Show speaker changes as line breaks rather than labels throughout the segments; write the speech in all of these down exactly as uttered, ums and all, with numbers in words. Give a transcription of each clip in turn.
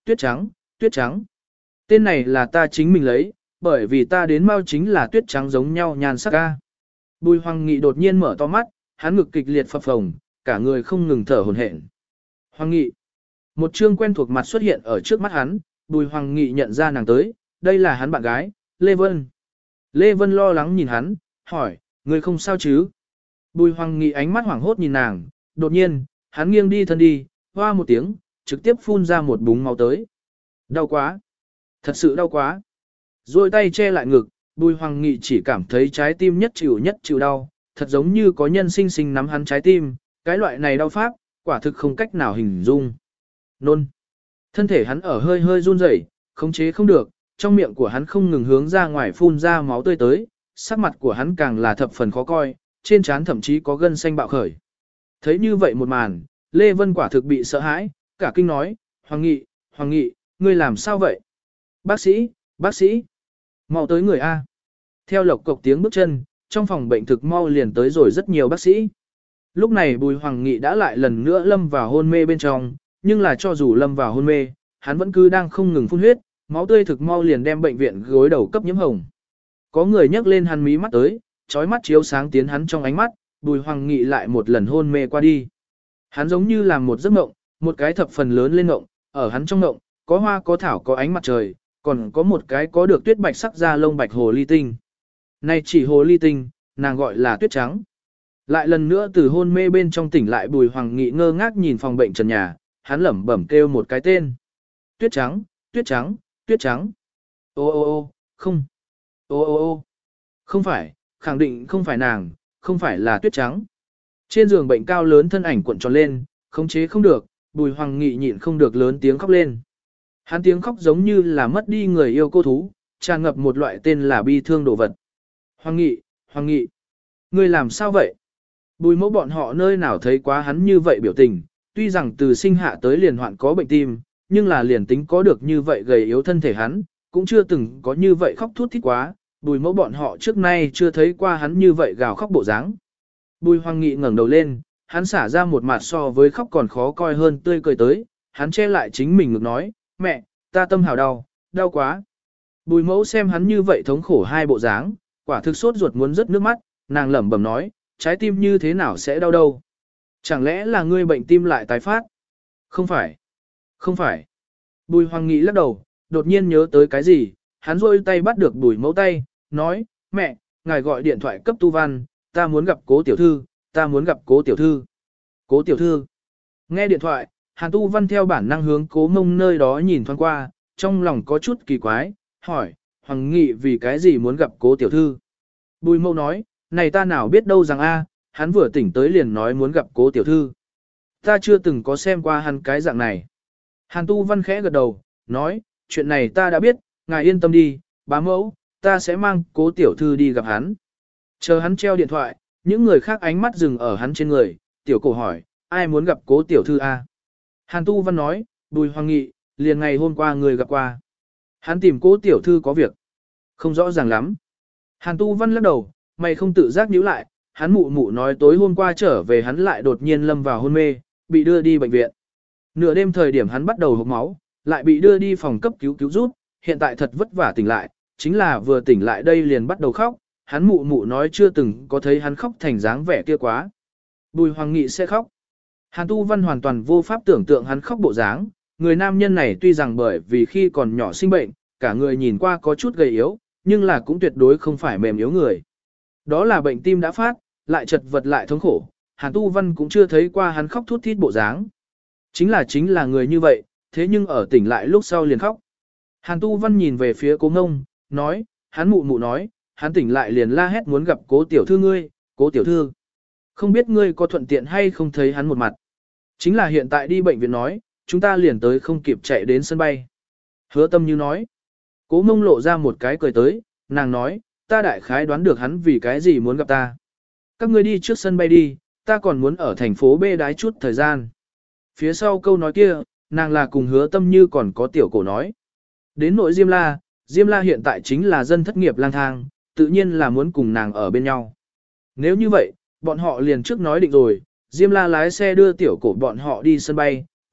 tuyết trắng, tuyết trắng. Tên này là ta chính mình lấy, bởi vì ta đến mau chính là tuyết trắng giống nhau nhan sắc ca. Bùi Hoàng Nghị đột nhiên mở to mắt, hắn ngực kịch liệt phập phồng, cả người không ngừng thở hổn hển. Hoàng Nghị. Một trương quen thuộc mặt xuất hiện ở trước mắt hắn, Bùi Hoàng Nghị nhận ra nàng tới, đây là hắn bạn gái, Lê Vân. Lê Vân lo lắng nhìn hắn, hỏi, người không sao chứ? Bùi Hoàng Nghị ánh mắt hoảng hốt nhìn nàng, đột nhiên, hắn nghiêng đi thân đi, hoa một tiếng, trực tiếp phun ra một búng máu tới. Đau quá. Thật sự đau quá. Rồi tay che lại ngực, Bùi Hoàng Nghị chỉ cảm thấy trái tim nhất chịu nhất chịu đau, thật giống như có nhân sinh sinh nắm hắn trái tim, cái loại này đau pháp, quả thực không cách nào hình dung. Nôn. Thân thể hắn ở hơi hơi run rẩy, khống chế không được, trong miệng của hắn không ngừng hướng ra ngoài phun ra máu tươi tới, sắc mặt của hắn càng là thập phần khó coi, trên trán thậm chí có gân xanh bạo khởi. Thấy như vậy một màn, Lê Vân quả thực bị sợ hãi, cả kinh nói, Hoàng Nghị, Hoàng Nghị, ngươi làm sao vậy? Bác sĩ, bác sĩ, mau tới người A. Theo lộc cộc tiếng bước chân, trong phòng bệnh thực mau liền tới rồi rất nhiều bác sĩ. Lúc này Bùi Hoàng Nghị đã lại lần nữa lâm vào hôn mê bên trong, nhưng là cho dù lâm vào hôn mê, hắn vẫn cứ đang không ngừng phun huyết, máu tươi thực mau liền đem bệnh viện gối đầu cấp nhiễm hồng. Có người nhấc lên hắn mí mắt tới, chói mắt chiếu sáng tiến hắn trong ánh mắt, Bùi Hoàng Nghị lại một lần hôn mê qua đi. Hắn giống như làm một giấc mộng, một cái thập phần lớn lên mộng, ở hắn trong mộng, có hoa có thảo có ánh mặt trời, còn có một cái có được tuyết bạch sắc da lông bạch hồ ly tinh. Này chỉ hồ ly tinh, nàng gọi là tuyết trắng. Lại lần nữa từ hôn mê bên trong tỉnh lại Bùi Hoàng Nghị ngơ ngác nhìn phòng bệnh trần nhà, hắn lẩm bẩm kêu một cái tên. Tuyết trắng, tuyết trắng, tuyết trắng. Ô ô ô, không. Ô ô ô, không phải, khẳng định không phải nàng, không phải là tuyết trắng. Trên giường bệnh cao lớn thân ảnh cuộn tròn lên, khống chế không được, Bùi Hoàng Nghị nhịn không được lớn tiếng khóc lên. Hắn tiếng khóc giống như là mất đi người yêu cô thú, tràn ngập một loại tên là bi thương đồ vật. Hoàng Nghị, Hoàng Nghị, ngươi làm sao vậy? Bùi mẫu bọn họ nơi nào thấy quá hắn như vậy biểu tình, tuy rằng từ sinh hạ tới liền hoạn có bệnh tim, nhưng là liền tính có được như vậy gầy yếu thân thể hắn, cũng chưa từng có như vậy khóc thút thít quá, bùi mẫu bọn họ trước nay chưa thấy qua hắn như vậy gào khóc bộ dáng. Bùi Hoàng Nghị ngẩng đầu lên, hắn xả ra một mặt so với khóc còn khó coi hơn tươi cười tới, hắn che lại chính mình ngực nói, mẹ, ta tâm hào đau, đau quá. Bùi mẫu xem hắn như vậy thống khổ hai bộ dáng, quả thực sốt ruột muốn rớt nước mắt, nàng lẩm bẩm nói, trái tim như thế nào sẽ đau đâu? Chẳng lẽ là ngươi bệnh tim lại tái phát? Không phải, không phải. Bùi Hoàng Nghị lắc đầu, đột nhiên nhớ tới cái gì, hắn rôi tay bắt được Bùi mẫu tay, nói, mẹ, ngài gọi điện thoại cấp tu văn, ta muốn gặp cố tiểu thư, ta muốn gặp cố tiểu thư. Cố tiểu thư. Nghe điện thoại, Hàn Tu Văn theo bản năng hướng cố mông nơi đó nhìn thoáng qua, trong lòng có chút kỳ quái, hỏi, Hoàng Nghị vì cái gì muốn gặp cố tiểu thư? Bùi mâu nói, này ta nào biết đâu rằng a, hắn vừa tỉnh tới liền nói muốn gặp cố tiểu thư. Ta chưa từng có xem qua hắn cái dạng này. Hàn Tu Văn khẽ gật đầu, nói, chuyện này ta đã biết, ngài yên tâm đi, bá mẫu, ta sẽ mang cố tiểu thư đi gặp hắn. Chờ hắn treo điện thoại, những người khác ánh mắt dừng ở hắn trên người, tiểu cổ hỏi, ai muốn gặp cố tiểu thư a? Hàn Tu Văn nói, Bùi Hoàng Nghị, liền ngày hôm qua người gặp qua. Hắn tìm cố tiểu thư có việc. Không rõ ràng lắm. Hàn Tu Văn lắc đầu, mày không tự giác nhíu lại, hắn mụ mụ nói tối hôm qua trở về hắn lại đột nhiên lâm vào hôn mê, bị đưa đi bệnh viện. Nửa đêm thời điểm hắn bắt đầu hộc máu, lại bị đưa đi phòng cấp cứu cứu rút, hiện tại thật vất vả tỉnh lại, chính là vừa tỉnh lại đây liền bắt đầu khóc, hắn mụ mụ nói chưa từng có thấy hắn khóc thành dáng vẻ kia quá. Bùi Hoàng Nghị sẽ khóc. Hàn Tu Văn hoàn toàn vô pháp tưởng tượng hắn khóc bộ dáng, người nam nhân này tuy rằng bởi vì khi còn nhỏ sinh bệnh, cả người nhìn qua có chút gầy yếu, nhưng là cũng tuyệt đối không phải mềm yếu người. Đó là bệnh tim đã phát, lại chật vật lại thống khổ, Hàn Tu Văn cũng chưa thấy qua hắn khóc thút thít bộ dáng. Chính là chính là người như vậy, thế nhưng ở tỉnh lại lúc sau liền khóc. Hàn Tu Văn nhìn về phía cố ngông, nói, hắn mụ mụ nói, hắn tỉnh lại liền la hét muốn gặp cố tiểu thư ngươi, cố tiểu thư. Không biết ngươi có thuận tiện hay không thấy hắn một mặt. Chính là hiện tại đi bệnh viện nói, chúng ta liền tới không kịp chạy đến sân bay. Hứa Tâm Như nói. Cố Mông lộ ra một cái cười tới, nàng nói, ta đại khái đoán được hắn vì cái gì muốn gặp ta. Các ngươi đi trước sân bay đi, ta còn muốn ở thành phố B đái chút thời gian. Phía sau câu nói kia, nàng là cùng Hứa Tâm Như còn có tiểu cổ nói. Đến nội Diêm La, Diêm La hiện tại chính là dân thất nghiệp lang thang, tự nhiên là muốn cùng nàng ở bên nhau. Nếu như vậy, bọn họ liền trước nói định rồi, Diêm La lái xe đưa tiểu cổ bọn họ đi sân bay,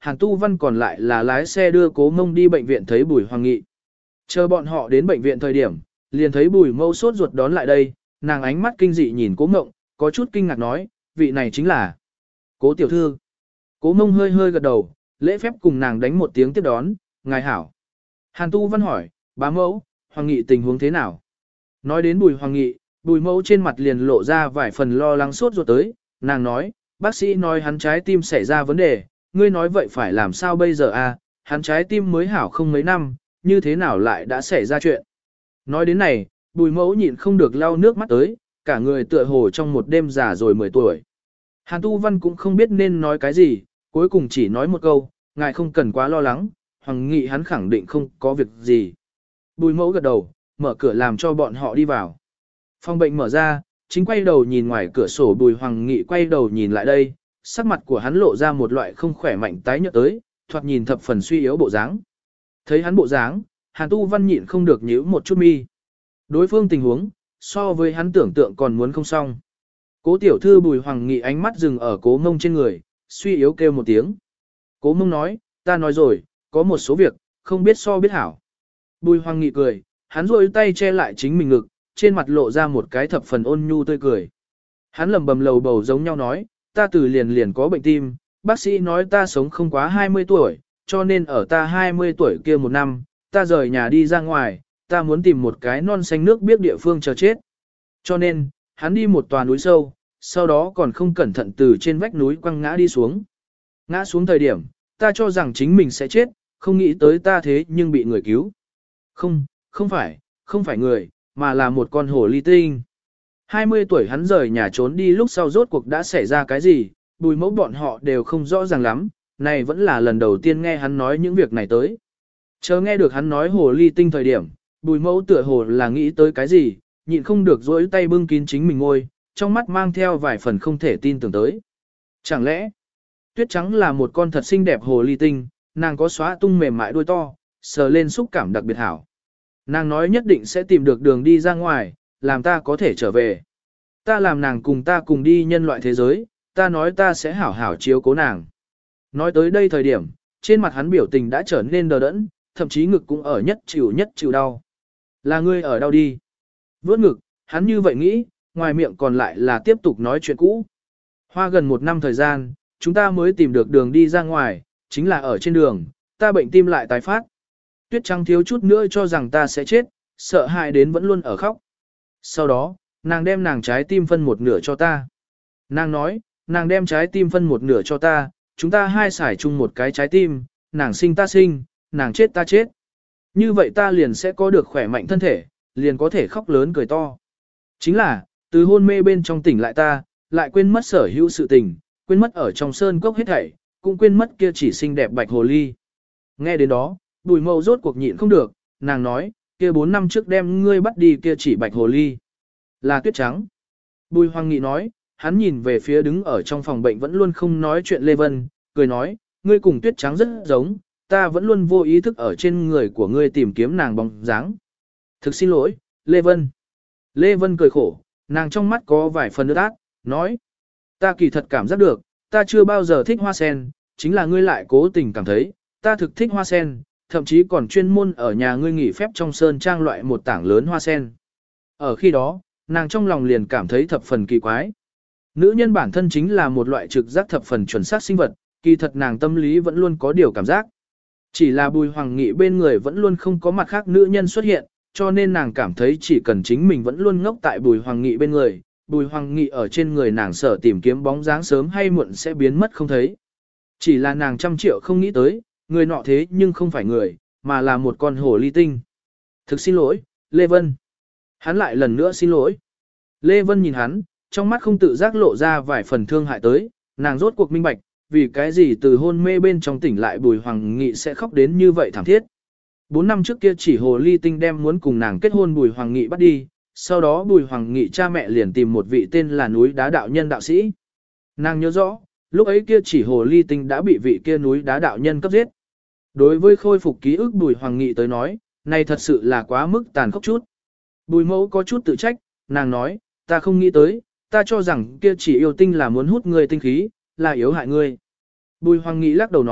Hàn Tu Văn còn lại là lái xe đưa Cố Mông đi bệnh viện thấy Bùi Hoàng Nghị. Chờ bọn họ đến bệnh viện thời điểm, liền thấy Bùi Mâu sốt ruột đón lại đây, nàng ánh mắt kinh dị nhìn Cố Mông, có chút kinh ngạc nói, vị này chính là Cố tiểu thư. Cố Mông hơi hơi gật đầu, lễ phép cùng nàng đánh một tiếng tiếp đón, ngài hảo. Hàn Tu Văn hỏi, bá mẫu, Hoàng Nghị tình huống thế nào? Nói đến Bùi Hoàng Nghị, Bùi Mẫu trên mặt liền lộ ra vài phần lo lắng sốt ruột tới, nàng nói, bác sĩ nói hắn trái tim xảy ra vấn đề, ngươi nói vậy phải làm sao bây giờ à, hắn trái tim mới hảo không mấy năm, như thế nào lại đã xảy ra chuyện. Nói đến này, Bùi Mẫu nhịn không được lau nước mắt tới, cả người tựa hồ trong một đêm già rồi mười tuổi. Hàn Tu Văn cũng không biết nên nói cái gì, cuối cùng chỉ nói một câu, ngài không cần quá lo lắng, Hoàng Nghị hắn khẳng định không có việc gì. Bùi Mẫu gật đầu, mở cửa làm cho bọn họ đi vào. Phòng bệnh mở ra, chính quay đầu nhìn ngoài cửa sổ Bùi Hoàng Nghị quay đầu nhìn lại đây, sắc mặt của hắn lộ ra một loại không khỏe mạnh tái nhợt tới, thoạt nhìn thập phần suy yếu bộ dáng. Thấy hắn bộ dáng, Hàn Tu Văn nhịn không được nhíu một chút mi. Đối phương tình huống, so với hắn tưởng tượng còn muốn không xong. Cố tiểu thư Bùi Hoàng Nghị ánh mắt dừng ở Cố Mông trên người, suy yếu kêu một tiếng. Cố Mông nói, ta nói rồi, có một số việc, không biết so biết hảo. Bùi Hoàng Nghị cười, hắn rôi tay che lại chính mình ngực, trên mặt lộ ra một cái thập phần ôn nhu tươi cười. Hắn lầm bầm lầu bầu giống nhau nói, ta từ liền liền có bệnh tim, bác sĩ nói ta sống không quá hai mươi tuổi, cho nên ở ta hai mươi tuổi kia một năm, ta rời nhà đi ra ngoài, ta muốn tìm một cái non xanh nước biết địa phương chờ chết. Cho nên, hắn đi một tòa núi sâu, sau đó còn không cẩn thận từ trên vách núi quăng ngã đi xuống. Ngã xuống thời điểm, ta cho rằng chính mình sẽ chết, không nghĩ tới ta thế nhưng bị người cứu. Không, không phải, không phải người, mà là một con hồ ly tinh. hai mươi tuổi hắn rời nhà trốn đi lúc sau rốt cuộc đã xảy ra cái gì, Bùi Mẫu bọn họ đều không rõ ràng lắm, này vẫn là lần đầu tiên nghe hắn nói những việc này tới. Chờ nghe được hắn nói hồ ly tinh thời điểm, Bùi Mẫu tựa hồ là nghĩ tới cái gì, nhịn không được dỗi tay bưng kín chính mình ngôi, trong mắt mang theo vài phần không thể tin tưởng tới. Chẳng lẽ, Tuyết Trắng là một con thật xinh đẹp hồ ly tinh, nàng có xóa tung mềm mại đuôi to, sờ lên xúc cảm đặc biệt hảo. Nàng nói nhất định sẽ tìm được đường đi ra ngoài, làm ta có thể trở về. Ta làm nàng cùng ta cùng đi nhân loại thế giới, ta nói ta sẽ hảo hảo chiếu cố nàng. Nói tới đây thời điểm, trên mặt hắn biểu tình đã trở nên đờ đẫn, thậm chí ngực cũng ở nhất chịu nhất chịu đau. Là ngươi ở đâu đi? Vớt ngực, hắn như vậy nghĩ, ngoài miệng còn lại là tiếp tục nói chuyện cũ. Hoa gần một năm thời gian, chúng ta mới tìm được đường đi ra ngoài, chính là ở trên đường, ta bệnh tim lại tái phát. Tuyết Trắng thiếu chút nữa cho rằng ta sẽ chết, sợ hãi đến vẫn luôn ở khóc. Sau đó, nàng đem nàng trái tim phân một nửa cho ta. Nàng nói, nàng đem trái tim phân một nửa cho ta, chúng ta hai xài chung một cái trái tim, nàng sinh ta sinh, nàng chết ta chết. Như vậy ta liền sẽ có được khỏe mạnh thân thể, liền có thể khóc lớn cười to. Chính là, từ hôn mê bên trong tỉnh lại ta, lại quên mất sở hữu sự tình, quên mất ở trong sơn cốc hết thảy, cũng quên mất kia chỉ xinh đẹp bạch hồ ly. Nghe đến đó, Bùi Mâu rốt cuộc nhịn không được, nàng nói, kia bốn năm trước đem ngươi bắt đi kia chỉ bạch hồ ly. Là Tuyết Trắng. Bùi Hoàng Nghị nói, hắn nhìn về phía đứng ở trong phòng bệnh vẫn luôn không nói chuyện Lê Vân, cười nói, ngươi cùng Tuyết Trắng rất giống, ta vẫn luôn vô ý thức ở trên người của ngươi tìm kiếm nàng bóng dáng. Thực xin lỗi, Lê Vân. Lê Vân cười khổ, nàng trong mắt có vài phần nước ác, nói, ta kỳ thật cảm giác được, ta chưa bao giờ thích hoa sen, chính là ngươi lại cố tình cảm thấy, ta thực thích hoa sen, thậm chí còn chuyên môn ở nhà ngươi nghỉ phép trong sơn trang loại một tảng lớn hoa sen. Ở khi đó, nàng trong lòng liền cảm thấy thập phần kỳ quái. Nữ nhân bản thân chính là một loại trực giác thập phần chuẩn xác sinh vật, kỳ thật nàng tâm lý vẫn luôn có điều cảm giác. Chỉ là Bùi Hoàng Nghị bên người vẫn luôn không có mặt khác nữ nhân xuất hiện, cho nên nàng cảm thấy chỉ cần chính mình vẫn luôn ngốc tại Bùi Hoàng Nghị bên người, Bùi Hoàng Nghị ở trên người nàng sở tìm kiếm bóng dáng sớm hay muộn sẽ biến mất không thấy. Chỉ là nàng trăm triệu không nghĩ tới, người nọ thế nhưng không phải người, mà là một con hồ ly tinh. Thực xin lỗi, Lê Vân. Hắn lại lần nữa xin lỗi. Lê Vân nhìn hắn, trong mắt không tự giác lộ ra vài phần thương hại tới, nàng rốt cuộc minh bạch, vì cái gì từ hôn mê bên trong tỉnh lại Bùi Hoàng Nghị sẽ khóc đến như vậy thảm thiết. Bốn năm trước kia chỉ hồ ly tinh đem muốn cùng nàng kết hôn Bùi Hoàng Nghị bắt đi, sau đó Bùi Hoàng Nghị cha mẹ liền tìm một vị tên là núi đá đạo nhân đạo sĩ. Nàng nhớ rõ, lúc ấy kia chỉ hồ ly tinh đã bị vị kia núi đá đạo nhân cấp giết. Đối với khôi phục ký ức Bùi Hoàng Nghị tới nói, này thật sự là quá mức tàn khốc chút. Bùi Mẫu có chút tự trách, nàng nói, ta không nghĩ tới, ta cho rằng kia chỉ yêu tinh là muốn hút người tinh khí, là yếu hại ngươi. Bùi Hoàng Nghị lắc đầu nói,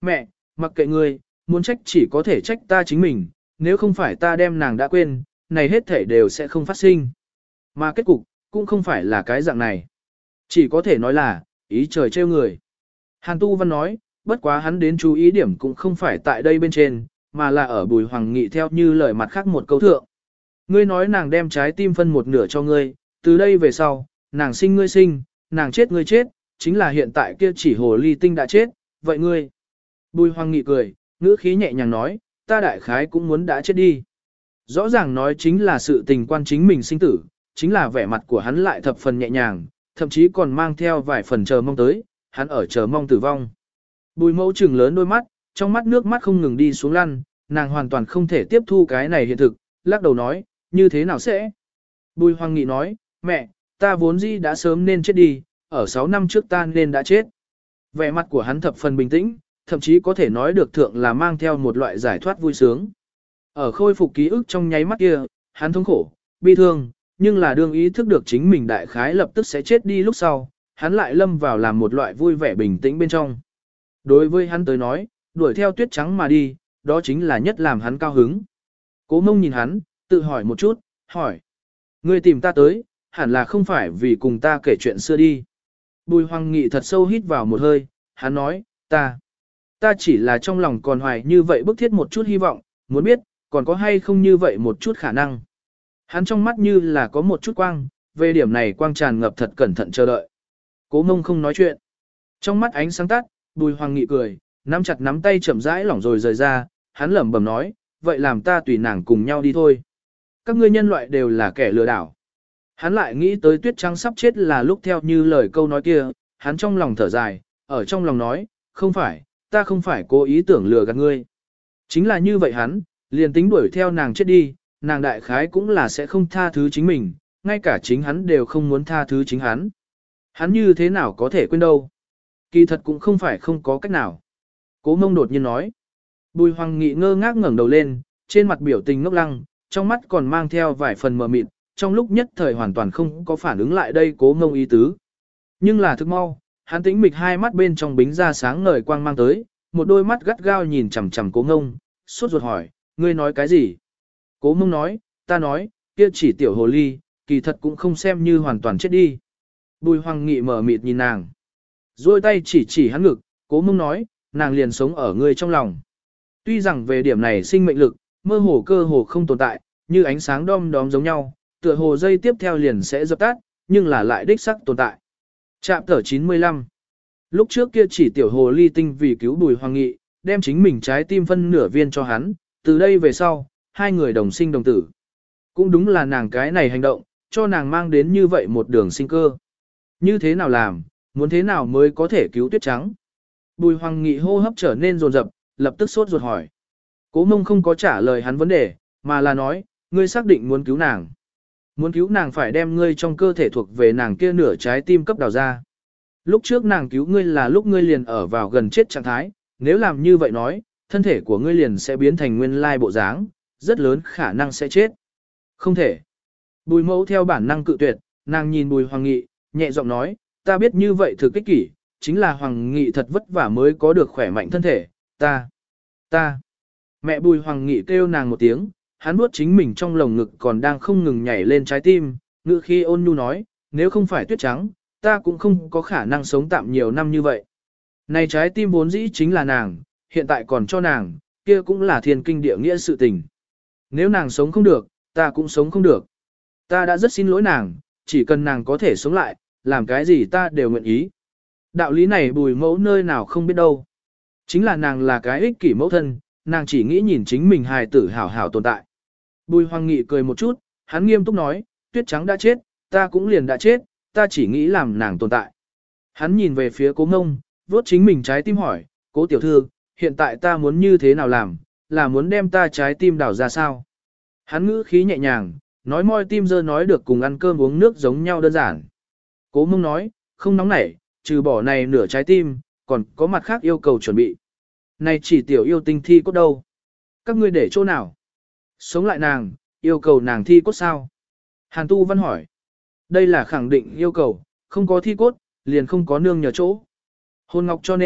Mẹ, mặc kệ ngươi, muốn trách chỉ có thể trách ta chính mình, nếu không phải ta đem nàng đã quên, này hết thể đều sẽ không phát sinh. Mà kết cục, cũng không phải là cái dạng này. Chỉ có thể nói là, ý trời trêu người. Hàn Tu Văn nói, bất quá hắn đến chú ý điểm cũng không phải tại đây bên trên, mà là ở Bùi Hoàng Nghị theo như lời mặt khác một câu thượng. Ngươi nói nàng đem trái tim phân một nửa cho ngươi, từ đây về sau, nàng sinh ngươi sinh, nàng chết ngươi chết, chính là hiện tại kia chỉ hồ ly tinh đã chết, vậy ngươi. Bùi Hoàng Nghị cười, ngữ khí nhẹ nhàng nói, ta đại khái cũng muốn đã chết đi. Rõ ràng nói chính là sự tình quan chính mình sinh tử, chính là vẻ mặt của hắn lại thập phần nhẹ nhàng, thậm chí còn mang theo vài phần chờ mong tới, hắn ở chờ mong tử vong. Bùi mẫu trừng lớn đôi mắt, trong mắt nước mắt không ngừng đi xuống lăn, nàng hoàn toàn không thể tiếp thu cái này hiện thực, lắc đầu nói, như thế nào sẽ? Bùi Hoàng Nghị nói, mẹ, ta vốn dĩ đã sớm nên chết đi, ở sáu năm trước ta nên đã chết. Vẻ mặt của hắn thập phần bình tĩnh, thậm chí có thể nói được thượng là mang theo một loại giải thoát vui sướng. Ở khôi phục ký ức trong nháy mắt kia, hắn thống khổ, bi thương, nhưng là đương ý thức được chính mình đại khái lập tức sẽ chết đi lúc sau, hắn lại lâm vào làm một loại vui vẻ bình tĩnh bên trong. Đối với hắn tới nói, đuổi theo tuyết trắng mà đi, đó chính là nhất làm hắn cao hứng. Cố Mông nhìn hắn, tự hỏi một chút, hỏi. Ngươi tìm ta tới, hẳn là không phải vì cùng ta kể chuyện xưa đi. Bùi Hoàng Nghị thật sâu hít vào một hơi, hắn nói, ta, ta chỉ là trong lòng còn hoài như vậy bức thiết một chút hy vọng, muốn biết, còn có hay không như vậy một chút khả năng. Hắn trong mắt như là có một chút quang, về điểm này quang tràn ngập thật cẩn thận chờ đợi. Cố Mông không nói chuyện. Trong mắt ánh sáng tắt, Bùi Hoàng Nghị cười, nắm chặt nắm tay chậm rãi lỏng rồi rời ra, hắn lẩm bẩm nói, vậy làm ta tùy nàng cùng nhau đi thôi. Các ngươi nhân loại đều là kẻ lừa đảo. Hắn lại nghĩ tới tuyết trắng sắp chết là lúc theo như lời câu nói kia, hắn trong lòng thở dài, ở trong lòng nói, không phải, ta không phải cố ý tưởng lừa gạt ngươi. Chính là như vậy hắn, liền tính đuổi theo nàng chết đi, nàng đại khái cũng là sẽ không tha thứ chính mình, ngay cả chính hắn đều không muốn tha thứ chính hắn. Hắn như thế nào có thể quên đâu. Kỳ thật cũng không phải không có cách nào. Cố Mông đột nhiên nói. Bùi Hoàng Nghị ngơ ngác ngẩng đầu lên, trên mặt biểu tình ngốc lăng, trong mắt còn mang theo vài phần mờ mịt, trong lúc nhất thời hoàn toàn không có phản ứng lại đây Cố Mông ý tứ. Nhưng là thức mau, hắn tĩnh mịch hai mắt bên trong bính ra sáng ngời quang mang tới, một đôi mắt gắt gao nhìn chằm chằm Cố Mông, sốt ruột hỏi, ngươi nói cái gì? Cố Mông nói, ta nói, kia chỉ tiểu hồ ly, kỳ thật cũng không xem như hoàn toàn chết đi. Bùi Hoàng Nghị mở mịt nhìn nàng. Rồi tay chỉ chỉ hắn ngực, Cố Mông nói, nàng liền sống ở ngươi trong lòng. Tuy rằng về điểm này sinh mệnh lực, mơ hồ cơ hồ không tồn tại, như ánh sáng đom đóm giống nhau, tựa hồ dây tiếp theo liền sẽ dập tắt, nhưng là lại đích sắc tồn tại. Chạm tờ chín mươi lăm. Lúc trước kia chỉ tiểu hồ ly tinh vì cứu Bùi Hoàng Nghị, đem chính mình trái tim phân nửa viên cho hắn, từ đây về sau, hai người đồng sinh đồng tử. Cũng đúng là nàng cái này hành động, cho nàng mang đến như vậy một đường sinh cơ. Như thế nào làm, muốn thế nào mới có thể cứu tuyết trắng? Bùi Hoàng Nghị hô hấp trở nên rồn rập, lập tức sốt ruột hỏi. Cố Mông không có trả lời hắn vấn đề, mà là nói, ngươi xác định muốn cứu nàng. Muốn cứu nàng phải đem ngươi trong cơ thể thuộc về nàng kia nửa trái tim cấp đào ra. Lúc trước nàng cứu ngươi là lúc ngươi liền ở vào gần chết trạng thái, nếu làm như vậy nói, thân thể của ngươi liền sẽ biến thành nguyên lai bộ dáng, rất lớn khả năng sẽ chết. Không thể. Bùi Mẫu theo bản năng cự tuyệt, nàng nhìn Bùi Hoàng Nghị, nhẹ giọng nói, ta biết như vậy thực kích kỷ, chính là Hoàng Nghị thật vất vả mới có được khỏe mạnh thân thể, ta, ta. Mẹ Bùi Hoàng Nghị kêu nàng một tiếng, hắn nuốt chính mình trong lồng ngực còn đang không ngừng nhảy lên trái tim, ngự khi ôn nhu nói, nếu không phải tuyết trắng, ta cũng không có khả năng sống tạm nhiều năm như vậy. Này trái tim vốn dĩ chính là nàng, hiện tại còn cho nàng, kia cũng là thiên kinh địa nghĩa sự tình. Nếu nàng sống không được, ta cũng sống không được. Ta đã rất xin lỗi nàng, chỉ cần nàng có thể sống lại, làm cái gì ta đều nguyện ý. Đạo lý này Bùi Mẫu nơi nào không biết đâu. Chính là nàng là cái ích kỷ mẫu thân, nàng chỉ nghĩ nhìn chính mình hài tử hảo hảo tồn tại. Bùi Hoàng Nghị cười một chút, hắn nghiêm túc nói, tuyết trắng đã chết, ta cũng liền đã chết, ta chỉ nghĩ làm nàng tồn tại. Hắn nhìn về phía Cố Mông, vuốt chính mình trái tim hỏi, Cố tiểu thư, hiện tại ta muốn như thế nào làm, là muốn đem ta trái tim đào ra sao? Hắn ngữ khí nhẹ nhàng, nói moi tim dơ nói được cùng ăn cơm uống nước giống nhau đơn giản. Cố Mông nói, không nóng nảy, trừ bỏ này nửa trái tim, còn có mặt khác yêu cầu chuẩn bị. Này chỉ tiểu yêu tinh thi cốt đâu? Các ngươi để chỗ nào? Sống lại nàng, yêu cầu nàng thi cốt sao? Hàn Tu Văn hỏi. Đây là khẳng định yêu cầu, không có thi cốt, liền không có nương nhờ chỗ. Hồn ngọc cho nên,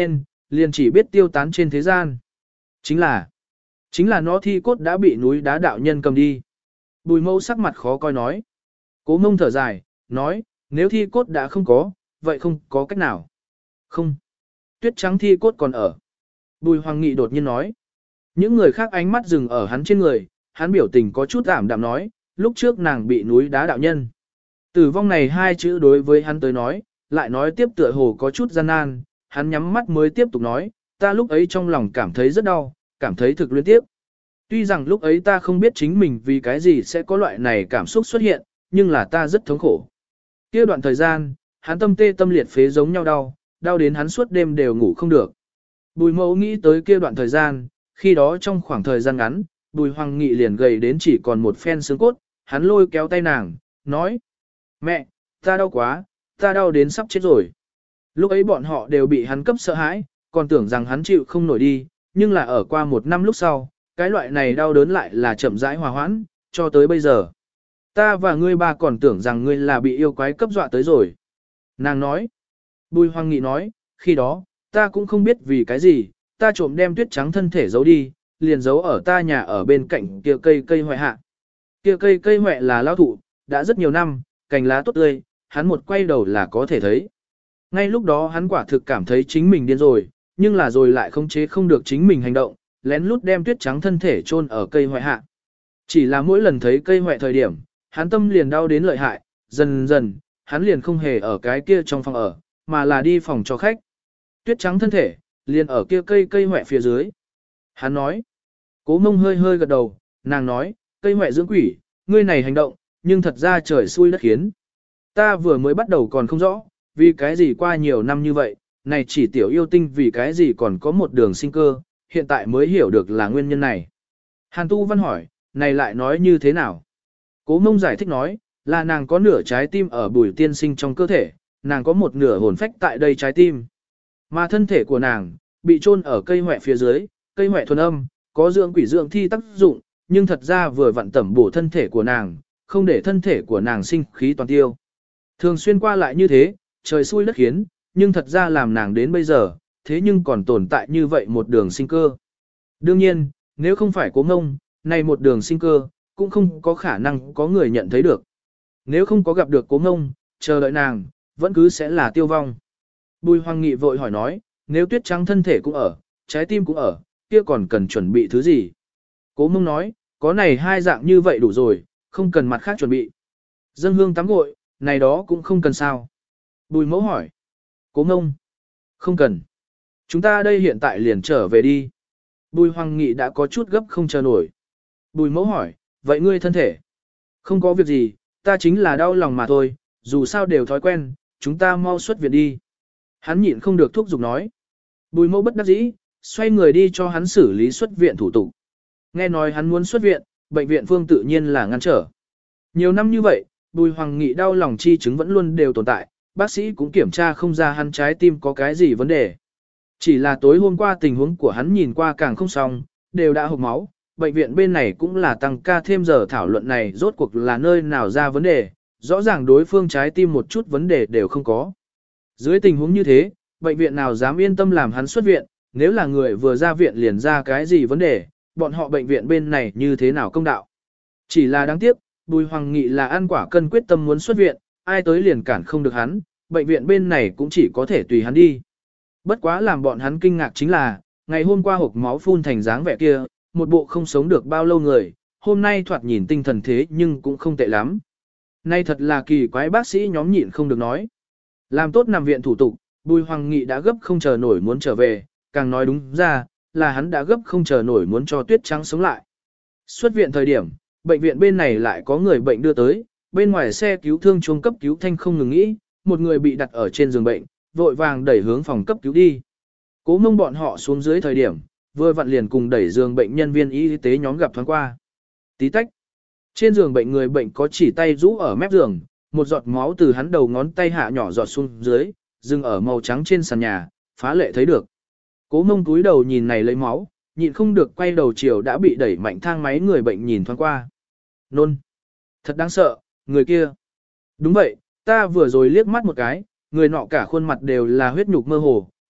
liền chỉ biết tiêu tán trên thế gian. Chính là, chính là nó thi cốt đã bị núi đá đạo nhân cầm đi. Bùi mẫu sắc mặt khó coi nói. Cố mông thở dài, nói, nếu thi cốt đã không có, vậy không có cách nào. Không. Tuyết trắng thi cốt còn ở. Bùi hoàng nghị đột nhiên nói. Những người khác ánh mắt dừng ở hắn trên người, hắn biểu tình có chút ảm đạm nói, lúc trước nàng bị núi đá đạo nhân. Tử vong này hai chữ đối với hắn tới nói, lại nói tiếp tựa hồ có chút gian nan, hắn nhắm mắt mới tiếp tục nói, ta lúc ấy trong lòng cảm thấy rất đau, cảm thấy thực luyến tiếp. Tuy rằng lúc ấy ta không biết chính mình vì cái gì sẽ có loại này cảm xúc xuất hiện, nhưng là ta rất thống khổ. Kia đoạn thời gian, hắn tâm tê tâm liệt phế giống nhau đau, đau đến hắn suốt đêm đều ngủ không được. Bùi mẫu nghĩ tới kia đoạn thời gian, khi đó trong khoảng thời gian ngắn, bùi hoàng nghị liền gầy đến chỉ còn một phen xương cốt, hắn lôi kéo tay nàng, nói, mẹ, ta đau quá, ta đau đến sắp chết rồi. Lúc ấy bọn họ đều bị hắn cấp sợ hãi, còn tưởng rằng hắn chịu không nổi đi, nhưng là ở qua một năm lúc sau, cái loại này đau đớn lại là chậm rãi hòa hoãn, cho tới bây giờ. Ta và ngươi ba còn tưởng rằng ngươi là bị yêu quái cấp dọa tới rồi. Nàng nói, Bùi Hoàng Nghị nói, khi đó, ta cũng không biết vì cái gì, ta trộm đem tuyết trắng thân thể giấu đi, liền giấu ở ta nhà ở bên cạnh kia cây cây hoại hạ. Kia cây cây hoại là lao thụ, đã rất nhiều năm, cành lá tốt tươi, hắn một quay đầu là có thể thấy. Ngay lúc đó hắn quả thực cảm thấy chính mình điên rồi, nhưng là rồi lại khống chế không được chính mình hành động, lén lút đem tuyết trắng thân thể chôn ở cây hoại hạ. Chỉ là mỗi lần thấy cây hoại thời điểm, hắn tâm liền đau đến lợi hại, dần dần, hắn liền không hề ở cái kia trong phòng ở, mà là đi phòng cho khách. Tuyết trắng thân thể, liền ở kia cây cây hoại phía dưới. Hắn nói, Cố Mông hơi hơi gật đầu, nàng nói, cây hoại dưỡng quỷ, ngươi này hành động, nhưng thật ra trời xui đất khiến. Ta vừa mới bắt đầu còn không rõ, vì cái gì qua nhiều năm như vậy, này chỉ tiểu yêu tinh vì cái gì còn có một đường sinh cơ, hiện tại mới hiểu được là nguyên nhân này. Hàn Tu Văn hỏi, này lại nói như thế nào? Cố Mông giải thích nói, là nàng có nửa trái tim ở Bùi tiên sinh trong cơ thể, nàng có một nửa hồn phách tại đây trái tim. Mà thân thể của nàng, bị chôn ở cây hoại phía dưới, cây hoại thuần âm, có dưỡng quỷ dưỡng thi tác dụng, nhưng thật ra vừa vặn tẩm bổ thân thể của nàng, không để thân thể của nàng sinh khí toàn tiêu. Thường xuyên qua lại như thế, trời xui đất khiến, nhưng thật ra làm nàng đến bây giờ, thế nhưng còn tồn tại như vậy một đường sinh cơ. Đương nhiên, nếu không phải Cố Mông, này một đường sinh cơ, cũng không có khả năng có người nhận thấy được. Nếu không có gặp được Cố Mông, chờ đợi nàng, vẫn cứ sẽ là tiêu vong. Bùi Hoàng Nghị vội hỏi nói, nếu tuyết trắng thân thể cũng ở, trái tim cũng ở, kia còn cần chuẩn bị thứ gì? Cố Mông nói, có này hai dạng như vậy đủ rồi, không cần mặt khác chuẩn bị. Dâng hương tắm gội, này đó cũng không cần sao. Bùi Mẫu hỏi, Cố Mông, không cần. Chúng ta đây hiện tại liền trở về đi. Bùi Hoàng Nghị đã có chút gấp không chờ nổi. Bùi Mẫu hỏi, vậy ngươi thân thể? Không có việc gì, ta chính là đau lòng mà thôi, dù sao đều thói quen, chúng ta mau xuất viện đi. Hắn nhịn không được thúc giục nói. Bùi Mẫu bất đắc dĩ, xoay người đi cho hắn xử lý xuất viện thủ tục. Nghe nói hắn muốn xuất viện, bệnh viện phương tự nhiên là ngăn trở. Nhiều năm như vậy, Bùi Hoàng Nghị đau lòng chi chứng vẫn luôn đều tồn tại, bác sĩ cũng kiểm tra không ra hắn trái tim có cái gì vấn đề. Chỉ là tối hôm qua tình huống của hắn nhìn qua càng không xong, đều đã hộc máu, bệnh viện bên này cũng là tăng ca thêm giờ thảo luận này rốt cuộc là nơi nào ra vấn đề, rõ ràng đối phương trái tim một chút vấn đề đều không có. Dưới tình huống như thế, bệnh viện nào dám yên tâm làm hắn xuất viện, nếu là người vừa ra viện liền ra cái gì vấn đề, bọn họ bệnh viện bên này như thế nào công đạo. Chỉ là đáng tiếc, Bùi Hoàng Nghị là ăn quả cân quyết tâm muốn xuất viện, ai tới liền cản không được hắn, bệnh viện bên này cũng chỉ có thể tùy hắn đi. Bất quá làm bọn hắn kinh ngạc chính là, ngày hôm qua hộc máu phun thành dáng vẻ kia, một bộ không sống được bao lâu người, hôm nay thoạt nhìn tinh thần thế nhưng cũng không tệ lắm. Nay thật là kỳ quái, bác sĩ nhóm nhịn không được nói. Làm tốt nằm viện thủ tục, Bùi Hoàng Nghị đã gấp không chờ nổi muốn trở về, càng nói đúng ra, là hắn đã gấp không chờ nổi muốn cho tuyết trắng sống lại. Xuất viện thời điểm, bệnh viện bên này lại có người bệnh đưa tới, bên ngoài xe cứu thương chuông cấp cứu thanh không ngừng nghĩ, một người bị đặt ở trên giường bệnh, vội vàng đẩy hướng phòng cấp cứu đi. Cố Mông bọn họ xuống dưới thời điểm, vừa vặn liền cùng đẩy giường bệnh nhân viên y tế nhóm gặp thoáng qua. Tí tách. Trên giường bệnh người bệnh có chỉ tay rũ ở mép giường, một giọt máu từ hắn đầu ngón tay hạ nhỏ giọt xuống dưới, dừng ở màu trắng trên sàn nhà, phá lệ thấy được. Cố Mông túi đầu nhìn này lấy máu, nhịn không được quay đầu chiều đã bị đẩy mạnh thang máy người bệnh nhìn thoáng qua. Nôn. Thật đáng sợ, người kia. Đúng vậy, ta vừa rồi liếc mắt một cái, người nọ cả khuôn mặt đều là huyết nhục mơ hồ,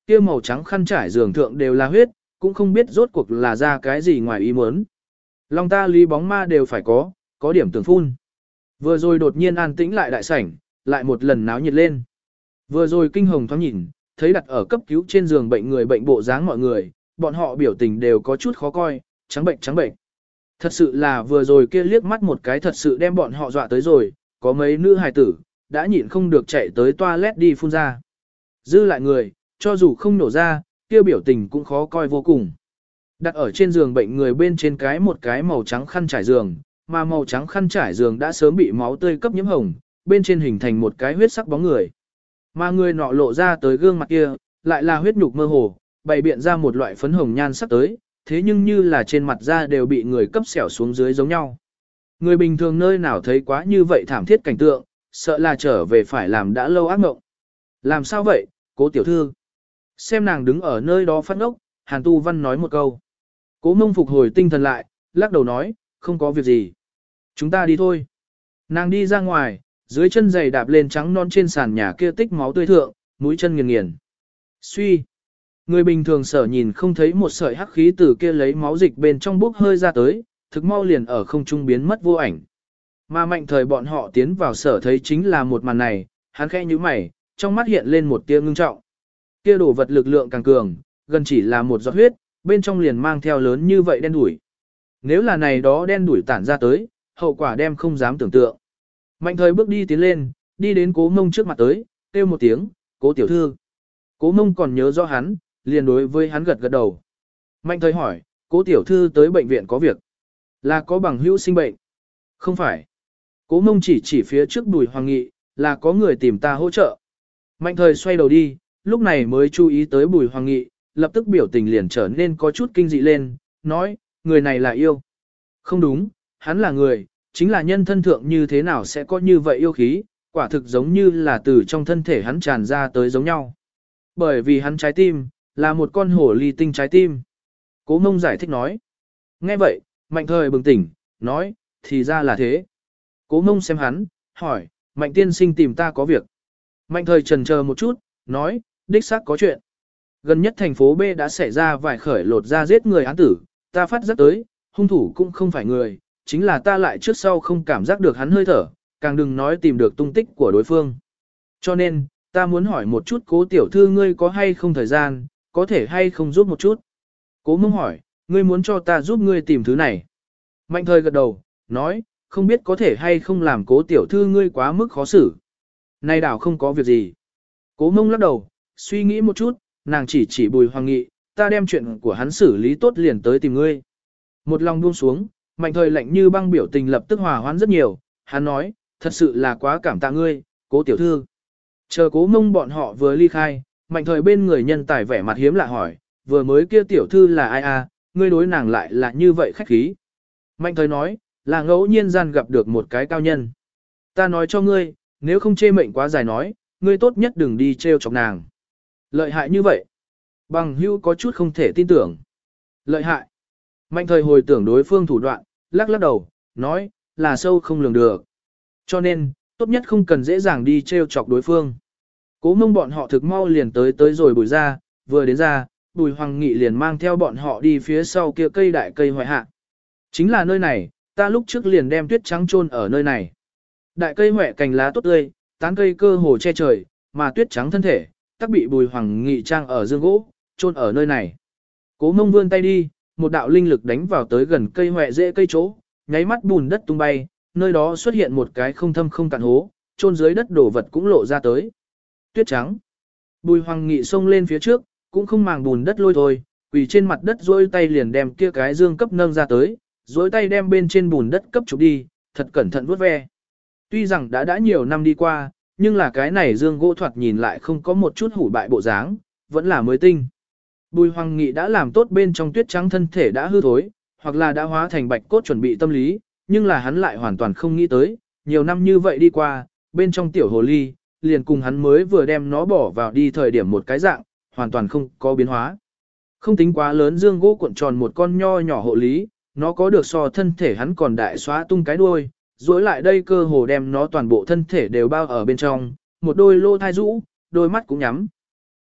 kia màu trắng khăn trải giường thượng đều là huyết, cũng không biết rốt cuộc là ra cái gì ngoài ý muốn. Lòng ta lý bóng ma đều phải có, có điểm tưởng phun. Vừa rồi đột nhiên an tĩnh lại đại sảnh, lại một lần náo nhiệt lên. Vừa rồi kinh hồng thoáng nhìn, thấy đặt ở cấp cứu trên giường bệnh người bệnh bộ dáng mọi người, bọn họ biểu tình đều có chút khó coi, trắng bệnh trắng bệnh. Thật sự là vừa rồi kia liếc mắt một cái thật sự đem bọn họ dọa tới rồi, có mấy nữ hài tử, đã nhịn không được chạy tới toilet đi phun ra. Dư lại người, cho dù không nổ ra, kia biểu tình cũng khó coi vô cùng. Đặt ở trên giường bệnh người bên trên cái một cái màu trắng khăn trải giường, mà màu trắng khăn trải giường đã sớm bị máu tươi cấp nhiễm hồng, bên trên hình thành một cái huyết sắc bóng người. Mà người nọ lộ ra tới gương mặt kia, lại là huyết nhục mơ hồ, bày biện ra một loại phấn hồng nhan sắc tới, thế nhưng như là trên mặt da đều bị người cấp xẻo xuống dưới giống nhau. Người bình thường nơi nào thấy quá như vậy thảm thiết cảnh tượng, sợ là trở về phải làm đã lâu ác mộng. Làm sao vậy, cố tiểu thư? Xem nàng đứng ở nơi đó phát ngốc, Hàn Tu Văn nói một câu. Cố Mông phục hồi tinh thần lại, lắc đầu nói, không có việc gì. Chúng ta đi thôi. Nàng đi ra ngoài, dưới chân giày đạp lên trắng non trên sàn nhà kia tích máu tươi thượng, mũi chân nghiền nghiền. Suy. Người bình thường sở nhìn không thấy một sợi hắc khí từ kia lấy máu dịch bên trong bốc hơi ra tới, thực mau liền ở không trung biến mất vô ảnh. Mà mạnh thời bọn họ tiến vào sở thấy chính là một màn này, hắn khẽ nhíu mày, trong mắt hiện lên một tia ngưng trọng. Kia đổ vật lực lượng càng cường, gần chỉ là một giọt huyết, bên trong liền mang theo lớn như vậy đen đủi. Nếu là này đó đen đủi tản ra tới, hậu quả đem không dám tưởng tượng. Mạnh thời bước đi tiến lên, đi đến cố mông trước mặt tới, kêu một tiếng, cố tiểu thư. Cố mông còn nhớ rõ hắn, liền đối với hắn gật gật đầu. Mạnh thời hỏi, cố tiểu thư tới bệnh viện có việc. Là có bằng hữu sinh bệnh. Không phải. Cố mông chỉ chỉ phía trước Bùi Hoàng Nghị, là có người tìm ta hỗ trợ. Mạnh thời xoay đầu đi, lúc này mới chú ý tới Bùi Hoàng Nghị, lập tức biểu tình liền trở nên có chút kinh dị lên, nói, người này là yêu. Không đúng, hắn là người, chính là nhân thân thượng như thế nào sẽ có như vậy yêu khí, quả thực giống như là từ trong thân thể hắn tràn ra tới giống nhau. Bởi vì hắn trái tim, là một con hổ ly tinh trái tim. Cố mông giải thích nói. Nghe vậy, mạnh thời bừng tỉnh, nói, thì ra là thế. Cố mông xem hắn, hỏi, mạnh tiên sinh tìm ta có việc. Mạnh thời trần chờ một chút, nói, đích xác có chuyện. Gần nhất thành phố B đã xảy ra vài khởi lột ra giết người án tử, ta phát giác tới, hung thủ cũng không phải người, chính là ta lại trước sau không cảm giác được hắn hơi thở, càng đừng nói tìm được tung tích của đối phương. Cho nên, ta muốn hỏi một chút cố tiểu thư ngươi có hay không thời gian, có thể hay không giúp một chút. Cố mông hỏi, ngươi muốn cho ta giúp ngươi tìm thứ này. Mạnh thời gật đầu, nói, không biết có thể hay không làm cố tiểu thư ngươi quá mức khó xử. Này đảo không có việc gì. Cố mông lắc đầu, suy nghĩ một chút, nàng chỉ chỉ Bùi Hoàng Nghị, ta đem chuyện của hắn xử lý tốt liền tới tìm ngươi. Một lòng buông xuống, mạnh thời lạnh như băng biểu tình lập tức hòa hoãn rất nhiều, hắn nói, thật sự là quá cảm tạ ngươi, cố tiểu thư. Chờ cố mông bọn họ vừa ly khai, mạnh thời bên người nhân tài vẻ mặt hiếm lạ hỏi, vừa mới kia tiểu thư là ai à, ngươi đối nàng lại là như vậy khách khí. Mạnh thời nói, là ngẫu nhiên gian gặp được một cái cao nhân. Ta nói cho ngươi, nếu không chê mệnh quá dài nói, ngươi tốt nhất đừng đi trêu chọc nàng. Lợi hại như vậy. Bằng hữu có chút không thể tin tưởng. Lợi hại. Mạnh thời hồi tưởng đối phương thủ đoạn, lắc lắc đầu, nói, là sâu không lường được. Cho nên, tốt nhất không cần dễ dàng đi trêu chọc đối phương. Cố mông bọn họ thực mau liền tới tới rồi Bùi ra, vừa đến ra, Bùi Hoàng Nghị liền mang theo bọn họ đi phía sau kia cây đại cây hoại hạ. Chính là nơi này, ta lúc trước liền đem tuyết trắng chôn ở nơi này. Đại cây hoại cành lá tốt tươi, tán cây cơ hồ che trời, mà tuyết trắng thân thể, tắc bị Bùi Hoàng Nghị trang ở dương gỗ, chôn ở nơi này. Cố mông vươn tay đi, một đạo linh lực đánh vào tới gần cây hoại rễ cây chỗ, nháy mắt bùn đất tung bay, nơi đó xuất hiện một cái không thâm không cạn hố, chôn dưới đất đổ vật cũng lộ ra tới. Tuyết trắng. Bùi Hoàng Nghị xông lên phía trước, cũng không màng bùn đất lôi thôi, quỳ trên mặt đất duỗi tay liền đem kia cái dương cấp nâng ra tới, duỗi tay đem bên trên bùn đất cấp chụp đi, thật cẩn thận vuốt ve. Tuy rằng đã đã nhiều năm đi qua, nhưng là cái này dương gỗ thoạt nhìn lại không có một chút hủ bại bộ dáng, vẫn là mới tinh. Bùi Hoàng Nghị đã làm tốt bên trong tuyết trắng thân thể đã hư thối, hoặc là đã hóa thành bạch cốt chuẩn bị tâm lý, nhưng là hắn lại hoàn toàn không nghĩ tới, nhiều năm như vậy đi qua, bên trong tiểu hồ ly, liền cùng hắn mới vừa đem nó bỏ vào đi thời điểm một cái dạng, hoàn toàn không có biến hóa. Không tính quá lớn dương gỗ cuộn tròn một con nho nhỏ hộ lý, nó có được so thân thể hắn còn đại xóa tung cái đuôi, duỗi lại đây cơ hồ đem nó toàn bộ thân thể đều bao ở bên trong, một đôi lô thai rũ, đôi mắt cũng nhắm.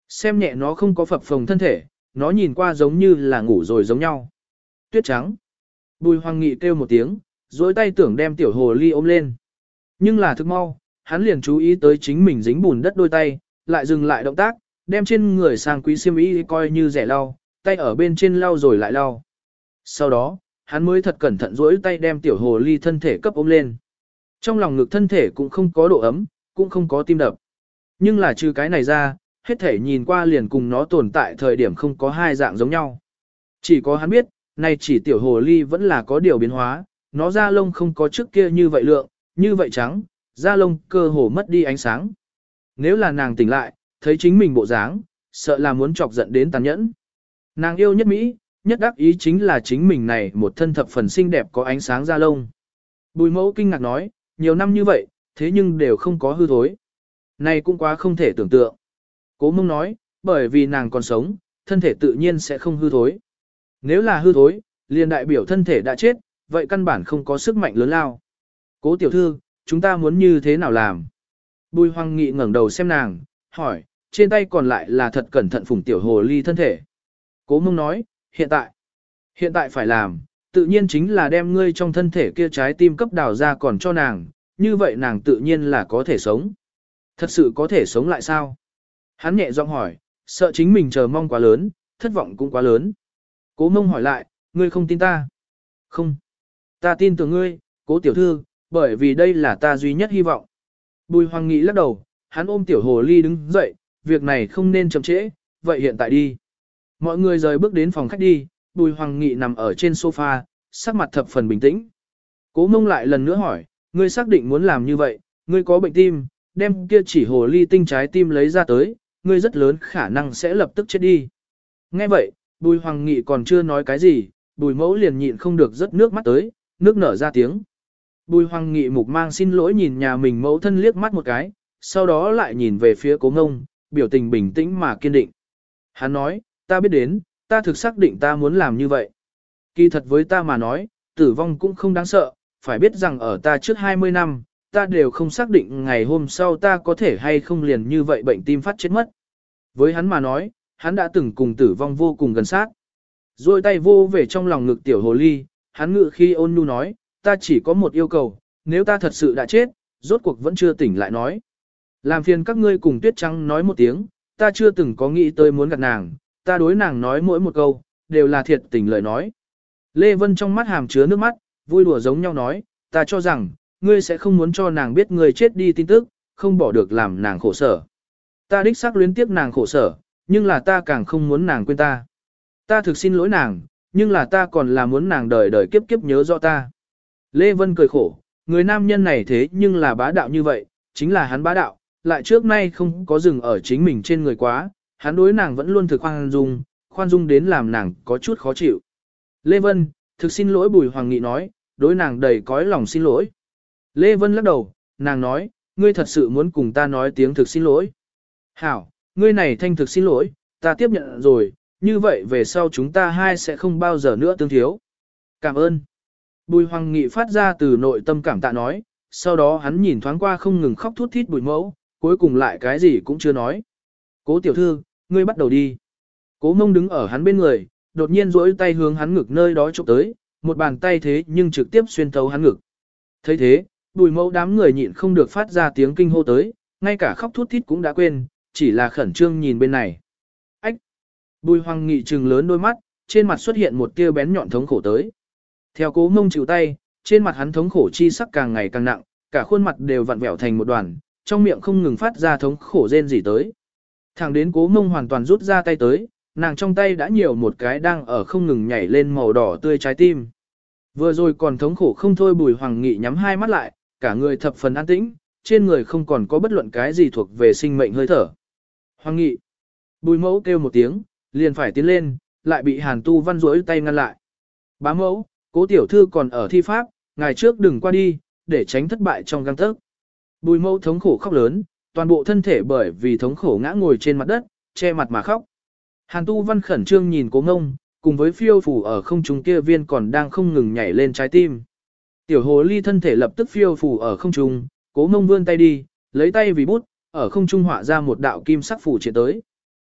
Xem nhẹ nó không có phập phồng thân thể, nó nhìn qua giống như là ngủ rồi giống nhau. Tuyết trắng. Bùi Hoàng Nghị kêu một tiếng, dối tay tưởng đem tiểu hồ ly ôm lên. Nhưng là thức mau, hắn liền chú ý tới chính mình dính bùn đất đôi tay, lại dừng lại động tác, đem trên người sang quý xiêm y coi như rẻ lau, tay ở bên trên lau rồi lại lau. Sau đó, hắn mới thật cẩn thận dối tay đem tiểu hồ ly thân thể cấp ôm lên. Trong lòng ngực thân thể cũng không có độ ấm, cũng không có tim đập. Nhưng là trừ cái này ra, hết thể nhìn qua liền cùng nó tồn tại thời điểm không có hai dạng giống nhau. Chỉ có hắn biết, này chỉ tiểu hồ ly vẫn là có điều biến hóa, nó da lông không có trước kia như vậy lượng, như vậy trắng, da lông cơ hồ mất đi ánh sáng. Nếu là nàng tỉnh lại, thấy chính mình bộ dáng, sợ là muốn chọc giận đến tàn nhẫn. Nàng yêu nhất Mỹ, nhất đắc ý chính là chính mình này một thân thập phần xinh đẹp có ánh sáng da lông. Bùi mẫu kinh ngạc nói, nhiều năm như vậy, thế nhưng đều không có hư thối. Này cũng quá không thể tưởng tượng. Cố Mông nói, bởi vì nàng còn sống, thân thể tự nhiên sẽ không hư thối. Nếu là hư thối, liền đại biểu thân thể đã chết, vậy căn bản không có sức mạnh lớn lao. Cố tiểu thư, chúng ta muốn như thế nào làm? Bùi Hoàng Nghị ngẩng đầu xem nàng, hỏi, trên tay còn lại là thật cẩn thận phủng tiểu hồ ly thân thể. Cố Mông nói, hiện tại, hiện tại phải làm, tự nhiên chính là đem ngươi trong thân thể kia trái tim cấp đào ra còn cho nàng, như vậy nàng tự nhiên là có thể sống. Thật sự có thể sống lại sao? Hắn nhẹ giọng hỏi, sợ chính mình chờ mong quá lớn, thất vọng cũng quá lớn. Cố Mông hỏi lại, ngươi không tin ta? Không. Ta tin tưởng ngươi, cố tiểu thư, bởi vì đây là ta duy nhất hy vọng. Bùi Hoàng Nghị lắc đầu, hắn ôm tiểu hồ ly đứng dậy, việc này không nên chậm trễ, vậy hiện tại đi. Mọi người rời bước đến phòng khách đi, Bùi Hoàng Nghị nằm ở trên sofa, sắc mặt thập phần bình tĩnh. Cố Mông lại lần nữa hỏi, ngươi xác định muốn làm như vậy, ngươi có bệnh tim, đem kia chỉ hồ ly tinh trái tim lấy ra tới, ngươi rất lớn khả năng sẽ lập tức chết đi. Nghe vậy, Bùi Hoàng Nghị còn chưa nói cái gì, Bùi Mẫu liền nhịn không được rớt nước mắt tới, nước nở ra tiếng. Bùi Hoàng Nghị mục mang xin lỗi nhìn nhà mình mẫu thân liếc mắt một cái, sau đó lại nhìn về phía Cố Ngông, biểu tình bình tĩnh mà kiên định. Hắn nói, ta biết đến, ta thực xác định ta muốn làm như vậy. Kỳ thật với ta mà nói, tử vong cũng không đáng sợ, phải biết rằng ở ta trước hai mươi năm, ta đều không xác định ngày hôm sau ta có thể hay không liền như vậy bệnh tim phát chết mất. Với hắn mà nói, hắn đã từng cùng tử vong vô cùng gần sát. Rồi tay vô về trong lòng ngực tiểu hồ ly, hắn ngự khi ôn nhu nói, ta chỉ có một yêu cầu, nếu ta thật sự đã chết, rốt cuộc vẫn chưa tỉnh lại nói. Làm phiền các ngươi cùng Tuyết Trắng nói một tiếng, ta chưa từng có nghĩ tới muốn gặp nàng, ta đối nàng nói mỗi một câu, đều là thiệt tình lời nói. Lê Vân trong mắt hàm chứa nước mắt, vui đùa giống nhau nói, ta cho rằng, ngươi sẽ không muốn cho nàng biết ngươi chết đi tin tức, không bỏ được làm nàng khổ sở. Ta đích xác luyến tiếc nàng khổ sở, nhưng là ta càng không muốn nàng quên ta. Ta thực xin lỗi nàng, nhưng là ta còn là muốn nàng đời đời kiếp kiếp nhớ rõ ta. Lê Vân cười khổ, người nam nhân này thế nhưng là bá đạo như vậy, chính là hắn bá đạo, lại trước nay không có dừng ở chính mình trên người quá, hắn đối nàng vẫn luôn thực khoan dung, khoan dung đến làm nàng có chút khó chịu. Lê Vân, thực xin lỗi Bùi Hoàng Nghị nói, đối nàng đầy cõi lòng xin lỗi. Lê Vân lắc đầu, nàng nói, ngươi thật sự muốn cùng ta nói tiếng thực xin lỗi. Hảo, ngươi này thanh thực xin lỗi, ta tiếp nhận rồi, như vậy về sau chúng ta hai sẽ không bao giờ nữa tương thiếu. Cảm ơn. Bùi Hoàng Nghị phát ra từ nội tâm cảm tạ nói, sau đó hắn nhìn thoáng qua không ngừng khóc thút thít Bùi Mẫu, cuối cùng lại cái gì cũng chưa nói. Cố tiểu thư, ngươi bắt đầu đi. Cố Mông đứng ở hắn bên người, đột nhiên duỗi tay hướng hắn ngực nơi đó chụp tới, một bàn tay thế nhưng trực tiếp xuyên thấu hắn ngực. Thấy thế, Bùi Mẫu đám người nhịn không được phát ra tiếng kinh hô tới, ngay cả khóc thút thít cũng đã quên, chỉ là khẩn trương nhìn bên này. Ách! Bùi Hoàng Nghị trừng lớn đôi mắt, trên mặt xuất hiện một tia bén nhọn thống khổ tới. Theo Cố Mông chịu tay, trên mặt hắn thống khổ chi sắc càng ngày càng nặng, cả khuôn mặt đều vặn vẹo thành một đoàn, trong miệng không ngừng phát ra thống khổ rên rỉ tới. Thẳng đến Cố Mông hoàn toàn rút ra tay tới, nàng trong tay đã nhiều một cái đang ở không ngừng nhảy lên màu đỏ tươi trái tim. Vừa rồi còn thống khổ không thôi Bùi Hoàng Nghị nhắm hai mắt lại, cả người thập phần an tĩnh, trên người không còn có bất luận cái gì thuộc về sinh mệnh hơi thở. Hoàng Nghị! Bùi Mẫu kêu một tiếng, liền phải tiến lên, lại bị Hàn Tu Văn duỗi tay ngăn lại. Bá Mẫu, Cố tiểu thư còn ở thi pháp, ngày trước đừng qua đi, để tránh thất bại trong gang tấc. Bùi Mẫu thống khổ khóc lớn, toàn bộ thân thể bởi vì thống khổ ngã ngồi trên mặt đất, che mặt mà khóc. Hàn Tu Văn khẩn trương nhìn Cố Ngông, cùng với phiêu phủ ở không trung kia viên còn đang không ngừng nhảy lên trái tim. Tiểu hồ ly thân thể lập tức phiêu phủ ở không trung, Cố Ngông vươn tay đi, lấy tay vì bút, ở không trung họa ra một đạo kim sắc phủ triện tới.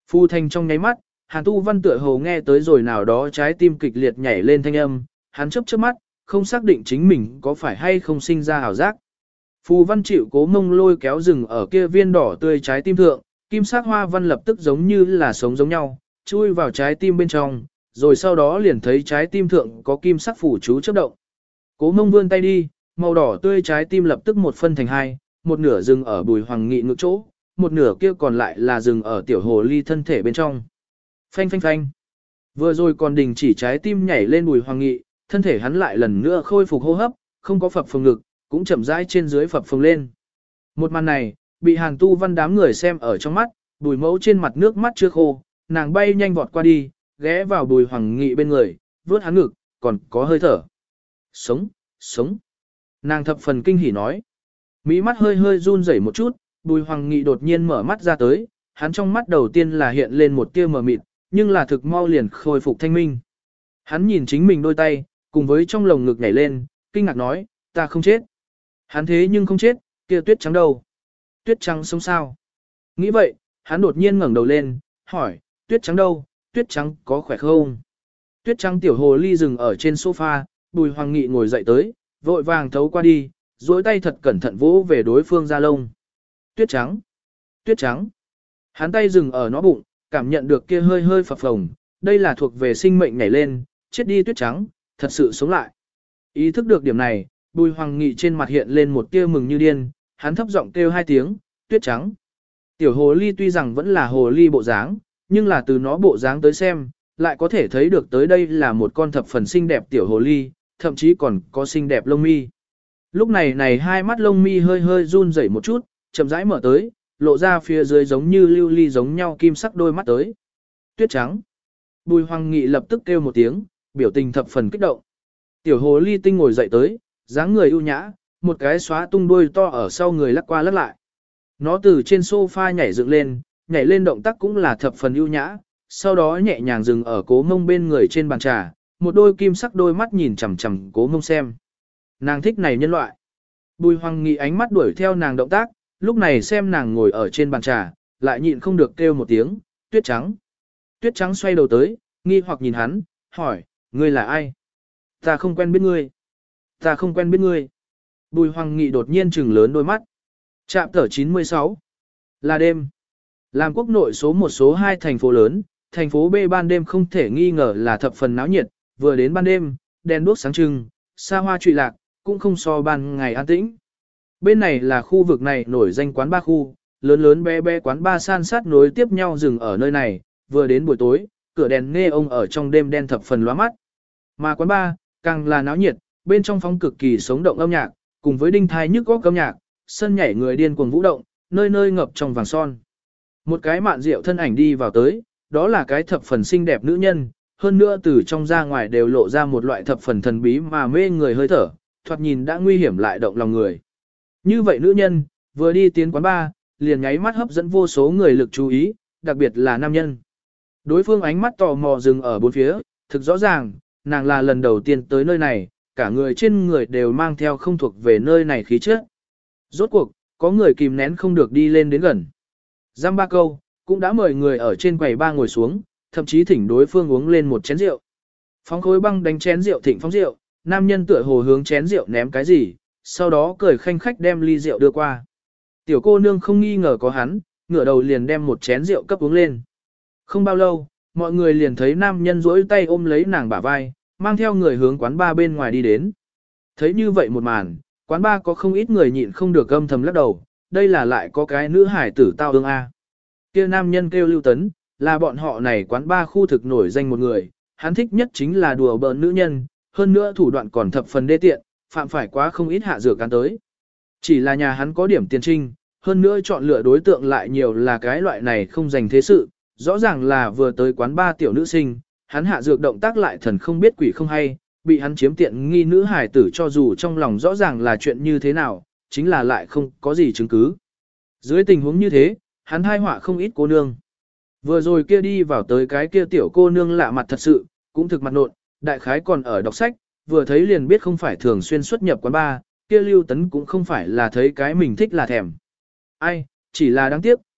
Phu thanh trong nháy mắt, Hàn Tu Văn tựa hồ nghe tới rồi nào đó trái tim kịch liệt nhảy lên thanh âm, hắn chớp chớp mắt, không xác định chính mình có phải hay không sinh ra ảo giác. Phù Văn chịu Cố Mông lôi kéo rừng ở kia viên đỏ tươi trái tim thượng, kim sắc hoa văn lập tức giống như là sống giống nhau, chui vào trái tim bên trong, rồi sau đó liền thấy trái tim thượng có kim sắc phủ chú chớp động. Cố Mông vươn tay đi, màu đỏ tươi trái tim lập tức một phân thành hai, một nửa dừng ở Bùi Hoàng Nghị ngực chỗ, một nửa kia còn lại là dừng ở tiểu hồ ly thân thể bên trong. Phanh phanh phanh. Vừa rồi còn đình chỉ trái tim nhảy lên Bùi Hoàng Nghị, thân thể hắn lại lần nữa khôi phục hô hấp, không có phập phồng ngực, cũng chậm rãi trên dưới phập phồng lên. Một màn này, bị Hàn Tu Văn đám người xem ở trong mắt, Bùi Mẫu trên mặt nước mắt chưa khô, nàng bay nhanh vọt qua đi, ghé vào Bùi Hoàng Nghị bên người, vớt hắn ngực, còn có hơi thở. Sống, sống. Nàng thập phần kinh hỉ nói. Mỹ mắt hơi hơi run rẩy một chút, Bùi Hoàng Nghị đột nhiên mở mắt ra tới, hắn trong mắt đầu tiên là hiện lên một tia mờ mịt, nhưng là thực mau liền khôi phục thanh minh. Hắn nhìn chính mình đôi tay, cùng với trong lồng ngực nhảy lên, kinh ngạc nói, ta không chết. Hắn thế nhưng không chết, kia tuyết trắng đâu? Tuyết trắng sống sao? Nghĩ vậy, hắn đột nhiên ngẩng đầu lên, hỏi, tuyết trắng đâu? Tuyết trắng có khỏe không? Tuyết trắng tiểu hồ ly dừng ở trên sofa, Bùi Hoàng Nghị ngồi dậy tới, vội vàng thấu qua đi, duỗi tay thật cẩn thận vỗ về đối phương da lông. Tuyết trắng, tuyết trắng. Hắn tay dừng ở nó bụng, cảm nhận được kia hơi hơi phập phồng, đây là thuộc về sinh mệnh nhảy lên, chết đi tuyết trắng, thật sự sống lại. Ý thức được điểm này, Bùi Hoàng Nghị trên mặt hiện lên một tia mừng như điên, hắn thấp giọng kêu hai tiếng, tuyết trắng. Tiểu hồ ly tuy rằng vẫn là hồ ly bộ dáng, nhưng là từ nó bộ dáng tới xem, lại có thể thấy được tới đây là một con thập phần xinh đẹp tiểu hồ ly, thậm chí còn có xinh đẹp lông mi. Lúc này này hai mắt lông mi hơi hơi run rẩy một chút, chậm rãi mở tới, lộ ra phía dưới giống như lưu ly giống nhau kim sắc đôi mắt tới. Tuyết trắng. Bùi Hoàng Nghị lập tức kêu một tiếng, biểu tình thập phần kích động. Tiểu hồ ly tinh ngồi dậy tới, dáng người ưu nhã, một cái xóa tung đuôi to ở sau người lắc qua lắc lại. Nó từ trên sofa nhảy dựng lên, nhảy lên động tác cũng là thập phần ưu nhã, sau đó nhẹ nhàng dừng ở Cố Mông bên người trên bàn trà, một đôi kim sắc đôi mắt nhìn chằm chằm Cố Mông xem. Nàng thích này nhân loại. Bùi Hoàng Nghị ánh mắt đuổi theo nàng động tác, lúc này xem nàng ngồi ở trên bàn trà, lại nhịn không được kêu một tiếng, tuyết trắng. Tuyết trắng xoay đầu tới, nghi hoặc nhìn hắn, hỏi, ngươi là ai? Ta không quen biết ngươi. Ta không quen biết ngươi. Bùi Hoàng Nghị đột nhiên trừng lớn đôi mắt. Trạm tở chín mươi sáu. Là đêm. Làm quốc nội số một số hai thành phố lớn, thành phố B ban đêm không thể nghi ngờ là thập phần náo nhiệt, vừa đến ban đêm, đèn đuốc sáng trưng, xa hoa trụy lạc, cũng không so ban ngày an tĩnh. Bên này là khu vực này nổi danh quán ba khu, lớn lớn bé bé quán ba san sát nối tiếp nhau dừng ở nơi này, vừa đến buổi tối, cửa đèn nghe ông ở trong đêm đen thập phần lóa mắt. Mà quán ba, càng là náo nhiệt, bên trong phóng cực kỳ sống động âm nhạc, cùng với đinh thai nhức góc âm nhạc, sân nhảy người điên cuồng vũ động, nơi nơi ngập trong vàng son. Một cái mạn rượu thân ảnh đi vào tới, đó là cái thập phần xinh đẹp nữ nhân, hơn nữa từ trong ra ngoài đều lộ ra một loại thập phần thần bí mà mê người hơi thở, thoạt nhìn đã nguy hiểm lại động lòng người. Như vậy nữ nhân, vừa đi tiến quán bar, liền nháy mắt hấp dẫn vô số người lực chú ý, đặc biệt là nam nhân. Đối phương ánh mắt tò mò dừng ở bốn phía, thực rõ ràng, nàng là lần đầu tiên tới nơi này, cả người trên người đều mang theo không thuộc về nơi này khí chất. Rốt cuộc, có người kìm nén không được đi lên đến gần. Giam ba câu, cũng đã mời người ở trên quầy ba ngồi xuống, thậm chí thỉnh đối phương uống lên một chén rượu. Phóng khối băng đánh chén rượu thịnh phóng rượu, nam nhân tựa hồ hướng chén rượu ném cái gì, sau đó cười khanh khách đem ly rượu đưa qua. Tiểu cô nương không nghi ngờ có hắn, ngửa đầu liền đem một chén rượu cấp uống lên. Không bao lâu, mọi người liền thấy nam nhân duỗi tay ôm lấy nàng bả vai, mang theo người hướng quán ba bên ngoài đi đến. Thấy như vậy một màn, quán ba có không ít người nhịn không được âm thầm lắc đầu, đây là lại có cái nữ hải tử tao ương a. Kia nam nhân kêu Lưu Tấn, là bọn họ này quán ba khu thực nổi danh một người, hắn thích nhất chính là đùa bỡn nữ nhân, hơn nữa thủ đoạn còn thập phần đê tiện, phạm phải quá không ít hạ dược cán tới. Chỉ là nhà hắn có điểm tiền trinh, hơn nữa chọn lựa đối tượng lại nhiều là cái loại này không dành thế sự, rõ ràng là vừa tới quán ba tiểu nữ sinh, hắn hạ dược động tác lại thần không biết quỷ không hay, bị hắn chiếm tiện nghi nữ hải tử cho dù trong lòng rõ ràng là chuyện như thế nào, chính là lại không có gì chứng cứ. Dưới tình huống như thế, hắn hai họa không ít cô nương. Vừa rồi kia đi vào tới cái kia tiểu cô nương lạ mặt thật sự, cũng thực mặt nộn, đại khái còn ở đọc sách, vừa thấy liền biết không phải thường xuyên xuất nhập quán bar, kia Lưu Tấn cũng không phải là thấy cái mình thích là thèm. Ai, chỉ là đáng tiếc,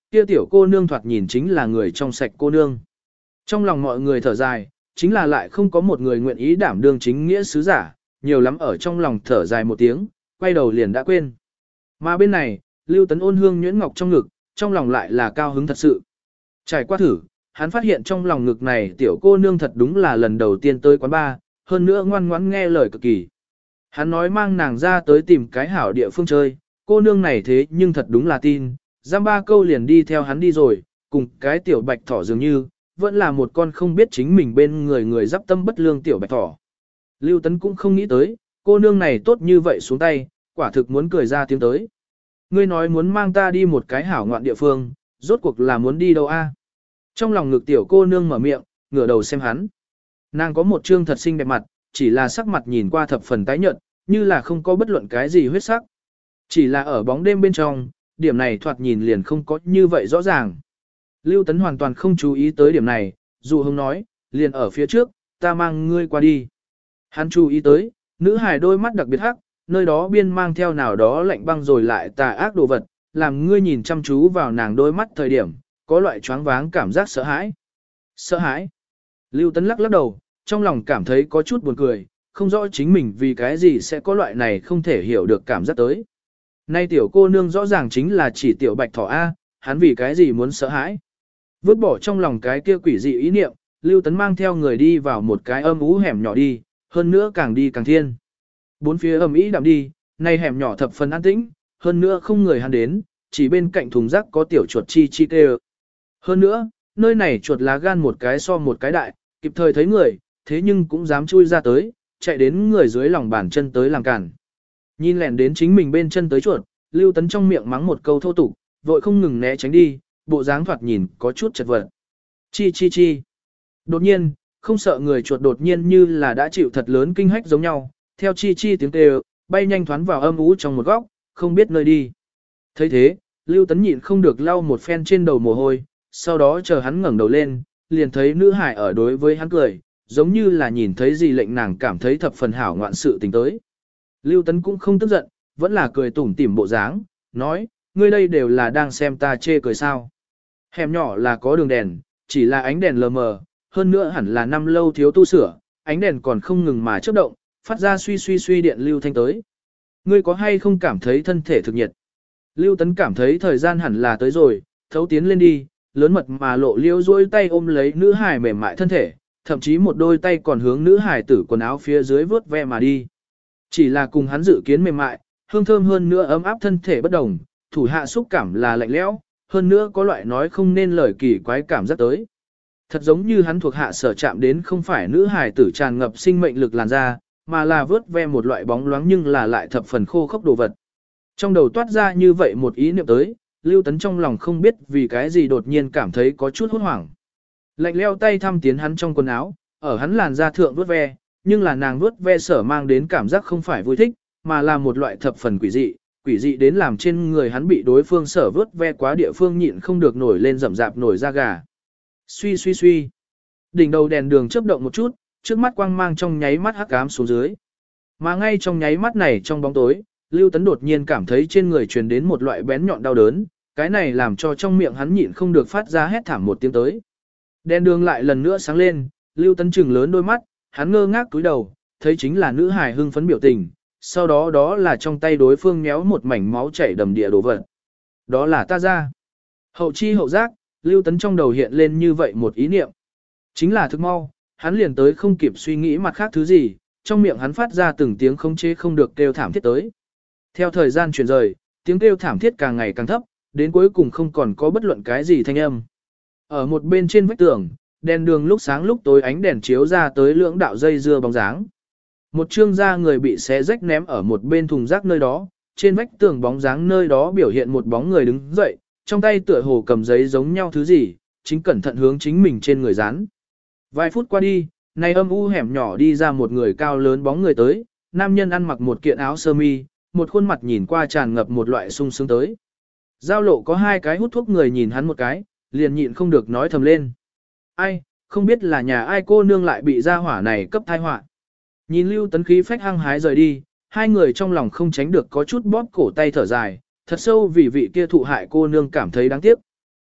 Kia tiểu cô nương thoạt nhìn chính là người trong sạch cô nương. Trong lòng mọi người thở dài, chính là lại không có một người nguyện ý đảm đương chính nghĩa sứ giả, nhiều lắm ở trong lòng thở dài một tiếng, quay đầu liền đã quên. Mà bên này, Lưu Tấn ôn hương nhuyễn ngọc trong ngực, trong lòng lại là cao hứng thật sự. Trải qua thử, hắn phát hiện trong lòng ngực này tiểu cô nương thật đúng là lần đầu tiên tới quán bar, hơn nữa ngoan ngoãn nghe lời cực kỳ. Hắn nói mang nàng ra tới tìm cái hảo địa phương chơi, cô nương này thế nhưng thật đúng là tin, giam ba câu liền đi theo hắn đi rồi, cùng cái tiểu bạch thỏ dường như, vẫn là một con không biết chính mình bên người người dắp tâm bất lương tiểu bạch thỏ. Lưu Tấn cũng không nghĩ tới, cô nương này tốt như vậy xuống tay, quả thực muốn cười ra tiếng tới. Ngươi nói muốn mang ta đi một cái hảo ngoạn địa phương, rốt cuộc là muốn đi đâu a? Trong lòng ngực tiểu cô nương mở miệng, ngửa đầu xem hắn. Nàng có một trương thật xinh đẹp mặt, chỉ là sắc mặt nhìn qua thập phần tái nhợt, như là không có bất luận cái gì huyết sắc. Chỉ là ở bóng đêm bên trong, điểm này thoạt nhìn liền không có như vậy rõ ràng. Lưu Tấn hoàn toàn không chú ý tới điểm này, dù hông nói, liền ở phía trước, ta mang ngươi qua đi. Hắn chú ý tới, nữ hài đôi mắt đặc biệt hắc, nơi đó biên mang theo nào đó lạnh băng rồi lại tà ác đồ vật, làm ngươi nhìn chăm chú vào nàng đôi mắt thời điểm, có loại choáng váng cảm giác sợ hãi. Sợ hãi. Lưu Tấn lắc lắc đầu, trong lòng cảm thấy có chút buồn cười, không rõ chính mình vì cái gì sẽ có loại này không thể hiểu được cảm giác tới. Nay tiểu cô nương rõ ràng chính là chỉ tiểu bạch thỏ A, hắn vì cái gì muốn sợ hãi. Vứt bỏ trong lòng cái kia quỷ dị ý niệm, Lưu Tấn mang theo người đi vào một cái âm ú hẻm nhỏ đi, hơn nữa càng đi càng thiên. Bốn phía âm ý đạm đi, nay hẻm nhỏ thập phần an tĩnh, hơn nữa không người hắn đến, chỉ bên cạnh thùng rác có tiểu chuột chi chi kêu. Hơn nữa, nơi này chuột lá gan một cái so một cái đại, kịp thời thấy người, thế nhưng cũng dám chui ra tới, chạy đến người dưới lòng bàn chân tới làm cản. Nhìn lẹn đến chính mình bên chân tới chuột, Lưu Tấn trong miệng mắng một câu thô tục, vội không ngừng né tránh đi, bộ dáng thoạt nhìn có chút chật vật. Chi chi chi. Đột nhiên, không sợ người chuột đột nhiên như là đã chịu thật lớn kinh hách giống nhau, theo chi chi tiếng kêu, bay nhanh thoán vào âm ú trong một góc, không biết nơi đi. Thấy thế, Lưu Tấn nhịn không được lau một phen trên đầu mồ hôi, sau đó chờ hắn ngẩng đầu lên, liền thấy nữ hải ở đối với hắn cười, giống như là nhìn thấy gì lệnh nàng cảm thấy thập phần hảo ngoạn sự tình tới. Lưu Tấn cũng không tức giận, vẫn là cười tủm tỉm bộ dáng, nói, ngươi đây đều là đang xem ta chê cười sao. Hẻm nhỏ là có đường đèn, chỉ là ánh đèn lờ mờ, hơn nữa hẳn là năm lâu thiếu tu sửa, ánh đèn còn không ngừng mà chớp động, phát ra suy suy suy điện lưu thanh tới. Ngươi có hay không cảm thấy thân thể thực nhiệt? Lưu Tấn cảm thấy thời gian hẳn là tới rồi, thấu tiến lên đi, lớn mật mà lộ liêu duỗi tay ôm lấy nữ hải mềm mại thân thể, thậm chí một đôi tay còn hướng nữ hải tử quần áo phía dưới vớt ve mà đi. Chỉ là cùng hắn dự kiến mềm mại, hương thơm hơn nữa ấm áp thân thể bất đồng, thủ hạ xúc cảm là lạnh lẽo, hơn nữa có loại nói không nên lời kỳ quái cảm giác tới. Thật giống như hắn thuộc hạ sở chạm đến không phải nữ hài tử tràn ngập sinh mệnh lực làn da, mà là vớt ve một loại bóng loáng nhưng là lại thập phần khô khốc đồ vật. Trong đầu toát ra như vậy một ý niệm tới, Lưu Tấn trong lòng không biết vì cái gì đột nhiên cảm thấy có chút hốt hoảng. Lạnh leo tay thăm tiến hắn trong quần áo, ở hắn làn da thượng vớt ve, nhưng là nàng vớt ve sở mang đến cảm giác không phải vui thích, mà là một loại thập phần quỷ dị, quỷ dị đến làm trên người hắn bị đối phương sở vớt ve quá địa phương nhịn không được nổi lên rậm rạp nổi da gà. Suy suy suy. Đỉnh đầu đèn đường chớp động một chút, trước mắt quang mang trong nháy mắt hắc ám xuống dưới. Mà ngay trong nháy mắt này trong bóng tối, Lưu Tấn đột nhiên cảm thấy trên người truyền đến một loại bén nhọn đau đớn, cái này làm cho trong miệng hắn nhịn không được phát ra hét thảm một tiếng tới. Đèn đường lại lần nữa sáng lên, Lưu Tấn trừng lớn đôi mắt, hắn ngơ ngác cúi đầu, thấy chính là nữ hài hưng phấn biểu tình, sau đó đó là trong tay đối phương méo một mảnh máu chảy đầm địa đổ vật. Đó là ta ra. Hậu chi hậu giác, Lưu Tấn trong đầu hiện lên như vậy một ý niệm. Chính là thức mau, hắn liền tới không kịp suy nghĩ mặt khác thứ gì, trong miệng hắn phát ra từng tiếng không chế không được kêu thảm thiết tới. Theo thời gian chuyển rời, tiếng kêu thảm thiết càng ngày càng thấp, đến cuối cùng không còn có bất luận cái gì thanh âm. Ở một bên trên vách tường, đèn đường lúc sáng lúc tối ánh đèn chiếu ra tới lưỡng đạo dây dưa bóng dáng. Một trương da người bị xé rách ném ở một bên thùng rác nơi đó, trên vách tường bóng dáng nơi đó biểu hiện một bóng người đứng dậy, trong tay tựa hồ cầm giấy giống nhau thứ gì, chính cẩn thận hướng chính mình trên người dán. Vài phút qua đi, này âm u hẻm nhỏ đi ra một người cao lớn bóng người tới, nam nhân ăn mặc một kiện áo sơ mi, một khuôn mặt nhìn qua tràn ngập một loại sung sướng tới. Giao lộ có hai cái hút thuốc người nhìn hắn một cái, liền nhịn không được nói thầm lên. Ai, không biết là nhà ai cô nương lại bị gia hỏa này cấp thai họa. Nhìn Lưu Tấn khí phách hăng hái rời đi, hai người trong lòng không tránh được có chút bóp cổ tay thở dài, thật sâu vì vị kia thụ hại cô nương cảm thấy đáng tiếc.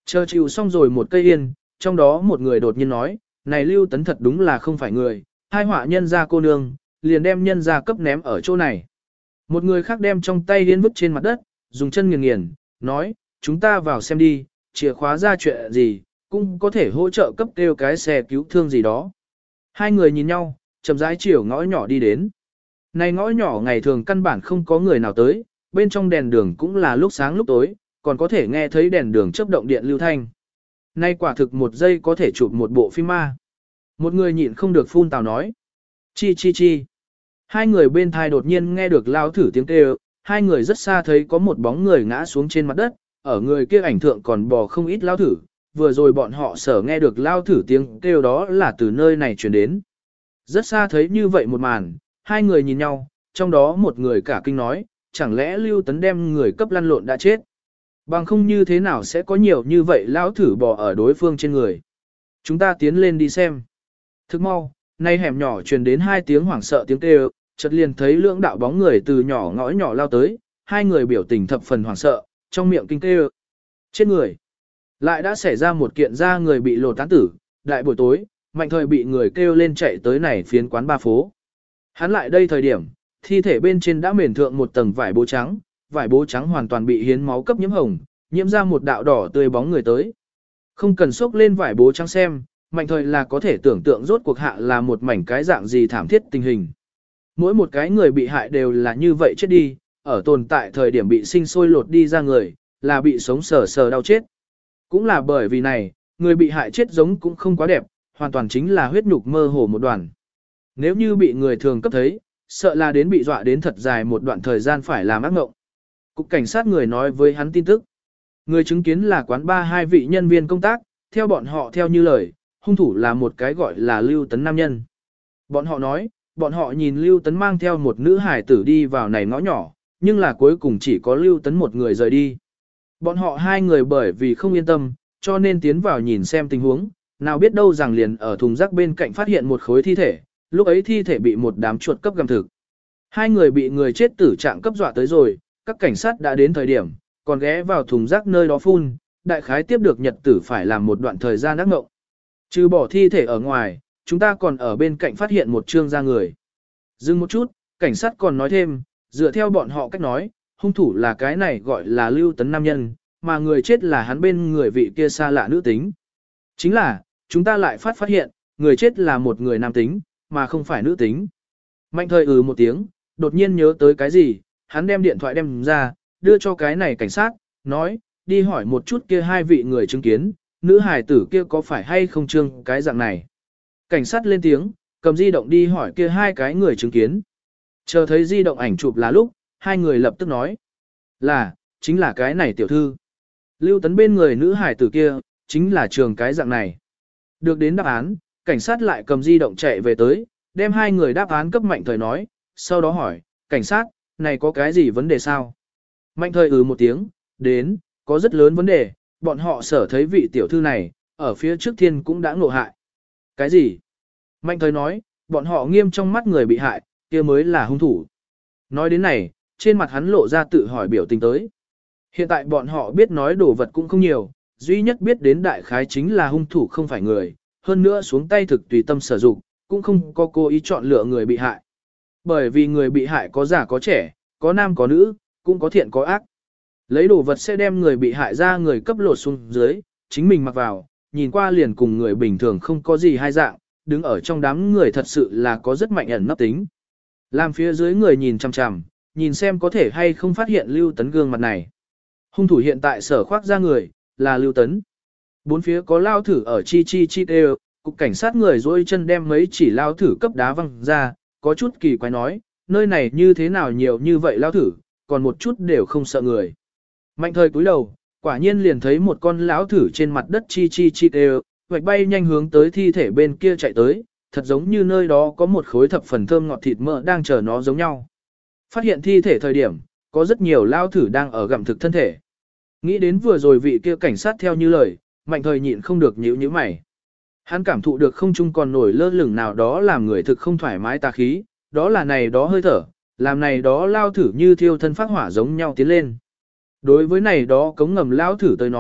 Chờ chịu xong rồi một cây yên, trong đó một người đột nhiên nói, này Lưu Tấn thật đúng là không phải người, hai họa nhân ra cô nương, liền đem nhân ra cấp ném ở chỗ này. Một người khác đem trong tay yên vứt trên mặt đất, dùng chân nghiền nghiền, nói, chúng ta vào xem đi, chìa khóa ra chuyện gì, cũng có thể hỗ trợ cấp kêu cái xe cứu thương gì đó. Hai người nhìn nhau, chậm rãi chiều ngõ nhỏ đi đến. Này ngõ nhỏ ngày thường căn bản không có người nào tới, bên trong đèn đường cũng là lúc sáng lúc tối, còn có thể nghe thấy đèn đường chớp động điện lưu thanh. Nay quả thực một giây có thể chụp một bộ phim ma. Một người nhịn không được phun tào nói. Chi chi chi. Hai người bên thai đột nhiên nghe được lao thử tiếng kêu, hai người rất xa thấy có một bóng người ngã xuống trên mặt đất, ở người kia ảnh thượng còn bò không ít lao thử, vừa rồi bọn họ sở nghe được lao thử tiếng kêu đó là từ nơi này truyền đến. Rất xa thấy như vậy một màn, hai người nhìn nhau, trong đó một người cả kinh nói, chẳng lẽ Lưu Tấn đem người cấp lăn lộn đã chết. Bằng không như thế nào sẽ có nhiều như vậy lao thử bò ở đối phương trên người. Chúng ta tiến lên đi xem. Thức mau, nay hẻm nhỏ truyền đến hai tiếng hoảng sợ tiếng kêu, chợt liền thấy lưỡng đạo bóng người từ nhỏ ngõ nhỏ lao tới, hai người biểu tình thập phần hoảng sợ, trong miệng kinh kêu. Chết người. Lại đã xảy ra một kiện ra người bị lột tán tử, đại buổi tối, Mạnh Thời bị người kêu lên chạy tới này phiến quán ba phố. Hắn lại đây thời điểm, thi thể bên trên đã mền thượng một tầng vải bố trắng, vải bố trắng hoàn toàn bị hiến máu cấp nhiễm hồng, nhiễm ra một đạo đỏ tươi bóng người tới. Không cần xốc lên vải bố trắng xem, Mạnh Thời là có thể tưởng tượng rốt cuộc hạ là một mảnh cái dạng gì thảm thiết tình hình. Mỗi một cái người bị hại đều là như vậy chết đi, ở tồn tại thời điểm bị sinh sôi lột đi ra người, là bị sống sờ sờ đau chết. Cũng là bởi vì này, người bị hại chết giống cũng không quá đẹp, hoàn toàn chính là huyết nhục mơ hồ một đoàn. Nếu như bị người thường cấp thấy, sợ là đến bị dọa đến thật dài một đoạn thời gian phải làm ác mộng. Cục cảnh sát người nói với hắn tin tức. Người chứng kiến là quán ba hai vị nhân viên công tác, theo bọn họ theo như lời, hung thủ là một cái gọi là Lưu Tấn nam nhân. Bọn họ nói, bọn họ nhìn Lưu Tấn mang theo một nữ hải tử đi vào này ngõ nhỏ, nhưng là cuối cùng chỉ có Lưu Tấn một người rời đi. Bọn họ hai người bởi vì không yên tâm, cho nên tiến vào nhìn xem tình huống, nào biết đâu rằng liền ở thùng rác bên cạnh phát hiện một khối thi thể, lúc ấy thi thể bị một đám chuột cấp gặm thực. Hai người bị người chết tử trạng cấp dọa tới rồi, các cảnh sát đã đến thời điểm, còn ghé vào thùng rác nơi đó phun, đại khái tiếp được nhật tử phải làm một đoạn thời gian ác mộng. Trừ bỏ thi thể ở ngoài, chúng ta còn ở bên cạnh phát hiện một trương da người. Dừng một chút, cảnh sát còn nói thêm, dựa theo bọn họ cách nói, hung thủ là cái này gọi là Lưu Tấn nam nhân, mà người chết là hắn bên người vị kia xa lạ nữ tính. Chính là, chúng ta lại phát phát hiện, người chết là một người nam tính, mà không phải nữ tính. Mạnh Thời ừ một tiếng, đột nhiên nhớ tới cái gì, hắn đem điện thoại đem ra, đưa cho cái này cảnh sát, nói, đi hỏi một chút kia hai vị người chứng kiến, nữ hài tử kia có phải hay không trương cái dạng này. Cảnh sát lên tiếng, cầm di động đi hỏi kia hai cái người chứng kiến. Chờ thấy di động ảnh chụp là lúc, hai người lập tức nói, là, chính là cái này tiểu thư. Lưu Tấn bên người nữ hài tử kia, chính là trường cái dạng này. Được đến đáp án, cảnh sát lại cầm di động chạy về tới, đem hai người đáp án cấp Mạnh Thời nói, sau đó hỏi, cảnh sát, này có cái gì vấn đề sao? Mạnh Thời ừ một tiếng, đến, có rất lớn vấn đề, bọn họ sở thấy vị tiểu thư này, ở phía trước thiên cũng đã ngộ hại. Cái gì? Mạnh Thời nói, bọn họ nghiêm trong mắt người bị hại, kia mới là hung thủ. Nói đến này, trên mặt hắn lộ ra tự hỏi biểu tình tới. Hiện tại bọn họ biết nói đồ vật cũng không nhiều, duy nhất biết đến đại khái chính là hung thủ không phải người, hơn nữa xuống tay thực tùy tâm sử dụng, cũng không có cố ý chọn lựa người bị hại. Bởi vì người bị hại có già có trẻ, có nam có nữ, cũng có thiện có ác. Lấy đồ vật sẽ đem người bị hại ra người cấp lột xuống dưới, chính mình mặc vào, nhìn qua liền cùng người bình thường không có gì hai dạng, đứng ở trong đám người thật sự là có rất mạnh ẩn nấp tính. Làm phía dưới người nhìn chằm chằm, nhìn xem có thể hay không phát hiện Lưu Tấn gương mặt này. Hung thủ hiện tại sở khoác ra người, là Lưu Tấn. Bốn phía có lao thử ở chi chi chi đều, cục cảnh sát người dối chân đem mấy chỉ lao thử cấp đá văng ra, có chút kỳ quái nói, nơi này như thế nào nhiều như vậy lao thử, còn một chút đều không sợ người. Mạnh Thời cúi đầu, quả nhiên liền thấy một con lão thử trên mặt đất chi chi chi đều, vạch bay nhanh hướng tới thi thể bên kia chạy tới, thật giống như nơi đó có một khối thập phần thơm ngọt thịt mỡ đang chờ nó giống nhau. Phát hiện thi thể thời điểm, có rất nhiều lao thử đang ở gặm thực thân thể. Nghĩ đến vừa rồi vị kia cảnh sát theo như lời, Mạnh Thời nhịn không được nhíu nhíu mày. Hắn cảm thụ được không trung còn nổi lơ lửng nào đó làm người thực không thoải mái tà khí, đó là này đó hơi thở, làm này đó lao thử như thiêu thân phát hỏa giống nhau tiến lên. Đối với này đó cống ngầm lao thử tới nói,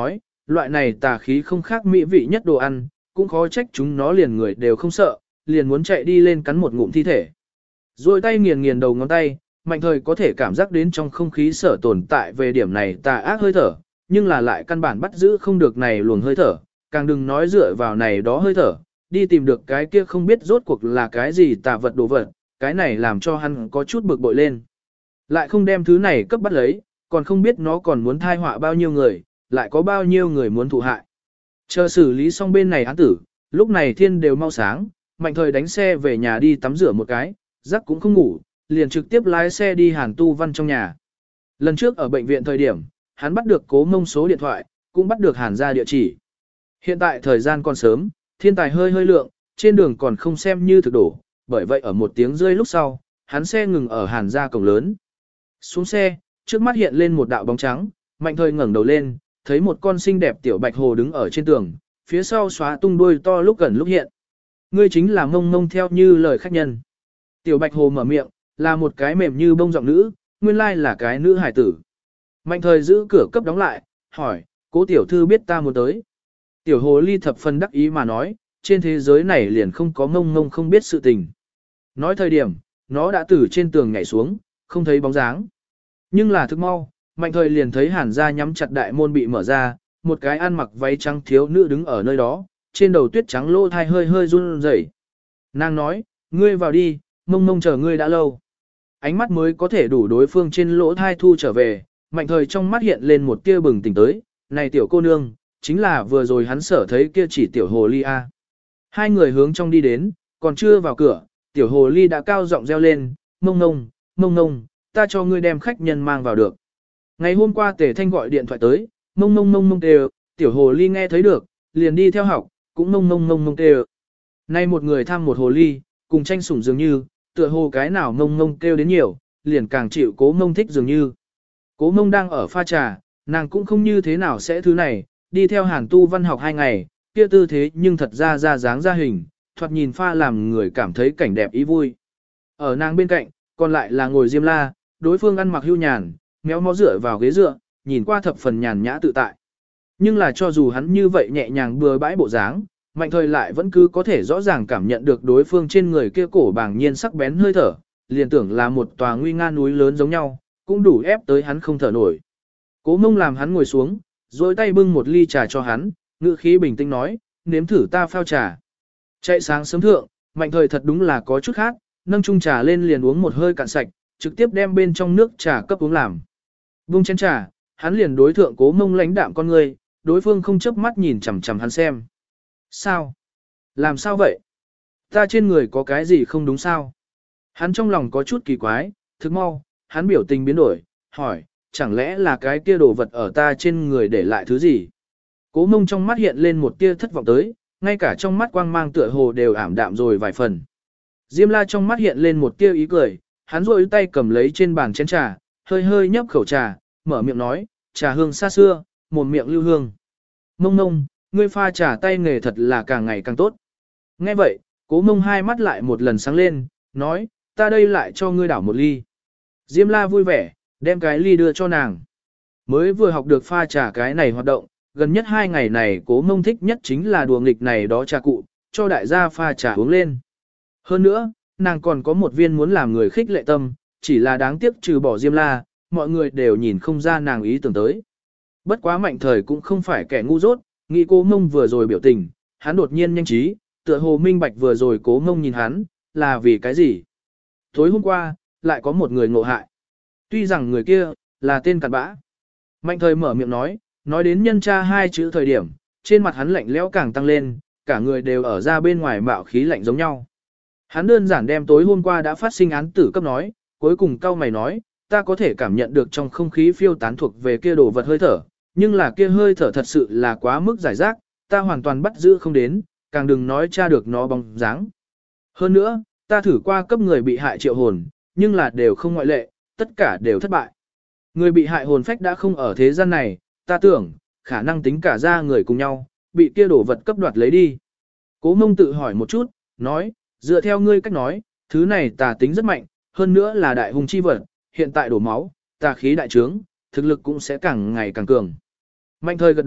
loại này tà khí không khác mỹ vị nhất đồ ăn, cũng khó trách chúng nó liền người đều không sợ, liền muốn chạy đi lên cắn một ngụm thi thể. Rồi tay nghiền nghiền đầu ngón tay, Mạnh Thời có thể cảm giác đến trong không khí sở tồn tại về điểm này tà ác hơi thở, nhưng là lại căn bản bắt giữ không được này luồng hơi thở, càng đừng nói dựa vào này đó hơi thở, đi tìm được cái kia không biết rốt cuộc là cái gì tà vật đồ vật, cái này làm cho hắn có chút bực bội lên. Lại không đem thứ này cấp bắt lấy, còn không biết nó còn muốn thai họa bao nhiêu người, lại có bao nhiêu người muốn thụ hại. Chờ xử lý xong bên này án tử, lúc này thiên đều mau sáng, Mạnh Thời đánh xe về nhà đi tắm rửa một cái, giấc cũng không ngủ, liền trực tiếp lái xe đi Hàn Tu Văn trong nhà. Lần trước ở bệnh viện thời điểm, hắn bắt được Cố Mông số điện thoại, cũng bắt được Hàn ra địa chỉ. Hiện tại thời gian còn sớm, thiên tài hơi hơi lượng, trên đường còn không xem như thực đổ, bởi vậy ở một tiếng rơi lúc sau, hắn xe ngừng ở Hàn ra cổng lớn. Xuống xe, trước mắt hiện lên một đạo bóng trắng, Mạnh Thời ngẩng đầu lên, thấy một con xinh đẹp tiểu bạch hồ đứng ở trên tường, phía sau xóa tung đuôi to lúc gần lúc hiện. Ngươi chính là Mông Mông theo như lời khách nhân. Tiểu bạch hồ mở miệng, là một cái mềm như bông giọng nữ, nguyên lai là cái nữ hải tử. Mạnh Thời giữ cửa cấp đóng lại, hỏi, Cố tiểu thư biết ta muốn tới. Tiểu hồ ly thập phần đắc ý mà nói, trên thế giới này liền không có Mông Mông không biết sự tình. Nói thời điểm, nó đã từ trên tường nhảy xuống, không thấy bóng dáng. Nhưng là thức mau, Mạnh Thời liền thấy Hàn gia nhắm chặt đại môn bị mở ra, một cái ăn mặc váy trắng thiếu nữ đứng ở nơi đó, trên đầu tuyết trắng lô thai hơi hơi run rẩy. Nàng nói, ngươi vào đi, Mông Mông chờ ngươi đã lâu. Ánh mắt mới có thể đủ đối phương trên lỗ thai thu trở về, Mạnh Thời trong mắt hiện lên một tia bừng tỉnh tới, này tiểu cô nương, chính là vừa rồi hắn sở thấy kia chỉ tiểu hồ ly a. Hai người hướng trong đi đến, còn chưa vào cửa, tiểu hồ ly đã cao giọng reo lên, Mông Mông, Mông Mông, ta cho ngươi đem khách nhân mang vào được. Ngày hôm qua Tề Thanh gọi điện thoại tới, Mông Mông Mông Mông đều, tiểu hồ ly nghe thấy được, liền đi theo học, cũng Mông Mông Mông Mông đều. Nay một người thăm một hồ ly, cùng tranh sủng dường như, tựa hồ cái nào Mông Mông kêu đến nhiều, liền càng chịu Cố Mông thích dường như. Cố Mông đang ở pha trà, nàng cũng không như thế nào sẽ thứ này, đi theo Hàn Tu Văn học hai ngày, kia tư thế nhưng thật ra ra dáng ra hình, thoạt nhìn pha làm người cảm thấy cảnh đẹp ý vui. Ở nàng bên cạnh, còn lại là ngồi Diêm La, đối phương ăn mặc hưu nhàn, méo mó dựa vào ghế dựa, nhìn qua thập phần nhàn nhã tự tại. Nhưng là cho dù hắn như vậy nhẹ nhàng bừa bãi bộ dáng, Mạnh Thời lại vẫn cứ có thể rõ ràng cảm nhận được đối phương trên người kia cổ bàng nhiên sắc bén hơi thở, liền tưởng là một tòa nguy nga núi lớn giống nhau, cũng đủ ép tới hắn không thở nổi. Cố Mông làm hắn ngồi xuống, rồi tay bưng một ly trà cho hắn, ngữ khí bình tĩnh nói, nếm thử ta phao trà. Chạy sáng sớm thượng, Mạnh Thời thật đúng là có chút khác, nâng chung trà lên liền uống một hơi cạn sạch, trực tiếp đem bên trong nước trà cấp uống làm. Vung chén trà, hắn liền đối thượng Cố Mông lãnh đạm con người, đối phương không chớp mắt nhìn chằm chằm hắn xem. Sao? Làm sao vậy? Ta trên người có cái gì không đúng sao? Hắn trong lòng có chút kỳ quái, thức mau, hắn biểu tình biến đổi, hỏi, chẳng lẽ là cái kia đồ vật ở ta trên người để lại thứ gì? Cố Mông trong mắt hiện lên một tia thất vọng tới, ngay cả trong mắt quang mang tựa hồ đều ảm đạm rồi vài phần. Diêm La trong mắt hiện lên một tia ý cười, hắn rôi tay cầm lấy trên bàn chén trà, hơi hơi nhấp khẩu trà, mở miệng nói, trà hương xa xưa, mồm miệng lưu hương. Mông Mông, ngươi pha trà tay nghề thật là càng ngày càng tốt. Nghe vậy, Cố Mông hai mắt lại một lần sáng lên, nói, ta đây lại cho ngươi đảo một ly. Diêm La vui vẻ, đem cái ly đưa cho nàng. Mới vừa học được pha trà cái này hoạt động, gần nhất hai ngày này Cố Mông thích nhất chính là đùa nghịch này đó trà cụ, cho đại gia pha trà uống lên. Hơn nữa, nàng còn có một viên muốn làm người khích lệ tâm, chỉ là đáng tiếc trừ bỏ Diêm La, mọi người đều nhìn không ra nàng ý tưởng tới. Bất quá Mạnh Thời cũng không phải kẻ ngu dốt, nghĩ Cố Mông vừa rồi biểu tình, hắn đột nhiên nhanh trí, tựa hồ minh bạch vừa rồi Cố Mông nhìn hắn, là vì cái gì. Tối hôm qua, lại có một người ngộ hại. Tuy rằng người kia, là tên cặn bã. Mạnh Thời mở miệng nói, nói đến nhân tra hai chữ thời điểm, trên mặt hắn lạnh lẽo càng tăng lên, cả người đều ở ra bên ngoài mạo khí lạnh giống nhau. Hắn đơn giản đem tối hôm qua đã phát sinh án tử cấp nói, cuối cùng cau mày nói, ta có thể cảm nhận được trong không khí phiêu tán thuộc về kia đồ vật hơi thở, nhưng là kia hơi thở thật sự là quá mức giải rác, ta hoàn toàn bắt giữ không đến, càng đừng nói tra được nó bóng dáng. Hơn nữa, ta thử qua cấp người bị hại triệu hồn, nhưng là đều không ngoại lệ, tất cả đều thất bại. Người bị hại hồn phách đã không ở thế gian này, ta tưởng, khả năng tính cả ra người cùng nhau, bị kia đổ vật cấp đoạt lấy đi. Cố Mông tự hỏi một chút, nói, dựa theo ngươi cách nói, thứ này tà tính rất mạnh, hơn nữa là đại hung chi vật, hiện tại đổ máu, tà khí đại trướng, thực lực cũng sẽ càng ngày càng cường. Mạnh Thời gật đầu,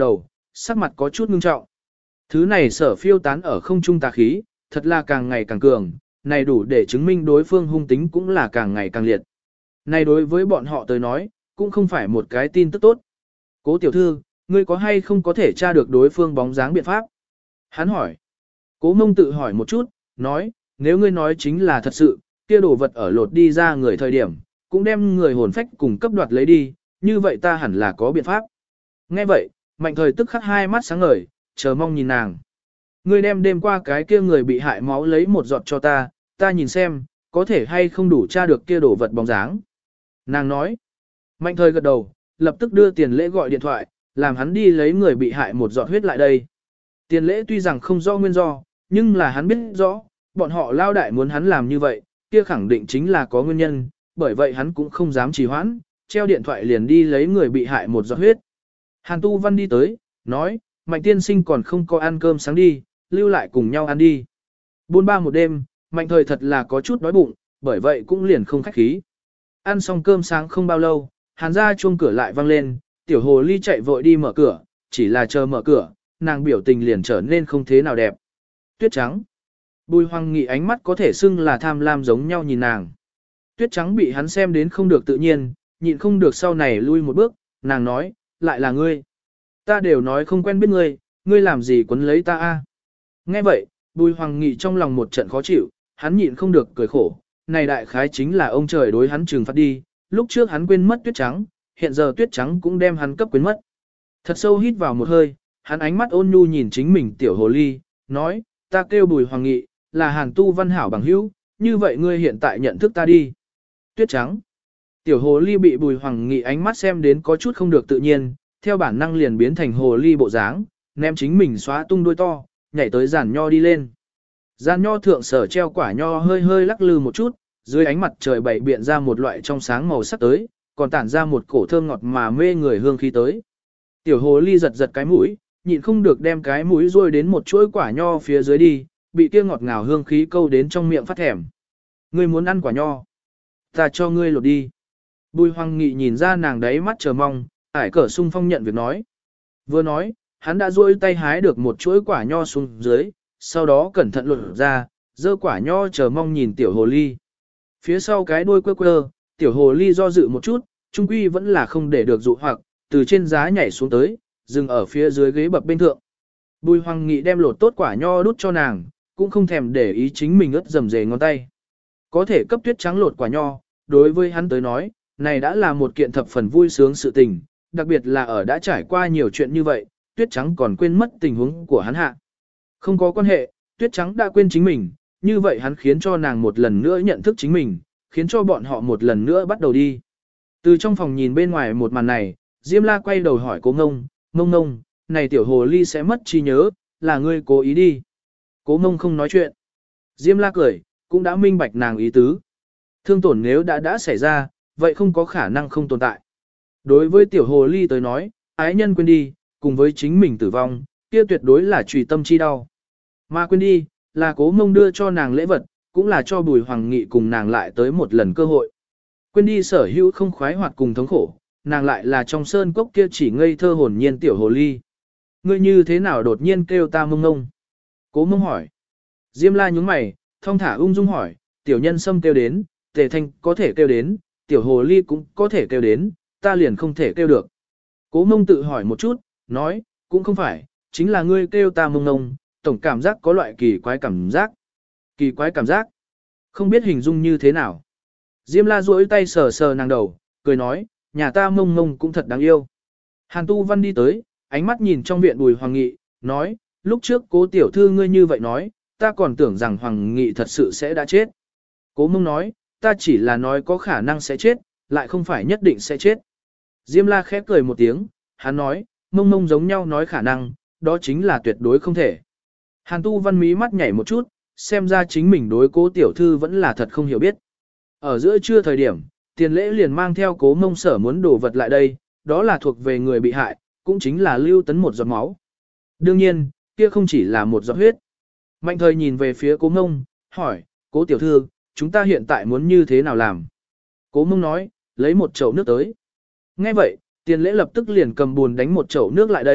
sắc mặt có chút ngưng trọng. Thứ này sở phiêu tán ở không trung tà khí, thật là càng ngày càng cường, này đủ để chứng minh đối phương hung tính cũng là càng ngày càng liệt. Này đối với bọn họ tới nói, cũng không phải một cái tin tức tốt. Cố tiểu thư, ngươi có hay không có thể tra được đối phương bóng dáng biện pháp? Hắn hỏi. Cố mông tự hỏi một chút, nói, nếu ngươi nói chính là thật sự, kia đồ vật ở lột đi ra người thời điểm, cũng đem người hồn phách cùng cấp đoạt lấy đi, như vậy ta hẳn là có biện pháp. Nghe vậy, Mạnh Thời tức khắc hai mắt sáng ngời, chờ mong nhìn nàng. Ngươi đem đêm qua cái kia người bị hại máu lấy một giọt cho ta, ta nhìn xem, có thể hay không đủ tra được kia đồ vật bóng dáng. Nàng nói. Mạnh Thời gật đầu, lập tức đưa tiền lễ gọi điện thoại, làm hắn đi lấy người bị hại một giọt huyết lại đây. Tiền lễ tuy rằng không rõ nguyên do, nhưng là hắn biết rõ, bọn họ lao đại muốn hắn làm như vậy, kia khẳng định chính là có nguyên nhân, bởi vậy hắn cũng không dám trì hoãn, treo điện thoại liền đi lấy người bị hại một giọt huyết. Hàn Tu Văn đi tới, nói, Mạnh tiên sinh còn không có ăn cơm sáng đi, lưu lại cùng nhau ăn đi. Buôn ba một đêm, Mạnh Thời thật là có chút đói bụng, bởi vậy cũng liền không khách khí. Ăn xong cơm sáng không bao lâu, Hàn ra chuông cửa lại vang lên, tiểu hồ ly chạy vội đi mở cửa, chỉ là chờ mở cửa, nàng biểu tình liền trở nên không thế nào đẹp. Tuyết trắng. Bùi Hoàng Nghị ánh mắt có thể xưng là tham lam giống nhau nhìn nàng. Tuyết trắng bị hắn xem đến không được tự nhiên, nhịn không được sau này lui một bước, nàng nói, lại là ngươi. Ta đều nói không quen biết ngươi, ngươi làm gì quấn lấy ta a? Nghe vậy, Bùi Hoàng Nghị trong lòng một trận khó chịu, hắn nhịn không được cười khổ, này đại khái chính là ông trời đối hắn trừng phạt đi, lúc trước hắn quên mất Tuyết trắng, hiện giờ Tuyết trắng cũng đem hắn cấp quên mất. Thật sâu hít vào một hơi, hắn ánh mắt ôn nhu nhìn chính mình tiểu hồ ly, nói, ta kêu Bùi Hoàng Nghị, là Hàn Tu Văn hảo bằng hữu, như vậy ngươi hiện tại nhận thức ta đi. Tuyết trắng. Tiểu hồ ly bị Bùi Hoàng Nghị ánh mắt xem đến có chút không được tự nhiên, theo bản năng liền biến thành hồ ly bộ dáng, ném chính mình xóa tung đuôi to, nhảy tới giàn nho đi lên. Giàn nho thượng sở treo quả nho hơi hơi lắc lư một chút, dưới ánh mặt trời bảy biện ra một loại trong sáng màu sắc tới, còn tản ra một cổ thơm ngọt mà mê người hương khí tới. Tiểu hồ ly giật giật cái mũi, nhịn không được đem cái mũi rôi đến một chuỗi quả nho phía dưới đi, bị kia ngọt ngào hương khí câu đến trong miệng phát thèm. Ngươi muốn ăn quả nho? Ta cho ngươi lột đi. Bùi Hoàng Nghị nhìn ra nàng đấy mắt chờ mong, ải cờ sung phong nhận việc nói. Vừa nói, hắn đã duỗi tay hái được một chuỗi quả nho xuống dưới, sau đó cẩn thận lột ra, dơ quả nho chờ mong nhìn tiểu hồ ly. Phía sau cái đuôi quơ quơ, tiểu hồ ly do dự một chút, trung quy vẫn là không để được dụ hoặc, từ trên giá nhảy xuống tới, dừng ở phía dưới ghế bập bên thượng. Bùi Hoàng Nghị đem lột tốt quả nho đút cho nàng, cũng không thèm để ý chính mình ướt dầm dề ngón tay. Có thể cấp Tuyết trắng lột quả nho, đối với hắn tới nói, này đã là một kiện thập phần vui sướng sự tình, đặc biệt là ở đã trải qua nhiều chuyện như vậy, Tuyết trắng còn quên mất tình huống của hắn hạ. Không có quan hệ, Tuyết trắng đã quên chính mình, như vậy hắn khiến cho nàng một lần nữa nhận thức chính mình, khiến cho bọn họ một lần nữa bắt đầu đi. Từ trong phòng nhìn bên ngoài một màn này, Diêm La quay đầu hỏi Cố Ngông, Ngông Ngông, này tiểu hồ ly sẽ mất trí nhớ, là ngươi cố ý đi. Cố Ngông không nói chuyện. Diêm La cười, cũng đã minh bạch nàng ý tứ. Thương tổn nếu đã đã xảy ra, vậy không có khả năng không tồn tại. Đối với tiểu hồ ly tới nói, ái nhân quên đi, cùng với chính mình tử vong, kia tuyệt đối là trùy tâm chi đau. Mà quên đi, là Cố Ngông đưa cho nàng lễ vật, cũng là cho Bùi Hoàng Nghị cùng nàng lại tới một lần cơ hội. Quên đi sở hữu không khoái hoạt cùng thống khổ, nàng lại là trong sơn cốc kia chỉ ngây thơ hồn nhiên tiểu hồ ly. Ngươi như thế nào đột nhiên kêu ta Mông Ngông? Cố Mông hỏi. Diêm La nhúng mày, thong thả ung dung hỏi, tiểu nhân sâm kêu đến, tề thanh có thể kêu đến, tiểu hồ ly cũng có thể kêu đến, ta liền không thể kêu được. Cố Mông tự hỏi một chút, nói, cũng không phải, chính là ngươi kêu ta Mông Ngông, tổng cảm giác có loại kỳ quái cảm giác. Kỳ quái cảm giác? Không biết hình dung như thế nào. Diêm La duỗi tay sờ sờ nàng đầu, cười nói, nhà ta Mông Ngông cũng thật đáng yêu. Hàn Tu Văn đi tới, ánh mắt nhìn trong viện Bùi Hoàng Nghị, nói, lúc trước Cố tiểu thư ngươi như vậy nói, ta còn tưởng rằng Hoàng Nghị thật sự sẽ đã chết. Cố Mông nói, ta chỉ là nói có khả năng sẽ chết, lại không phải nhất định sẽ chết. Diêm La khép cười một tiếng, hắn nói, Mông Mông giống nhau nói khả năng, đó chính là tuyệt đối không thể. Hàn Tu Văn mí mắt nhảy một chút, xem ra chính mình đối Cố tiểu thư vẫn là thật không hiểu biết. Ở giữa trưa thời điểm, Tiền Lễ liền mang theo Cố Mông sở muốn đổ vật lại đây, đó là thuộc về người bị hại, cũng chính là Lưu Tấn một giọt máu. Đương nhiên, kia không chỉ là một giọt huyết. Mạnh Thời nhìn về phía Cố Mông, hỏi, Cố tiểu thư, chúng ta hiện tại muốn như thế nào làm? Cố Mông nói, lấy một chậu nước tới. Nghe vậy, Tiền Lễ lập tức liền cầm buồn đánh một chậu nước lại đây,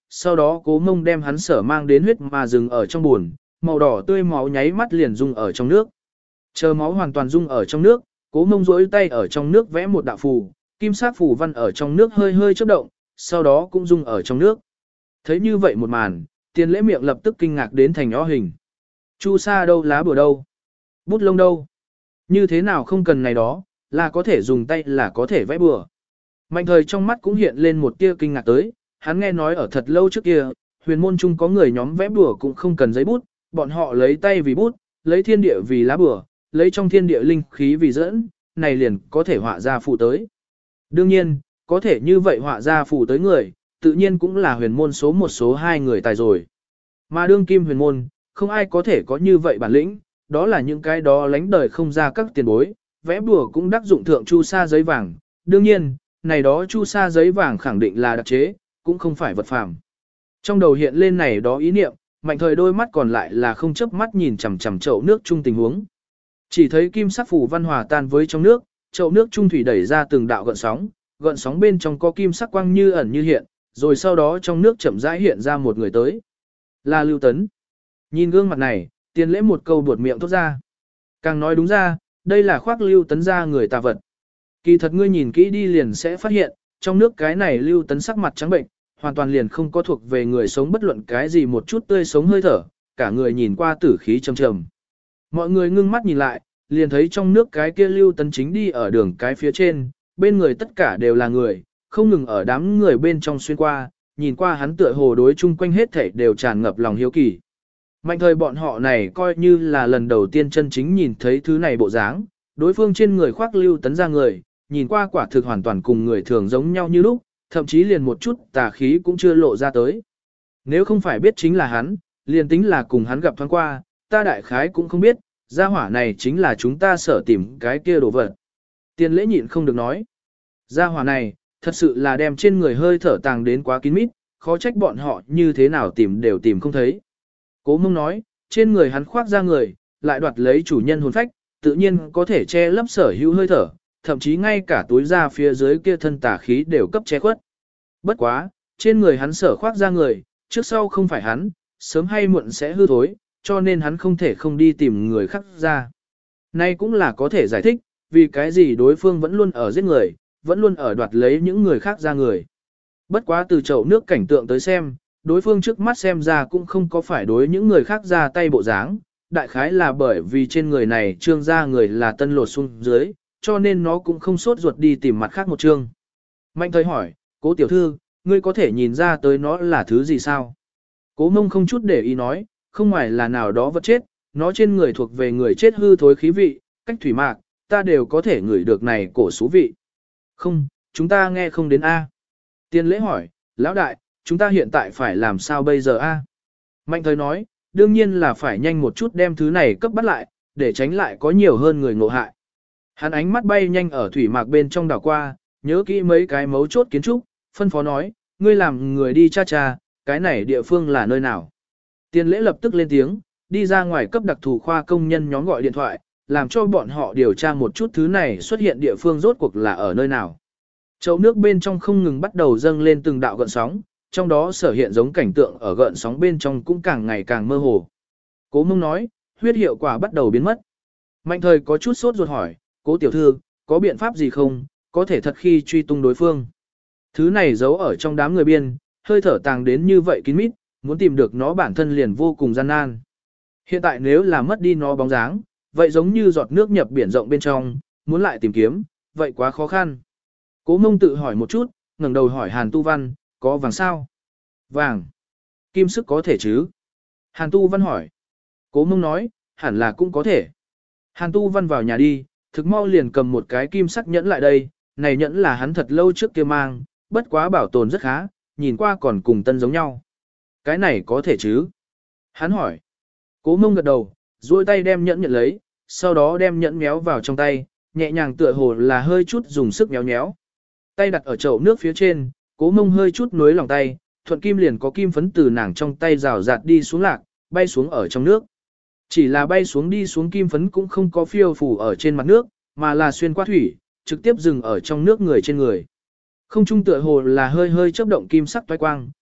sau đó Cố Mông đem hắn sở mang đến huyết mà dừng ở trong buồn, màu đỏ tươi máu nháy mắt liền dung ở trong nước. Chờ máu hoàn toàn dung ở trong nước, Cố Mông duỗi tay ở trong nước vẽ một đạo phù, kim sắc phù văn ở trong nước hơi hơi chớp động, sau đó cũng dung ở trong nước. Thấy như vậy một màn, Tiền Lễ miệng lập tức kinh ngạc đến thành nhó hình. Chu sa đâu, lá bùa đâu, bút lông đâu? Như thế nào không cần này đó, là có thể dùng tay là có thể vẽ bùa. Mạnh thời trong mắt cũng hiện lên một tia kinh ngạc tới, hắn nghe nói ở thật lâu trước kia, huyền môn chung có người nhóm vẽ bùa cũng không cần giấy bút, bọn họ lấy tay vì bút, lấy thiên địa vì lá bùa, lấy trong thiên địa linh khí vì dẫn, này liền có thể họa ra phù tới. Đương nhiên, có thể như vậy họa ra phù tới người, tự nhiên cũng là huyền môn số một số hai người tài rồi. Mà đương kim huyền môn, không ai có thể có như vậy bản lĩnh, đó là những cái đó lánh đời không ra các tiền bối, vẽ bùa cũng đắc dụng thượng chu sa giấy vàng. Đương nhiên, này đó chu sa giấy vàng khẳng định là đặc chế, cũng không phải vật phàm. Trong đầu hiện lên này đó ý niệm, Mạnh thời đôi mắt còn lại là không chớp mắt nhìn chằm chằm chậu nước chung tình huống. Chỉ thấy kim sắc phù văn hòa tan với trong nước, chậu nước trung thủy đẩy ra từng đạo gợn sóng, gợn sóng bên trong có kim sắc quang như ẩn như hiện, rồi sau đó trong nước chậm rãi hiện ra một người tới. Là Lưu Tấn. Nhìn gương mặt này, Tiền Lễ một câu buột miệng thốt ra. Càng nói đúng ra, đây là khoác Lưu Tấn ra người tà vật. Kỳ thật ngươi nhìn kỹ đi liền sẽ phát hiện, trong nước cái này Lưu Tấn sắc mặt trắng bệnh, hoàn toàn liền không có thuộc về người sống bất luận cái gì một chút tươi sống hơi thở, cả người nhìn qua tử khí trầm trầm. Mọi người ngưng mắt nhìn lại, liền thấy trong nước cái kia Lưu Tấn chính đi ở đường cái phía trên, bên người tất cả đều là người, không ngừng ở đám người bên trong xuyên qua, nhìn qua hắn tựa hồ đối chung quanh hết thảy đều tràn ngập lòng hiếu kỳ. Mạnh thời bọn họ này coi như là lần đầu tiên chân chính nhìn thấy thứ này bộ dáng, đối phương trên người khoác Lưu Tấn ra người, nhìn qua quả thực hoàn toàn cùng người thường giống nhau như lúc, thậm chí liền một chút tà khí cũng chưa lộ ra tới. Nếu không phải biết chính là hắn, liền tính là cùng hắn gặp thoáng qua, ta đại khái cũng không biết, gia hỏa này chính là chúng ta sở tìm cái kia đồ vật. Tiền Lễ nhịn không được nói. Gia hỏa này, thật sự là đem trên người hơi thở tàng đến quá kín mít, khó trách bọn họ như thế nào tìm đều tìm không thấy. Cố Mông nói, trên người hắn khoác ra người, lại đoạt lấy chủ nhân hồn phách, tự nhiên có thể che lấp sở hữu hơi thở, thậm chí ngay cả túi da phía dưới kia thân tà khí đều cấp che khuất. Bất quá, trên người hắn sở khoác ra người, trước sau không phải hắn, sớm hay muộn sẽ hư thối, cho nên hắn không thể không đi tìm người khác ra. Nay cũng là có thể giải thích, vì cái gì đối phương vẫn luôn ở giết người, vẫn luôn ở đoạt lấy những người khác ra người. Bất quá từ chậu nước cảnh tượng tới xem, đối phương trước mắt xem ra cũng không có phải đối những người khác ra tay bộ dáng, đại khái là bởi vì trên người này trương ra người là tân lột xuống dưới, cho nên nó cũng không sốt ruột đi tìm mặt khác một trương. Mạnh thời hỏi, Cố tiểu thư, ngươi có thể nhìn ra tới nó là thứ gì sao? Cố Mông không chút để ý nói, không ngoài là nào đó vật chết, nó trên người thuộc về người chết hư thối khí vị, cách thủy mạc, ta đều có thể ngửi được này cổ xú vị. Không, chúng ta nghe không đến A. Tiền Lễ hỏi, lão đại, chúng ta hiện tại phải làm sao bây giờ A? Mạnh thời nói, đương nhiên là phải nhanh một chút đem thứ này cấp bắt lại, để tránh lại có nhiều hơn người ngộ hại. Hắn ánh mắt bay nhanh ở thủy mạc bên trong đảo qua, nhớ kỹ mấy cái mấu chốt kiến trúc, phân phó nói, ngươi làm người đi cha cha, cái này địa phương là nơi nào. Tiền Lễ lập tức lên tiếng, đi ra ngoài cấp đặc thù khoa công nhân nhóm gọi điện thoại, làm cho bọn họ điều tra một chút thứ này xuất hiện địa phương rốt cuộc là ở nơi nào. Chậu nước bên trong không ngừng bắt đầu dâng lên từng đạo gợn sóng, trong đó sở hiện giống cảnh tượng ở gợn sóng bên trong cũng càng ngày càng mơ hồ. Cố Mông nói, huyết hiệu quả bắt đầu biến mất. Mạnh thời có chút sốt ruột hỏi, Cố tiểu thư, có biện pháp gì không, có thể thật khi truy tung đối phương. Thứ này giấu ở trong đám người biên, hơi thở tàng đến như vậy kín mít, muốn tìm được nó bản thân liền vô cùng gian nan. Hiện tại nếu là mất đi nó bóng dáng, vậy giống như giọt nước nhập biển rộng bên trong, muốn lại tìm kiếm, vậy quá khó khăn. Cố Mông tự hỏi một chút, ngẩng đầu hỏi Hàn Tu Văn, có vàng sao? Vàng. Kim sức có thể chứ? Hàn Tu Văn hỏi. Cố Mông nói, hẳn là cũng có thể. Hàn Tu Văn vào nhà đi, thực mau liền cầm một cái kim sắc nhẫn lại đây, này nhẫn là hắn thật lâu trước kia mang, bất quá bảo tồn rất khá, nhìn qua còn cùng tân giống nhau. Cái này có thể chứ? Hắn hỏi. Cố Mông gật đầu, duỗi tay đem nhẫn nhận lấy, sau đó đem nhẫn méo vào trong tay, nhẹ nhàng tựa hồ là hơi chút dùng sức méo méo. Tay đặt ở chậu nước phía trên, Cố Mông hơi chút nối lòng tay, thuận kim liền có kim phấn từ nàng trong tay rào rạt đi xuống lạc, bay xuống ở trong nước. Chỉ là bay xuống đi xuống kim phấn cũng không có phiêu phù ở trên mặt nước, mà là xuyên qua thủy, trực tiếp dừng ở trong nước người trên người. Không trung tựa hồ là hơi hơi chớp động kim sắc toái quang,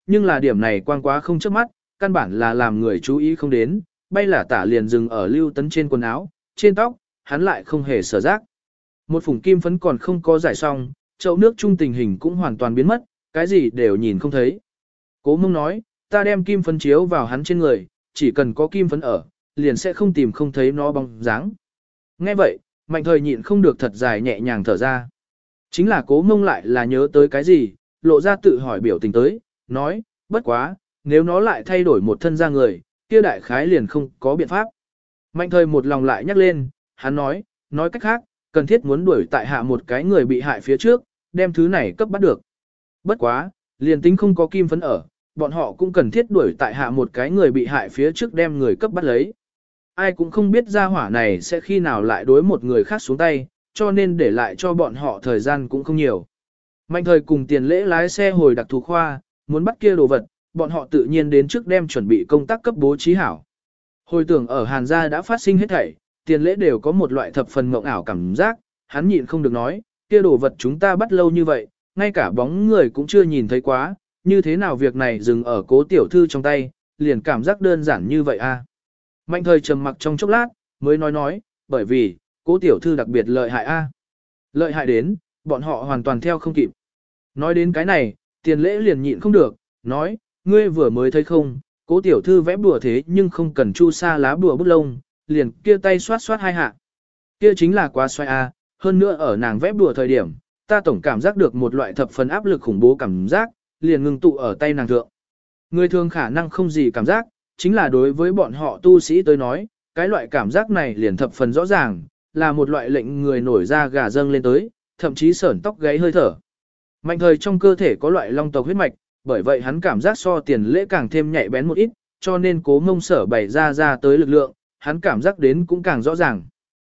nhưng là điểm này quang quá không chớp mắt, căn bản là làm người chú ý không đến, bay là tả liền dừng ở Lưu Tấn trên quần áo, trên tóc, hắn lại không hề sở giác. Một phủng kim phấn còn không có giải xong, chậu nước chung tình hình cũng hoàn toàn biến mất, cái gì đều nhìn không thấy. Cố Mông nói, ta đem kim phấn chiếu vào hắn trên người, chỉ cần có kim phấn ở, liền sẽ không tìm không thấy nó bóng dáng. Nghe vậy, Mạnh Thời nhịn không được thật dài nhẹ nhàng thở ra. Chính là Cố Mông lại là nhớ tới cái gì, lộ ra tự hỏi biểu tình tới, nói, bất quá, nếu nó lại thay đổi một thân da người, kia đại khái liền không có biện pháp. Mạnh Thời một lòng lại nhắc lên, hắn nói, nói cách khác, cần thiết muốn đuổi tại hạ một cái người bị hại phía trước, đem thứ này cấp bắt được. Bất quá, liền tính không có kim phấn ở, bọn họ cũng cần thiết đuổi tại hạ một cái người bị hại phía trước đem người cấp bắt lấy. Ai cũng không biết gia hỏa này sẽ khi nào lại đối một người khác xuống tay, cho nên để lại cho bọn họ thời gian cũng không nhiều. Mạnh Thời cùng Tiền Lễ lái xe hồi đặc thù khoa, muốn bắt kia đồ vật, bọn họ tự nhiên đến trước đem chuẩn bị công tác cấp bố trí hảo. Hồi tưởng ở Hàn gia đã phát sinh hết thảy, Tiền Lễ đều có một loại thập phần mộng ảo cảm giác, hắn nhịn không được nói, kia đồ vật chúng ta bắt lâu như vậy, ngay cả bóng người cũng chưa nhìn thấy quá, như thế nào việc này dừng ở Cố tiểu thư trong tay, liền cảm giác đơn giản như vậy a. Mạnh Thời trầm mặc trong chốc lát, mới nói nói, bởi vì, Cố tiểu thư đặc biệt lợi hại a. Lợi hại đến, bọn họ hoàn toàn theo không kịp. Nói đến cái này, Tiền Lễ liền nhịn không được, nói, ngươi vừa mới thấy không, Cố tiểu thư vẽ bùa thế nhưng không cần chu sa lá bùa bút lông, liền kia tay xoát xoát hai hạ. Kia chính là quá xoay a, hơn nữa ở nàng vẽ bùa thời điểm, ta tổng cảm giác được một loại thập phần áp lực khủng bố cảm giác, liền ngừng tụ ở tay nàng thượng. Người thường khả năng không gì cảm giác, chính là đối với bọn họ tu sĩ tới nói, cái loại cảm giác này liền thập phần rõ ràng, là một loại lệnh người nổi da gà dâng lên tới, thậm chí sởn tóc gáy hơi thở. Mạnh Thời trong cơ thể có loại long tộc huyết mạch, bởi vậy hắn cảm giác so Tiền Lễ càng thêm nhạy bén một ít, cho nên Cố Mông sở bày ra ra tới lực lượng, hắn cảm giác đến cũng càng rõ ràng.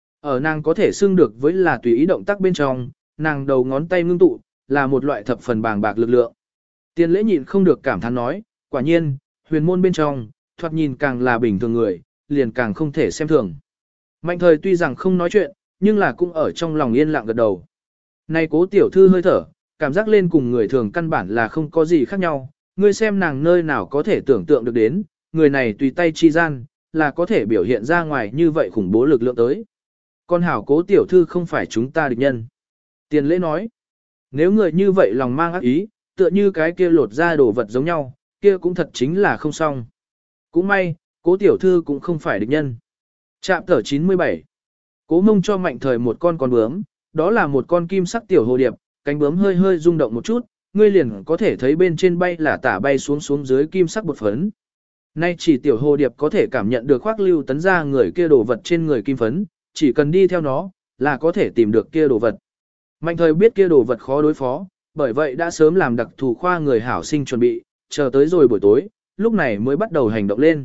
Ở nàng có thể xưng được với là tùy ý động tác bên trong, nàng đầu ngón tay ngưng tụ, là một loại thập phần bàng bạc lực lượng. Tiền Lễ nhịn không được cảm thán nói, quả nhiên, huyền môn bên trong, thoạt nhìn càng là bình thường người, liền càng không thể xem thường. Mạnh Thời tuy rằng không nói chuyện, nhưng là cũng ở trong lòng yên lặng gật đầu. Này Cố tiểu thư hơi thở, cảm giác lên cùng người thường căn bản là không có gì khác nhau, ngươi xem nàng nơi nào có thể tưởng tượng được đến, người này tùy tay chi gian, là có thể biểu hiện ra ngoài như vậy khủng bố lực lượng tới. Con hảo Cố tiểu thư không phải chúng ta địch nhân. Tiền Lễ nói, nếu người như vậy lòng mang ác ý, tựa như cái kia lột ra đồ vật giống nhau, kia cũng thật chính là không xong. Cũng may, Cố tiểu thư cũng không phải địch nhân. Trạm tở chín mươi bảy. Cố Mông cho Mạnh Thời một con con bướm, đó là một con kim sắc tiểu hồ điệp, cánh bướm hơi hơi rung động một chút, ngươi liền có thể thấy bên trên bay là tả bay xuống xuống dưới kim sắc bột phấn. Nay chỉ tiểu hồ điệp có thể cảm nhận được khoác Lưu Tấn ra người kia đồ vật trên người kim phấn, chỉ cần đi theo nó, là có thể tìm được kia đồ vật. Mạnh Thời biết kia đồ vật khó đối phó, bởi vậy đã sớm làm đặc thù khoa người hảo sinh chuẩn bị, chờ tới rồi buổi tối, lúc này mới bắt đầu hành động lên.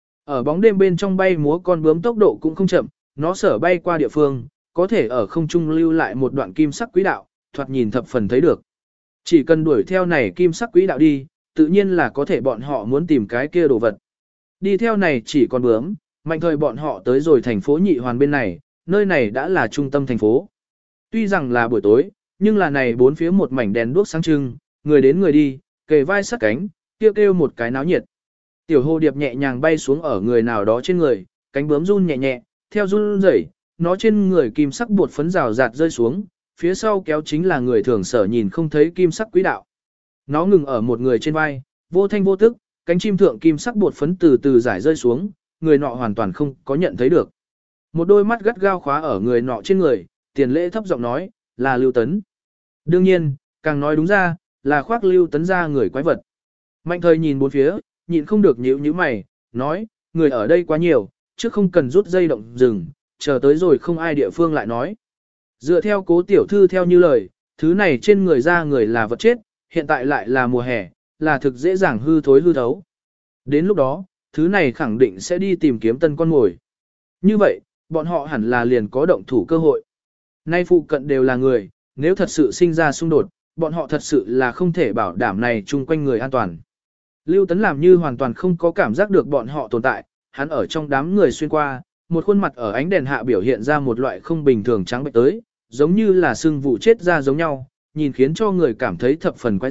Ở bóng đêm bên trong bay múa con bướm tốc độ cũng không chậm, nó sở bay qua địa phương, có thể ở không trung lưu lại một đoạn kim sắc quỹ đạo, thoạt nhìn thập phần thấy được. Chỉ cần đuổi theo này kim sắc quỹ đạo đi, tự nhiên là có thể bọn họ muốn tìm cái kia đồ vật. Đi theo này chỉ con bướm, Mạnh Thời bọn họ tới rồi thành phố Nhị Hoàn bên này, nơi này đã là trung tâm thành phố. Tuy rằng là buổi tối, nhưng là này bốn phía một mảnh đèn đuốc sáng trưng, người đến người đi, kề vai sát cánh, kêu kêu một cái náo nhiệt. Tiểu hồ điệp nhẹ nhàng bay xuống ở người nào đó trên người, cánh bướm run nhẹ nhẹ, theo run rẩy, nó trên người kim sắc bột phấn rào rạt rơi xuống, phía sau kéo chính là người thường sở nhìn không thấy kim sắc quỹ đạo. Nó ngừng ở một người trên vai, vô thanh vô tức, cánh chim thượng kim sắc bột phấn từ từ giải rơi xuống, người nọ hoàn toàn không có nhận thấy được. Một đôi mắt gắt gao khóa ở người nọ trên người, Tiền Lễ thấp giọng nói, là Lưu Tấn. Đương nhiên, càng nói đúng ra, là khoác Lưu Tấn ra người quái vật. Mạnh Thời nhìn bốn phía, nhịn không được nhíu nhíu mày, nói, người ở đây quá nhiều, chứ không cần rút dây động rừng, chờ tới rồi không ai địa phương lại nói. Dựa theo Cố tiểu thư theo như lời, thứ này trên người ra người là vật chết, hiện tại lại là mùa hè, là thực dễ dàng hư thối hư thấu. Đến lúc đó, thứ này khẳng định sẽ đi tìm kiếm tân con mồi. Như vậy, bọn họ hẳn là liền có động thủ cơ hội. Nay phụ cận đều là người, nếu thật sự sinh ra xung đột, bọn họ thật sự là không thể bảo đảm này chung quanh người an toàn. Lưu Tấn làm như hoàn toàn không có cảm giác được bọn họ tồn tại, hắn ở trong đám người xuyên qua, một khuôn mặt ở ánh đèn hạ biểu hiện ra một loại không bình thường trắng bệch tới, giống như là xương vụ chết ra giống nhau, nhìn khiến cho người cảm thấy thập phần quái dị,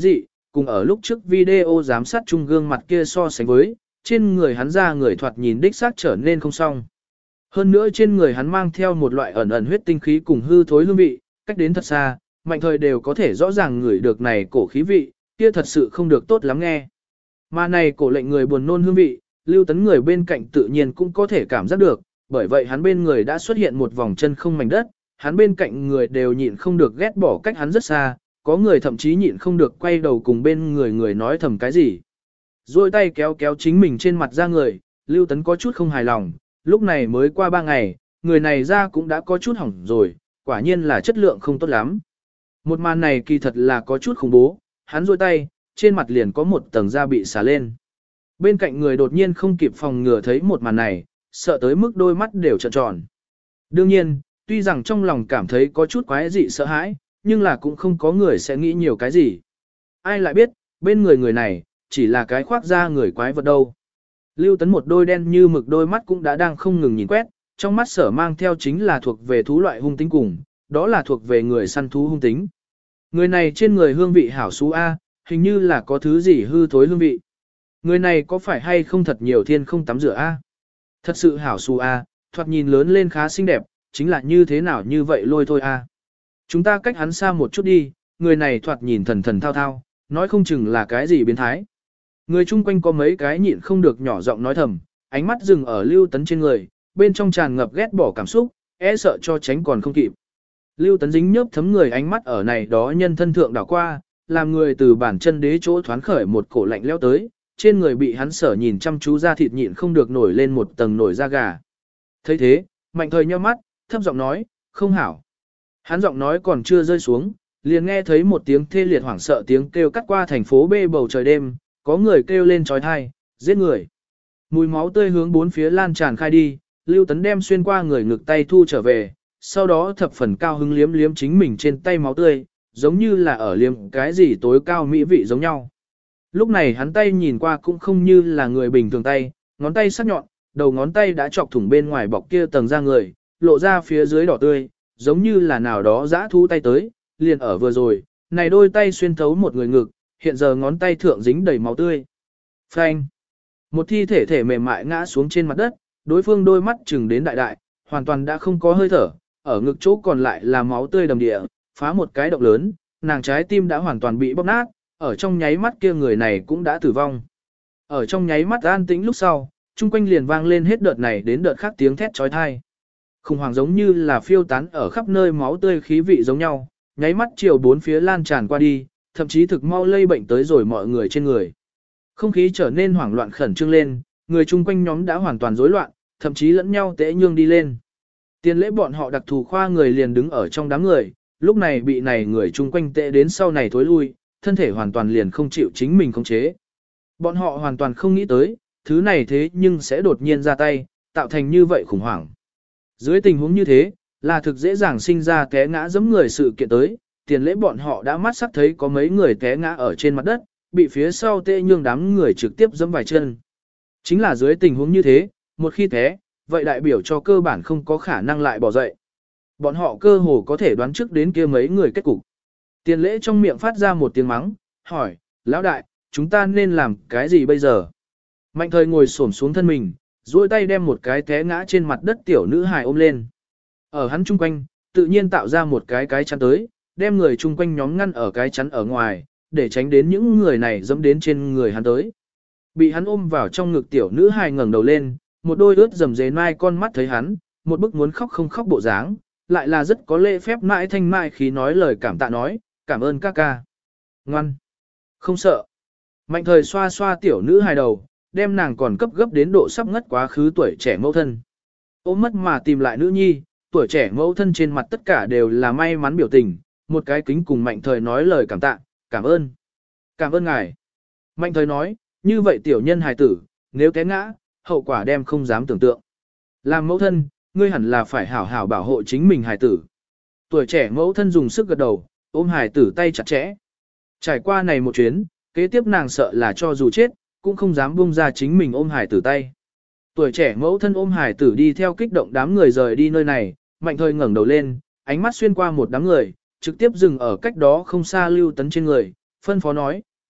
cùng ở lúc trước video giám sát chung gương mặt kia so sánh với, trên người hắn ra người thoạt nhìn đích xác trở nên không xong. Hơn nữa trên người hắn mang theo một loại ẩn ẩn huyết tinh khí cùng hư thối hương vị, cách đến thật xa, Mạnh Thời đều có thể rõ ràng ngửi được này cổ khí vị, kia thật sự không được tốt lắm nghe. Mà này cổ lệnh người buồn nôn hương vị, Lưu Tấn người bên cạnh tự nhiên cũng có thể cảm giác được, bởi vậy hắn bên người đã xuất hiện một vòng chân không mảnh đất, hắn bên cạnh người đều nhịn không được ghét bỏ cách hắn rất xa, có người thậm chí nhịn không được quay đầu cùng bên người người nói thầm cái gì. Rồi tay kéo kéo chính mình trên mặt ra người, Lưu Tấn có chút không hài lòng, lúc này mới qua ba ngày, người này ra cũng đã có chút hỏng rồi, quả nhiên là chất lượng không tốt lắm. Một màn này kỳ thật là có chút khủng bố, hắn rôi tay, trên mặt liền có một tầng da bị xả lên. Bên cạnh người đột nhiên không kịp phòng ngừa thấy một màn này, sợ tới mức đôi mắt đều trợn tròn. Đương nhiên, tuy rằng trong lòng cảm thấy có chút quái dị sợ hãi, nhưng là cũng không có người sẽ nghĩ nhiều cái gì. Ai lại biết, bên người người này, chỉ là cái khoác da người quái vật đâu. Lưu Tấn một đôi đen như mực đôi mắt cũng đã đang không ngừng nhìn quét, trong mắt sở mang theo chính là thuộc về thú loại hung tính cùng, đó là thuộc về người săn thú hung tính. Người này trên người hương vị hảo xú A, hình như là có thứ gì hư thối hương vị. Người này có phải hay không thật nhiều thiên không tắm rửa A? Thật sự hảo xú A, thoạt nhìn lớn lên khá xinh đẹp, chính là như thế nào như vậy lôi thôi A. Chúng ta cách hắn xa một chút đi, người này thoạt nhìn thần thần thao thao, nói không chừng là cái gì biến thái. Người chung quanh có mấy cái nhịn không được nhỏ giọng nói thầm, ánh mắt dừng ở Lưu Tấn trên người, bên trong tràn ngập ghét bỏ cảm xúc, e sợ cho tránh còn không kịp. Lưu Tấn dính nhớp thấm người ánh mắt ở này đó nhân thân thượng đảo qua, làm người từ bản chân đế chỗ thoáng khởi một cổ lạnh lẽo tới, trên người bị hắn sở nhìn chăm chú ra thịt nhịn không được nổi lên một tầng nổi da gà. Thấy thế, Mạnh Thời nhíu mắt, thấp giọng nói, không hảo. Hắn giọng nói còn chưa rơi xuống, liền nghe thấy một tiếng thê liệt hoảng sợ tiếng kêu cắt qua thành phố bê bầu trời đêm, có người kêu lên trói thai, giết người. Mùi máu tươi hướng bốn phía lan tràn khai đi, Lưu Tấn đem xuyên qua người ngực tay thu trở về, sau đó thập phần cao hứng liếm liếm chính mình trên tay máu tươi, giống như là ở liếm cái gì tối cao mỹ vị giống nhau. Lúc này hắn tay nhìn qua cũng không như là người bình thường tay, ngón tay sắc nhọn, đầu ngón tay đã chọc thủng bên ngoài bọc kia tầng da người, lộ ra phía dưới đỏ tươi, giống như là nào đó dã thú tay tới, liền ở vừa rồi, này đôi tay xuyên thấu một người ngực, hiện giờ ngón tay thượng dính đầy máu tươi. Phanh! Một thi thể thể mềm mại ngã xuống trên mặt đất, đối phương đôi mắt chừng đến đại đại, hoàn toàn đã không có hơi thở, ở ngực chỗ còn lại là máu tươi đầm địa, phá một cái động lớn, nàng trái tim đã hoàn toàn bị bóp nát, ở trong nháy mắt kia người này cũng đã tử vong. Ở trong nháy mắt an tĩnh lúc sau, chung quanh liền vang lên hết đợt này đến đợt khác tiếng thét chói tai. Khủng hoảng giống như là phiêu tán ở khắp nơi máu tươi khí vị giống nhau, nháy mắt chiều bốn phía lan tràn qua đi, thậm chí thực mau lây bệnh tới rồi mọi người trên người. Không khí trở nên hoảng loạn khẩn trương lên, người chung quanh nhóm đã hoàn toàn rối loạn, thậm chí lẫn nhau tễ nhương đi lên. Tiền lễ bọn họ đặc thù khoa người liền đứng ở trong đám người, lúc này bị này người chung quanh tệ đến sau này thối lui, thân thể hoàn toàn liền không chịu chính mình khống chế. Bọn họ hoàn toàn không nghĩ tới, thứ này thế nhưng sẽ đột nhiên ra tay, tạo thành như vậy khủng hoảng. Dưới tình huống như thế, là thực dễ dàng sinh ra té ngã giẫm người sự kiện tới, tiền lễ bọn họ đã mắt sắc thấy có mấy người té ngã ở trên mặt đất, bị phía sau tệ nhương đám người trực tiếp giẫm vài chân. Chính là dưới tình huống như thế, một khi té, vậy đại biểu cho cơ bản không có khả năng lại bỏ dậy. Bọn họ cơ hồ có thể đoán trước đến kia mấy người kết cục. Tiền lễ trong miệng phát ra một tiếng mắng, hỏi, lão đại, chúng ta nên làm cái gì bây giờ? Mạnh Thời ngồi xổm xuống thân mình, duỗi tay đem một cái té ngã trên mặt đất tiểu nữ hài ôm lên. Ở hắn chung quanh, tự nhiên tạo ra một cái cái chắn tới, đem người chung quanh nhóm ngăn ở cái chắn ở ngoài, để tránh đến những người này dẫm đến trên người hắn tới. Bị hắn ôm vào trong ngực tiểu nữ hài ngẩng đầu lên, một đôi ướt rầm rề mai con mắt thấy hắn, một bức muốn khóc không khóc bộ dáng, lại là rất có lễ phép mãi thanh mại khi nói lời cảm tạ nói, cảm ơn ca ca. Ngoan. Không sợ. Mạnh Thời xoa xoa tiểu nữ hài đầu, đem nàng còn cấp gấp đến độ sắp ngất quá khứ tuổi trẻ mẫu thân. Ôm mất mà tìm lại nữ nhi, tuổi trẻ mẫu thân trên mặt tất cả đều là may mắn biểu tình, một cái kính cùng Mạnh Thời nói lời cảm tạ, cảm ơn. Cảm ơn ngài. Mạnh Thời nói, như vậy tiểu nhân hài tử, nếu té ngã, hậu quả đem không dám tưởng tượng. Làm mẫu thân, ngươi hẳn là phải hảo hảo bảo hộ chính mình hài tử. Tuổi trẻ mẫu thân dùng sức gật đầu, ôm hài tử tay chặt chẽ. Trải qua này một chuyến, kế tiếp nàng sợ là cho dù chết, cũng không dám buông ra chính mình ôm hài tử tay. Tuổi trẻ mẫu thân ôm hài tử đi theo kích động đám người rời đi nơi này, Mạnh Thời ngẩng đầu lên, ánh mắt xuyên qua một đám người, trực tiếp dừng ở cách đó không xa Lưu Tấn trên người, phân phó nói,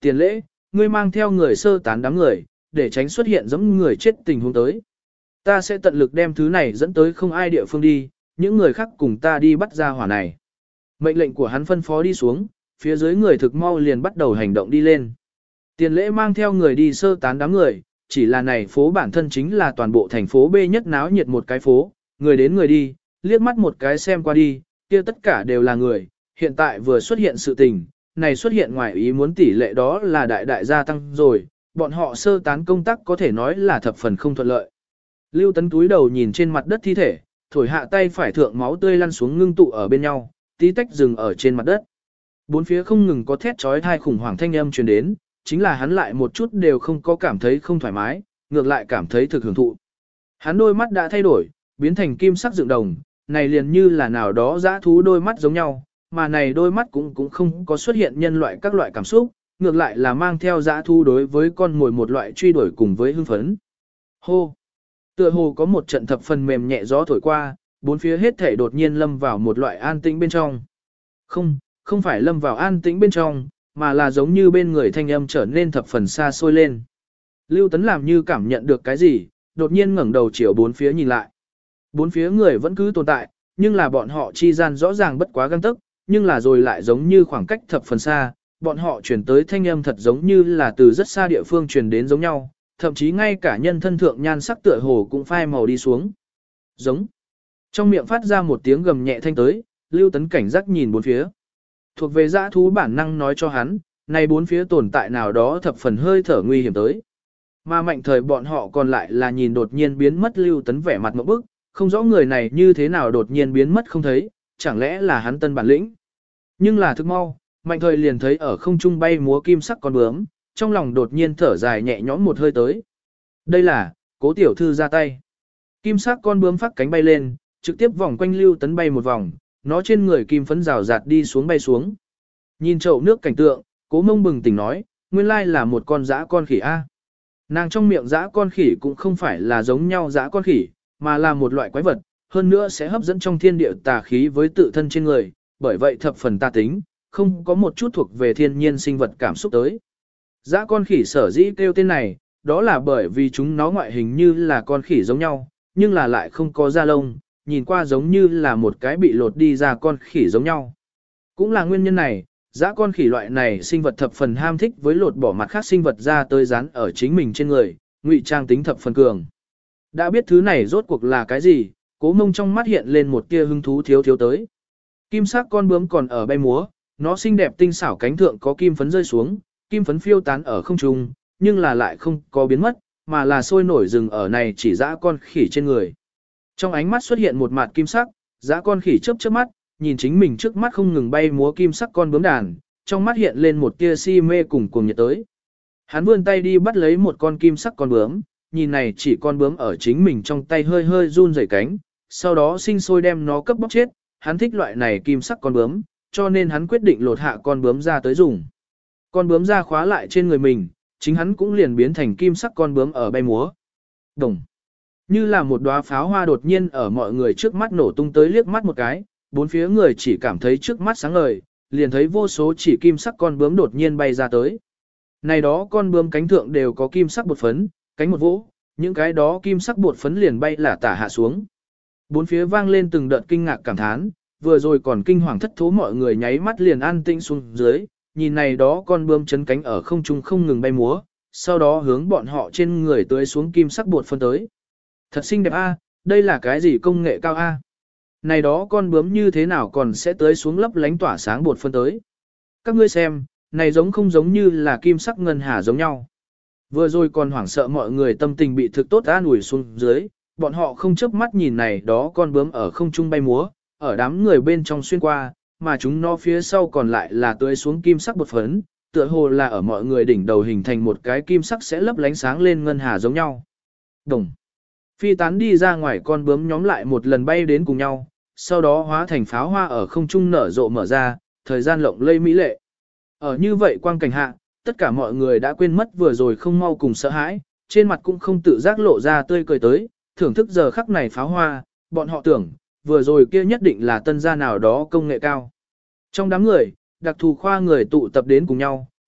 Tiền lễ, ngươi mang theo người sơ tán đám người, để tránh xuất hiện giống người chết tình huống tới. Ta sẽ tận lực đem thứ này dẫn tới không ai địa phương đi, những người khác cùng ta đi bắt ra hỏa này. Mệnh lệnh của hắn phân phó đi xuống, phía dưới người thực mau liền bắt đầu hành động đi lên. Tiền lễ mang theo người đi sơ tán đám người, chỉ là này phố bản thân chính là toàn bộ thành phố B nhất náo nhiệt một cái phố, người đến người đi, liếc mắt một cái xem qua đi, kia tất cả đều là người, hiện tại vừa xuất hiện sự tình, này xuất hiện ngoài ý muốn tỷ lệ đó là đại đại gia tăng rồi, bọn họ sơ tán công tác có thể nói là thập phần không thuận lợi. Lưu Tấn túi đầu nhìn trên mặt đất thi thể, thổi hạ tay phải thượng máu tươi lăn xuống ngưng tụ ở bên nhau, tí tách dừng ở trên mặt đất. Bốn phía không ngừng có thét chói tai khủng hoảng thanh âm truyền đến, chính là hắn lại một chút đều không có cảm thấy không thoải mái, ngược lại cảm thấy thực hưởng thụ. Hắn đôi mắt đã thay đổi, biến thành kim sắc dựng đồng, này liền như là nào đó dã thú đôi mắt giống nhau, mà này đôi mắt cũng cũng không có xuất hiện nhân loại các loại cảm xúc, ngược lại là mang theo dã thú đối với con mồi một loại truy đuổi cùng với hưng phấn. Hô! Tựa hồ có một trận thập phần mềm nhẹ gió thổi qua, bốn phía hết thể đột nhiên lâm vào một loại an tĩnh bên trong. Không, không phải lâm vào an tĩnh bên trong, mà là giống như bên người thanh âm trở nên thập phần xa xôi lên. Lưu Tấn làm như cảm nhận được cái gì, đột nhiên ngẩng đầu chiều bốn phía nhìn lại. Bốn phía người vẫn cứ tồn tại, nhưng là bọn họ chi gian rõ ràng bất quá găng tức, nhưng là rồi lại giống như khoảng cách thập phần xa, bọn họ truyền tới thanh âm thật giống như là từ rất xa địa phương truyền đến giống nhau, thậm chí ngay cả nhân thân thượng nhan sắc tựa hồ cũng phai màu đi xuống. Giống. Trong miệng phát ra một tiếng gầm nhẹ thanh tới, Lưu Tấn cảnh giác nhìn bốn phía. Thuộc về dã thú bản năng nói cho hắn, này bốn phía tồn tại nào đó thập phần hơi thở nguy hiểm tới. Mà mạnh thời bọn họ còn lại là nhìn đột nhiên biến mất Lưu Tấn vẻ mặt ngộp bức, không rõ người này như thế nào đột nhiên biến mất không thấy, chẳng lẽ là hắn tân bản lĩnh. Nhưng là thức mau, mạnh thời liền thấy ở không trung bay múa kim sắc con bướm, trong lòng đột nhiên thở dài nhẹ nhõm một hơi tới. Đây là, Cố tiểu thư ra tay. Kim sắc con bướm phát cánh bay lên, trực tiếp vòng quanh Lưu Tấn bay một vòng, nó trên người kim phấn rào rạt đi xuống bay xuống. Nhìn chậu nước cảnh tượng, Cố Mông bừng tỉnh nói, nguyên lai là một con dã con khỉ A. Nàng trong miệng dã con khỉ cũng không phải là giống nhau dã con khỉ, mà là một loại quái vật, hơn nữa sẽ hấp dẫn trong thiên địa tà khí với tự thân trên người, bởi vậy thập phần tà tính, không có một chút thuộc về thiên nhiên sinh vật cảm xúc tới. Dã con khỉ sở dĩ kêu tên này, đó là bởi vì chúng nó ngoại hình như là con khỉ giống nhau, nhưng là lại không có da lông, nhìn qua giống như là một cái bị lột đi ra con khỉ giống nhau. Cũng là nguyên nhân này, dã con khỉ loại này sinh vật thập phần ham thích với lột bỏ mặt khác sinh vật ra tới dán ở chính mình trên người, ngụy trang tính thập phần cường. Đã biết thứ này rốt cuộc là cái gì, Cố Mông trong mắt hiện lên một tia hứng thú thiếu thiếu tới. Kim sắc con bướm còn ở bay múa, nó xinh đẹp tinh xảo cánh thượng có kim phấn rơi xuống, kim phấn phiêu tán ở không trung, nhưng là lại không có biến mất, mà là sôi nổi rừng ở này chỉ dã con khỉ trên người. Trong ánh mắt xuất hiện một mặt kim sắc, dã con khỉ chớp chớp mắt, nhìn chính mình trước mắt không ngừng bay múa kim sắc con bướm đàn, trong mắt hiện lên một tia si mê cùng cuồng nhiệt tới. Hắn vươn tay đi bắt lấy một con kim sắc con bướm, nhìn này chỉ con bướm ở chính mình trong tay hơi hơi run rẩy cánh, sau đó sinh sôi đem nó cấp bóc chết, hắn thích loại này kim sắc con bướm, cho nên hắn quyết định lột hạ con bướm ra tới dùng. Con bướm ra khóa lại trên người mình, chính hắn cũng liền biến thành kim sắc con bướm ở bay múa. Đồng. Như là một đóa pháo hoa đột nhiên ở mọi người trước mắt nổ tung tới liếc mắt một cái, bốn phía người chỉ cảm thấy trước mắt sáng ngời, liền thấy vô số chỉ kim sắc con bướm đột nhiên bay ra tới. Này đó con bướm cánh thượng đều có kim sắc bột phấn, cánh một vỗ, những cái đó kim sắc bột phấn liền bay lả tả hạ xuống. Bốn phía vang lên từng đợt kinh ngạc cảm thán, vừa rồi còn kinh hoàng thất thố mọi người nháy mắt liền an tĩnh xuống dưới, nhìn này đó con bướm chấn cánh ở không trung không ngừng bay múa, sau đó hướng bọn họ trên người tưới xuống kim sắc bột phấn tới. Thật xinh đẹp a, đây là cái gì công nghệ cao a? Này đó con bướm như thế nào còn sẽ tưới xuống lấp lánh tỏa sáng bột phấn tới? Các ngươi xem, này giống không giống như là kim sắc ngân hà giống nhau. Vừa rồi còn hoảng sợ mọi người tâm tình bị thực tốt an ủi xuống dưới, bọn họ không chớp mắt nhìn này đó con bướm ở không trung bay múa, ở đám người bên trong xuyên qua, mà chúng nó phía sau còn lại là tưới xuống kim sắc bột phấn, tựa hồ là ở mọi người đỉnh đầu hình thành một cái kim sắc sẽ lấp lánh sáng lên ngân hà giống nhau. Đồng. Phi tán đi ra ngoài con bướm nhóm lại một lần bay đến cùng nhau, sau đó hóa thành pháo hoa ở không trung nở rộ mở ra, thời gian lộng lây mỹ lệ. Ở như vậy quang cảnh hạ, tất cả mọi người đã quên mất vừa rồi không mau cùng sợ hãi, trên mặt cũng không tự giác lộ ra tươi cười tới, thưởng thức giờ khắc này pháo hoa, bọn họ tưởng, vừa rồi kia nhất định là tân gia nào đó công nghệ cao. Trong đám người, đặc thù khoa người tụ tập đến cùng nhau,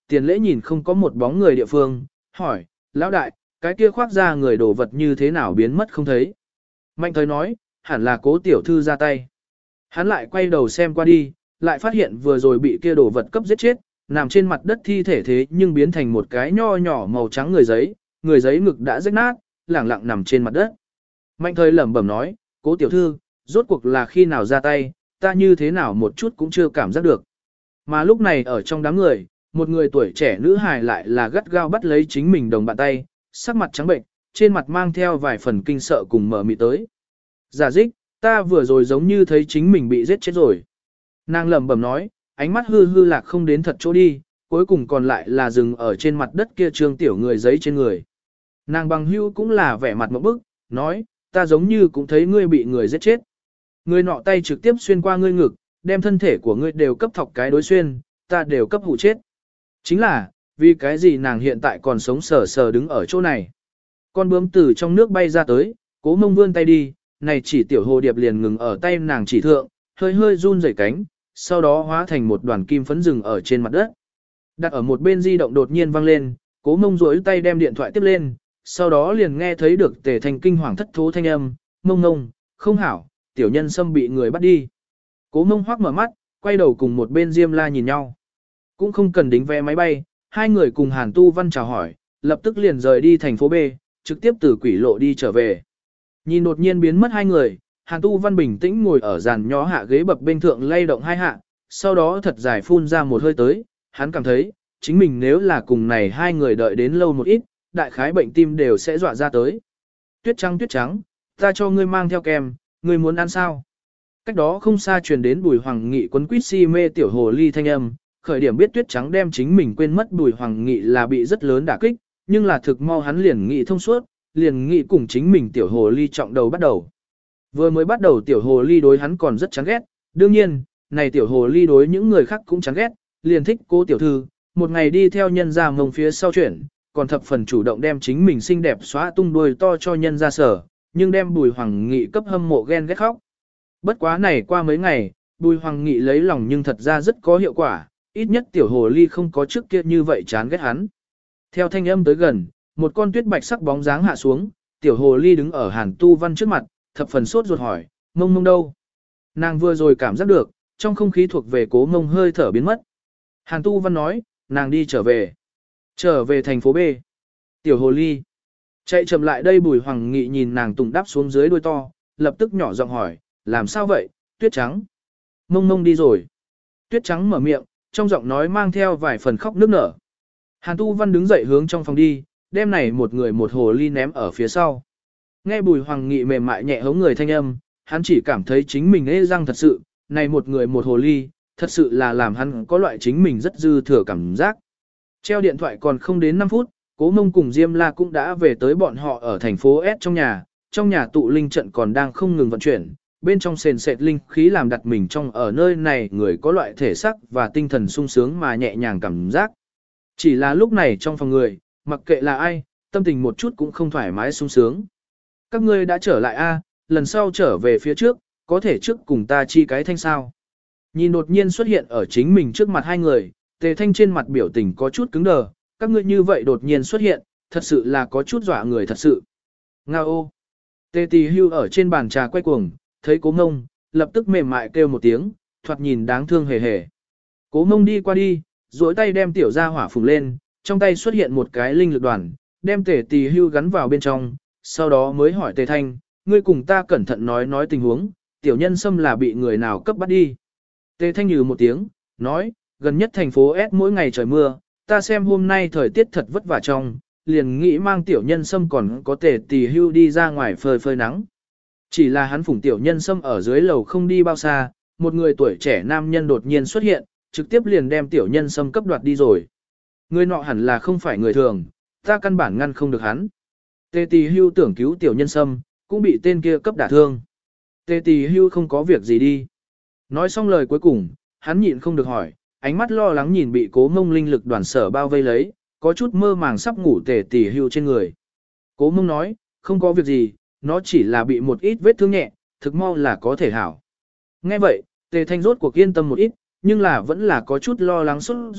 tiền lễ nhìn không có một bóng người địa phương, hỏi, lão đại, cái kia khoác ra người đồ vật như thế nào biến mất không thấy. Mạnh thời nói, hẳn là cố tiểu thư ra tay. Hắn lại quay đầu xem qua đi, lại phát hiện vừa rồi bị kia đồ vật cấp giết chết, nằm trên mặt đất thi thể thế nhưng biến thành một cái nho nhỏ màu trắng người giấy, người giấy ngực đã rách nát, lẳng lặng nằm trên mặt đất. Mạnh thời lẩm bẩm nói, cố tiểu thư, rốt cuộc là khi nào ra tay, ta như thế nào một chút cũng chưa cảm giác được. Mà lúc này ở trong đám người, một người tuổi trẻ nữ hài lại là gắt gao bắt lấy chính mình đồng bạn tay, sắc mặt trắng bệnh, trên mặt mang theo vài phần kinh sợ cùng mở mịt tới. Giả dích, ta vừa rồi giống như thấy chính mình bị giết chết rồi. Nàng lẩm bẩm nói, ánh mắt hư hư lạc không đến thật chỗ đi, cuối cùng còn lại là dừng ở trên mặt đất kia trương tiểu người giấy trên người. Nàng bằng hưu cũng là vẻ mặt một bức, nói, ta giống như cũng thấy ngươi bị người giết chết. Người nọ tay trực tiếp xuyên qua ngươi ngực, đem thân thể của ngươi đều cấp thọc cái đối xuyên, ta đều cấp hụ chết. Chính là, vì cái gì nàng hiện tại còn sống sờ sờ đứng ở chỗ này. Con bướm từ trong nước bay ra tới, cố mông vươn tay đi, này chỉ tiểu hồ điệp liền ngừng ở tay nàng chỉ thượng, hơi hơi run rẩy cánh, sau đó hóa thành một đoàn kim phấn rừng ở trên mặt đất. Đặt ở một bên di động đột nhiên vang lên, cố mông rỗi tay đem điện thoại tiếp lên, sau đó liền nghe thấy được Tề Thanh kinh hoàng thất thố thanh âm, mông ngông, không hảo, tiểu nhân sâm bị người bắt đi. Cố mông hoắc mở mắt, quay đầu cùng một bên Diêm La nhìn nhau. Cũng không cần đính vé máy bay, hai người cùng Hàn Tu Văn chào hỏi, lập tức liền rời đi thành phố B, trực tiếp từ quỷ lộ đi trở về. Nhìn đột nhiên biến mất hai người, Hàn Tu Văn bình tĩnh ngồi ở giàn nhó hạ ghế bập bên thượng lay động hai hạ, sau đó thật dài phun ra một hơi tới, hắn cảm thấy, chính mình nếu là cùng này hai người đợi đến lâu một ít, đại khái bệnh tim đều sẽ dọa ra tới. Tuyết trắng tuyết trắng, ta cho ngươi mang theo kem, ngươi muốn ăn sao? Cách đó không xa truyền đến Bùi Hoàng Nghị quấn quýt si mê tiểu hồ ly thanh âm, khởi điểm biết Tuyết trắng đem chính mình quên mất Bùi Hoàng Nghị là bị rất lớn đả kích, nhưng là thực mau hắn liền nghĩ thông suốt, liền nghĩ cùng chính mình tiểu hồ ly trọng đầu bắt đầu. Vừa mới bắt đầu tiểu hồ ly đối hắn còn rất chán ghét, đương nhiên, này tiểu hồ ly đối những người khác cũng chán ghét, liền thích cô tiểu thư, một ngày đi theo nhân ra mông phía sau chuyển, còn thập phần chủ động đem chính mình xinh đẹp xóa tung đuôi to cho nhân ra sở, nhưng đem Bùi Hoàng Nghị cấp hâm mộ ghen ghét khóc. Bất quá này qua mấy ngày, Bùi Hoàng Nghị lấy lòng nhưng thật ra rất có hiệu quả, ít nhất tiểu hồ ly không có trước kia như vậy chán ghét hắn. Theo thanh âm tới gần, một con tuyết bạch sắc bóng dáng hạ xuống, tiểu hồ ly đứng ở Hàn Tu Văn trước mặt, thập phần sốt ruột hỏi, mông mông đâu? Nàng vừa rồi cảm giác được, trong không khí thuộc về cố mông hơi thở biến mất. Hàn Tu Văn nói, nàng đi trở về. Trở về thành phố B. Tiểu hồ ly. Chạy chậm lại đây Bùi Hoàng Nghị nhìn nàng tùng đáp xuống dưới đuôi to, lập tức nhỏ giọng hỏi, làm sao vậy, tuyết trắng? Mông mông đi rồi. Tuyết trắng mở miệng, trong giọng nói mang theo vài phần khóc nức nở. Hàn Tu Văn đứng dậy hướng trong phòng đi, đem này một người một hồ ly ném ở phía sau. Nghe Bùi Hoàng Nghị mềm mại nhẹ hống người thanh âm, hắn chỉ cảm thấy chính mình ê răng thật sự, này một người một hồ ly, thật sự là làm hắn có loại chính mình rất dư thừa cảm giác. Treo điện thoại còn không đến năm phút, Cố Mông cùng Diêm La cũng đã về tới bọn họ ở thành phố S trong nhà, trong nhà tụ linh trận còn đang không ngừng vận chuyển, bên trong sền sệt linh khí làm đặt mình trong ở nơi này người có loại thể sắc và tinh thần sung sướng mà nhẹ nhàng cảm giác. Chỉ là lúc này trong phòng người, mặc kệ là ai, tâm tình một chút cũng không thoải mái sung sướng. Các ngươi đã trở lại a, lần sau trở về phía trước, có thể trước cùng ta chi cái thanh sao. Nhìn đột nhiên xuất hiện ở chính mình trước mặt hai người, Tề Thanh trên mặt biểu tình có chút cứng đờ, các ngươi như vậy đột nhiên xuất hiện, thật sự là có chút dọa người thật sự. Nga ô! Tề Tì Hưu ở trên bàn trà quay cuồng, thấy Cố Mông, lập tức mềm mại kêu một tiếng, thoạt nhìn đáng thương hề hề. Cố Mông đi qua đi, duỗi tay đem tiểu gia hỏa phùng lên, trong tay xuất hiện một cái linh lực đoàn, đem Tề Tì Hưu gắn vào bên trong, sau đó mới hỏi Tề Thanh, ngươi cùng ta cẩn thận nói nói tình huống, tiểu nhân sâm là bị người nào cấp bắt đi. Tề Thanh nhừ một tiếng, nói, gần nhất thành phố S mỗi ngày trời mưa, ta xem hôm nay thời tiết thật vất vả trong, liền nghĩ mang tiểu nhân sâm còn có Tề Tì Hưu đi ra ngoài phơi phơi nắng. Chỉ là hắn phủng tiểu nhân sâm ở dưới lầu không đi bao xa, một người tuổi trẻ nam nhân đột nhiên xuất hiện, trực tiếp liền đem tiểu nhân sâm cấp đoạt đi rồi. Người nọ hẳn là không phải người thường, ta căn bản ngăn không được hắn. Tề Tì Hưu tưởng cứu tiểu nhân sâm, cũng bị tên kia cấp đả thương. Tề Tì Hưu không có việc gì đi. Nói xong lời cuối cùng, hắn nhịn không được hỏi, ánh mắt lo lắng nhìn bị Cố Mông linh lực đoàn sở bao vây lấy, có chút mơ màng sắp ngủ Tề Tì Hưu trên người. Cố Mông nói, không có việc gì, nó chỉ là bị một ít vết thương nhẹ, thực mau là có thể hảo. Nghe vậy, Tề Thanh rốt cuộc yên tâm một ít, nhưng là vẫn là có chút lo lắng sốt ruột,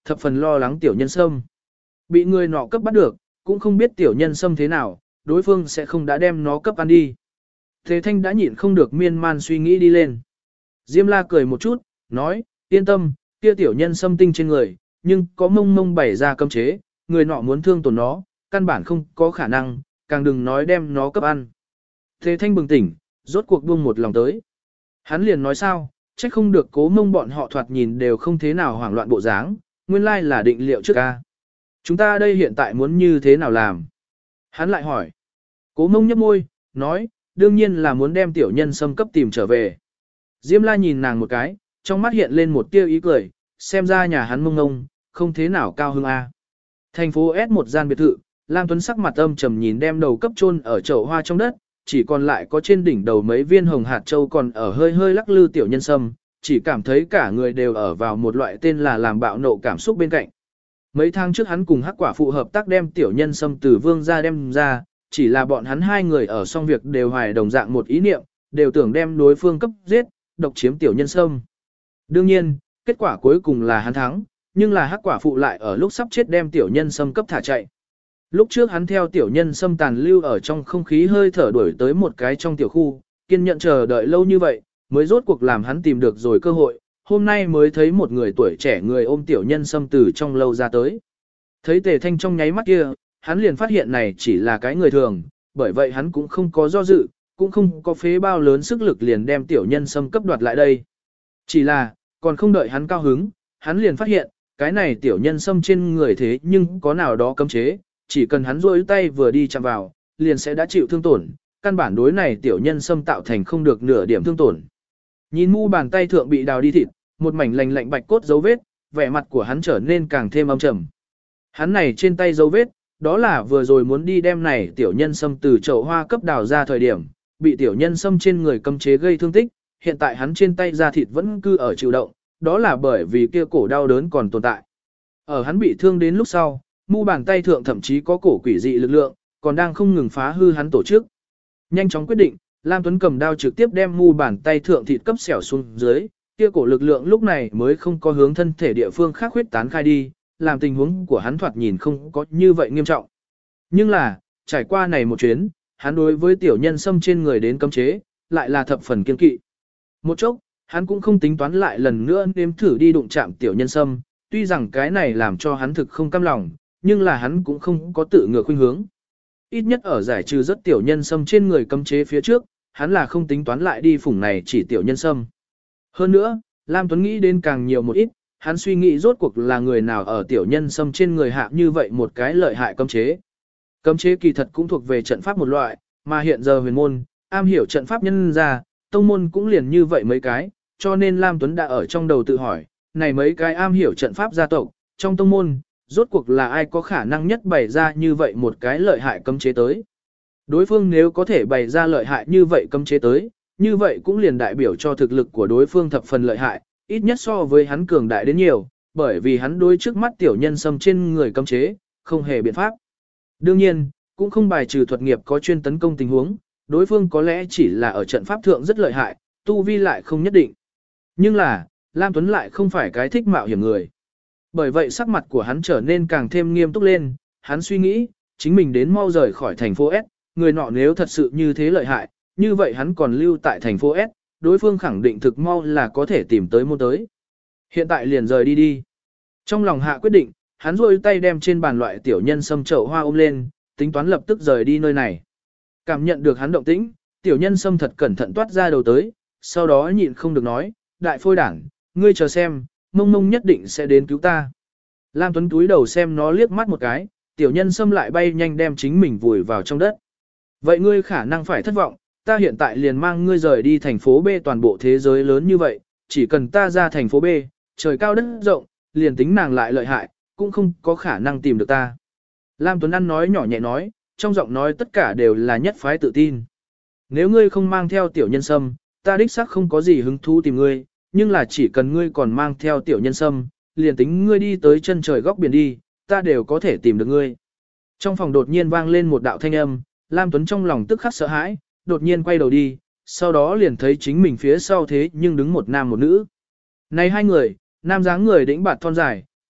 thập phần lo lắng tiểu nhân sâm. Bị người nọ cấp bắt được, cũng không biết tiểu nhân sâm thế nào, đối phương sẽ không đã đem nó cấp ăn đi. Thế Thanh đã nhịn không được miên man suy nghĩ đi lên. Diêm La cười một chút, nói, yên tâm, kia tiểu nhân sâm tinh trên người, nhưng có mông mông bày ra cấm chế, người nọ muốn thương tổn nó, căn bản không có khả năng, càng đừng nói đem nó cấp ăn. Thế Thanh bừng tỉnh, rốt cuộc buông một lòng tới. Hắn liền nói sao, trách không được cố mông bọn họ thoạt nhìn đều không thế nào hoảng loạn bộ dáng, nguyên lai là định liệu trước ca. Chúng ta đây hiện tại muốn như thế nào làm? Hắn lại hỏi. Cố mông nhấp môi, nói, đương nhiên là muốn đem tiểu nhân sâm cấp tìm trở về. Diêm La nhìn nàng một cái, trong mắt hiện lên một tia ý cười, xem ra nhà hắn mông ngông, không thế nào cao hưng a. Thành phố S một gian biệt thự, Lam Tuấn sắc mặt âm trầm nhìn đem đầu cấp chôn ở chậu hoa trong đất, chỉ còn lại có trên đỉnh đầu mấy viên hồng hạt châu còn ở hơi hơi lắc lư tiểu nhân sâm, chỉ cảm thấy cả người đều ở vào một loại tên là làm bạo nộ cảm xúc bên cạnh. Mấy tháng trước hắn cùng hắc quả phụ hợp tác đem tiểu nhân sâm từ vương ra đem ra, chỉ là bọn hắn hai người ở xong việc đều hoài đồng dạng một ý niệm, đều tưởng đem đối phương cấp giết, độc chiếm tiểu nhân sâm. Đương nhiên, kết quả cuối cùng là hắn thắng, nhưng là hắc quả phụ lại ở lúc sắp chết đem tiểu nhân sâm cấp thả chạy. Lúc trước hắn theo tiểu nhân sâm tàn lưu ở trong không khí hơi thở đuổi tới một cái trong tiểu khu, kiên nhẫn chờ đợi lâu như vậy, mới rốt cuộc làm hắn tìm được rồi cơ hội, hôm nay mới thấy một người tuổi trẻ người ôm tiểu nhân sâm từ trong lâu ra tới. Thấy Tề Thanh trong nháy mắt kia, hắn liền phát hiện này chỉ là cái người thường, bởi vậy hắn cũng không có do dự, cũng không có phế bao lớn sức lực liền đem tiểu nhân sâm cấp đoạt lại đây. Chỉ là, còn không đợi hắn cao hứng, hắn liền phát hiện, cái này tiểu nhân sâm trên người thế nhưng có nào đó cấm chế, chỉ cần hắn rôi tay vừa đi chạm vào, liền sẽ đã chịu thương tổn, căn bản đối này tiểu nhân sâm tạo thành không được nửa điểm thương tổn. Nhìn mu bàn tay thượng bị đào đi thịt, một mảnh lành lạnh bạch cốt dấu vết, vẻ mặt của hắn trở nên càng thêm âm trầm. Hắn này trên tay dấu vết, đó là vừa rồi muốn đi đem này tiểu nhân sâm từ chậu hoa cấp đào ra thời điểm, bị tiểu nhân sâm trên người cấm chế gây thương tích, hiện tại hắn trên tay da thịt vẫn cứ ở chịu động, đó là bởi vì kia cổ đau đớn còn tồn tại. Ở hắn bị thương đến lúc sau, mu bàn tay thượng thậm chí có cổ quỷ dị lực lượng, còn đang không ngừng phá hư hắn tổ chức. Nhanh chóng quyết định, Lam Tuấn cầm đao trực tiếp đem mu bàn tay thượng thịt cấp xẻo xuống dưới, kia cổ lực lượng lúc này mới không có hướng thân thể địa phương khác huyết tán khai đi, làm tình huống của hắn thoạt nhìn không có như vậy nghiêm trọng. Nhưng là, trải qua này một chuyến, hắn đối với tiểu nhân sâm trên người đến cấm chế, lại là thập phần kiên kỵ. Một chốc, hắn cũng không tính toán lại lần nữa nếm thử đi đụng chạm tiểu nhân sâm, tuy rằng cái này làm cho hắn thực không cam lòng, nhưng là hắn cũng không có tự ngược khuynh hướng. Ít nhất ở giải trừ rất tiểu nhân sâm trên người cấm chế phía trước, hắn là không tính toán lại đi phủng này chỉ tiểu nhân sâm. Hơn nữa, Lam Tuấn nghĩ đến càng nhiều một ít, hắn suy nghĩ rốt cuộc là người nào ở tiểu nhân sâm trên người hạ như vậy một cái lợi hại cấm chế. Cấm chế kỳ thật cũng thuộc về trận pháp một loại, mà hiện giờ huyền môn, am hiểu trận pháp nhân ra, tông môn cũng liền như vậy mấy cái, cho nên Lam Tuấn đã ở trong đầu tự hỏi, này mấy cái am hiểu trận pháp gia tộc, trong tông môn, rốt cuộc là ai có khả năng nhất bày ra như vậy một cái lợi hại cấm chế tới. Đối phương nếu có thể bày ra lợi hại như vậy cấm chế tới, như vậy cũng liền đại biểu cho thực lực của đối phương thập phần lợi hại, ít nhất so với hắn cường đại đến nhiều, bởi vì hắn đối trước mắt tiểu nhân sâm trên người cấm chế, không hề biện pháp. Đương nhiên, cũng không bài trừ thuật nghiệp có chuyên tấn công tình huống, đối phương có lẽ chỉ là ở trận pháp thượng rất lợi hại, tu vi lại không nhất định. Nhưng là, Lam Tuấn lại không phải cái thích mạo hiểm người. Bởi vậy sắc mặt của hắn trở nên càng thêm nghiêm túc lên, hắn suy nghĩ, chính mình đến mau rời khỏi thành phố S, người nọ nếu thật sự như thế lợi hại, như vậy hắn còn lưu tại thành phố S, đối phương khẳng định thực mau là có thể tìm tới môn tới. Hiện tại liền rời đi đi. Trong lòng hạ quyết định, hắn rôi tay đem trên bàn loại tiểu nhân sâm chậu hoa ôm lên, tính toán lập tức rời đi nơi này. Cảm nhận được hắn động tĩnh, tiểu nhân sâm thật cẩn thận toát ra đầu tới, sau đó nhịn không được nói, đại phôi đảng, ngươi chờ xem, mông mông nhất định sẽ đến cứu ta. Lam Tuấn túi đầu xem nó liếc mắt một cái, tiểu nhân sâm lại bay nhanh đem chính mình vùi vào trong đất. Vậy ngươi khả năng phải thất vọng, ta hiện tại liền mang ngươi rời đi thành phố B toàn bộ thế giới lớn như vậy, chỉ cần ta ra thành phố B, trời cao đất rộng, liền tính nàng lại lợi hại, cũng không có khả năng tìm được ta. Lam Tuấn Ăn nói nhỏ nhẹ nói, trong giọng nói tất cả đều là nhất phái tự tin. Nếu ngươi không mang theo tiểu nhân sâm, ta đích xác không có gì hứng thú tìm ngươi, nhưng là chỉ cần ngươi còn mang theo tiểu nhân sâm, liền tính ngươi đi tới chân trời góc biển đi, ta đều có thể tìm được ngươi. Trong phòng đột nhiên vang lên một đạo thanh âm, Lam Tuấn trong lòng tức khắc sợ hãi, đột nhiên quay đầu đi, sau đó liền thấy chính mình phía sau thế nhưng đứng một nam một nữ. Này hai người, nam dáng người đĩnh bạt thon dài,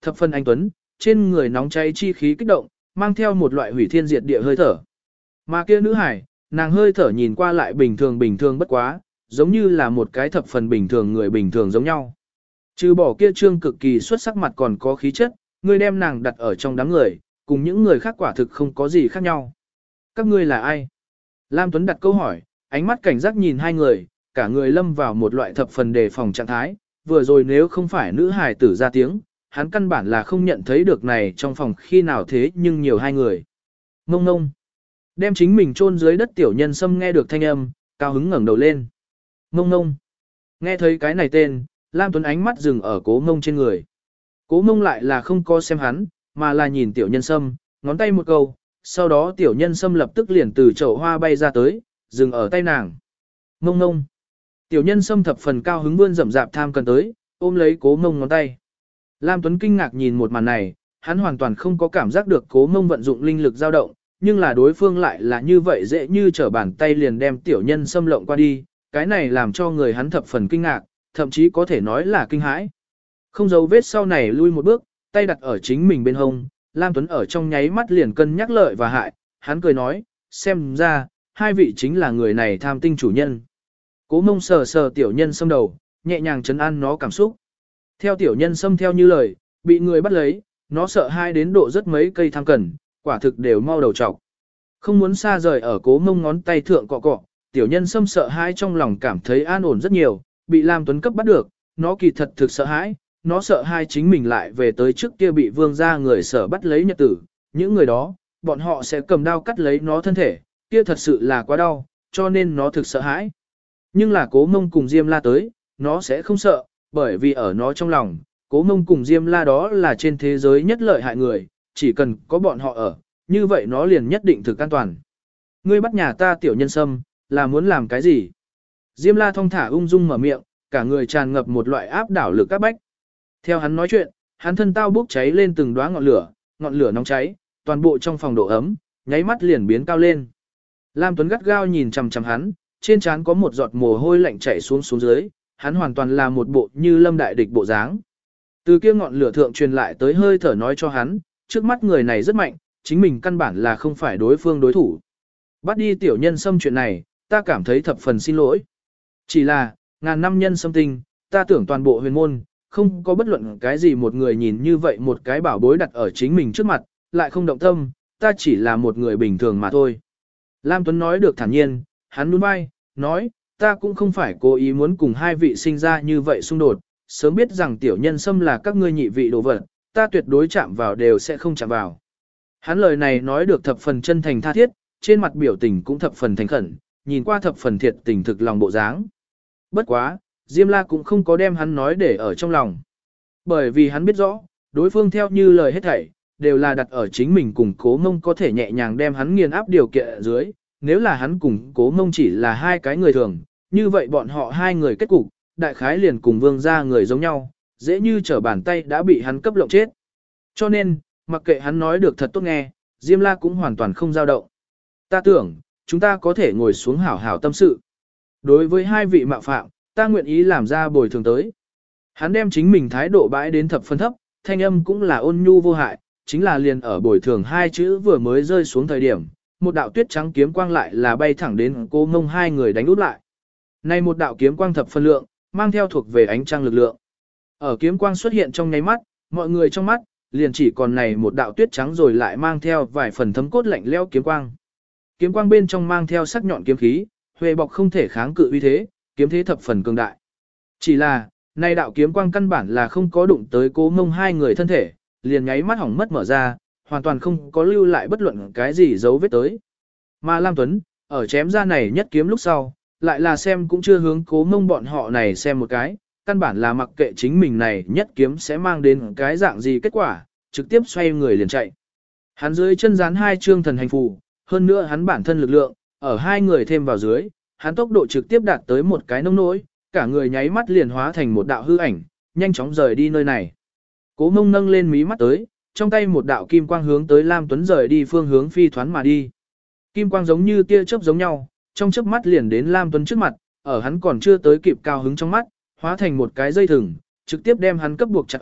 thập phần anh tuấn, trên người nóng cháy chi khí kích động, mang theo một loại hủy thiên diệt địa hơi thở. Mà kia nữ hải, nàng hơi thở nhìn qua lại bình thường bình thường bất quá, giống như là một cái thập phần bình thường người bình thường giống nhau. Trừ bỏ kia trương cực kỳ xuất sắc mặt còn có khí chất, ngươi đem nàng đặt ở trong đám người, cùng những người khác quả thực không có gì khác nhau. Các ngươi là ai? Lam Tuấn đặt câu hỏi, ánh mắt cảnh giác nhìn hai người, cả người lâm vào một loại thập phần đề phòng trạng thái, vừa rồi nếu không phải nữ hài tử ra tiếng, hắn căn bản là không nhận thấy được này trong phòng khi nào thế nhưng nhiều hai người. Ngông ngông. Đem chính mình chôn dưới đất tiểu nhân sâm nghe được thanh âm, cao hứng ngẩng đầu lên. Ngông ngông. Nghe thấy cái này tên, Lam Tuấn ánh mắt dừng ở cố ngông trên người. Cố ngông lại là không có xem hắn, mà là nhìn tiểu nhân sâm, ngón tay một câu, sau đó tiểu nhân sâm lập tức liền từ chậu hoa bay ra tới, dừng ở tay nàng. Ngông ngông. Tiểu nhân sâm thập phần cao hứng vươn rậm rạp tham cần tới, ôm lấy cố ngông ngón tay. Lam Tuấn kinh ngạc nhìn một màn này, hắn hoàn toàn không có cảm giác được cố ngông vận dụng linh lực dao động, nhưng là đối phương lại là như vậy dễ như trở bàn tay liền đem tiểu nhân xâm lộng qua đi, cái này làm cho người hắn thập phần kinh ngạc, thậm chí có thể nói là kinh hãi. Không giấu vết sau này lui một bước, tay đặt ở chính mình bên hông, Lam Tuấn ở trong nháy mắt liền cân nhắc lợi và hại, hắn cười nói, xem ra, hai vị chính là người này tham tinh chủ nhân. Cố mông sờ sờ tiểu nhân xâm đầu, nhẹ nhàng trấn an nó cảm xúc. Theo tiểu nhân xâm theo như lời, bị người bắt lấy, nó sợ hai đến độ rất mấy cây tham cần, quả thực đều mau đầu trọc. Không muốn xa rời ở cố mông ngón tay thượng cọ cọ, tiểu nhân xâm sợ hãi trong lòng cảm thấy an ổn rất nhiều, bị Lam Tuấn cấp bắt được, nó kỳ thật thực sợ hãi, nó sợ hai chính mình lại về tới trước kia bị vương gia người sở bắt lấy nhật tử, những người đó, bọn họ sẽ cầm đao cắt lấy nó thân thể, kia thật sự là quá đau, cho nên nó thực sợ hãi. Nhưng là cố mông cùng Diêm La tới, nó sẽ không sợ, bởi vì ở nó trong lòng, cố mông cùng Diêm La đó là trên thế giới nhất lợi hại người, chỉ cần có bọn họ ở, như vậy nó liền nhất định thực an toàn. Ngươi bắt nhà ta tiểu nhân sâm, là muốn làm cái gì? Diêm La thong thả ung dung mở miệng, cả người tràn ngập một loại áp đảo lực các bách. Theo hắn nói chuyện, hắn thân tao bốc cháy lên từng đóa ngọn lửa, ngọn lửa nóng cháy, toàn bộ trong phòng độ ấm, nháy mắt liền biến cao lên. Lam Tuấn gắt gao nhìn chằm chằm hắn, trên trán có một giọt mồ hôi lạnh chảy xuống xuống dưới, hắn hoàn toàn là một bộ như lâm đại địch bộ dáng. Từ kia ngọn lửa thượng truyền lại tới hơi thở nói cho hắn, trước mắt người này rất mạnh, chính mình căn bản là không phải đối phương đối thủ. Bắt đi tiểu nhân xâm chuyện này, ta cảm thấy thập phần xin lỗi. Chỉ là, ngàn năm nhân xâm tinh, ta tưởng toàn bộ huyền môn, không có bất luận cái gì một người nhìn như vậy một cái bảo bối đặt ở chính mình trước mặt, lại không động tâm, ta chỉ là một người bình thường mà thôi. Lam Tuấn nói được thản nhiên, hắn nhún vai, nói, ta cũng không phải cố ý muốn cùng hai vị sinh ra như vậy xung đột, sớm biết rằng tiểu nhân xâm là các ngươi nhị vị đồ vật, ta tuyệt đối chạm vào đều sẽ không chạm vào. Hắn lời này nói được thập phần chân thành tha thiết, trên mặt biểu tình cũng thập phần thành khẩn, nhìn qua thập phần thiệt tình thực lòng bộ dáng. Bất quá, Diêm La cũng không có đem hắn nói để ở trong lòng. Bởi vì hắn biết rõ, đối phương theo như lời hết thảy, đều là đặt ở chính mình cùng cố mông có thể nhẹ nhàng đem hắn nghiền áp điều kiện ở dưới. Nếu là hắn cùng cố mông chỉ là hai cái người thường, như vậy bọn họ hai người kết cục, đại khái liền cùng vương gia người giống nhau, dễ như trở bàn tay đã bị hắn cấp lộng chết. Cho nên, mặc kệ hắn nói được thật tốt nghe, Diêm La cũng hoàn toàn không dao động. Ta tưởng, chúng ta có thể ngồi xuống hảo hảo tâm sự. Đối với hai vị mạo phạm, ta nguyện ý làm ra bồi thường tới. Hắn đem chính mình thái độ bãi đến thập phân thấp, thanh âm cũng là ôn nhu vô hại, chính là liền ở bồi thường hai chữ vừa mới rơi xuống thời điểm, một đạo tuyết trắng kiếm quang lại là bay thẳng đến cô ngông hai người đánh út lại. Này một đạo kiếm quang thập phân lượng, mang theo thuộc về ánh trăng lực lượng. Ở kiếm quang xuất hiện trong nháy mắt, mọi người trong mắt, liền chỉ còn này một đạo tuyết trắng rồi lại mang theo vài phần thấm cốt lạnh lẽo kiếm quang. Kiếm quang bên trong mang theo sắc nhọn kiếm khí, huệ bọc không thể kháng cự uy thế, kiếm thế thập phần cường đại. Chỉ là, này đạo kiếm quang căn bản là không có đụng tới cố mông hai người thân thể, liền nháy mắt hỏng mất mở ra, hoàn toàn không có lưu lại bất luận cái gì dấu vết tới. Mà Lam Tuấn, ở chém ra này nhất kiếm lúc sau, lại là xem cũng chưa hướng cố mông bọn họ này xem một cái, căn bản là mặc kệ chính mình này nhất kiếm sẽ mang đến cái dạng gì kết quả, trực tiếp xoay người liền chạy. Hắn dưới chân dán hai chương thần hành phù, hơn nữa hắn bản thân lực lượng, ở hai người thêm vào dưới, hắn tốc độ trực tiếp đạt tới một cái nông nỗi, cả người nháy mắt liền hóa thành một đạo hư ảnh, nhanh chóng rời đi nơi này. Cố mông nâng lên mí mắt tới, trong tay một đạo kim quang hướng tới Lam Tuấn rời đi phương hướng phi thoán mà đi. Kim quang giống như tia chớp giống nhau, trong chớp mắt liền đến Lam Tuấn trước mặt, ở hắn còn chưa tới kịp cao hứng trong mắt, hóa thành một cái dây thừng, trực tiếp đem hắn cấp buộc chặt ở,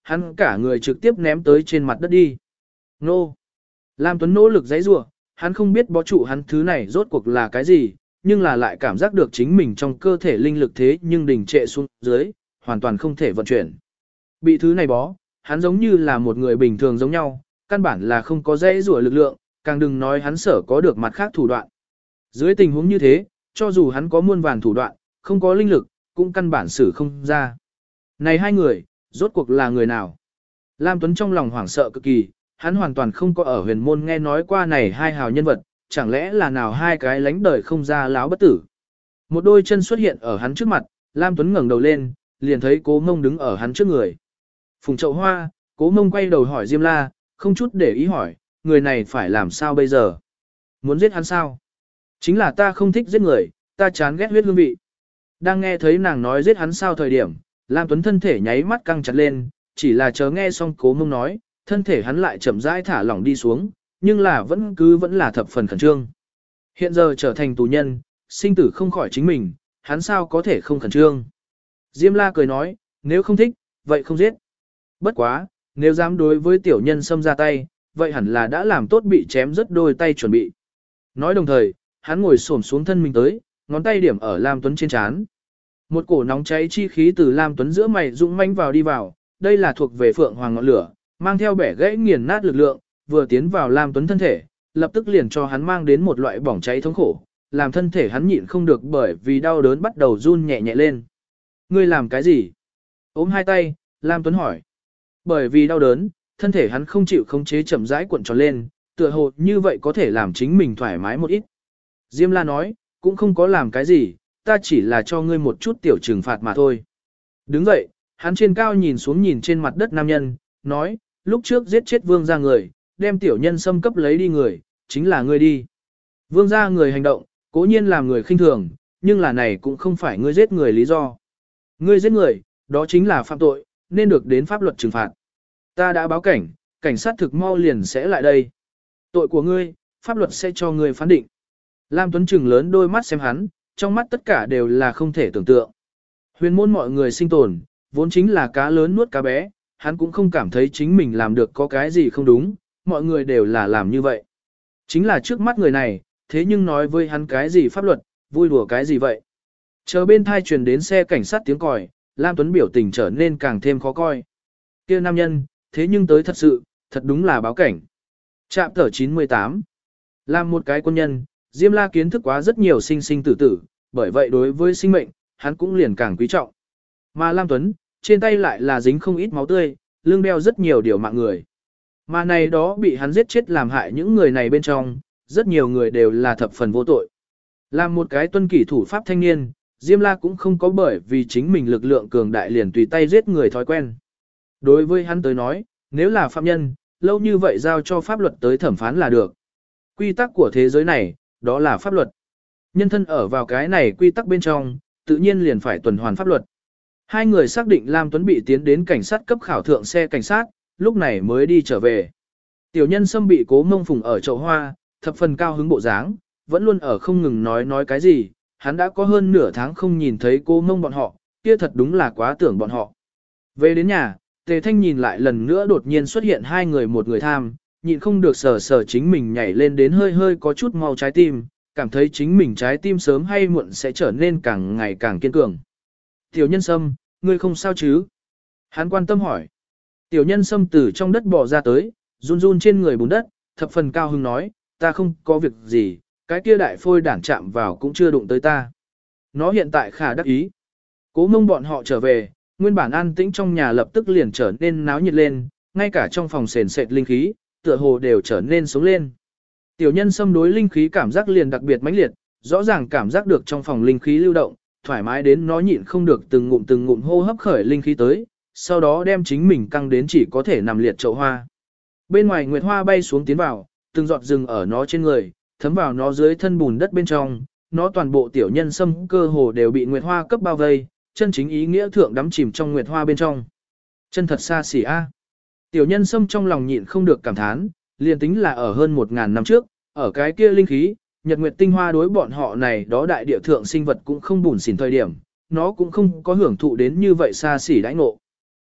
hắn cả người trực tiếp ném tới trên mặt đất đi. Nô! Lam Tuấn nỗ lực giãy giụa, hắn không biết bó trụ hắn thứ này rốt cuộc là cái gì, nhưng là lại cảm giác được chính mình trong cơ thể linh lực thế nhưng đình trệ xuống dưới, hoàn toàn không thể vận chuyển. Bị thứ này bó, hắn giống như là một người bình thường giống nhau, căn bản là không có giãy giụa lực lượng, càng đừng nói hắn sở có được mặt khác thủ đoạn. Dưới tình huống như thế, cho dù hắn có muôn vàn thủ đoạn, không có linh lực, cũng căn bản xử không ra. Này hai người, rốt cuộc là người nào? Lam Tuấn trong lòng hoảng sợ cực kỳ, hắn hoàn toàn không có ở huyền môn nghe nói qua này hai hào nhân vật, chẳng lẽ là nào hai cái lánh đời không ra láo bất tử. Một đôi chân xuất hiện ở hắn trước mặt, Lam Tuấn ngẩng đầu lên, liền thấy Cố Mông đứng ở hắn trước người. Phùng Chậu Hoa, Cố Mông quay đầu hỏi Diêm La, không chút để ý hỏi, người này phải làm sao bây giờ? Muốn giết hắn sao? Chính là ta không thích giết người, ta chán ghét huyết hương vị. Đang nghe thấy nàng nói giết hắn sao thời điểm, Lam Tuấn thân thể nháy mắt căng chặt lên, chỉ là chờ nghe xong Cố Mông nói, thân thể hắn lại chậm rãi thả lỏng đi xuống, nhưng là vẫn cứ vẫn là thập phần khẩn trương. Hiện giờ trở thành tù nhân, sinh tử không khỏi chính mình, hắn sao có thể không khẩn trương. Diêm La cười nói, nếu không thích, vậy không giết. Bất quá, nếu dám đối với tiểu nhân xâm ra tay, vậy hẳn là đã làm tốt bị chém rất đôi tay chuẩn bị. Nói đồng thời, hắn ngồi xổm xuống thân mình tới, ngón tay điểm ở Lam Tuấn trên trán. Một cổ nóng cháy chi khí từ Lam Tuấn giữa mày dũng manh vào đi vào, đây là thuộc về phượng hoàng ngọn lửa, mang theo bẻ gãy nghiền nát lực lượng, vừa tiến vào Lam Tuấn thân thể, lập tức liền cho hắn mang đến một loại bỏng cháy thống khổ, làm thân thể hắn nhịn không được bởi vì đau đớn bắt đầu run nhẹ nhẹ lên. Ngươi làm cái gì? Ôm hai tay, Lam Tuấn hỏi. Bởi vì đau đớn, thân thể hắn không chịu khống chế chậm rãi cuộn tròn lên, tựa hồ như vậy có thể làm chính mình thoải mái một ít. Diêm La nói, cũng không có làm cái gì, ta chỉ là cho ngươi một chút tiểu trừng phạt mà thôi. Đứng dậy, hắn trên cao nhìn xuống nhìn trên mặt đất nam nhân, nói, lúc trước giết chết vương gia người, đem tiểu nhân xâm cấp lấy đi người, chính là ngươi đi. Vương gia người hành động, cố nhiên làm người khinh thường, nhưng là này cũng không phải ngươi giết người lý do. Ngươi giết người, đó chính là phạm tội, nên được đến pháp luật trừng phạt. Ta đã báo cảnh, cảnh sát thực mau liền sẽ lại đây. Tội của ngươi, pháp luật sẽ cho ngươi phán định. Lam Tuấn trừng lớn đôi mắt xem hắn, trong mắt tất cả đều là không thể tưởng tượng. Huyền môn mọi người sinh tồn, vốn chính là cá lớn nuốt cá bé, hắn cũng không cảm thấy chính mình làm được có cái gì không đúng, mọi người đều là làm như vậy. Chính là trước mắt người này, thế nhưng nói với hắn cái gì pháp luật, vui đùa cái gì vậy. Chờ bên thai truyền đến xe cảnh sát tiếng còi, Lam Tuấn biểu tình trở nên càng thêm khó coi. Kia nam nhân, thế nhưng tới thật sự, thật đúng là báo cảnh. Trạm tở chín mươi tám. Làm một cái quân nhân, Diêm La kiến thức quá rất nhiều sinh sinh tử tử, bởi vậy đối với sinh mệnh, hắn cũng liền càng quý trọng. Mà Lam Tuấn, trên tay lại là dính không ít máu tươi, lưng đeo rất nhiều điều mạng người. Mà này đó bị hắn giết chết làm hại những người này bên trong, rất nhiều người đều là thập phần vô tội. Làm một cái tuân kỷ thủ pháp thanh niên, Diêm La cũng không có bởi vì chính mình lực lượng cường đại liền tùy tay giết người thói quen. Đối với hắn tới nói, nếu là phạm nhân, lâu như vậy giao cho pháp luật tới thẩm phán là được. Quy tắc của thế giới này, đó là pháp luật. Nhân thân ở vào cái này quy tắc bên trong, tự nhiên liền phải tuần hoàn pháp luật. Hai người xác định Lam Tuấn bị tiến đến cảnh sát cấp khảo thượng xe cảnh sát, lúc này mới đi trở về. Tiểu nhân Sâm bị Cố Mông phùng ở chậu hoa, thập phần cao hứng bộ dáng, vẫn luôn ở không ngừng nói nói cái gì, hắn đã có hơn nửa tháng không nhìn thấy Cố Mông bọn họ, kia thật đúng là quá tưởng bọn họ. Về đến nhà, Tề Thanh nhìn lại lần nữa đột nhiên xuất hiện hai người một người tham, nhịn không được sờ sờ chính mình nhảy lên đến hơi hơi có chút mau trái tim, cảm thấy chính mình trái tim sớm hay muộn sẽ trở nên càng ngày càng kiên cường. Tiểu nhân Sâm, ngươi không sao chứ? Hắn quan tâm hỏi. Tiểu nhân Sâm từ trong đất bò ra tới, run run trên người bùn đất, thập phần cao hứng nói, ta không có việc gì, cái kia đại phôi đản chạm vào cũng chưa đụng tới ta. Nó hiện tại khả đắc ý. Cố Mông bọn họ trở về, nguyên bản an tĩnh trong nhà lập tức liền trở nên náo nhiệt lên, ngay cả trong phòng sền sệt linh khí, tựa hồ đều trở nên sống lên. Tiểu nhân Sâm đối linh khí cảm giác liền đặc biệt mãnh liệt, rõ ràng cảm giác được trong phòng linh khí lưu động, thoải mái đến nó nhịn không được từng ngụm từng ngụm hô hấp khởi linh khí tới, sau đó đem chính mình căng đến chỉ có thể nằm liệt chậu hoa. Bên ngoài nguyệt hoa bay xuống tiến vào, từng giọt rừng ở nó trên người, thấm vào nó dưới thân bùn đất bên trong, nó toàn bộ tiểu nhân Sâm cơ hồ đều bị nguyệt hoa cấp bao vây, chân chính ý nghĩa thượng đắm chìm trong nguyệt hoa bên trong. Chân thật xa xỉ a. Tiểu nhân Sâm trong lòng nhịn không được cảm thán, liền tính là ở hơn một ngàn năm trước, ở cái kia linh khí, nhật nguyệt tinh hoa đối bọn họ này đó đại địa thượng sinh vật cũng không bùn xỉn thời điểm, nó cũng không có hưởng thụ đến như vậy xa xỉ đãi ngộ.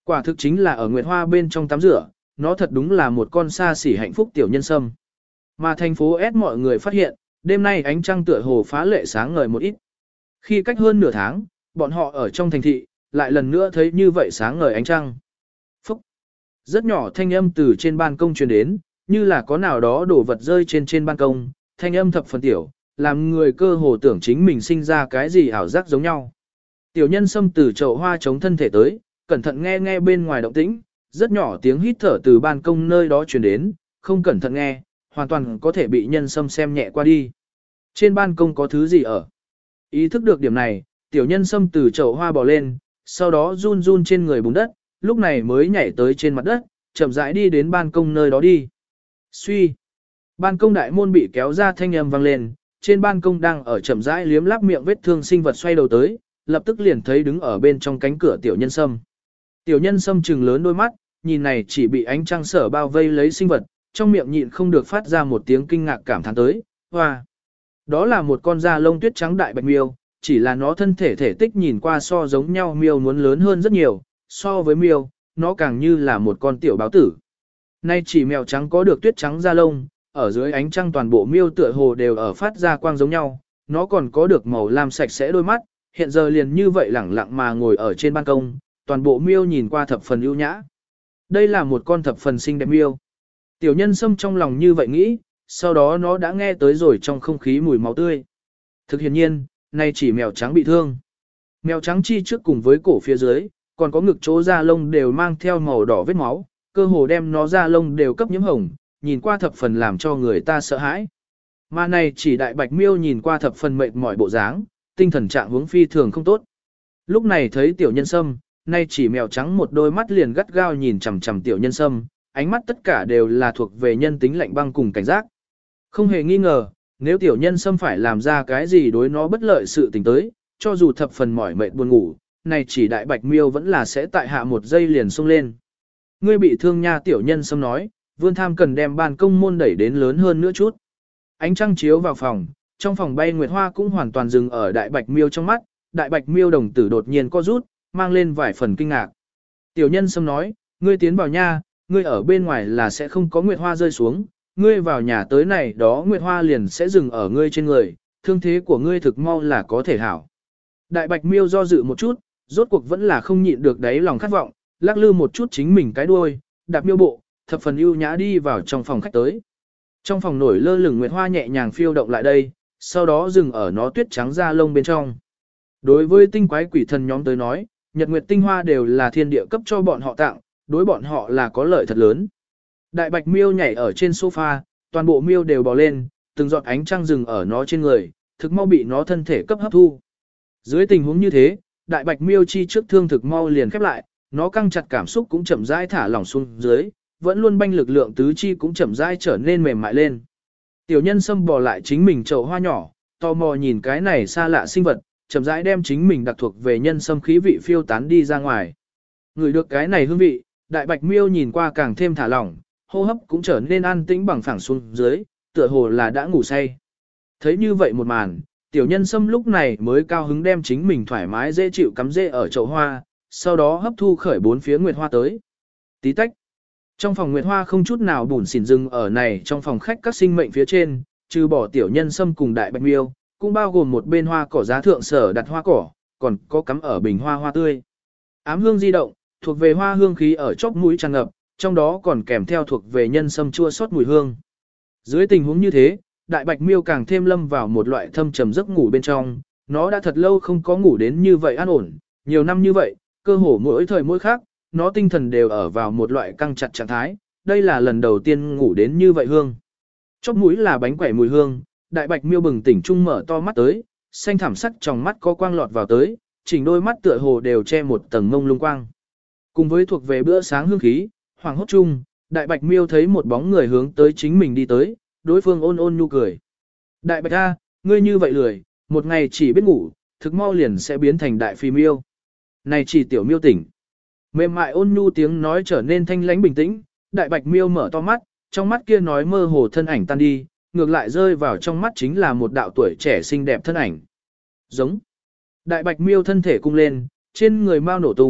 Quả thực chính là ở Nguyệt Hoa bên trong tắm rửa, nó thật đúng là một con xa xỉ hạnh phúc tiểu nhân sâm. Mà thành phố S mọi người phát hiện, đêm nay ánh trăng tựa hồ phá lệ sáng ngời một ít. Khi cách hơn nửa tháng, bọn họ ở trong thành thị, lại lần nữa thấy như vậy sáng ngời ánh trăng. Phúc! Rất nhỏ thanh âm từ trên ban công truyền đến, như là có nào đó đổ vật rơi trên trên ban công, thanh âm thập phần tiểu, làm người cơ hồ tưởng chính mình sinh ra cái gì ảo giác giống nhau. Tiểu nhân xâm từ chậu hoa chống thân thể tới, cẩn thận nghe nghe bên ngoài động tĩnh, rất nhỏ tiếng hít thở từ ban công nơi đó truyền đến, không cẩn thận nghe, hoàn toàn có thể bị nhân xâm xem nhẹ qua đi. Trên ban công có thứ gì ở? Ý thức được điểm này, tiểu nhân xâm từ chậu hoa bò lên, sau đó run run trên người bùn đất, lúc này mới nhảy tới trên mặt đất, chậm rãi đi đến ban công nơi đó đi. Suy! Ban công đại môn bị kéo ra thanh âm vang lên, trên ban công đang ở chậm rãi liếm láp miệng vết thương sinh vật xoay đầu tới, lập tức liền thấy đứng ở bên trong cánh cửa tiểu nhân sâm. Tiểu nhân sâm trừng lớn đôi mắt, nhìn này chỉ bị ánh trăng sở bao vây lấy sinh vật, trong miệng nhịn không được phát ra một tiếng kinh ngạc cảm thán tới, hoa. Đó là một con da lông tuyết trắng đại bạch miêu, chỉ là nó thân thể thể tích nhìn qua so giống nhau miêu muốn lớn hơn rất nhiều, so với miêu, nó càng như là một con tiểu báo tử. Nay chỉ mèo trắng có được tuyết trắng da lông, ở dưới ánh trăng toàn bộ miêu tựa hồ đều ở phát ra quang giống nhau, nó còn có được màu lam sạch sẽ đôi mắt, hiện giờ liền như vậy lẳng lặng mà ngồi ở trên ban công, toàn bộ miêu nhìn qua thập phần ưu nhã. Đây là một con thập phần xinh đẹp miêu. Tiểu nhân sâm trong lòng như vậy nghĩ, sau đó nó đã nghe tới rồi trong không khí mùi máu tươi. Thực hiện nhiên, nay chỉ mèo trắng bị thương. Mèo trắng chi trước cùng với cổ phía dưới, còn có ngực chỗ da lông đều mang theo màu đỏ vết máu, cơ hồ đem nó da lông đều cấp nhiễm hồng, nhìn qua thập phần làm cho người ta sợ hãi. Mà này chỉ đại bạch miêu nhìn qua thập phần mệt mỏi bộ dáng, tinh thần trạng huống phi thường không tốt. Lúc này thấy tiểu nhân sâm, nay chỉ mèo trắng một đôi mắt liền gắt gao nhìn chằm chằm tiểu nhân sâm, ánh mắt tất cả đều là thuộc về nhân tính lạnh băng cùng cảnh giác. Không hề nghi ngờ, nếu tiểu nhân sâm phải làm ra cái gì đối nó bất lợi sự tình tới, cho dù thập phần mỏi mệt buồn ngủ, này chỉ đại bạch miêu vẫn là sẽ tại hạ một giây liền xông lên. Ngươi bị thương nha, tiểu nhân sâm nói, vươn tham cần đem ban công môn đẩy đến lớn hơn nữa chút. Ánh trăng chiếu vào phòng, trong phòng bay nguyệt hoa cũng hoàn toàn dừng ở đại bạch miêu trong mắt, đại bạch miêu đồng tử đột nhiên co rút, mang lên vài phần kinh ngạc. Tiểu nhân sâm nói, ngươi tiến vào nha, ngươi ở bên ngoài là sẽ không có nguyệt hoa rơi xuống, ngươi vào nhà tới này đó nguyệt hoa liền sẽ dừng ở ngươi trên người, thương thế của ngươi thực mau là có thể hảo. Đại bạch miêu do dự một chút, rốt cuộc vẫn là không nhịn được đáy lòng khát vọng, lắc lư một chút chính mình cái đuôi, đạp miêu bộ, thập phần ưu nhã đi vào trong phòng khách tới. Trong phòng nổi lơ lửng nguyệt hoa nhẹ nhàng phiêu động lại đây, sau đó dừng ở nó tuyết trắng da lông bên trong. Đối với tinh quái quỷ thần nhóm tới nói, nhật nguyệt tinh hoa đều là thiên địa cấp cho bọn họ tặng, đối bọn họ là có lợi thật lớn. Đại bạch miêu nhảy ở trên sofa, toàn bộ miêu đều bò lên, từng giọt ánh trăng dừng ở nó trên người, thực mau bị nó thân thể cấp hấp thu. Dưới tình huống như thế, đại bạch miêu chi trước thương thực mau liền khép lại, nó căng chặt cảm xúc cũng chậm rãi thả lỏng xuống dưới, vẫn luôn banh lực lượng tứ chi cũng chậm rãi trở nên mềm mại lên. Tiểu nhân sâm bò lại chính mình chậu hoa nhỏ, tò mò nhìn cái này xa lạ sinh vật, chậm rãi đem chính mình đặc thuộc về nhân sâm khí vị phiêu tán đi ra ngoài. Ngửi được cái này hương vị, đại bạch miêu nhìn qua càng thêm thả lỏng, hô hấp cũng trở nên an tĩnh bằng phẳng xuống dưới, tựa hồ là đã ngủ say. Thấy như vậy một màn, tiểu nhân sâm lúc này mới cao hứng đem chính mình thoải mái dễ chịu cắm rễ ở chậu hoa, sau đó hấp thu khởi bốn phía nguyệt hoa tới. Tí tách. Trong phòng nguyệt hoa không chút nào bùn xỉn dừng ở này trong phòng khách các sinh mệnh phía trên, trừ bỏ tiểu nhân sâm cùng đại bạch miêu, cũng bao gồm một bên hoa cỏ giá thượng sở đặt hoa cỏ, còn có cắm ở bình hoa hoa tươi. Ám hương di động, thuộc về hoa hương khí ở chóp mũi tràn ngập, trong đó còn kèm theo thuộc về nhân sâm chua xót mùi hương. Dưới tình huống như thế, đại bạch miêu càng thêm lâm vào một loại thâm trầm giấc ngủ bên trong, nó đã thật lâu không có ngủ đến như vậy an ổn, nhiều năm như vậy, cơ hồ mỗi thời mỗi khác, nó tinh thần đều ở vào một loại căng chặt trạng thái, đây là lần đầu tiên ngủ đến như vậy hương. Chóp mũi là bánh quẩy mùi hương, đại bạch miêu bừng tỉnh trung mở to mắt tới, xanh thảm sắc trong mắt có quang lọt vào tới, chỉnh đôi mắt tựa hồ đều che một tầng mông lung quang. Cùng với thuộc về bữa sáng hương khí, hoàng hốt chung, đại bạch miêu thấy một bóng người hướng tới chính mình đi tới, đối phương ôn ôn nhu cười. Đại bạch a, ngươi như vậy lười, một ngày chỉ biết ngủ, thực mau liền sẽ biến thành đại phi miêu. Này chỉ tiểu miêu tỉnh. Mềm mại ôn nhu tiếng nói trở nên thanh lãnh bình tĩnh, đại bạch miêu mở to mắt, trong mắt kia nói mơ hồ thân ảnh tan đi, ngược lại rơi vào trong mắt chính là một đạo tuổi trẻ xinh đẹp thân ảnh. Giống. Đại bạch miêu thân thể cung lên, trên người mau nổ tung,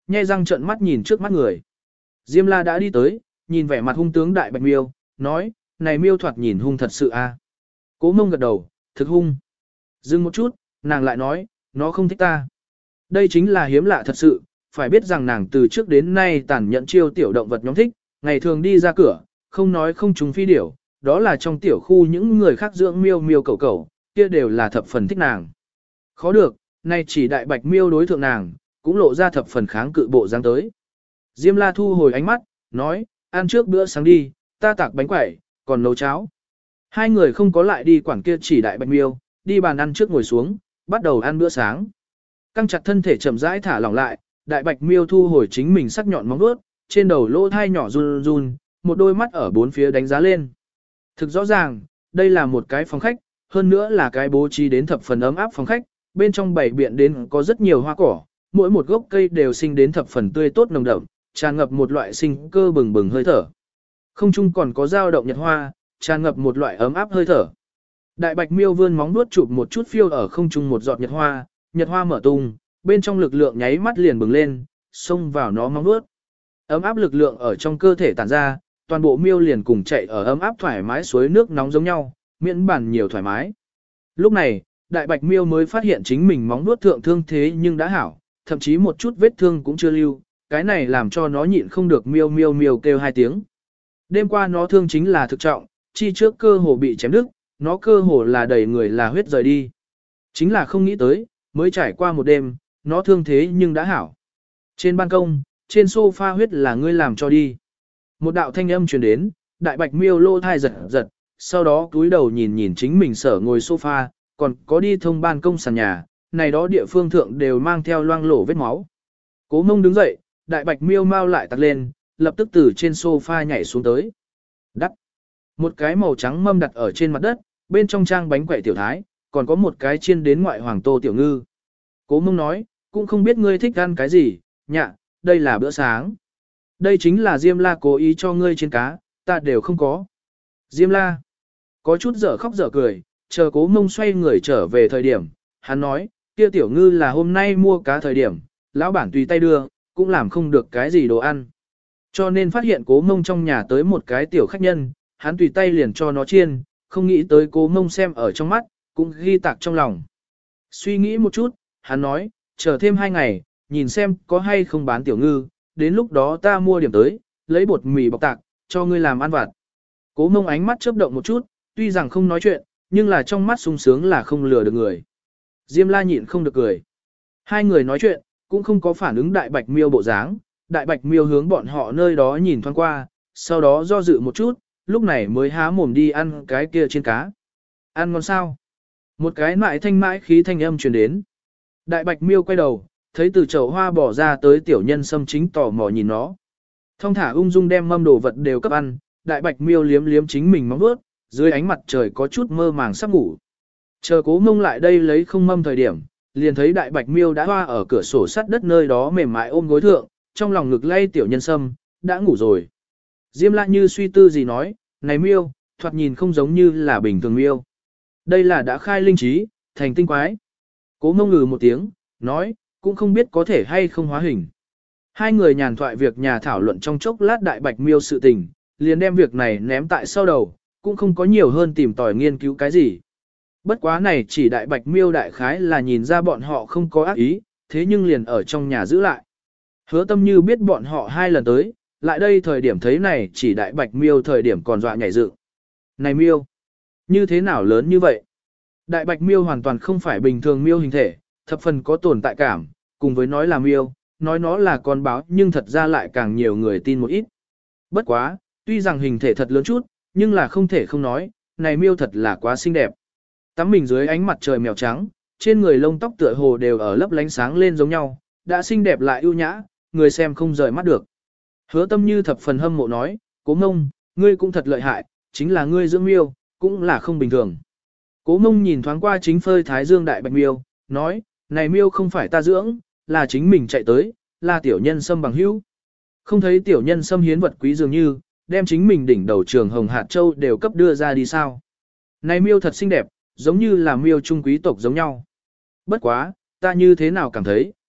nhe răng trợn mắt nhìn trước mắt người. Diêm La đã đi tới, nhìn vẻ mặt hung tướng đại bạch miêu, nói, này miêu thoạt nhìn hung thật sự a. Cố Mông gật đầu, thực hung. Dừng một chút, nàng lại nói, nó không thích ta. Đây chính là hiếm lạ thật sự, phải biết rằng nàng từ trước đến nay tàn nhẫn chiêu tiểu động vật nhóm thích, ngày thường đi ra cửa, không nói không trùng phi điểu, đó là trong tiểu khu những người khác dưỡng miêu miêu cầu cầu, kia đều là thập phần thích nàng. Khó được, nay chỉ đại bạch miêu đối thượng nàng, cũng lộ ra thập phần kháng cự bộ dáng tới. Diêm La thu hồi ánh mắt, nói, ăn trước bữa sáng đi, ta tạc bánh quẩy, còn nấu cháo. Hai người không có lại đi quản kia chỉ đại bạch miêu, đi bàn ăn trước ngồi xuống, bắt đầu ăn bữa sáng. Căng chặt thân thể chậm rãi thả lỏng lại, đại bạch miêu thu hồi chính mình sắc nhọn móng vuốt, trên đầu lỗ thai nhỏ run run, một đôi mắt ở bốn phía đánh giá lên. Thực rõ ràng, đây là một cái phòng khách, hơn nữa là cái bố trí đến thập phần ấm áp phòng khách, bên trong bảy biện đến có rất nhiều hoa cỏ, mỗi một gốc cây đều sinh đến thập phần tươi tốt nồng đậm, tràn ngập một loại sinh cơ bừng bừng hơi thở. Không chung còn có dao động nhật hoa, tràn ngập một loại ấm áp hơi thở. Đại bạch miêu vươn móng vuốt chụp một chút phiêu ở không trung một giọt nhật hoa, nhật hoa mở tung, bên trong lực lượng nháy mắt liền bừng lên, xông vào nó móng vuốt. Ấm áp lực lượng ở trong cơ thể tản ra, toàn bộ miêu liền cùng chạy ở ấm áp thoải mái suối nước nóng giống nhau, miễn bản nhiều thoải mái. Lúc này, đại bạch miêu mới phát hiện chính mình móng vuốt thượng thương thế nhưng đã hảo, thậm chí một chút vết thương cũng chưa lưu, cái này làm cho nó nhịn không được miêu miêu miêu kêu hai tiếng. Đêm qua nó thương chính là thực trọng, chi trước cơ hồ bị chém đứt, nó cơ hồ là đẩy người là huyết rời đi. Chính là không nghĩ tới, mới trải qua một đêm, nó thương thế nhưng đã hảo. Trên ban công, trên sofa huyết là ngươi làm cho đi. Một đạo thanh âm truyền đến, đại bạch miêu lô thai giật giật, sau đó cúi đầu nhìn nhìn chính mình sở ngồi sofa, còn có đi thông ban công sàn nhà, này đó địa phương thượng đều mang theo loang lổ vết máu. Cố Mông đứng dậy, đại bạch miêu mau lại tặc lên, lập tức từ trên sofa nhảy xuống tới. Đắc. Một cái màu trắng mâm đặt ở trên mặt đất, bên trong trang bánh quẩy tiểu thái, còn có một cái chiên đến ngoại hoàng tô tiểu ngư. Cố Mông nói, cũng không biết ngươi thích ăn cái gì, nhạ, đây là bữa sáng. Đây chính là Diêm La cố ý cho ngươi trên cá, ta đều không có. Diêm La có chút dở khóc dở cười, chờ Cố Mông xoay người trở về thời điểm, hắn nói, kia tiểu ngư là hôm nay mua cá thời điểm, lão bản tùy tay đưa, cũng làm không được cái gì đồ ăn. Cho nên phát hiện Cố Mông trong nhà tới một cái tiểu khách nhân, hắn tùy tay liền cho nó chiên, không nghĩ tới Cố Mông xem ở trong mắt, cũng ghi tạc trong lòng. Suy nghĩ một chút, hắn nói, chờ thêm hai ngày, nhìn xem có hay không bán tiểu ngư, đến lúc đó ta mua điểm tới, lấy bột mì bọc tạc, cho ngươi làm ăn vặt. Cố Mông ánh mắt chớp động một chút, tuy rằng không nói chuyện, nhưng là trong mắt sung sướng là không lừa được người. Diêm La nhịn không được cười. Hai người nói chuyện, cũng không có phản ứng đại bạch miêu bộ dáng, đại bạch miêu hướng bọn họ nơi đó nhìn thoáng qua, sau đó do dự một chút, lúc này mới há mồm đi ăn cái kia trên cá. Ăn ngon sao? Một cái mại thanh mãi khí thanh âm truyền đến. Đại bạch miêu quay đầu, thấy từ chậu hoa bỏ ra tới tiểu nhân sâm chính tò mò nhìn nó. Thông thả ung dung đem mâm đồ vật đều cấp ăn, đại bạch miêu liếm liếm chính mình móng vuốt, dưới ánh mặt trời có chút mơ màng sắp ngủ. Chờ Cố Mông lại đây lấy không mâm thời điểm, liền thấy đại bạch miêu đã hoa ở cửa sổ sắt đất nơi đó mềm mại ôm gối thượng, trong lòng ngực lay tiểu nhân sâm, đã ngủ rồi. Diêm La như suy tư gì nói, này miêu, thoạt nhìn không giống như là bình thường miêu. Đây là đã khai linh trí, thành tinh quái. Cố Mông ngừ một tiếng, nói, cũng không biết có thể hay không hóa hình. Hai người nhàn thoại việc nhà thảo luận trong chốc lát đại bạch miêu sự tình, liền đem việc này ném tại sau đầu, cũng không có nhiều hơn tìm tòi nghiên cứu cái gì. Bất quá này chỉ đại bạch miêu đại khái là nhìn ra bọn họ không có ác ý, thế nhưng liền ở trong nhà giữ lại. Hứa Tâm Như biết bọn họ hai lần tới, lại đây thời điểm thấy này chỉ đại bạch miêu thời điểm còn dọa nhảy dựng. Này miêu, như thế nào lớn như vậy? Đại bạch miêu hoàn toàn không phải bình thường miêu hình thể, thập phần có tồn tại cảm, cùng với nói là miêu, nói nó là con báo nhưng thật ra lại càng nhiều người tin một ít. Bất quá, tuy rằng hình thể thật lớn chút, nhưng là không thể không nói, này miêu thật là quá xinh đẹp. Tắm mình dưới ánh mặt trời mèo trắng, trên người lông tóc tựa hồ đều ở lấp lánh sáng lên giống nhau, đã xinh đẹp lại ưu nhã, người xem không rời mắt được. Hứa Tâm Như thập phần hâm mộ nói, Cố Mông, ngươi cũng thật lợi hại, chính là ngươi dưỡng miêu, cũng là không bình thường. Cố Mông nhìn thoáng qua chính phơi thái dương đại bạch miêu, nói, này miêu không phải ta dưỡng, là chính mình chạy tới, là tiểu nhân sâm bằng hữu. Không thấy tiểu nhân sâm hiến vật quý dường như, đem chính mình đỉnh đầu trường hồng hạt châu đều cấp đưa ra đi sao. Này miêu thật xinh đẹp, giống như là miêu trung quý tộc giống nhau. Bất quá, ta như thế nào cảm thấy,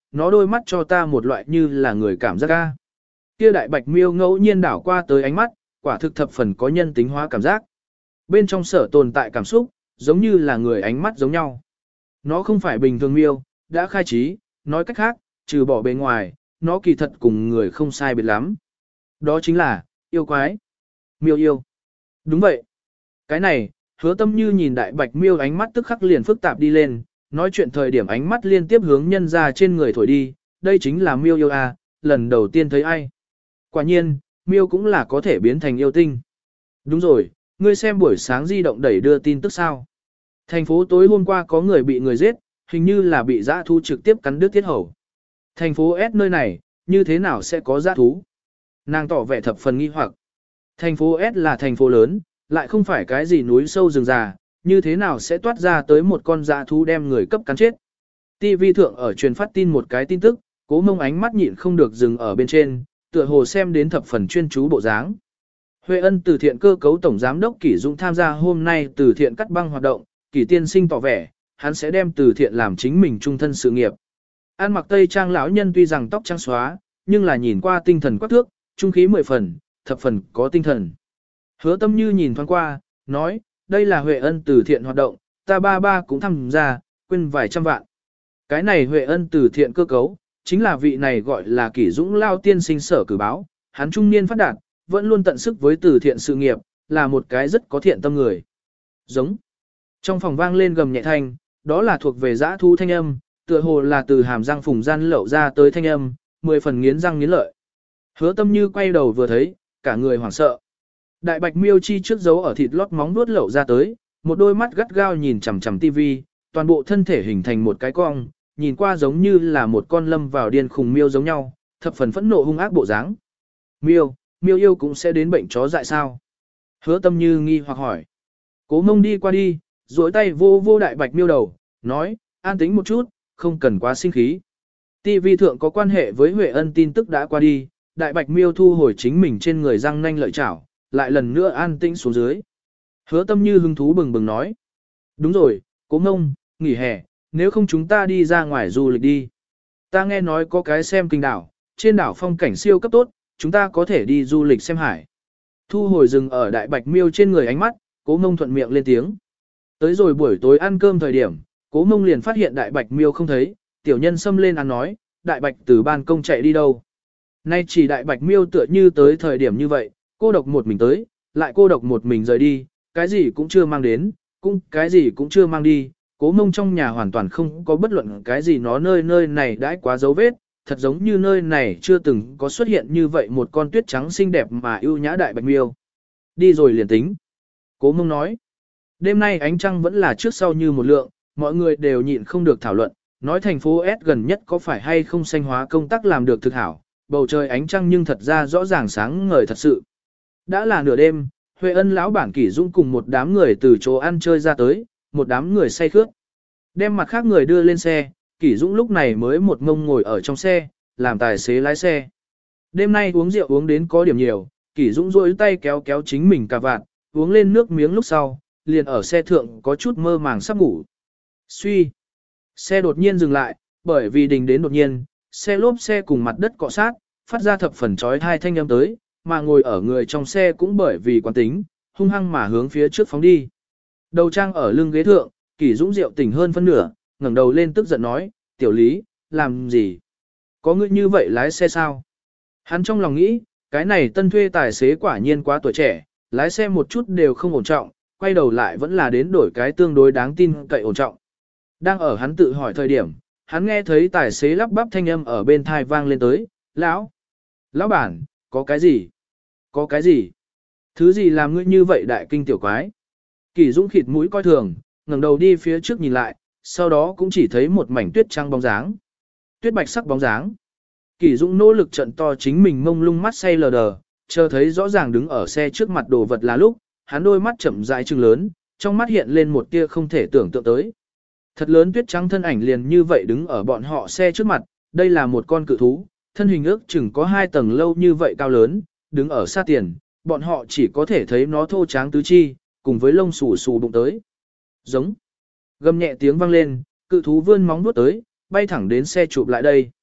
nó đôi mắt cho ta một loại như là người cảm giác ca. Kia đại bạch miêu ngẫu nhiên đảo qua tới ánh mắt, quả thực thập phần có nhân tính hóa cảm giác. Bên trong sở tồn tại cảm xúc, giống như là người ánh mắt giống nhau. Nó không phải bình thường miêu, đã khai trí, nói cách khác, trừ bỏ bề ngoài, nó kỳ thật cùng người không sai biệt lắm. Đó chính là, yêu quái. Miêu yêu. Đúng vậy. Cái này, Hứa Tâm Như nhìn đại bạch miêu ánh mắt tức khắc liền phức tạp đi lên, nói chuyện thời điểm ánh mắt liên tiếp hướng nhân ra trên người thổi đi, đây chính là miêu yêu à, lần đầu tiên thấy ai. Quả nhiên, miêu cũng là có thể biến thành yêu tinh. Đúng rồi, ngươi xem buổi sáng di động đẩy đưa tin tức sao. Thành phố tối hôm qua có người bị người giết, hình như là bị dã thú trực tiếp cắn đứt thiết hầu. Thành phố S nơi này, như thế nào sẽ có dã thú? Nàng tỏ vẻ thập phần nghi hoặc. Thành phố S là thành phố lớn, lại không phải cái gì núi sâu rừng già, như thế nào sẽ toát ra tới một con dã thú đem người cấp cắn chết. ti vi thượng ở truyền phát tin một cái tin tức, Cố Mông ánh mắt nhịn không được dừng ở bên trên, tựa hồ xem đến thập phần chuyên chú bộ dáng. Huệ Ân từ thiện cơ cấu tổng giám đốc Kỷ Dũng tham gia hôm nay từ thiện cắt băng hoạt động, Kỷ tiên sinh tỏ vẻ, hắn sẽ đem từ thiện làm chính mình trung thân sự nghiệp. An mặc tây trang lão nhân tuy rằng tóc trắng xóa, nhưng là nhìn qua tinh thần quắc thước, trung khí mười phần, thập phần có tinh thần. Hứa Tâm Như nhìn thoáng qua, nói, đây là Huệ Ân từ thiện hoạt động, ta ba ba cũng tham gia, quên vài trăm vạn. Cái này Huệ Ân từ thiện cơ cấu, chính là vị này gọi là Kỷ Dũng lao tiên sinh sở cử báo, hắn trung niên phát đạt, vẫn luôn tận sức với từ thiện sự nghiệp, là một cái rất có thiện tâm người. Giống. Trong phòng vang lên gầm nhẹ thanh, đó là thuộc về dã thu thanh âm, tựa hồ là từ hàm răng phùng gian lậu ra tới thanh âm, mười phần nghiến răng nghiến lợi. Hứa Tâm Như quay đầu vừa thấy, cả người hoảng sợ. Đại bạch miêu chi trước dấu ở thịt lót móng vuốt lậu ra tới, một đôi mắt gắt gao nhìn chằm chằm tivi, toàn bộ thân thể hình thành một cái cong, nhìn qua giống như là một con lâm vào điên khùng miêu giống nhau, thập phần phẫn nộ hung ác bộ dáng. Miêu, miêu yêu cũng sẽ đến bệnh chó dại sao? Hứa Tâm Như nghi hoặc hỏi. Cố Mông đi qua đi, duỗi tay vô vô đại bạch miêu đầu, nói, an tĩnh một chút, không cần quá sinh khí. ti vi thượng có quan hệ với Huệ Ân tin tức đã qua đi, đại bạch miêu thu hồi chính mình trên người răng nanh lợi chảo, lại lần nữa an tĩnh xuống dưới. Hứa Tâm Như hứng thú bừng bừng nói. Đúng rồi, Cố Mông, nghỉ hè, nếu không chúng ta đi ra ngoài du lịch đi. Ta nghe nói có cái xem kinh đảo, trên đảo phong cảnh siêu cấp tốt, chúng ta có thể đi du lịch xem hải. Thu hồi rừng ở đại bạch miêu trên người ánh mắt, Cố Mông thuận miệng lên tiếng. Tới rồi buổi tối ăn cơm thời điểm, Cố Mông liền phát hiện đại bạch miêu không thấy, tiểu nhân xâm lên ăn nói, đại bạch từ ban công chạy đi đâu. Nay chỉ đại bạch miêu tựa như tới thời điểm như vậy, cô độc một mình tới, lại cô độc một mình rời đi, cái gì cũng chưa mang đến, cũng cái gì cũng chưa mang đi. Cố Mông trong nhà hoàn toàn không có bất luận cái gì nó nơi nơi này đãi quá dấu vết, thật giống như nơi này chưa từng có xuất hiện như vậy một con tuyết trắng xinh đẹp mà ưu nhã đại bạch miêu. Đi rồi liền tính. Cố Mông nói. Đêm nay ánh trăng vẫn là trước sau như một lượng, mọi người đều nhịn không được thảo luận, nói thành phố S gần nhất có phải hay không xanh hóa công tác làm được thực hảo, bầu trời ánh trăng nhưng thật ra rõ ràng sáng ngời thật sự. Đã là nửa đêm, Huệ Ân lão bản Kỷ Dũng cùng một đám người từ chỗ ăn chơi ra tới, một đám người say khướt. Đem mặt khác người đưa lên xe, Kỷ Dũng lúc này mới một ngông ngồi ở trong xe, làm tài xế lái xe. Đêm nay uống rượu uống đến có điểm nhiều, Kỷ Dũng rôi tay kéo kéo chính mình cà vạt, uống lên nước miếng lúc sau, liền ở xe thượng có chút mơ màng sắp ngủ. Suy. Xe đột nhiên dừng lại, bởi vì đình đến đột nhiên, xe lốp xe cùng mặt đất cọ sát, phát ra thập phần chói tai thanh âm tới, mà ngồi ở người trong xe cũng bởi vì quán tính, hung hăng mà hướng phía trước phóng đi. Đầu trang ở lưng ghế thượng, Kỷ Dũng rượu tỉnh hơn phân nửa, ngẩng đầu lên tức giận nói, tiểu lý, làm gì? Có ngươi như vậy lái xe sao? Hắn trong lòng nghĩ, cái này tân thuê tài xế quả nhiên quá tuổi trẻ, lái xe một chút đều không ổn trọng, quay đầu lại vẫn là đến đổi cái tương đối đáng tin cậy ổn trọng. Đang ở hắn tự hỏi thời điểm, hắn nghe thấy tài xế lắp bắp thanh âm ở bên thai vang lên tới, lão, lão bản, có cái gì? Có cái gì? Thứ gì làm ngươi như vậy đại kinh tiểu quái? Kỷ Dũng khịt mũi coi thường, ngẩng đầu đi phía trước nhìn lại, sau đó cũng chỉ thấy một mảnh tuyết trắng bóng dáng. Tuyết bạch sắc bóng dáng. Kỷ Dũng nỗ lực trận to chính mình mông lung mắt say lờ đờ, chờ thấy rõ ràng đứng ở xe trước mặt đồ vật là lúc, hắn đôi mắt chậm rãi trừng lớn, trong mắt hiện lên một tia không thể tưởng tượng tới. Thật lớn tuyết trắng thân ảnh liền như vậy đứng ở bọn họ xe trước mặt, đây là một con cự thú, thân hình ước chừng có hai tầng lâu như vậy cao lớn, đứng ở xa tiền, bọn họ chỉ có thể thấy nó thô tráng tứ chi, cùng với lông xù xù bụng tới. Giống. Gầm nhẹ tiếng vang lên, cự thú vươn móng vuốt tới, bay thẳng đến xe chụp lại đây.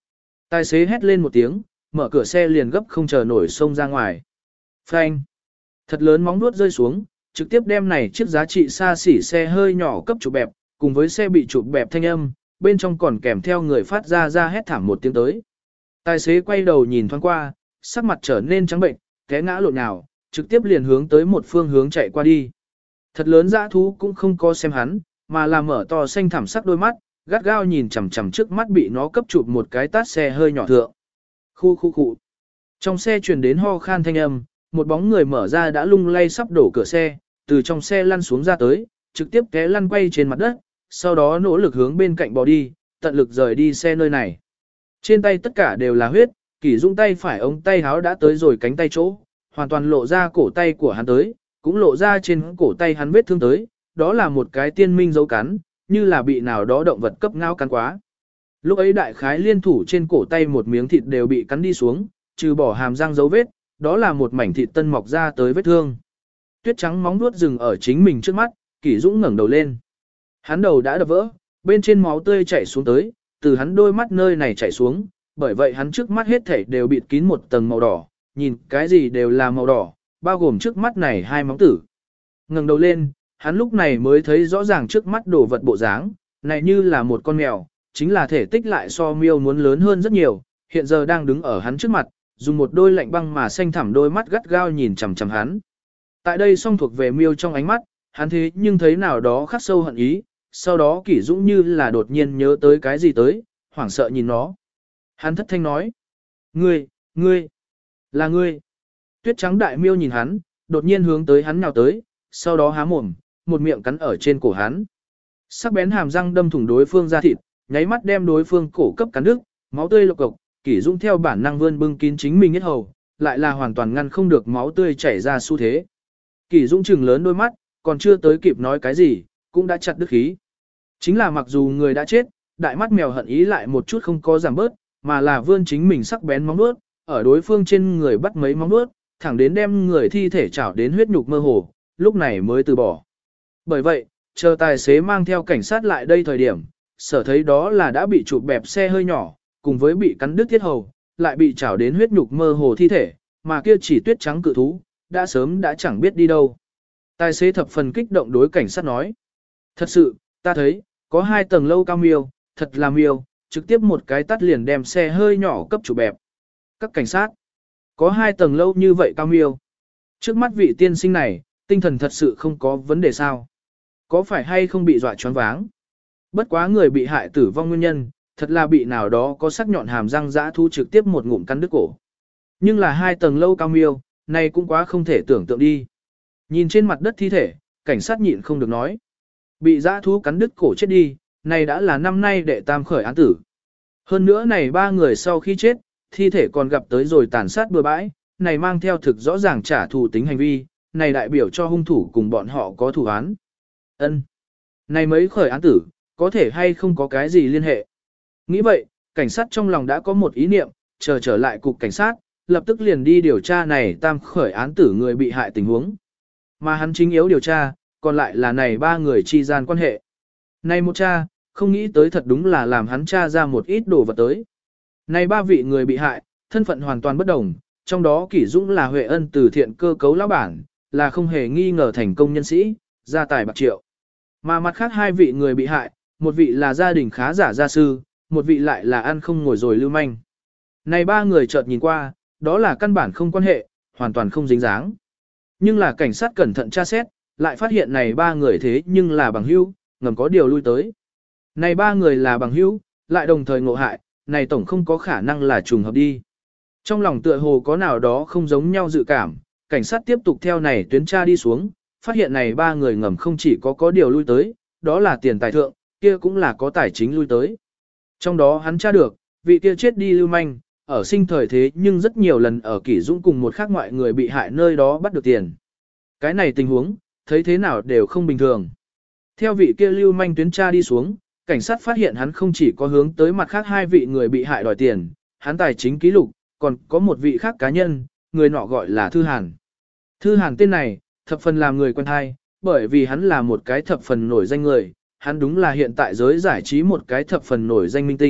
Tài xế hét lên một tiếng, mở cửa xe liền gấp không chờ nổi xông ra ngoài. Phanh! Thật lớn móng vuốt rơi xuống, trực tiếp đem này chiếc giá trị xa xỉ xe hơi nhỏ cấp chụp bẹp, cùng với xe bị chụp bẹp thanh âm, bên trong còn kèm theo người phát ra ra hét thảm một tiếng tới. Tài xế quay đầu nhìn thoáng qua, sắc mặt trở nên trắng bệnh, té ngã lộn nhào, trực tiếp liền hướng tới một phương hướng chạy qua đi. Thật lớn dã thú cũng không có xem hắn, mà là mở to xanh thẳm sắc đôi mắt, gắt gao nhìn chằm chằm trước mắt bị nó cấp chụp một cái tát xe hơi nhỏ thượng. Khu khu khu. Trong xe truyền đến ho khan thanh âm, một bóng người mở ra đã lung lay sắp đổ cửa xe, từ trong xe lăn xuống ra tới, trực tiếp té lăn quay trên mặt đất, sau đó nỗ lực hướng bên cạnh bỏ đi, tận lực rời đi xe nơi này. Trên tay tất cả đều là huyết, Kỷ Dũng tay phải ống tay háo đã tới rồi cánh tay chỗ, hoàn toàn lộ ra cổ tay của hắn tới, cũng lộ ra trên cổ tay hắn vết thương tới, đó là một cái tiên minh dấu cắn, như là bị nào đó động vật cấp ngao cắn quá. Lúc ấy đại khái liên thủ trên cổ tay một miếng thịt đều bị cắn đi xuống, trừ bỏ hàm răng dấu vết, đó là một mảnh thịt tân mọc ra tới vết thương. Tuyết trắng móng vuốt dừng ở chính mình trước mắt, Kỷ Dũng ngẩng đầu lên. Hắn đầu đã đập vỡ, bên trên máu tươi chảy xuống tới, từ hắn đôi mắt nơi này chảy xuống, bởi vậy hắn trước mắt hết thảy đều bịt kín một tầng màu đỏ, nhìn cái gì đều là màu đỏ, bao gồm trước mắt này hai móng tử. Ngẩng đầu lên, hắn lúc này mới thấy rõ ràng trước mắt đồ vật bộ dáng, này như là một con mèo, chính là thể tích lại so miêu muốn lớn hơn rất nhiều, hiện giờ đang đứng ở hắn trước mặt, dùng một đôi lạnh băng mà xanh thẳm đôi mắt gắt gao nhìn chằm chằm hắn. Tại đây song thuộc về miêu trong ánh mắt, hắn thế nhưng thấy nào đó khắc sâu hận ý, sau đó Kỷ Dũng như là đột nhiên nhớ tới cái gì tới, hoảng sợ nhìn nó. Hắn thất thanh nói, ngươi, ngươi, là ngươi. Tuyết trắng đại miêu nhìn hắn, đột nhiên hướng tới hắn nhào tới, sau đó há mồm, một miệng cắn ở trên cổ hắn. Sắc bén hàm răng đâm thủng đối phương ra thịt, nháy mắt đem đối phương cổ cấp cắn đứt, máu tươi lộc cộc, Kỷ Dũng theo bản năng vươn bưng kín chính mình hết hầu, lại là hoàn toàn ngăn không được máu tươi chảy ra xu thế. Kỷ Dũng trừng lớn đôi mắt, còn chưa tới kịp nói cái gì, cũng đã chặt đứt khí. Chính là mặc dù người đã chết, đại mắt mèo hận ý lại một chút không có giảm bớt, mà là vươn chính mình sắc bén móng vuốt, ở đối phương trên người bắt mấy móng vuốt, thẳng đến đem người thi thể chảo đến huyết nhục mơ hồ, lúc này mới từ bỏ. Bởi vậy, chờ tài xế mang theo cảnh sát lại đây thời điểm, sở thấy đó là đã bị chụp bẹp xe hơi nhỏ, cùng với bị cắn đứt thiết hầu, lại bị chảo đến huyết nhục mơ hồ thi thể, mà kia chỉ tuyết trắng cự thú, đã sớm đã chẳng biết đi đâu. Tài xế thập phần kích động đối cảnh sát nói. Thật sự, ta thấy, có hai tầng lâu cao miêu, thật là miêu, trực tiếp một cái tắt liền đem xe hơi nhỏ cấp chủ bẹp. Các cảnh sát, có hai tầng lâu như vậy cao miêu. Trước mắt vị tiên sinh này, tinh thần thật sự không có vấn đề sao. Có phải hay không bị dọa choáng váng? Bất quá người bị hại tử vong nguyên nhân, thật là bị nào đó có sắc nhọn hàm răng dã thu trực tiếp một ngụm cắn đứt cổ. Nhưng là hai tầng lâu cao miêu, này cũng quá không thể tưởng tượng đi. Nhìn trên mặt đất thi thể, cảnh sát nhịn không được nói. Bị dã thú cắn đứt cổ chết đi, này đã là năm nay đệ tam khởi án tử. Hơn nữa này ba người sau khi chết, thi thể còn gặp tới rồi tàn sát bừa bãi, này mang theo thực rõ ràng trả thù tính hành vi, này đại biểu cho hung thủ cùng bọn họ có thù án. Ân, này mấy khởi án tử, có thể hay không có cái gì liên hệ. Nghĩ vậy, cảnh sát trong lòng đã có một ý niệm, chờ trở lại cục cảnh sát, lập tức liền đi điều tra này tam khởi án tử người bị hại tình huống. Mà hắn chính yếu điều tra, còn lại là này ba người chi gian quan hệ. Này một cha, không nghĩ tới thật đúng là làm hắn tra ra một ít đồ vật tới. Này ba vị người bị hại, thân phận hoàn toàn bất đồng, trong đó Kỷ Dũng là Huệ Ân từ thiện cơ cấu lão bản, là không hề nghi ngờ thành công nhân sĩ, gia tài bạc triệu. Mà mặt khác hai vị người bị hại, một vị là gia đình khá giả gia sư, một vị lại là ăn không ngồi rồi lưu manh. Này ba người chợt nhìn qua, đó là căn bản không quan hệ, hoàn toàn không dính dáng. Nhưng là cảnh sát cẩn thận tra xét, lại phát hiện này ba người thế nhưng là bằng hữu, ngầm có điều lui tới. Này ba người là bằng hữu, lại đồng thời ngộ hại, này tổng không có khả năng là trùng hợp đi. Trong lòng tựa hồ có nào đó không giống nhau dự cảm, cảnh sát tiếp tục theo này tuyến tra đi xuống, phát hiện này ba người ngầm không chỉ có có điều lui tới, đó là tiền tài thượng, kia cũng là có tài chính lui tới. Trong đó hắn tra được, vị kia chết đi lưu manh, ở sinh thời thế nhưng rất nhiều lần ở Kỷ Dũng cùng một khác ngoại người bị hại nơi đó bắt được tiền. Cái này tình huống, thấy thế nào đều không bình thường. Theo vị kia lưu manh tuyến tra đi xuống, cảnh sát phát hiện hắn không chỉ có hướng tới mặt khác hai vị người bị hại đòi tiền, hắn tài chính ký lục, còn có một vị khác cá nhân, người nọ gọi là Thư Hàn. Thư Hàn tên này, thập phần làm người quen hay, bởi vì hắn là một cái thập phần nổi danh người, hắn đúng là hiện tại giới giải trí một cái thập phần nổi danh minh tinh,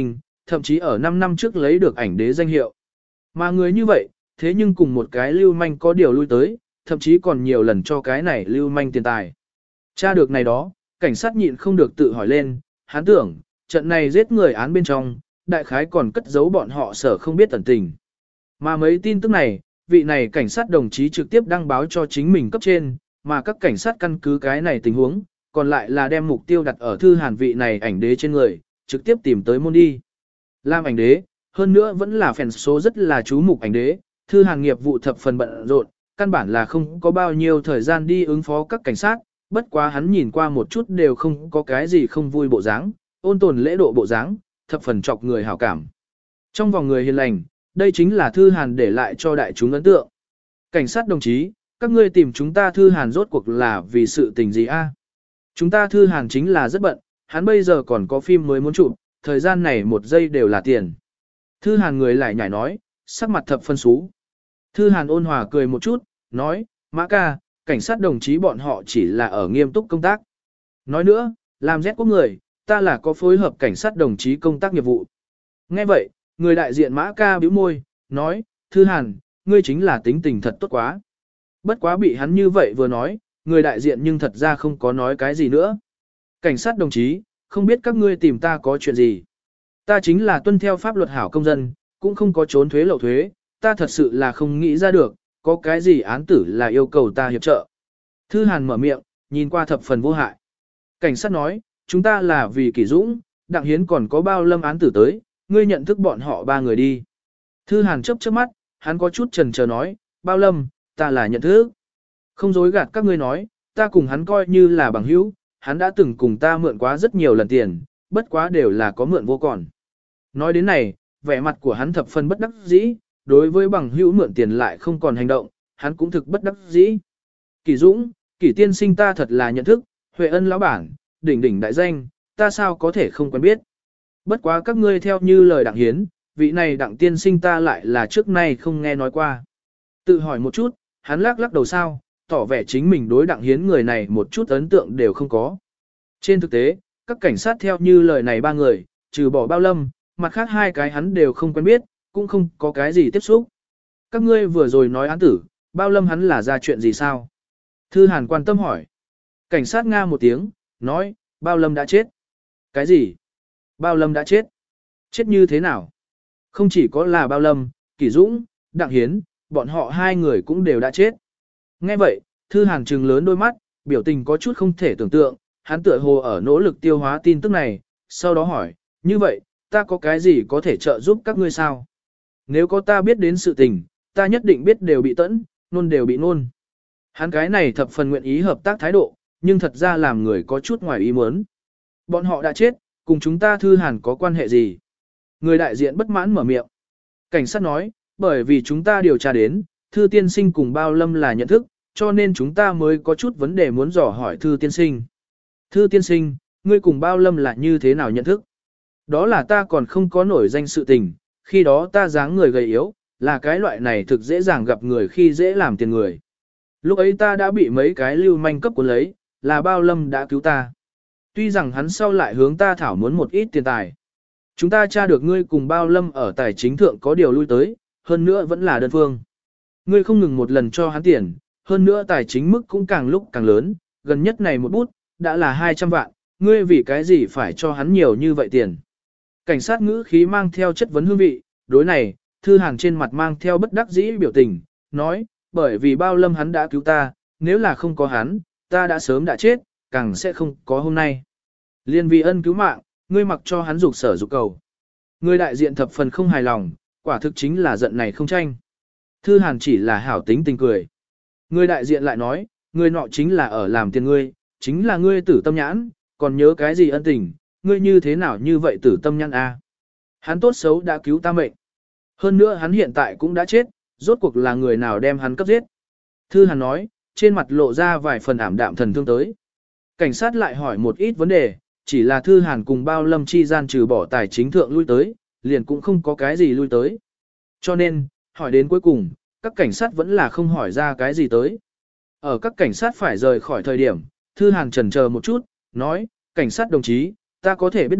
thậm chí ở năm năm trước lấy được ảnh đế danh hiệu. Mà người như vậy, thế nhưng cùng một cái lưu manh có điều lui tới, thậm chí còn nhiều lần cho cái này lưu manh tiền tài. Tra được này đó, cảnh sát nhịn không được tự hỏi lên, hắn tưởng, trận này giết người án bên trong, đại khái còn cất giấu bọn họ sở không biết tận tình. Mà mấy tin tức này, vị này cảnh sát đồng chí trực tiếp đăng báo cho chính mình cấp trên, mà các cảnh sát căn cứ cái này tình huống, còn lại là đem mục tiêu đặt ở Thư Hàn vị này ảnh đế trên người, trực tiếp tìm tới môn đi. Làm ảnh đế, hơn nữa vẫn là phèn số rất là chú mục ảnh đế, Thư Hàn nghiệp vụ thập phần bận rộn, căn bản là không có bao nhiêu thời gian đi ứng phó các cảnh sát, bất quá hắn nhìn qua một chút đều không có cái gì không vui bộ dáng, ôn tồn lễ độ bộ dáng, thập phần chọc người hảo cảm. Trong vòng người hiền lành, đây chính là Thư Hàn để lại cho đại chúng ấn tượng. Cảnh sát đồng chí, các ngươi tìm chúng ta Thư Hàn rốt cuộc là vì sự tình gì a? Chúng ta Thư Hàn chính là rất bận, hắn bây giờ còn có phim mới muốn chụp, thời gian này một giây đều là tiền. Thư Hàn người lại nhảy nói, sắc mặt thập phân xú. Thư Hàn ôn hòa cười một chút, nói, Mã ca, cảnh sát đồng chí bọn họ chỉ là ở nghiêm túc công tác. Nói nữa, làm rét quốc người, ta là có phối hợp cảnh sát đồng chí công tác nghiệp vụ. Nghe vậy, người đại diện Mã ca bĩu môi, nói, Thư Hàn, ngươi chính là tính tình thật tốt quá. Bất quá bị hắn như vậy vừa nói, người đại diện nhưng thật ra không có nói cái gì nữa. Cảnh sát đồng chí, không biết các ngươi tìm ta có chuyện gì. Ta chính là tuân theo pháp luật hảo công dân, cũng không có trốn thuế lậu thuế, ta thật sự là không nghĩ ra được, có cái gì án tử là yêu cầu ta hiệp trợ. Thư Hàn mở miệng, nhìn qua thập phần vô hại. Cảnh sát nói, chúng ta là vì Kỷ Dũng, Đặng Hiến còn có bao lâm án tử tới, ngươi nhận thức bọn họ ba người đi. Thư Hàn chớp chớp mắt, hắn có chút chần chờ nói, bao lâm, ta là nhận thức. Không dối gạt các ngươi nói, ta cùng hắn coi như là bằng hữu, hắn đã từng cùng ta mượn quá rất nhiều lần tiền, bất quá đều là có mượn vô còn. Nói đến này, vẻ mặt của hắn thập phần bất đắc dĩ, đối với bằng hữu mượn tiền lại không còn hành động, hắn cũng thực bất đắc dĩ. Kỷ Dũng, Kỷ tiên sinh ta thật là nhận thức, Huệ Ân lão bản, đỉnh đỉnh đại danh, ta sao có thể không quen biết. Bất quá các ngươi theo như lời Đặng Hiến, vị này Đặng tiên sinh ta lại là trước nay không nghe nói qua. Tự hỏi một chút, hắn lắc lắc đầu sao, tỏ vẻ chính mình đối Đặng Hiến người này một chút ấn tượng đều không có. Trên thực tế, các cảnh sát theo như lời này ba người, trừ bỏ bao lâm, mặt khác hai cái hắn đều không quen biết, cũng không có cái gì tiếp xúc. Các ngươi vừa rồi nói án tử, bao lâm hắn là ra chuyện gì sao? Thư Hàn quan tâm hỏi. Cảnh sát nga một tiếng, nói, bao lâm đã chết. Cái gì? Bao lâm đã chết? Chết như thế nào? Không chỉ có là bao lâm, Kỷ Dũng, Đặng Hiến, bọn họ hai người cũng đều đã chết. Nghe vậy, Thư Hàn trừng lớn đôi mắt, biểu tình có chút không thể tưởng tượng, hắn tựa hồ ở nỗ lực tiêu hóa tin tức này, sau đó hỏi, như vậy, ta có cái gì có thể trợ giúp các ngươi sao? Nếu có ta biết đến sự tình, ta nhất định biết đều bị tẫn, nôn đều bị nôn. Hắn cái này thập phần nguyện ý hợp tác thái độ, nhưng thật ra làm người có chút ngoài ý muốn. Bọn họ đã chết, cùng chúng ta Thư Hàn có quan hệ gì? Người đại diện bất mãn mở miệng. Cảnh sát nói, bởi vì chúng ta điều tra đến, Thư tiên sinh cùng bao lâm là nhận thức, cho nên chúng ta mới có chút vấn đề muốn dò hỏi Thư tiên sinh. Thư tiên sinh, ngươi cùng bao lâm là như thế nào nhận thức? Đó là ta còn không có nổi danh sự tình, khi đó ta dáng người gầy yếu, là cái loại này thực dễ dàng gặp người khi dễ làm tiền người. Lúc ấy ta đã bị mấy cái lưu manh cấp cuốn lấy, là bao lâm đã cứu ta. Tuy rằng hắn sau lại hướng ta thảo muốn một ít tiền tài. Chúng ta tra được ngươi cùng bao lâm ở tài chính thượng có điều lui tới, hơn nữa vẫn là đơn phương. Ngươi không ngừng một lần cho hắn tiền, hơn nữa tài chính mức cũng càng lúc càng lớn, gần nhất này một bút, đã là hai trăm vạn, ngươi vì cái gì phải cho hắn nhiều như vậy tiền. Cảnh sát ngữ khí mang theo chất vấn hương vị, đối này, Thư Hàn trên mặt mang theo bất đắc dĩ biểu tình, nói, bởi vì bao lâm hắn đã cứu ta, nếu là không có hắn, ta đã sớm đã chết, càng sẽ không có hôm nay. Liên vì ân cứu mạng, ngươi mặc cho hắn dục sở dục cầu. Người đại diện thập phần không hài lòng, quả thực chính là giận này không tranh. Thư Hàn chỉ là hảo tính tình cười. Người đại diện lại nói, người nọ chính là ở làm tiền ngươi, chính là ngươi tử tâm nhãn, còn nhớ cái gì ân tình, ngươi như thế nào như vậy tử tâm nhãn a? Hắn tốt xấu đã cứu ta mệnh. Hơn nữa hắn hiện tại cũng đã chết, rốt cuộc là người nào đem hắn cấp giết. Thư Hàn nói, trên mặt lộ ra vài phần ảm đạm thần thương tới. Cảnh sát lại hỏi một ít vấn đề, chỉ là Thư Hàn cùng bao lâm chi gian trừ bỏ tài chính thượng lui tới, liền cũng không có cái gì lui tới. Cho nên, hỏi đến cuối cùng, các cảnh sát vẫn là không hỏi ra cái gì tới. Ở các cảnh sát phải rời khỏi thời điểm, Thư Hàn chần chờ một chút, nói, cảnh sát đồng chí, ta có thể biết được,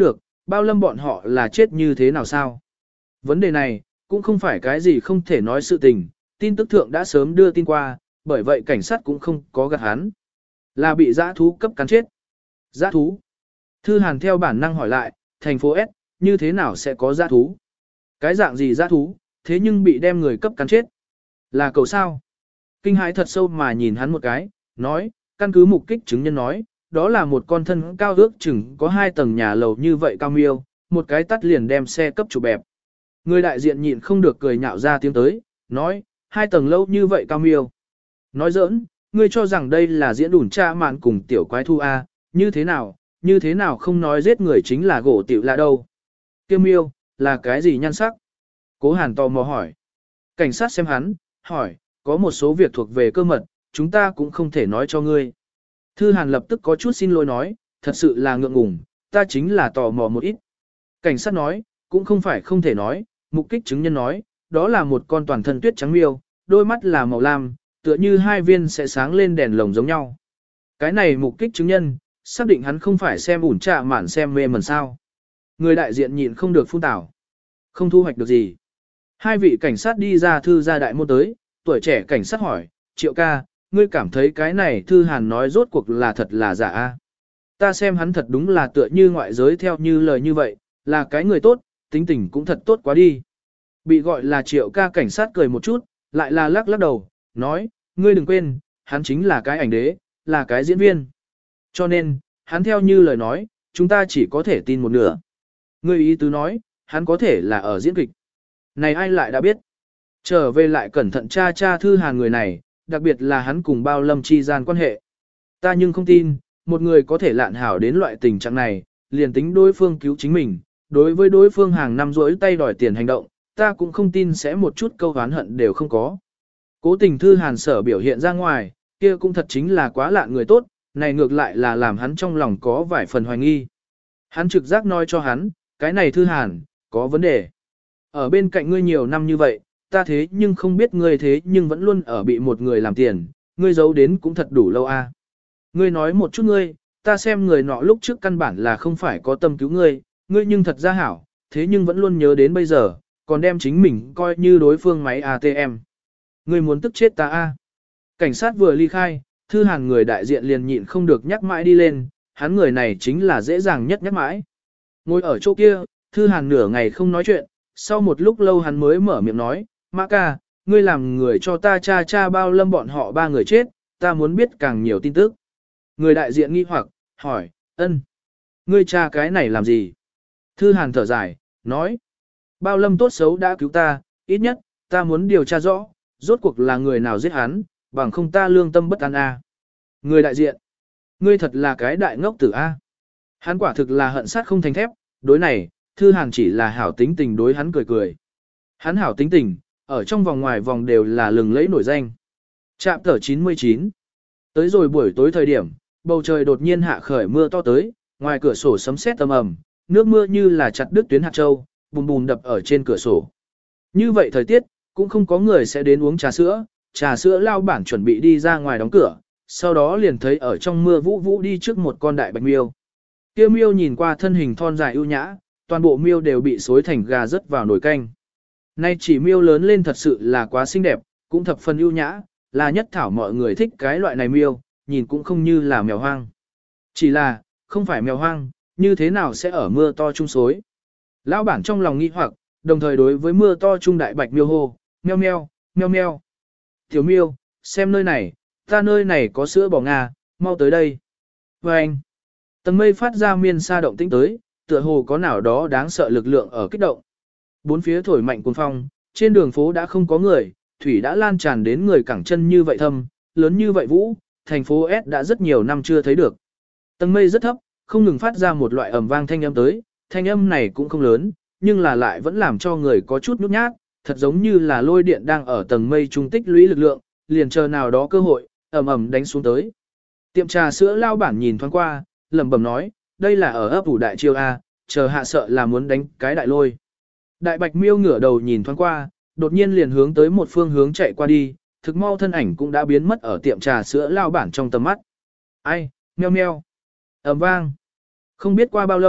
bao lâm bọn họ là chết như thế nào sao? Vấn đề này, cũng không phải cái gì không thể nói sự tình, tin tức thượng đã sớm đưa tin qua, bởi vậy cảnh sát cũng không có gạt hắn. Là bị dã thú cấp cắn chết. Dã thú? Thư Hàn theo bản năng hỏi lại, thành phố S, như thế nào sẽ có dã thú? Cái dạng gì dã thú, thế nhưng bị đem người cấp cắn chết? Là cầu sao? Kinh hãi thật sâu mà nhìn hắn một cái, nói, căn cứ mục kích chứng nhân nói, đó là một con thân cao ước chừng có hai tầng nhà lầu như vậy cao miêu, một cái tắt liền đem xe cấp chủ bẹp. Người đại diện nhịn không được cười nhạo ra tiếng tới, nói, hai tầng lâu như vậy cao miêu. Nói giỡn, ngươi cho rằng đây là diễn đủn cha mạn cùng tiểu quái thu A, như thế nào, như thế nào không nói giết người chính là gỗ tiểu là đâu. Kiêu miêu, là cái gì nhan sắc? Cố Hàn tò mò hỏi. Cảnh sát xem hắn, hỏi, có một số việc thuộc về cơ mật, chúng ta cũng không thể nói cho ngươi. Thư Hàn lập tức có chút xin lỗi nói, thật sự là ngượng ngùng, ta chính là tò mò một ít. Cảnh sát nói, cũng không phải không thể nói, mục kích chứng nhân nói, đó là một con toàn thân tuyết trắng miêu, đôi mắt là màu lam, tựa như hai viên sẽ sáng lên đèn lồng giống nhau. Cái này mục kích chứng nhân, xác định hắn không phải xem ủn trạ mạn xem mê mẩn sao. Người đại diện nhịn không được phun tảo. Không thu hoạch được gì. Hai vị cảnh sát đi ra thư ra đại môn tới, tuổi trẻ cảnh sát hỏi, Triệu ca, ngươi cảm thấy cái này Thư Hàn nói rốt cuộc là thật là giả a? Ta xem hắn thật đúng là tựa như ngoại giới theo như lời như vậy, là cái người tốt, tính tình cũng thật tốt quá đi. Bị gọi là Triệu ca cảnh sát cười một chút, lại là lắc lắc đầu, nói, ngươi đừng quên, hắn chính là cái ảnh đế, là cái diễn viên. Cho nên, hắn theo như lời nói, chúng ta chỉ có thể tin một nửa. Ngươi ý tứ nói, hắn có thể là ở diễn kịch. Này ai lại đã biết. Trở về lại cẩn thận tra tra Thư Hàn người này, đặc biệt là hắn cùng bao lâm chi gian quan hệ. Ta nhưng không tin, một người có thể lạn hảo đến loại tình trạng này, liền tính đối phương cứu chính mình, đối với đối phương hàng năm rỗi tay đòi tiền hành động, ta cũng không tin sẽ một chút câu oán hận đều không có. Cố tình Thư Hàn sở biểu hiện ra ngoài, kia cũng thật chính là quá lạ người tốt, này ngược lại là làm hắn trong lòng có vài phần hoài nghi. Hắn trực giác nói cho hắn, cái này Thư Hàn, có vấn đề. Ở bên cạnh ngươi nhiều năm như vậy, ta thế nhưng không biết ngươi thế nhưng vẫn luôn ở bị một người làm tiền, ngươi giấu đến cũng thật đủ lâu a. À. Ngươi nói một chút ngươi, ta xem người nọ lúc trước căn bản là không phải có tâm cứu ngươi, ngươi nhưng thật ra hảo, thế nhưng vẫn luôn nhớ đến bây giờ, còn đem chính mình coi như đối phương máy a tê em. Ngươi muốn tức chết ta a. À. Cảnh sát vừa ly khai, Thư Hàn người đại diện liền nhịn không được nhắc mãi đi lên, hắn người này chính là dễ dàng nhất nhắc mãi. Ngồi ở chỗ kia, Thư Hàn nửa ngày không nói chuyện, sau một lúc lâu hắn mới mở miệng nói, Mã ca, ngươi làm người cho ta cha cha bao lâm bọn họ ba người chết, ta muốn biết càng nhiều tin tức. Người đại diện nghi hoặc, hỏi, ân, ngươi cha cái này làm gì? Thư Hàn thở dài, nói, bao lâm tốt xấu đã cứu ta, ít nhất, ta muốn điều tra rõ, rốt cuộc là người nào giết hắn, bằng không ta lương tâm bất an a. À. Người đại diện, ngươi thật là cái đại ngốc tử a. À. Hắn quả thực là hận sát không thành thép, đối này, Thư Hàn chỉ là hảo tính tình đối hắn cười cười. Hắn hảo tính tình, ở trong vòng ngoài vòng đều là lừng lẫy nổi danh. Trạm tờ chín mươi chín. Tới rồi buổi tối thời điểm, bầu trời đột nhiên hạ khởi mưa to tới, ngoài cửa sổ sấm sét âm ầm, nước mưa như là chặt đứt tuyến hạt châu, bùm bùm đập ở trên cửa sổ. Như vậy thời tiết, cũng không có người sẽ đến uống trà sữa, trà sữa lao bản chuẩn bị đi ra ngoài đóng cửa, sau đó liền thấy ở trong mưa vũ vũ đi trước một con đại bạch miêu. Kia miêu nhìn qua thân hình thon dài ưu nhã, toàn bộ miêu đều bị xối thành gà rớt vào nồi canh. Nay chỉ miêu lớn lên thật sự là quá xinh đẹp, cũng thập phần ưu nhã, là nhất thảo mọi người thích cái loại này miêu, nhìn cũng không như là mèo hoang. Chỉ là, không phải mèo hoang, như thế nào sẽ ở mưa to chung xối. Lão bản trong lòng nghi hoặc, đồng thời đối với mưa to chung đại bạch miêu hô, meo meo, meo meo. Tiểu miêu, xem nơi này, ta nơi này có sữa bò Nga, mau tới đây. Và anh, tầng mây phát ra miên sa động tĩnh tới, tựa hồ có nào đó đáng sợ lực lượng ở kích động. Bốn phía thổi mạnh cuồng phong, trên đường phố đã không có người, thủy đã lan tràn đến người cẳng chân như vậy thâm, lớn như vậy vũ, thành phố S đã rất nhiều năm chưa thấy được. Tầng mây rất thấp, không ngừng phát ra một loại ầm vang thanh âm tới, thanh âm này cũng không lớn, nhưng là lại vẫn làm cho người có chút nhút nhát, thật giống như là lôi điện đang ở tầng mây trung tích lũy lực lượng, liền chờ nào đó cơ hội, ầm ầm đánh xuống tới. Tiệm trà sữa lao bản nhìn thoáng qua, lẩm bẩm nói, đây là ở ấp ủ đại chiêu A, chờ hạ sợ là muốn đánh cái đại lôi. Đại bạch miêu ngửa đầu nhìn thoáng qua, đột nhiên liền hướng tới một phương hướng chạy qua đi, thực mau thân ảnh cũng đã biến mất ở tiệm trà sữa lao bản trong tầm mắt. Ai, meo meo, ầm vang. Không biết qua bao lâu,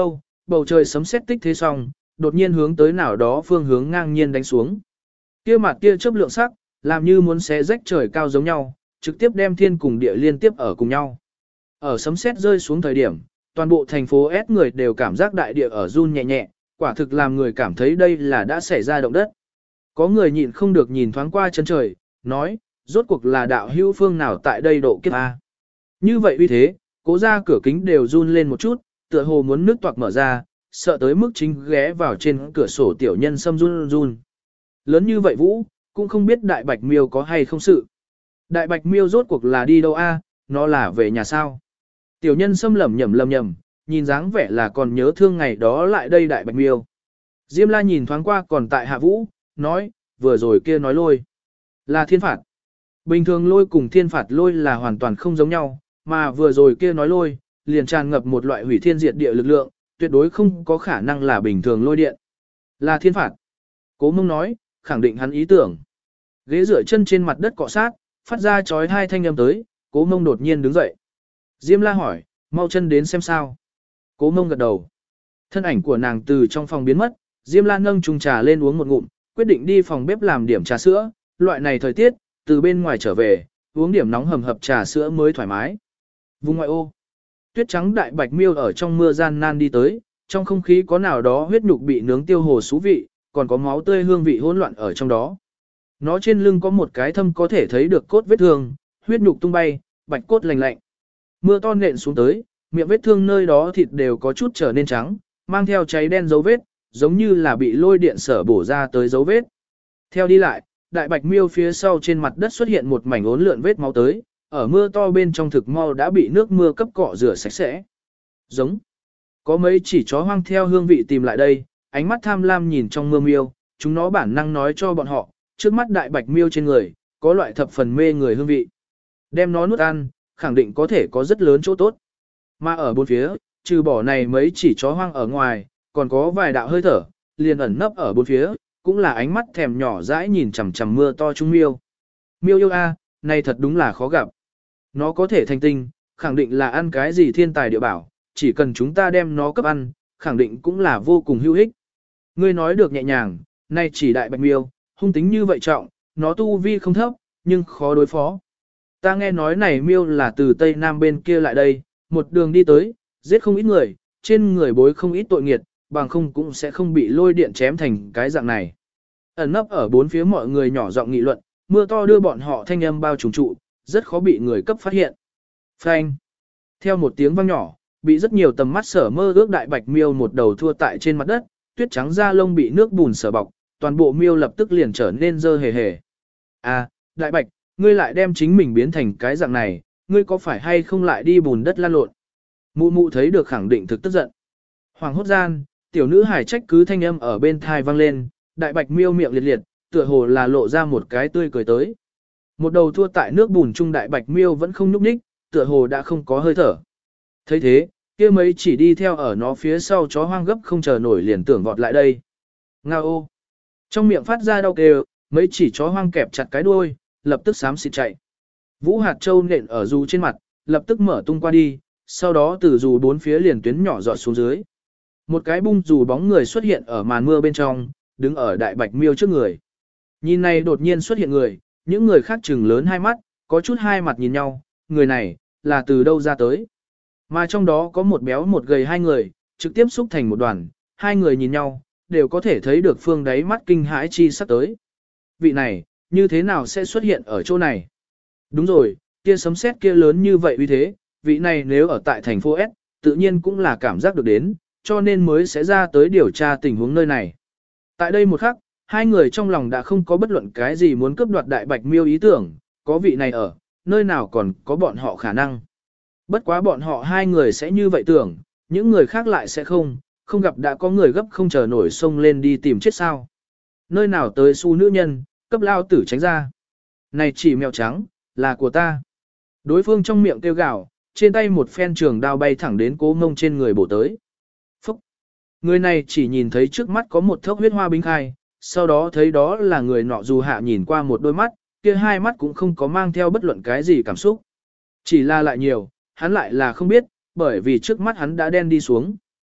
bầu trời sấm sét tích thế xong, đột nhiên hướng tới nào đó phương hướng ngang nhiên đánh xuống. Kia mặt kia chớp lượng sắc, làm như muốn xé rách trời cao giống nhau, trực tiếp đem thiên cùng địa liên tiếp ở cùng nhau. Ở sấm sét rơi xuống thời điểm, toàn bộ thành phố S người đều cảm giác đại địa ở run nhẹ nhẹ, quả thực làm người cảm thấy đây là đã xảy ra động đất. Có người nhịn không được nhìn thoáng qua chân trời, nói, rốt cuộc là đạo hữu phương nào tại đây độ kiếp A. Như vậy uy thế, cố ra cửa kính đều run lên một chút, tựa hồ muốn nước toạc mở ra, sợ tới mức chính ghé vào trên cửa sổ tiểu nhân xâm run run. Lớn như vậy Vũ, cũng không biết Đại Bạch Miêu có hay không sự. Đại Bạch Miêu rốt cuộc là đi đâu A, nó là về nhà sao. Tiểu nhân xâm lẩm nhẩm lầm nhầm, nhìn dáng vẻ là còn nhớ thương ngày đó lại đây Đại Bạch Miêu. Diêm La nhìn thoáng qua còn tại Hạ Vũ, nói, vừa rồi kia nói lôi. Là thiên phạt. Bình thường lôi cùng thiên phạt lôi là hoàn toàn không giống nhau, mà vừa rồi kia nói lôi, liền tràn ngập một loại hủy thiên diệt địa lực lượng, tuyệt đối không có khả năng là bình thường lôi điện. Là thiên phạt. Cố Mông nói, khẳng định hắn ý tưởng. Ghế rửa chân trên mặt đất cọ sát, phát ra chói hai thanh âm tới, Cố Mông đột nhiên đứng dậy. Diêm La hỏi, mau chân đến xem sao. Cố Mông gật đầu. Thân ảnh của nàng từ trong phòng biến mất, Diêm La nâng chung trà lên uống một ngụm, quyết định đi phòng bếp làm điểm trà sữa, loại này thời tiết, từ bên ngoài trở về, uống điểm nóng hầm hập trà sữa mới thoải mái. Vùng ngoại ô, tuyết trắng Đại Bạch Miêu ở trong mưa gian nan đi tới, trong không khí có nào đó huyết nhục bị nướng tiêu hồ xú vị, còn có máu tươi hương vị hỗn loạn ở trong đó. Nó trên lưng có một cái thâm có thể thấy được cốt vết thương, huyết nhục tung bay, bạch cốt lành lạnh. Mưa to nện xuống tới, miệng vết thương nơi đó thịt đều có chút trở nên trắng, mang theo cháy đen dấu vết, giống như là bị lôi điện sở bổ ra tới dấu vết. Theo đi lại, Đại Bạch Miêu phía sau trên mặt đất xuất hiện một mảnh ốn lượn vết máu tới, ở mưa to bên trong thực mau đã bị nước mưa cấp cọ rửa sạch sẽ. Giống. Có mấy chỉ chó hoang theo hương vị tìm lại đây, ánh mắt tham lam nhìn trong mưa miêu, chúng nó bản năng nói cho bọn họ, trước mắt Đại Bạch Miêu trên người, có loại thập phần mê người hương vị. Đem nó nuốt ăn, khẳng định có thể có rất lớn chỗ tốt. Mà ở bốn phía, trừ bỏ này mấy chỉ chó hoang ở ngoài, còn có vài đạo hơi thở, liền ẩn nấp ở bốn phía, cũng là ánh mắt thèm nhỏ dãi nhìn chằm chằm mưa to trung miêu. Miêu yêu a, này thật đúng là khó gặp. Nó có thể thành tinh, khẳng định là ăn cái gì thiên tài địa bảo, chỉ cần chúng ta đem nó cấp ăn, khẳng định cũng là vô cùng hữu ích. Ngươi nói được nhẹ nhàng, nay chỉ Đại Bạch Miêu, hung tính như vậy trọng, nó tu vi không thấp, nhưng khó đối phó. Ta nghe nói này miêu là từ Tây Nam bên kia lại đây, một đường đi tới, giết không ít người, trên người bối không ít tội nghiệt, bằng không cũng sẽ không bị lôi điện chém thành cái dạng này. Ẩn nấp ở bốn phía mọi người nhỏ giọng nghị luận, mưa to đưa bọn họ thanh âm bao trùm trụ, rất khó bị người cấp phát hiện. Phanh. Theo một tiếng vang nhỏ, bị rất nhiều tầm mắt sở mơ ước Đại Bạch Miêu một đầu thua tại trên mặt đất, tuyết trắng da lông bị nước bùn sở bọc, toàn bộ miêu lập tức liền trở nên dơ hề hề. À, Đại Bạch, ngươi lại đem chính mình biến thành cái dạng này, ngươi có phải hay không lại đi bùn đất lan lộn? Mụ mụ thấy được khẳng định thực tức giận. Hoàng hốt gian, tiểu nữ hải trách cứ thanh âm ở bên thai vang lên, Đại Bạch Miêu miệng liệt liệt, tựa hồ là lộ ra một cái tươi cười tới. Một đầu thua tại nước bùn chung Đại Bạch Miêu vẫn không nhúc nhích, tựa hồ đã không có hơi thở. Thấy thế, kia mấy chỉ đi theo ở nó phía sau chó hoang gấp không chờ nổi liền tưởng vọt lại đây. Ngao ô. Trong miệng phát ra đau kêu, mấy chỉ chó hoang kẹp chặt cái đuôi, lập tức xám xịt chạy. Vũ hạt châu nện ở dù trên mặt, lập tức mở tung qua đi, sau đó từ dù bốn phía liền tuyến nhỏ giọt xuống dưới. Một cái bung dù bóng người xuất hiện ở màn mưa bên trong, đứng ở Đại Bạch Miêu trước người. Nhìn này đột nhiên xuất hiện người, những người khác trừng lớn hai mắt, có chút hai mặt nhìn nhau, người này, là từ đâu ra tới. Mà trong đó có một béo một gầy hai người, trực tiếp xúc thành một đoàn, hai người nhìn nhau, đều có thể thấy được phương đáy mắt kinh hãi chi sắp tới. Vị này, như thế nào sẽ xuất hiện ở chỗ này? Đúng rồi, kia sấm sét kia lớn như vậy uy thế, vị này nếu ở tại thành phố S, tự nhiên cũng là cảm giác được đến, cho nên mới sẽ ra tới điều tra tình huống nơi này. Tại đây một khắc, hai người trong lòng đã không có bất luận cái gì muốn cướp đoạt Đại Bạch Miêu ý tưởng, có vị này ở, nơi nào còn có bọn họ khả năng. Bất quá bọn họ hai người sẽ như vậy tưởng, những người khác lại sẽ không, không gặp đã có người gấp không chờ nổi xông lên đi tìm chết sao. Nơi nào tới su nữ nhân, cấp lao tử tránh ra. Này chỉ mèo trắng, là của ta. Đối phương trong miệng kêu gào, trên tay một phen trường đao bay thẳng đến Cố Mông trên người bổ tới. Phúc! Người này chỉ nhìn thấy trước mắt có một thốc huyết hoa binh khai, sau đó thấy đó là người nọ dù hạ nhìn qua một đôi mắt, kia hai mắt cũng không có mang theo bất luận cái gì cảm xúc. Chỉ là lại nhiều, hắn lại là không biết, bởi vì trước mắt hắn đã đen đi xuống.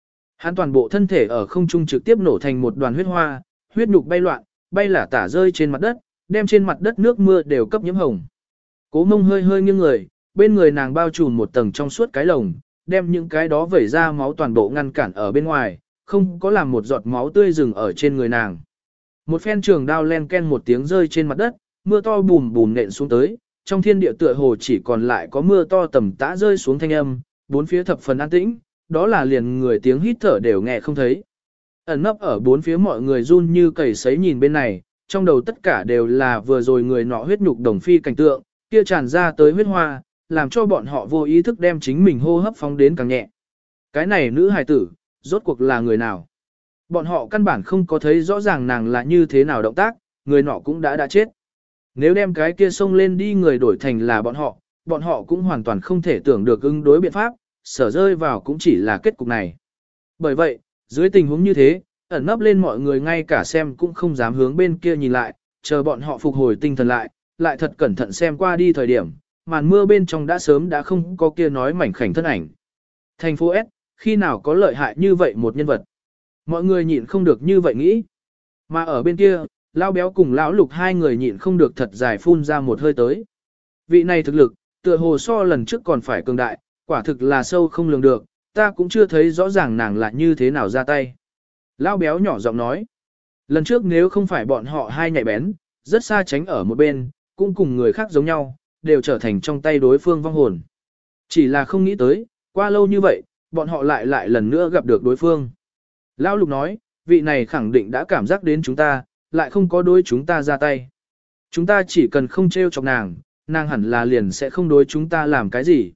Hắn toàn bộ thân thể ở không trung trực tiếp nổ thành một đoàn huyết hoa, huyết nhục bay loạn, bay lả tả rơi trên mặt đất, đem trên mặt đất nước mưa đều cấp nhiễm hồng. Cố Mông hơi hơi nghiêng người, bên người nàng bao trùm một tầng trong suốt cái lồng, đem những cái đó vẩy ra máu toàn bộ ngăn cản ở bên ngoài, không có làm một giọt máu tươi dừng ở trên người nàng. Một phen trường đao len ken một tiếng rơi trên mặt đất, mưa to bùm bùm nện xuống tới, trong thiên địa tựa hồ chỉ còn lại có mưa to tầm tã rơi xuống thanh âm, bốn phía thập phần an tĩnh, đó là liền người tiếng hít thở đều nghe không thấy. Ẩn nấp ở bốn phía mọi người run như cầy sấy nhìn bên này, trong đầu tất cả đều là vừa rồi người nọ huyết nhục đồng phi cảnh tượng, kia tràn ra tới huyết hoa, làm cho bọn họ vô ý thức đem chính mình hô hấp phóng đến càng nhẹ. Cái này nữ hài tử, rốt cuộc là người nào? Bọn họ căn bản không có thấy rõ ràng nàng là như thế nào động tác, người nọ cũng đã đã chết. Nếu đem cái kia xông lên đi người đổi thành là bọn họ, bọn họ cũng hoàn toàn không thể tưởng được ứng đối biện pháp, sở rơi vào cũng chỉ là kết cục này. Bởi vậy, dưới tình huống như thế, ẩn nấp lên mọi người ngay cả xem cũng không dám hướng bên kia nhìn lại, chờ bọn họ phục hồi tinh thần lại, lại thật cẩn thận xem qua đi thời điểm, màn mưa bên trong đã sớm đã không có kia nói mảnh khảnh thân ảnh. Thành phố S, khi nào có lợi hại như vậy một nhân vật? Mọi người nhịn không được như vậy nghĩ. Mà ở bên kia, Lão Béo cùng Lão Lục hai người nhịn không được thật dài phun ra một hơi tới. Vị này thực lực, tựa hồ so lần trước còn phải cường đại, quả thực là sâu không lường được, ta cũng chưa thấy rõ ràng nàng là như thế nào ra tay. Lão Béo nhỏ giọng nói. Lần trước nếu không phải bọn họ hai nhạy bén, rất xa tránh ở một bên, cũng cùng người khác giống nhau, đều trở thành trong tay đối phương vong hồn. Chỉ là không nghĩ tới, qua lâu như vậy, bọn họ lại lại lần nữa gặp được đối phương. Lão Lục nói, vị này khẳng định đã cảm giác đến chúng ta, lại không có đối chúng ta ra tay. Chúng ta chỉ cần không trêu chọc nàng, nàng hẳn là liền sẽ không đối chúng ta làm cái gì.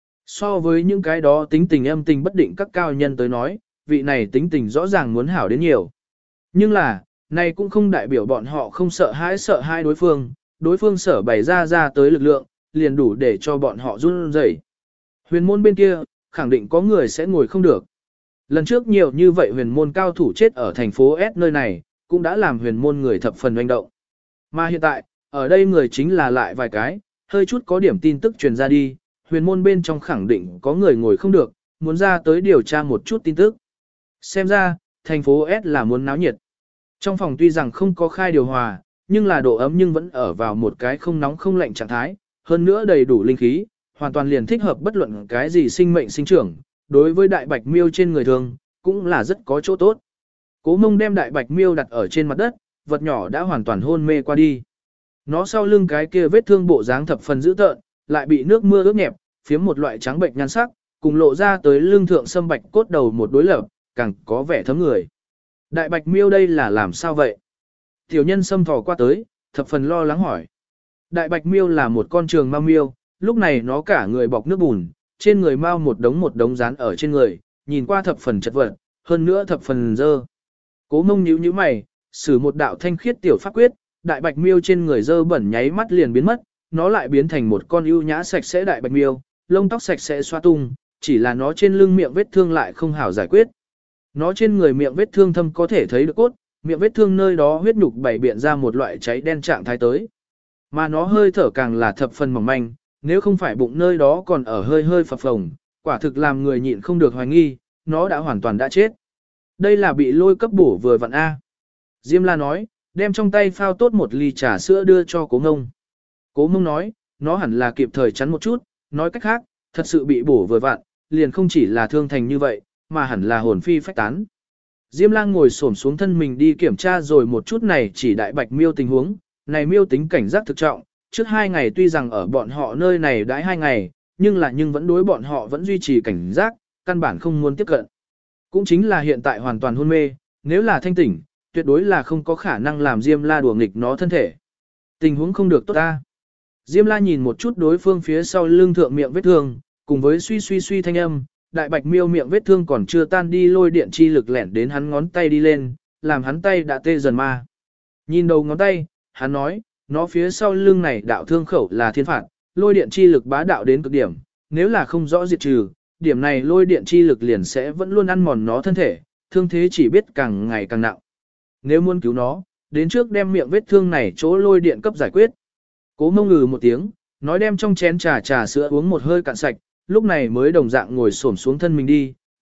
So với những cái đó tính tình âm tình bất định các cao nhân tới nói, vị này tính tình rõ ràng muốn hảo đến nhiều. Nhưng là, này cũng không đại biểu bọn họ không sợ hãi sợ hai đối phương, đối phương sở bày ra ra tới lực lượng, liền đủ để cho bọn họ run rẩy. Huyền môn bên kia, khẳng định có người sẽ ngồi không được. Lần trước nhiều như vậy huyền môn cao thủ chết ở thành phố S nơi này, cũng đã làm huyền môn người thập phần doanh động. Mà hiện tại, ở đây người chính là lại vài cái, hơi chút có điểm tin tức truyền ra đi, huyền môn bên trong khẳng định có người ngồi không được, muốn ra tới điều tra một chút tin tức. Xem ra, thành phố S là muốn náo nhiệt. Trong phòng tuy rằng không có khai điều hòa, nhưng là độ ấm nhưng vẫn ở vào một cái không nóng không lạnh trạng thái, hơn nữa đầy đủ linh khí, hoàn toàn liền thích hợp bất luận cái gì sinh mệnh sinh trưởng, đối với đại bạch miêu trên người thường, cũng là rất có chỗ tốt. Cố Mông đem đại bạch miêu đặt ở trên mặt đất, vật nhỏ đã hoàn toàn hôn mê qua đi. Nó sau lưng cái kia vết thương bộ dáng thập phần dữ tợn, lại bị nước mưa ướt nhẹp, phiếm một loại trắng bệnh nhan sắc, cùng lộ ra tới lưng thượng sâm bạch cốt đầu một đối lập, càng có vẻ thấm người. Đại bạch miêu đây là làm sao vậy? Tiểu nhân xâm thò qua tới, thập phần lo lắng hỏi. Đại bạch miêu là một con trường mao miêu, lúc này nó cả người bọc nước bùn, trên người mao một đống một đống dán ở trên người, nhìn qua thập phần chật vật, hơn nữa thập phần dơ. Cố Mông nhíu nhíu mày, sử một đạo thanh khiết tiểu pháp quyết, đại bạch miêu trên người dơ bẩn nháy mắt liền biến mất, nó lại biến thành một con ưu nhã sạch sẽ đại bạch miêu, lông tóc sạch sẽ xoa tung, chỉ là nó trên lưng miệng vết thương lại không hảo giải quyết. Nó trên người miệng vết thương thâm có thể thấy được cốt, miệng vết thương nơi đó huyết nhục bảy biện ra một loại cháy đen trạng thái tới. Mà nó hơi thở càng là thập phần mỏng manh, nếu không phải bụng nơi đó còn ở hơi hơi phập phồng, quả thực làm người nhịn không được hoài nghi, nó đã hoàn toàn đã chết. Đây là bị lôi cấp bổ vừa vặn A. Diêm La nói, đem trong tay phao tốt một ly trà sữa đưa cho Cố Ngông. Cố Ngông nói, nó hẳn là kịp thời chắn một chút, nói cách khác, thật sự bị bổ vừa vặn, liền không chỉ là thương thành như vậy, mà hẳn là hồn phi phách tán. Diêm Lang ngồi xổm xuống thân mình đi kiểm tra rồi một chút này chỉ đại bạch miêu tình huống, này miêu tính cảnh giác thực trọng, trước hai ngày tuy rằng ở bọn họ nơi này đãi hai ngày, nhưng là nhưng vẫn đối bọn họ vẫn duy trì cảnh giác, căn bản không muốn tiếp cận. Cũng chính là hiện tại hoàn toàn hôn mê, nếu là thanh tỉnh, tuyệt đối là không có khả năng làm Diêm La đùa nghịch nó thân thể. Tình huống không được tốt ta. Diêm La nhìn một chút đối phương phía sau lưng thượng miệng vết thương, cùng với suy suy suy thanh âm, đại bạch miêu miệng vết thương còn chưa tan đi lôi điện chi lực lẻn đến hắn ngón tay đi lên, làm hắn tay đã tê dần ma. Nhìn đầu ngón tay, hắn nói, nó phía sau lưng này đạo thương khẩu là thiên phạt, lôi điện chi lực bá đạo đến cực điểm, nếu là không rõ diệt trừ, điểm này lôi điện chi lực liền sẽ vẫn luôn ăn mòn nó thân thể, thương thế chỉ biết càng ngày càng nặng. Nếu muốn cứu nó, đến trước đem miệng vết thương này chỗ lôi điện cấp giải quyết. Cố Mông ngừ một tiếng, nói đem trong chén trà trà sữa uống một hơi cạn sạch, lúc này mới đồng dạng ngồi xổm xuống thân mình đi,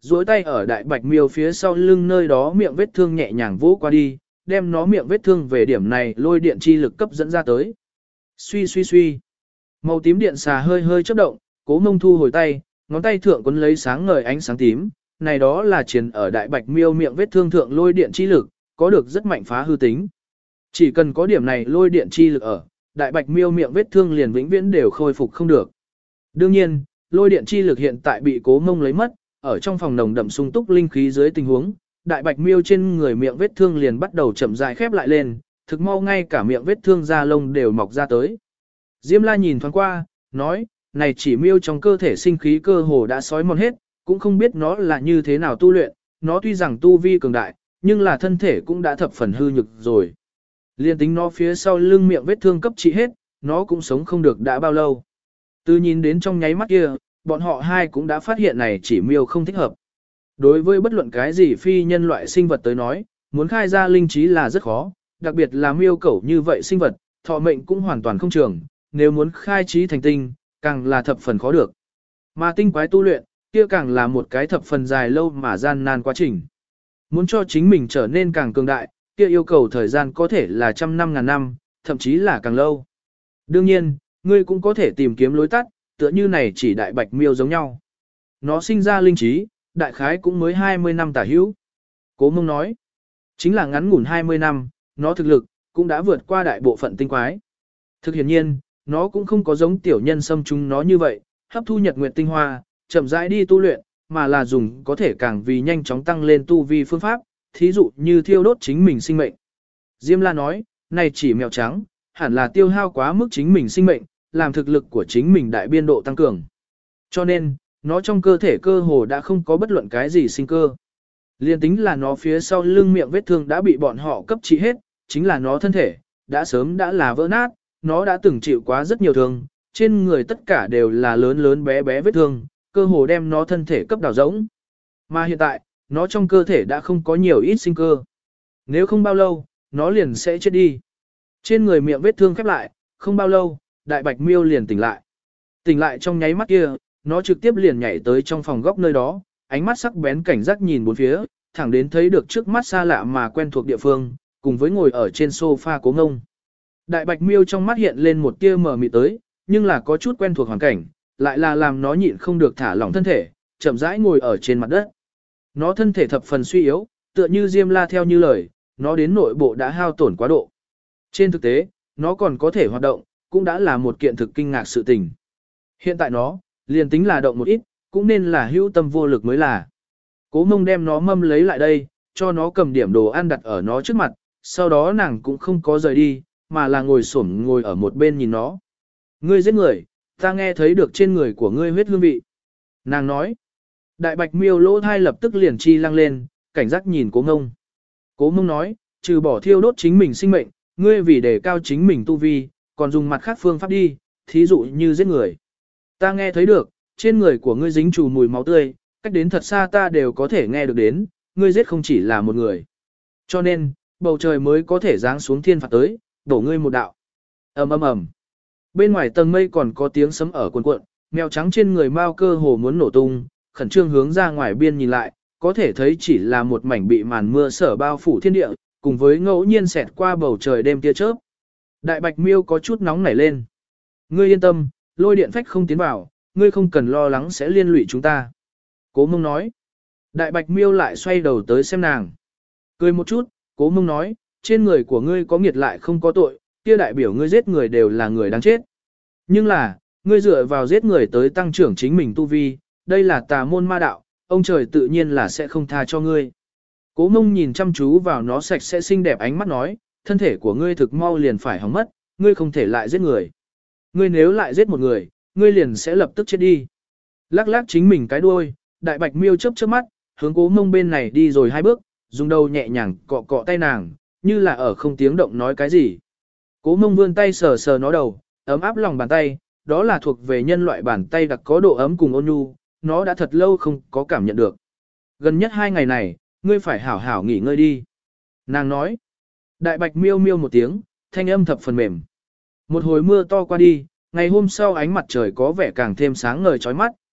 duỗi tay ở đại bạch miêu phía sau lưng nơi đó miệng vết thương nhẹ nhàng vỗ qua đi, đem nó miệng vết thương về điểm này lôi điện chi lực cấp dẫn ra tới. Suy suy suy. Màu tím điện xà hơi hơi chớp động, Cố Mông thu hồi tay, ngón tay thượng quấn lấy sáng ngời ánh sáng tím, này đó là triển ở đại bạch miêu miệng vết thương thượng lôi điện chi lực, có được rất mạnh phá hư tính. Chỉ cần có điểm này lôi điện chi lực ở, đại bạch miêu miệng vết thương liền vĩnh viễn đều khôi phục không được. Đương nhiên, lôi điện chi lực hiện tại bị Cố Mông lấy mất, ở trong phòng nồng đậm sung túc linh khí dưới tình huống, đại bạch miêu trên người miệng vết thương liền bắt đầu chậm rãi khép lại lên, thực mau ngay cả miệng vết thương da lông đều mọc ra tới. Diêm La nhìn thoáng qua, nói, này chỉ miêu trong cơ thể sinh khí cơ hồ đã sói mòn hết, cũng không biết nó là như thế nào tu luyện, nó tuy rằng tu vi cường đại, nhưng là thân thể cũng đã thập phần hư nhược rồi. Liên tính nó phía sau lưng miệng vết thương cấp trị hết, nó cũng sống không được đã bao lâu. Từ nhìn đến trong nháy mắt kia, bọn họ hai cũng đã phát hiện này chỉ miêu không thích hợp. Đối với bất luận cái gì phi nhân loại sinh vật tới nói, muốn khai ra linh trí là rất khó, đặc biệt là miêu cẩu như vậy sinh vật, thọ mệnh cũng hoàn toàn không trường, nếu muốn khai trí thành tinh, càng là thập phần khó được. Mà tinh quái tu luyện, kia càng là một cái thập phần dài lâu mà gian nan quá trình. Muốn cho chính mình trở nên càng cường đại, kia yêu cầu thời gian có thể là trăm năm ngàn năm, thậm chí là càng lâu. Đương nhiên, ngươi cũng có thể tìm kiếm lối tắt, tựa như này chỉ đại bạch miêu giống nhau. Nó sinh ra linh trí, đại khái cũng mới hai mươi năm tả hữu. Cố Mông nói, chính là ngắn ngủn hai mươi năm, nó thực lực, cũng đã vượt qua đại bộ phận tinh quái. Thực hiện nhiên, nó cũng không có giống tiểu nhân xâm chúng nó như vậy, hấp thu nhật nguyệt tinh hoa, chậm rãi đi tu luyện, mà là dùng có thể càng vì nhanh chóng tăng lên tu vi phương pháp, thí dụ như thiêu đốt chính mình sinh mệnh. Diêm La nói, này chỉ mèo trắng, hẳn là tiêu hao quá mức chính mình sinh mệnh, làm thực lực của chính mình đại biên độ tăng cường. Cho nên, nó trong cơ thể cơ hồ đã không có bất luận cái gì sinh cơ. Liên tính là nó phía sau lưng miệng vết thương đã bị bọn họ cấp trị hết, chính là nó thân thể, đã sớm đã là vỡ nát, nó đã từng chịu quá rất nhiều thương, trên người tất cả đều là lớn lớn bé bé vết thương, cơ hồ đem nó thân thể cấp đào rỗng. Mà hiện tại, nó trong cơ thể đã không có nhiều ít sinh cơ. Nếu không bao lâu, nó liền sẽ chết đi. Trên người miệng vết thương khép lại, không bao lâu, đại bạch miêu liền tỉnh lại. Tỉnh lại trong nháy mắt kia, nó trực tiếp liền nhảy tới trong phòng góc nơi đó, ánh mắt sắc bén cảnh giác nhìn bốn phía, thẳng đến thấy được trước mắt xa lạ mà quen thuộc địa phương, cùng với ngồi ở trên sofa Cố Ngông. Đại bạch miêu trong mắt hiện lên một tia mờ mịt tới, nhưng là có chút quen thuộc hoàn cảnh, lại là làm nó nhịn không được thả lỏng thân thể, chậm rãi ngồi ở trên mặt đất. Nó thân thể thập phần suy yếu, tựa như Diêm La theo như lời, nó đến nội bộ đã hao tổn quá độ. Trên thực tế, nó còn có thể hoạt động, cũng đã là một kiện thực kinh ngạc sự tình. Hiện tại nó, liền tính là động một ít, cũng nên là hữu tâm vô lực mới là. Cố Mông đem nó mâm lấy lại đây, cho nó cầm điểm đồ ăn đặt ở nó trước mặt, sau đó nàng cũng không có rời đi, mà là ngồi xổm ngồi ở một bên nhìn nó. Ngươi giết người, ta nghe thấy được trên người của ngươi huyết hương vị. Nàng nói. Đại bạch miêu lỗ thai lập tức liền chi lăng lên, cảnh giác nhìn Cố Mông. Cố Mông nói, trừ bỏ thiêu đốt chính mình sinh mệnh, ngươi vì đề cao chính mình tu vi, còn dùng mặt khác phương pháp đi, thí dụ như giết người. Ta nghe thấy được, trên người của ngươi dính trù mùi máu tươi, cách đến thật xa ta đều có thể nghe được đến, ngươi giết không chỉ là một người. Cho nên, bầu trời mới có thể giáng xuống thiên phạt tới, đổ ngươi một đạo. Ầm ầm ầm. Bên ngoài tầng mây còn có tiếng sấm ở cuộn cuộn, mèo trắng trên người Mao cơ hồ muốn nổ tung, khẩn trương hướng ra ngoài biên nhìn lại, có thể thấy chỉ là một mảnh bị màn mưa sở bao phủ thiên địa, cùng với ngẫu nhiên xẹt qua bầu trời đêm tia chớp. Đại bạch miêu có chút nóng nảy lên. Ngươi yên tâm, lôi điện phách không tiến vào, ngươi không cần lo lắng sẽ liên lụy chúng ta. Cố Mông nói. Đại bạch miêu lại xoay đầu tới xem nàng. Cười một chút, Cố Mông nói, trên người của ngươi có nghiệt lại không có tội, kia đại biểu ngươi giết người đều là người đáng chết. Nhưng là, ngươi dựa vào giết người tới tăng trưởng chính mình tu vi, đây là tà môn ma đạo, ông trời tự nhiên là sẽ không tha cho ngươi. Cố Mông nhìn chăm chú vào nó sạch sẽ xinh đẹp ánh mắt nói, thân thể của ngươi thực mau liền phải hỏng mất, ngươi không thể lại giết người. Ngươi nếu lại giết một người, ngươi liền sẽ lập tức chết đi. Lắc lắc chính mình cái đuôi, đại bạch miêu chớp chớp mắt, hướng Cố Mông bên này đi rồi hai bước, dùng đầu nhẹ nhàng cọ cọ tay nàng, như là ở không tiếng động nói cái gì. Cố Mông vươn tay sờ sờ nó đầu, ấm áp lòng bàn tay, đó là thuộc về nhân loại bàn tay đặc có độ ấm cùng ôn nhu, nó đã thật lâu không có cảm nhận được. Gần nhất hai ngày này, ngươi phải hảo hảo nghỉ ngơi đi. Nàng nói. Đại bạch miêu miêu một tiếng, thanh âm thập phần mềm. Một hồi mưa to qua đi, ngày hôm sau ánh mặt trời có vẻ càng thêm sáng ngời chói mắt,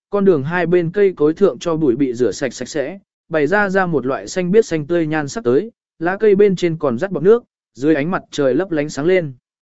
con đường hai bên cây cối thượng cho bụi bị rửa sạch sạch sẽ, bày ra ra một loại xanh biếc xanh tươi nhan sắc tới, lá cây bên trên còn rắt bọt nước, dưới ánh mặt trời lấp lánh sáng lên.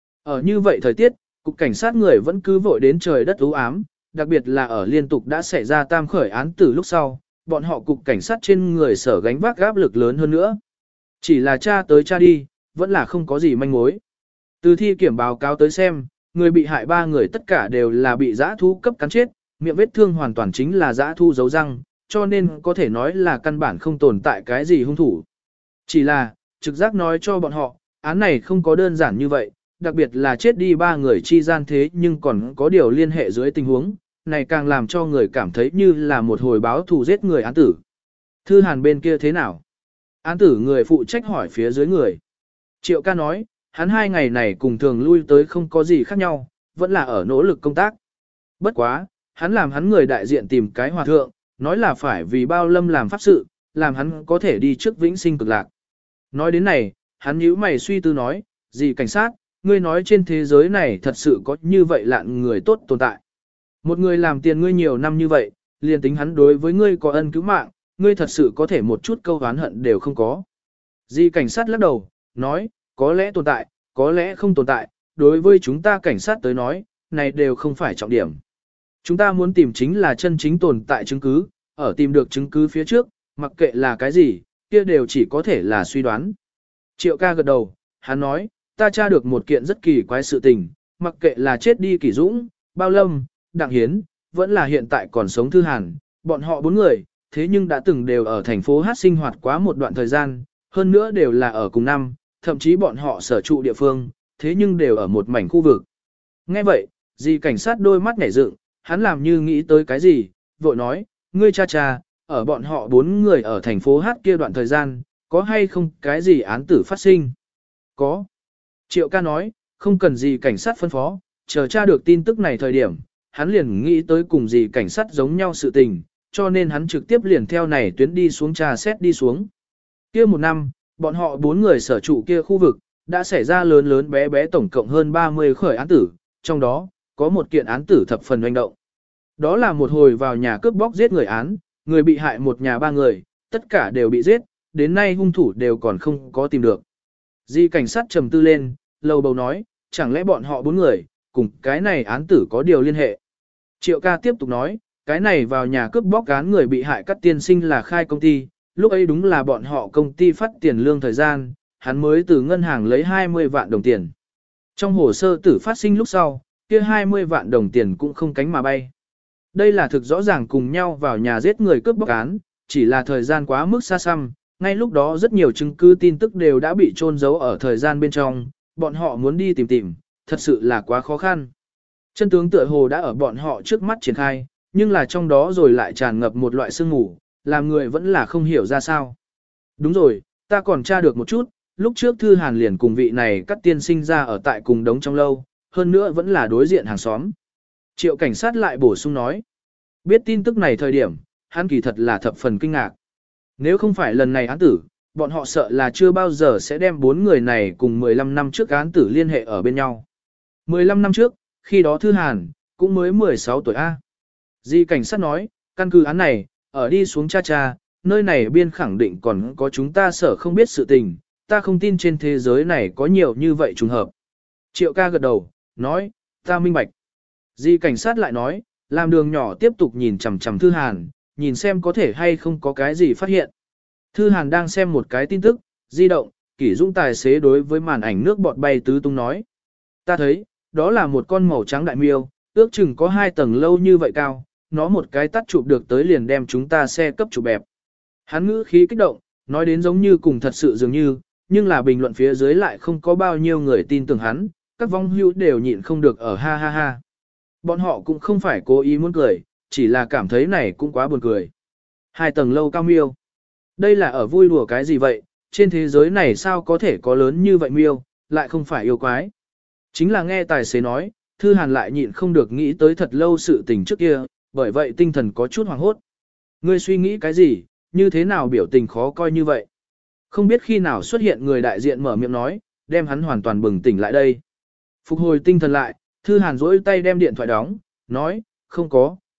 Ở như vậy thời tiết, cục cảnh sát người vẫn cứ vội đến trời đất u ám, đặc biệt là ở liên tục đã xảy ra tam khởi án tử lúc sau, bọn họ cục cảnh sát trên người sở gánh vác áp lực lớn hơn nữa. Chỉ là tra tới tra đi, vẫn là không có gì manh mối. Từ thi kiểm báo cáo tới xem, người bị hại ba người tất cả đều là bị dã thú cấp cắn chết, miệng vết thương hoàn toàn chính là dã thú giấu răng, cho nên có thể nói là căn bản không tồn tại cái gì hung thủ. Chỉ là, trực giác nói cho bọn họ, án này không có đơn giản như vậy, đặc biệt là chết đi ba người chi gian thế nhưng còn có điều liên hệ dưới tình huống, này càng làm cho người cảm thấy như là một hồi báo thù giết người án tử. Thư Hàn bên kia thế nào? Án tử người phụ trách hỏi phía dưới người. Triệu ca nói, hắn hai ngày này cùng thường lui tới không có gì khác nhau, vẫn là ở nỗ lực công tác. Bất quá, hắn làm hắn người đại diện tìm cái hòa thượng, nói là phải vì bao lâm làm pháp sự, làm hắn có thể đi trước vĩnh sinh cực lạc. Nói đến này, hắn nhíu mày suy tư nói, gì cảnh sát, ngươi nói trên thế giới này thật sự có như vậy lạn người tốt tồn tại. Một người làm tiền ngươi nhiều năm như vậy, liền tính hắn đối với ngươi có ân cứu mạng, ngươi thật sự có thể một chút câu oán hận đều không có. Di cảnh sát lắc đầu, nói, có lẽ tồn tại, có lẽ không tồn tại, đối với chúng ta cảnh sát tới nói, này đều không phải trọng điểm. Chúng ta muốn tìm chính là chân chính tồn tại chứng cứ, ở tìm được chứng cứ phía trước, mặc kệ là cái gì, kia đều chỉ có thể là suy đoán. Triệu ca gật đầu, hắn nói, ta tra được một kiện rất kỳ quái sự tình, mặc kệ là chết đi Kỷ Dũng, Bao Lâm, Đặng Hiến, vẫn là hiện tại còn sống Thư Hàn, bọn họ bốn người, thế nhưng đã từng đều ở thành phố Hát sinh hoạt quá một đoạn thời gian, hơn nữa đều là ở cùng năm, thậm chí bọn họ sở trụ địa phương, thế nhưng đều ở một mảnh khu vực. Nghe vậy, dì cảnh sát đôi mắt nhảy dựng, hắn làm như nghĩ tới cái gì, vội nói, ngươi cha cha, ở bọn họ bốn người ở thành phố Hát kia đoạn thời gian, có hay không cái gì án tử phát sinh? Có. Triệu ca nói, không cần gì cảnh sát phân phó, chờ tra được tin tức này thời điểm, hắn liền nghĩ tới cùng gì cảnh sát giống nhau sự tình, cho nên hắn trực tiếp liền theo này tuyến đi xuống trà xét đi xuống. Kia một năm, bọn họ bốn người sở trụ kia khu vực, đã xảy ra lớn lớn bé bé tổng cộng hơn ba mươi khởi án tử, trong đó, có một kiện án tử thập phần hoành động. Đó là một hồi vào nhà cướp bóc giết người án, người bị hại một nhà ba người, tất cả đều bị giết, đến nay hung thủ đều còn không có tìm được. Di cảnh sát trầm tư lên, lầu bầu nói, chẳng lẽ bọn họ bốn người, cùng cái này án tử có điều liên hệ. Triệu ca tiếp tục nói, cái này vào nhà cướp bóc án người bị hại các tiên sinh là khai công ty, lúc ấy đúng là bọn họ công ty phát tiền lương thời gian, hắn mới từ ngân hàng lấy hai mươi vạn đồng tiền. Trong hồ sơ tử phát sinh lúc sau, kia hai mươi vạn đồng tiền cũng không cánh mà bay. Đây là thực rõ ràng cùng nhau vào nhà giết người cướp bóc án, chỉ là thời gian quá mức xa xăm, ngay lúc đó rất nhiều chứng cứ tin tức đều đã bị trôn giấu ở thời gian bên trong, bọn họ muốn đi tìm tìm, thật sự là quá khó khăn. Chân tướng tựa hồ đã ở bọn họ trước mắt triển khai, nhưng là trong đó rồi lại tràn ngập một loại sương mù, làm người vẫn là không hiểu ra sao. Đúng rồi, ta còn tra được một chút, lúc trước Thư Hàn liền cùng vị này các tiên sinh ra ở tại cùng đống trong lâu, hơn nữa vẫn là đối diện hàng xóm. Triệu cảnh sát lại bổ sung nói, biết tin tức này thời điểm, hắn kỳ thật là thập phần kinh ngạc. Nếu không phải lần này án tử, bọn họ sợ là chưa bao giờ sẽ đem bốn người này cùng mười lăm năm trước án tử liên hệ ở bên nhau. mười lăm năm trước, khi đó Thư Hàn, cũng mới mười sáu tuổi A. Di cảnh sát nói, căn cứ án này, ở đi xuống cha cha, nơi này biên khẳng định còn có chúng ta sợ không biết sự tình, ta không tin trên thế giới này có nhiều như vậy trùng hợp. Triệu ca gật đầu, nói, ta minh bạch. Di cảnh sát lại nói, làm đường nhỏ tiếp tục nhìn chằm chằm Thư Hàn, nhìn xem có thể hay không có cái gì phát hiện. Thư Hàn đang xem một cái tin tức, di động, Kỷ Dũng tài xế đối với màn ảnh nước bọt bay tứ tung nói. Ta thấy, đó là một con màu trắng đại miêu, ước chừng có hai tầng lâu như vậy cao, nó một cái tắt chụp được tới liền đem chúng ta xe cấp chụp bẹp. Hắn ngữ khí kích động, nói đến giống như cùng thật sự dường như, nhưng là bình luận phía dưới lại không có bao nhiêu người tin tưởng hắn, các vong hữu đều nhịn không được ở ha ha ha. Bọn họ cũng không phải cố ý muốn cười, chỉ là cảm thấy này cũng quá buồn cười. Hai tầng lâu cao miêu. Đây là ở vui đùa cái gì vậy, trên thế giới này sao có thể có lớn như vậy miêu, lại không phải yêu quái. Chính là nghe tài xế nói, Thư Hàn lại nhịn không được nghĩ tới thật lâu sự tình trước kia, bởi vậy tinh thần có chút hoảng hốt. Ngươi suy nghĩ cái gì, như thế nào biểu tình khó coi như vậy? Không biết khi nào xuất hiện người đại diện mở miệng nói, đem hắn hoàn toàn bừng tỉnh lại đây. Phục hồi tinh thần lại, Thư Hàn rỗi tay đem điện thoại đóng, nói, không có,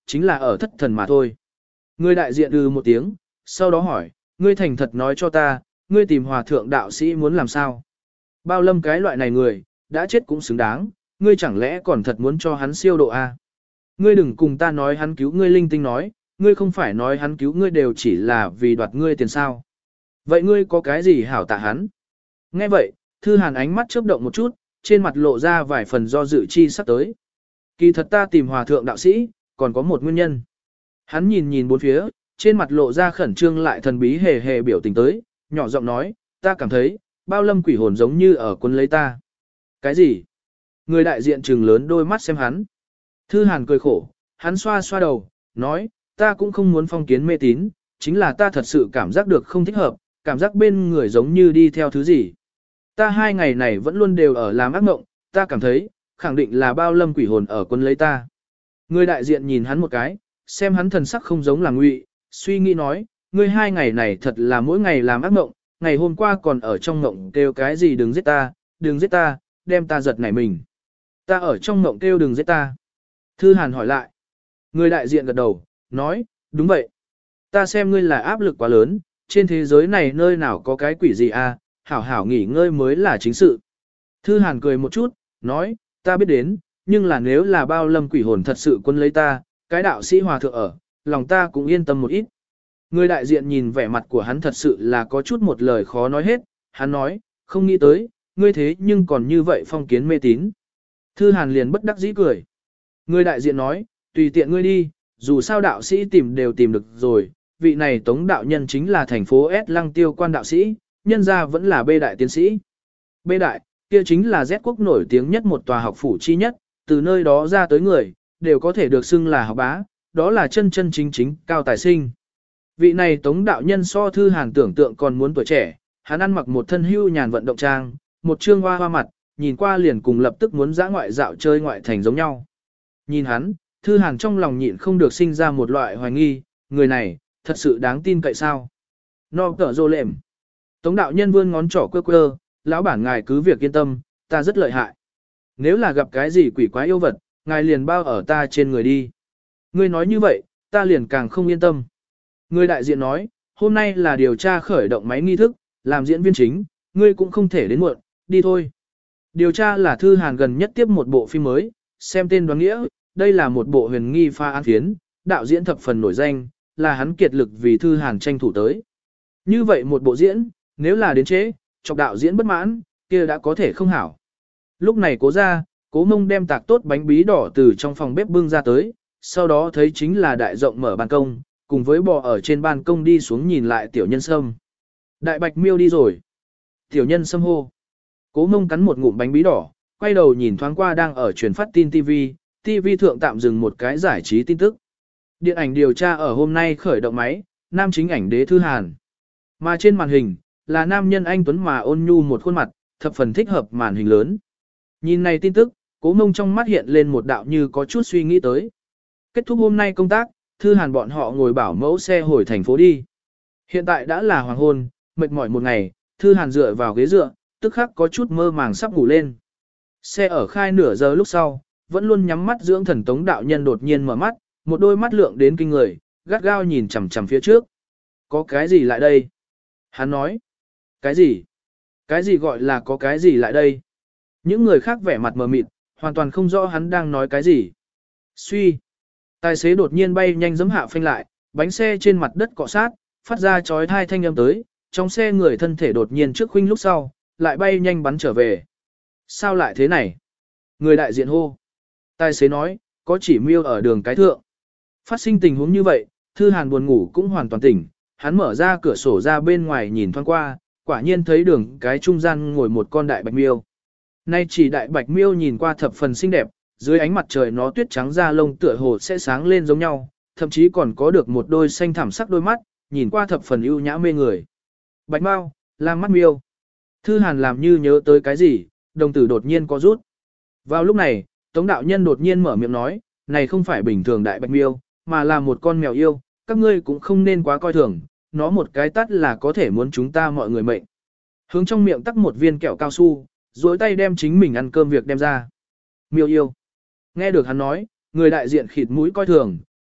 chính là ở thất thần mà thôi. Người đại diện ư một tiếng, sau đó hỏi, ngươi thành thật nói cho ta, ngươi tìm hòa thượng đạo sĩ muốn làm sao? Bao lâm cái loại này người, đã chết cũng xứng đáng, ngươi chẳng lẽ còn thật muốn cho hắn siêu độ a? Ngươi đừng cùng ta nói hắn cứu ngươi linh tinh nói, ngươi không phải nói hắn cứu ngươi đều chỉ là vì đoạt ngươi tiền sao. Vậy ngươi có cái gì hảo tạ hắn? Nghe vậy, Thư Hàn ánh mắt chớp động một chút, trên mặt lộ ra vài phần do dự chi sắp tới. Kỳ thật ta tìm hòa thượng đạo sĩ, còn có một nguyên nhân. Hắn nhìn nhìn bốn phía, trên mặt lộ ra khẩn trương lại thần bí hề hề biểu tình tới, nhỏ giọng nói, ta cảm thấy, bao lâm quỷ hồn giống như ở quân lấy ta. Cái gì? Người đại diện trừng lớn đôi mắt xem hắn. Thư Hàn cười khổ, hắn xoa xoa đầu, nói, ta cũng không muốn phong kiến mê tín, chính là ta thật sự cảm giác được không thích hợp, cảm giác bên người giống như đi theo thứ gì. Ta hai ngày này vẫn luôn đều ở làm ác mộng, ta cảm thấy, khẳng định là bao lâm quỷ hồn ở quân lấy ta. Người đại diện nhìn hắn một cái, xem hắn thần sắc không giống là ngụy, suy nghĩ nói, ngươi hai ngày này thật là mỗi ngày làm ác mộng, ngày hôm qua còn ở trong mộng kêu cái gì đừng giết ta, đừng giết ta, đem ta giật nảy mình. Ta ở trong mộng kêu đừng giết ta. Thư Hàn hỏi lại. Người đại diện gật đầu, nói, đúng vậy. Ta xem ngươi là áp lực quá lớn, trên thế giới này nơi nào có cái quỷ gì à, hảo hảo nghỉ ngơi mới là chính sự. Thư Hàn cười một chút, nói, ta biết đến, nhưng là nếu là bao lâm quỷ hồn thật sự quân lấy ta, cái đạo sĩ hòa thượng ở, lòng ta cũng yên tâm một ít. Người đại diện nhìn vẻ mặt của hắn thật sự là có chút một lời khó nói hết, hắn nói, không nghĩ tới, ngươi thế nhưng còn như vậy phong kiến mê tín. Thư Hàn liền bất đắc dĩ cười. Người đại diện nói, tùy tiện ngươi đi, dù sao đạo sĩ tìm đều tìm được rồi, vị này Tống đạo nhân chính là thành phố S Lăng Tiêu quan đạo sĩ, nhân ra vẫn là bê đại tiến sĩ. Bê đại, kia chính là Z quốc nổi tiếng nhất một tòa học phủ chi nhất, từ nơi đó ra tới người, đều có thể được xưng là học bá, đó là chân chân chính chính cao tài sinh. Vị này Tống đạo nhân so Thư Hàn tưởng tượng còn muốn tuổi trẻ, hắn ăn mặc một thân hưu nhàn vận động trang, một trương hoa hoa mặt, nhìn qua liền cùng lập tức muốn dã ngoại dạo chơi ngoại thành giống nhau. Nhìn hắn, Thư Hàn trong lòng nhịn không được sinh ra một loại hoài nghi, người này, thật sự đáng tin cậy sao? No tở rô lệm. Tống đạo nhân vươn ngón trỏ quơ quơ, lão bản ngài cứ việc yên tâm, ta rất lợi hại. Nếu là gặp cái gì quỷ quái yêu vật, ngài liền bao ở ta trên người đi. Ngươi nói như vậy, ta liền càng không yên tâm. Người đại diện nói, hôm nay là điều tra khởi động máy nghi thức, làm diễn viên chính, ngươi cũng không thể đến muộn, đi thôi. Điều tra là Thư Hàn gần nhất tiếp một bộ phim mới, xem tên đoán nghĩa, đây là một bộ huyền nghi pha án phiến, đạo diễn thập phần nổi danh, là hắn kiệt lực vì Thư Hàn tranh thủ tới. Như vậy một bộ diễn, nếu là đến chế, chọc đạo diễn bất mãn, kia đã có thể không hảo. Lúc này cố ra, cố mông đem tạc tốt bánh bí đỏ từ trong phòng bếp bưng ra tới, sau đó thấy chính là đại rộng mở ban công, cùng với bò ở trên ban công đi xuống nhìn lại tiểu nhân sâm. Đại bạch miêu đi rồi. Tiểu nhân sâm hô. Cố mông cắn một ngụm bánh bí đỏ, quay đầu nhìn thoáng qua đang ở truyền phát tin ti vi, ti vi thượng tạm dừng một cái giải trí tin tức. Điện ảnh điều tra ở hôm nay khởi động máy, nam chính ảnh đế Thư Hàn. Mà trên màn hình, là nam nhân anh Tuấn mà ôn nhu một khuôn mặt, thập phần thích hợp màn hình lớn. Nhìn này tin tức, cố mông trong mắt hiện lên một đạo như có chút suy nghĩ tới. Kết thúc hôm nay công tác, Thư Hàn bọn họ ngồi bảo mẫu xe hồi thành phố đi. Hiện tại đã là hoàng hôn, mệt mỏi một ngày, Thư Hàn dựa vào ghế dựa, tức khắc có chút mơ màng sắp ngủ lên. Xe ở khai nửa giờ lúc sau, vẫn luôn nhắm mắt dưỡng thần Tống đạo nhân đột nhiên mở mắt, một đôi mắt lượng đến kinh người, gắt gao nhìn chằm chằm phía trước. Có cái gì lại đây? Hắn nói. Cái gì? Cái gì gọi là có cái gì lại đây? Những người khác vẻ mặt mờ mịt, hoàn toàn không rõ hắn đang nói cái gì. Suy. Tài xế đột nhiên bay nhanh giẫm hạ phanh lại, bánh xe trên mặt đất cọ sát, phát ra chói tai thanh âm tới, trong xe người thân thể đột nhiên trước khuynh lúc sau, lại bay nhanh bắn trở về. Sao lại thế này? Người đại diện hô. Tài xế nói, có chỉ miêu ở đường cái thượng. Phát sinh tình huống như vậy, Thư Hàn buồn ngủ cũng hoàn toàn tỉnh, hắn mở ra cửa sổ ra bên ngoài nhìn thoáng qua, quả nhiên thấy đường cái trung gian ngồi một con đại bạch miêu. Nay chỉ đại bạch miêu nhìn qua thập phần xinh đẹp, dưới ánh mặt trời nó tuyết trắng da lông tựa hồ sẽ sáng lên giống nhau, thậm chí còn có được một đôi xanh thẳm sắc đôi mắt, nhìn qua thập phần ưu nhã mê người. Bạch Mao, Lam mắt miêu. Thư Hàn làm như nhớ tới cái gì, đồng tử đột nhiên có rút. Vào lúc này, Tống đạo nhân đột nhiên mở miệng nói, này không phải bình thường đại bạch miêu, mà là một con mèo yêu, các ngươi cũng không nên quá coi thường, nó một cái tắt là có thể muốn chúng ta mọi người mệnh. Hướng trong miệng tắc một viên kẹo cao su, duỗi tay đem chính mình ăn cơm việc đem ra. Miêu yêu. Nghe được hắn nói, người đại diện khịt mũi coi thường,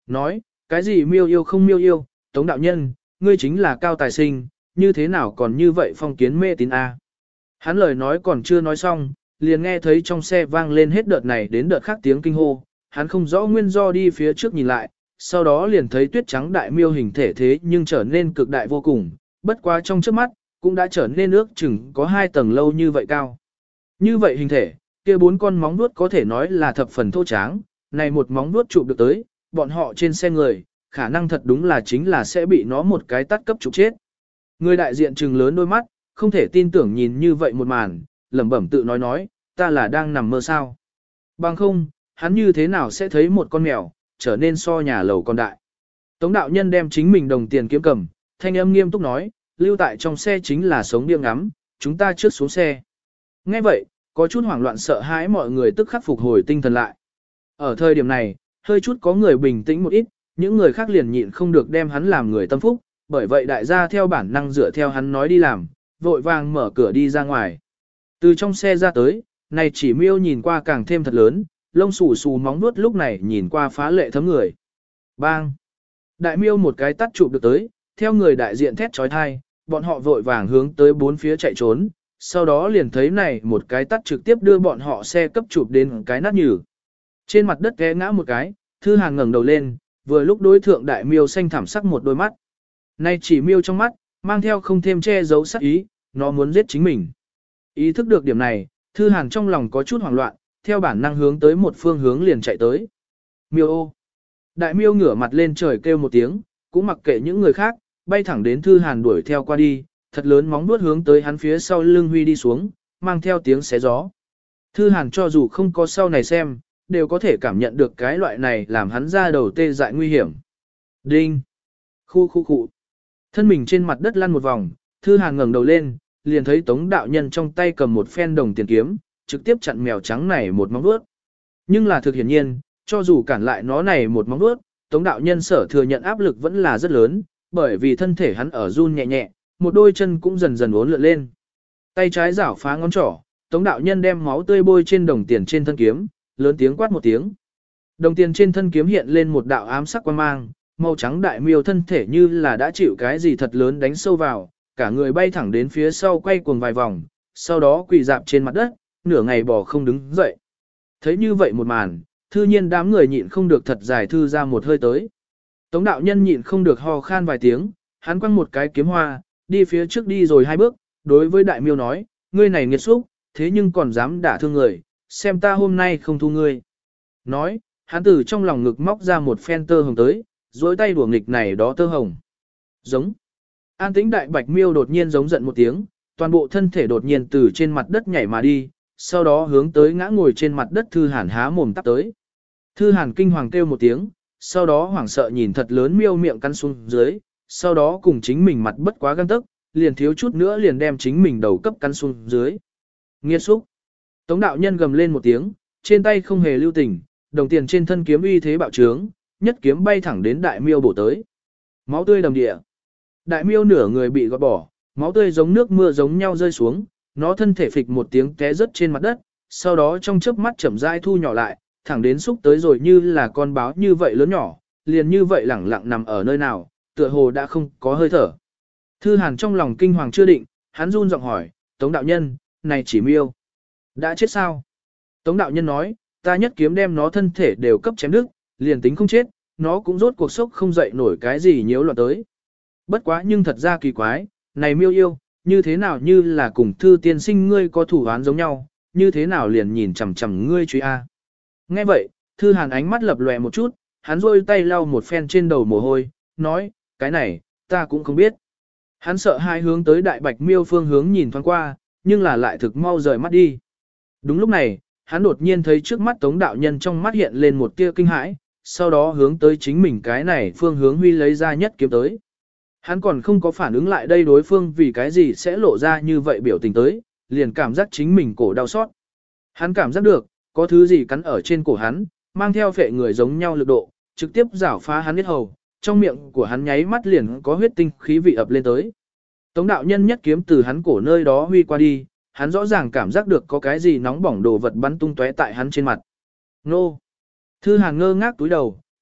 nói, cái gì miêu yêu không miêu yêu, Tống đạo nhân, ngươi chính là cao tài sinh, như thế nào còn như vậy phong kiến mê tín a? Hắn lời nói còn chưa nói xong, liền nghe thấy trong xe vang lên hết đợt này đến đợt khác tiếng kinh hô, hắn không rõ nguyên do đi phía trước nhìn lại, sau đó liền thấy tuyết trắng đại miêu hình thể thế nhưng trở nên cực đại vô cùng, bất quá trong trước mắt, cũng đã trở nên ước chừng có hai tầng lâu như vậy cao. Như vậy hình thể, kia bốn con móng vuốt có thể nói là thập phần thô tráng, này một móng vuốt chụp được tới, bọn họ trên xe người, khả năng thật đúng là chính là sẽ bị nó một cái tát cấp chụp chết. Người đại diện trừng lớn đôi mắt, không thể tin tưởng nhìn như vậy một màn, lẩm bẩm tự nói nói, ta là đang nằm mơ sao. Bằng không, hắn như thế nào sẽ thấy một con mèo, trở nên so nhà lầu con đại. Tống đạo nhân đem chính mình đồng tiền kiếm cầm, thanh âm nghiêm túc nói, lưu tại trong xe chính là sống điên ngắm, chúng ta trước xuống xe. Nghe vậy, có chút hoảng loạn sợ hãi mọi người tức khắc phục hồi tinh thần lại. Ở thời điểm này, hơi chút có người bình tĩnh một ít, những người khác liền nhịn không được đem hắn làm người tâm phúc, bởi vậy đại gia theo bản năng dựa theo hắn nói đi làm, vội vàng mở cửa đi ra ngoài. Từ trong xe ra tới, này chỉ miêu nhìn qua càng thêm thật lớn, lông xù xù móng nuốt lúc này nhìn qua phá lệ thấm người. Bang! Đại miêu một cái tắt chụp được tới, theo người đại diện thét trói thai, bọn họ vội vàng hướng tới bốn phía chạy trốn, sau đó liền thấy này một cái tắt trực tiếp đưa bọn họ xe cấp chụp đến cái nát nhừ. Trên mặt đất té ngã một cái, Thư Hàn ngẩng đầu lên, vừa lúc đối thượng đại miêu xanh thảm sắc một đôi mắt. Nay chỉ miêu trong mắt, mang theo không thêm che giấu sắc ý, nó muốn giết chính mình. Ý thức được điểm này, Thư Hàn trong lòng có chút hoảng loạn, theo bản năng hướng tới một phương hướng liền chạy tới. Miêu ô! Đại miêu ngửa mặt lên trời kêu một tiếng, cũng mặc kệ những người khác, bay thẳng đến Thư Hàn đuổi theo qua đi, thật lớn móng vuốt hướng tới hắn phía sau lưng huy đi xuống, mang theo tiếng xé gió. Thư Hàn cho dù không có sau này xem, đều có thể cảm nhận được cái loại này làm hắn ra đầu tê dại nguy hiểm. Đinh! Khu khu khu! Thân mình trên mặt đất lăn một vòng, Thư Hàn ngẩng đầu lên, liền thấy Tống đạo nhân trong tay cầm một phen đồng tiền kiếm, trực tiếp chặn mèo trắng này một móng vuốt. Nhưng là thực hiển nhiên, cho dù cản lại nó này một móng vuốt, Tống đạo nhân sở thừa nhận áp lực vẫn là rất lớn, bởi vì thân thể hắn ở run nhẹ nhẹ, một đôi chân cũng dần dần uốn lượn lên. Tay trái giảo phá ngón trỏ, Tống đạo nhân đem máu tươi bôi trên đồng tiền trên thân kiếm, lớn tiếng quát một tiếng. Đồng tiền trên thân kiếm hiện lên một đạo ám sắc quang mang, màu trắng đại miêu thân thể như là đã chịu cái gì thật lớn đánh sâu vào, cả người bay thẳng đến phía sau quay cuồng vài vòng, sau đó quỳ dạp trên mặt đất, nửa ngày bò không đứng dậy. Thấy như vậy một màn, thư nhiên đám người nhịn không được thật dài thư ra một hơi tới. Tống đạo nhân nhịn không được ho khan vài tiếng, hắn quăng một cái kiếm hoa, đi phía trước đi rồi hai bước, đối với đại miêu nói, ngươi này nghiệt xúc, thế nhưng còn dám đả thương người, xem ta hôm nay không thu ngươi. Nói, hắn từ trong lòng ngực móc ra một phen tơ hồng tới, dối tay đùa nghịch này đó tơ hồng. Giống. An tĩnh đại bạch miêu đột nhiên giống giận một tiếng, toàn bộ thân thể đột nhiên từ trên mặt đất nhảy mà đi, sau đó hướng tới ngã ngồi trên mặt đất Thư Hàn há mồm tắp tới. Thư Hàn kinh hoàng kêu một tiếng, sau đó hoảng sợ nhìn thật lớn miêu miệng cắn xuống dưới, sau đó cùng chính mình mặt bất quá găng tức, liền thiếu chút nữa liền đem chính mình đầu cấp cắn xuống dưới. Nghiệt xúc. Tống đạo nhân gầm lên một tiếng, trên tay không hề lưu tình, đồng tiền trên thân kiếm uy thế bạo trướng, nhất kiếm bay thẳng đến đại miêu bổ tới. Máu tươi đầm địa. Đại miêu nửa người bị gọt bỏ, máu tươi giống nước mưa giống nhau rơi xuống, nó thân thể phịch một tiếng té rớt trên mặt đất, sau đó trong chớp mắt chậm rãi thu nhỏ lại, thẳng đến xúc tới rồi như là con báo như vậy lớn nhỏ, liền như vậy lẳng lặng nằm ở nơi nào, tựa hồ đã không có hơi thở. Thư Hàn trong lòng kinh hoàng chưa định, hắn run giọng hỏi, Tống đạo nhân, này chỉ miêu, đã chết sao? Tống đạo nhân nói, ta nhất kiếm đem nó thân thể đều cấp chém đứt, liền tính không chết, nó cũng rốt cuộc sốc không dậy nổi cái gì nhiễu loạn tới. Bất quá nhưng thật ra kỳ quái, này miêu yêu, như thế nào như là cùng thư tiên sinh ngươi có thủ án giống nhau, như thế nào liền nhìn chằm chằm ngươi truy a. Nghe vậy, Thư Hàn ánh mắt lập lòe một chút, hắn rôi tay lau một phen trên đầu mồ hôi, nói, cái này, ta cũng không biết. Hắn sợ hai hướng tới đại bạch miêu phương hướng nhìn thoáng qua, nhưng là lại thực mau rời mắt đi. Đúng lúc này, hắn đột nhiên thấy trước mắt Tống đạo nhân trong mắt hiện lên một tia kinh hãi, sau đó hướng tới chính mình cái này phương hướng huy lấy ra nhất kiếm tới. Hắn còn không có phản ứng lại đây đối phương vì cái gì sẽ lộ ra như vậy biểu tình tới, liền cảm giác chính mình cổ đau xót. Hắn cảm giác được, có thứ gì cắn ở trên cổ hắn, mang theo phệ người giống nhau lực độ, trực tiếp rảo phá hắn huyết hầu, trong miệng của hắn nháy mắt liền có huyết tinh khí vị ập lên tới. Tống đạo nhân nhất kiếm từ hắn cổ nơi đó huy qua đi, hắn rõ ràng cảm giác được có cái gì nóng bỏng đồ vật bắn tung tóe tại hắn trên mặt. Nô! Thư Hàn ngơ ngác túi đầu,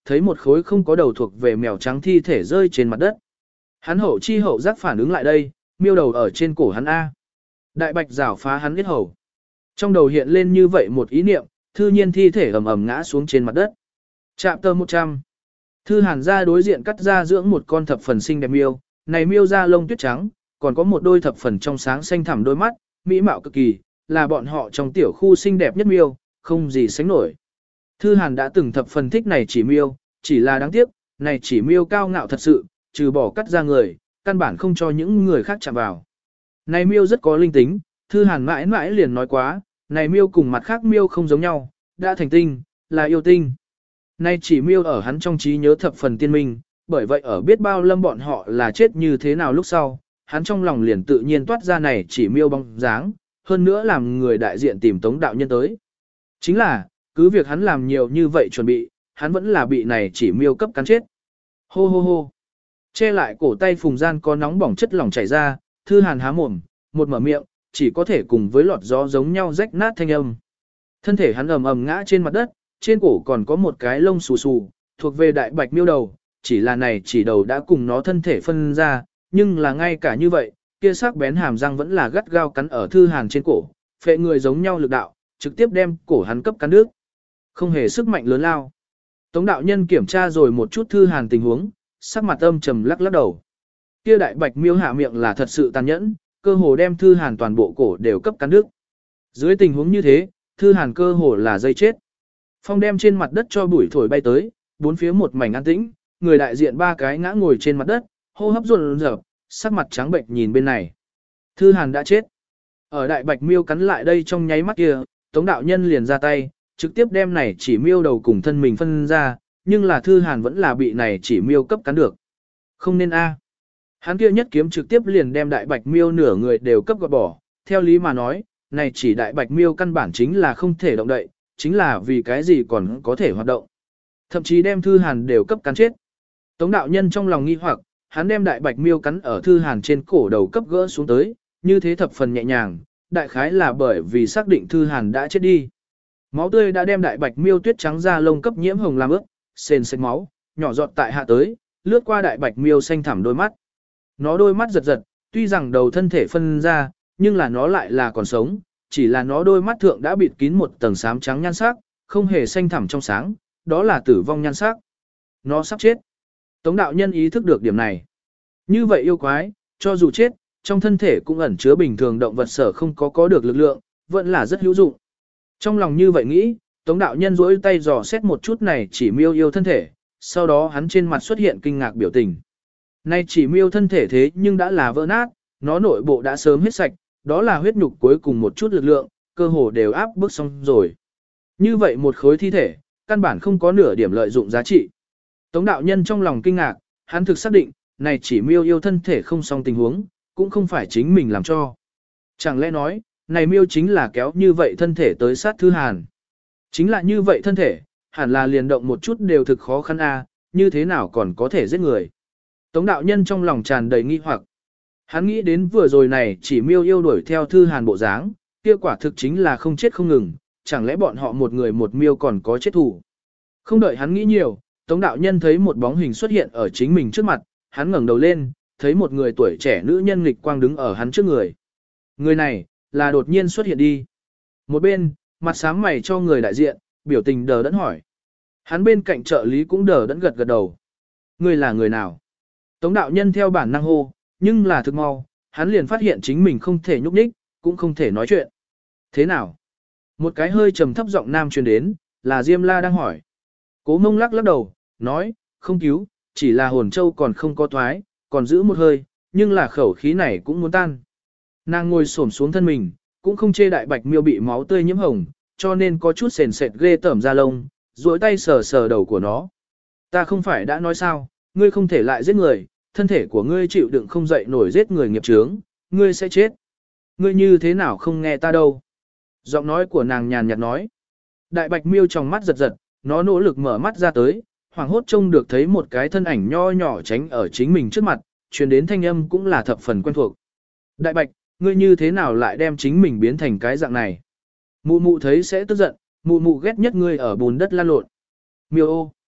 thấy một khối không có đầu thuộc về mèo trắng thi thể rơi trên mặt đất. Hắn hậu chi hậu giác phản ứng lại đây, miêu đầu ở trên cổ hắn A. Đại bạch rảo phá hắn biết hầu. Trong đầu hiện lên như vậy một ý niệm, thư nhiên thi thể ầm ầm ngã xuống trên mặt đất. Chạm tơ một trăm. Thư hàn ra đối diện cắt ra dưỡng một con thập phần xinh đẹp miêu, này miêu da lông tuyết trắng, còn có một đôi thập phần trong sáng xanh thẳm đôi mắt, mỹ mạo cực kỳ, là bọn họ trong tiểu khu xinh đẹp nhất miêu, không gì sánh nổi. Thư hàn đã từng thập phần thích này chỉ miêu, chỉ là đáng tiếc, này chỉ miêu cao ngạo thật sự, trừ bỏ cắt ra người, căn bản không cho những người khác chạm vào. Này miêu rất có linh tính, thư hàn mãi mãi liền nói quá, này miêu cùng mặt khác miêu không giống nhau, đã thành tinh, là yêu tinh. Này chỉ miêu ở hắn trong trí nhớ thập phần tiên minh, bởi vậy ở biết bao lâm bọn họ là chết như thế nào lúc sau, hắn trong lòng liền tự nhiên toát ra này chỉ miêu bóng dáng, hơn nữa làm người đại diện tìm Tống đạo nhân tới. Chính là, cứ việc hắn làm nhiều như vậy chuẩn bị, hắn vẫn là bị này chỉ miêu cấp cắn chết. Hô hô hô. Che lại cổ tay phùng gian có nóng bỏng chất lỏng chảy ra, thư hàn há mồm, một mở miệng, chỉ có thể cùng với lọt gió giống nhau rách nát thanh âm. Thân thể hắn ầm ầm ngã trên mặt đất, trên cổ còn có một cái lông xù xù, thuộc về đại bạch miêu đầu, chỉ là này chỉ đầu đã cùng nó thân thể phân ra, nhưng là ngay cả như vậy, kia sắc bén hàm răng vẫn là gắt gao cắn ở thư hàn trên cổ, phệ người giống nhau lực đạo, trực tiếp đem cổ hắn cấp cắn nước. Không hề sức mạnh lớn lao. Tống đạo nhân kiểm tra rồi một chút thư hàn tình huống, sắc mặt âm trầm lắc lắc đầu. Kia đại bạch miêu hạ miệng là thật sự tàn nhẫn, cơ hồ đem thư hàn toàn bộ cổ đều cấp cắn nước. Dưới tình huống như thế, thư hàn cơ hồ là dây chết. Phong đem trên mặt đất cho bụi thổi bay tới, bốn phía một mảnh an tĩnh, người đại diện ba cái ngã ngồi trên mặt đất, hô hấp run rợp, sắc mặt trắng bệnh nhìn bên này. Thư hàn đã chết. Ở đại bạch miêu cắn lại đây trong nháy mắt kia, Tống đạo nhân liền ra tay, trực tiếp đem này chỉ miêu đầu cùng thân mình phân ra, nhưng là thư hàn vẫn là bị này chỉ miêu cấp cắn được. Không nên a. Hắn kia nhất kiếm trực tiếp liền đem đại bạch miêu nửa người đều cấp gọt bỏ, theo lý mà nói, này chỉ đại bạch miêu căn bản chính là không thể động đậy, chính là vì cái gì còn có thể hoạt động. Thậm chí đem thư hàn đều cấp cắn chết. Tống đạo nhân trong lòng nghi hoặc, hắn đem đại bạch miêu cắn ở thư hàn trên cổ đầu cấp gỡ xuống tới, như thế thập phần nhẹ nhàng, đại khái là bởi vì xác định thư hàn đã chết đi. Máu tươi đã đem đại bạch miêu tuyết trắng da lông cấp nhiễm hồng làm ướt, sền sệt máu, nhỏ giọt tại hạ tới, lướt qua đại bạch miêu xanh thẳm đôi mắt. Nó đôi mắt giật giật, tuy rằng đầu thân thể phân ra, nhưng là nó lại là còn sống, chỉ là nó đôi mắt thượng đã bịt kín một tầng xám trắng nhan sắc, không hề xanh thẳm trong sáng, đó là tử vong nhan sắc. Nó sắp chết. Tống đạo nhân ý thức được điểm này. Như vậy yêu quái, cho dù chết, trong thân thể cũng ẩn chứa bình thường động vật sở không có có được lực lượng, vẫn là rất hữu dụng. Trong lòng như vậy nghĩ, Tống đạo nhân duỗi tay dò xét một chút này chỉ miêu yêu thân thể, sau đó hắn trên mặt xuất hiện kinh ngạc biểu tình. Nay chỉ miêu thân thể thế nhưng đã là vỡ nát, nó nội bộ đã sớm hết sạch, đó là huyết nhục cuối cùng một chút lực lượng, cơ hồ đều áp bức xong rồi. Như vậy một khối thi thể, căn bản không có nửa điểm lợi dụng giá trị. Tống đạo nhân trong lòng kinh ngạc, hắn thực xác định, này chỉ miêu yêu thân thể không xong tình huống, cũng không phải chính mình làm cho. Chẳng lẽ nói, này miêu chính là kéo như vậy thân thể tới sát thư hàn. Chính là như vậy thân thể, hẳn là liền động một chút đều thực khó khăn a, như thế nào còn có thể giết người. Tống đạo nhân trong lòng tràn đầy nghi hoặc. Hắn nghĩ đến vừa rồi này chỉ miêu yêu đuổi theo thư hàn bộ dáng, kia quả thực chính là không chết không ngừng, chẳng lẽ bọn họ một người một miêu còn có chết thủ. Không đợi hắn nghĩ nhiều, Tống đạo nhân thấy một bóng hình xuất hiện ở chính mình trước mặt, hắn ngẩng đầu lên, thấy một người tuổi trẻ nữ nhân nghịch quang đứng ở hắn trước người. Người này, là đột nhiên xuất hiện đi. Một bên, mặt sáng mày cho người đại diện, biểu tình đờ đẫn hỏi. Hắn bên cạnh trợ lý cũng đờ đẫn gật gật đầu. Người là người nào? Tống đạo nhân theo bản năng hô, nhưng là thực mau, hắn liền phát hiện chính mình không thể nhúc nhích, cũng không thể nói chuyện. Thế nào? Một cái hơi trầm thấp giọng nam truyền đến, là Diêm La đang hỏi. Cố Mông lắc lắc đầu, nói, không cứu, chỉ là hồn châu còn không có thoái, còn giữ một hơi, nhưng là khẩu khí này cũng muốn tan. Nàng ngồi xổm xuống thân mình, cũng không chê đại bạch miêu bị máu tươi nhiễm hồng, cho nên có chút sền sệt ghê tởm da lông, duỗi tay sờ sờ đầu của nó. Ta không phải đã nói sao, ngươi không thể lại giết người, thân thể của ngươi chịu đựng không dậy nổi giết người nghiệp chướng, ngươi sẽ chết. Ngươi như thế nào không nghe ta đâu? Giọng nói của nàng nhàn nhạt nói. Đại bạch miêu trong mắt giật giật, nó nỗ lực mở mắt ra tới, hoảng hốt trông được thấy một cái thân ảnh nho nhỏ tránh ở chính mình trước mặt, truyền đến thanh âm cũng là thập phần quen thuộc. Đại bạch, ngươi như thế nào lại đem chính mình biến thành cái dạng này? Mụ mụ thấy sẽ tức giận, mụ mụ ghét nhất ngươi ở bùn đất lan lộn. Miêu ô.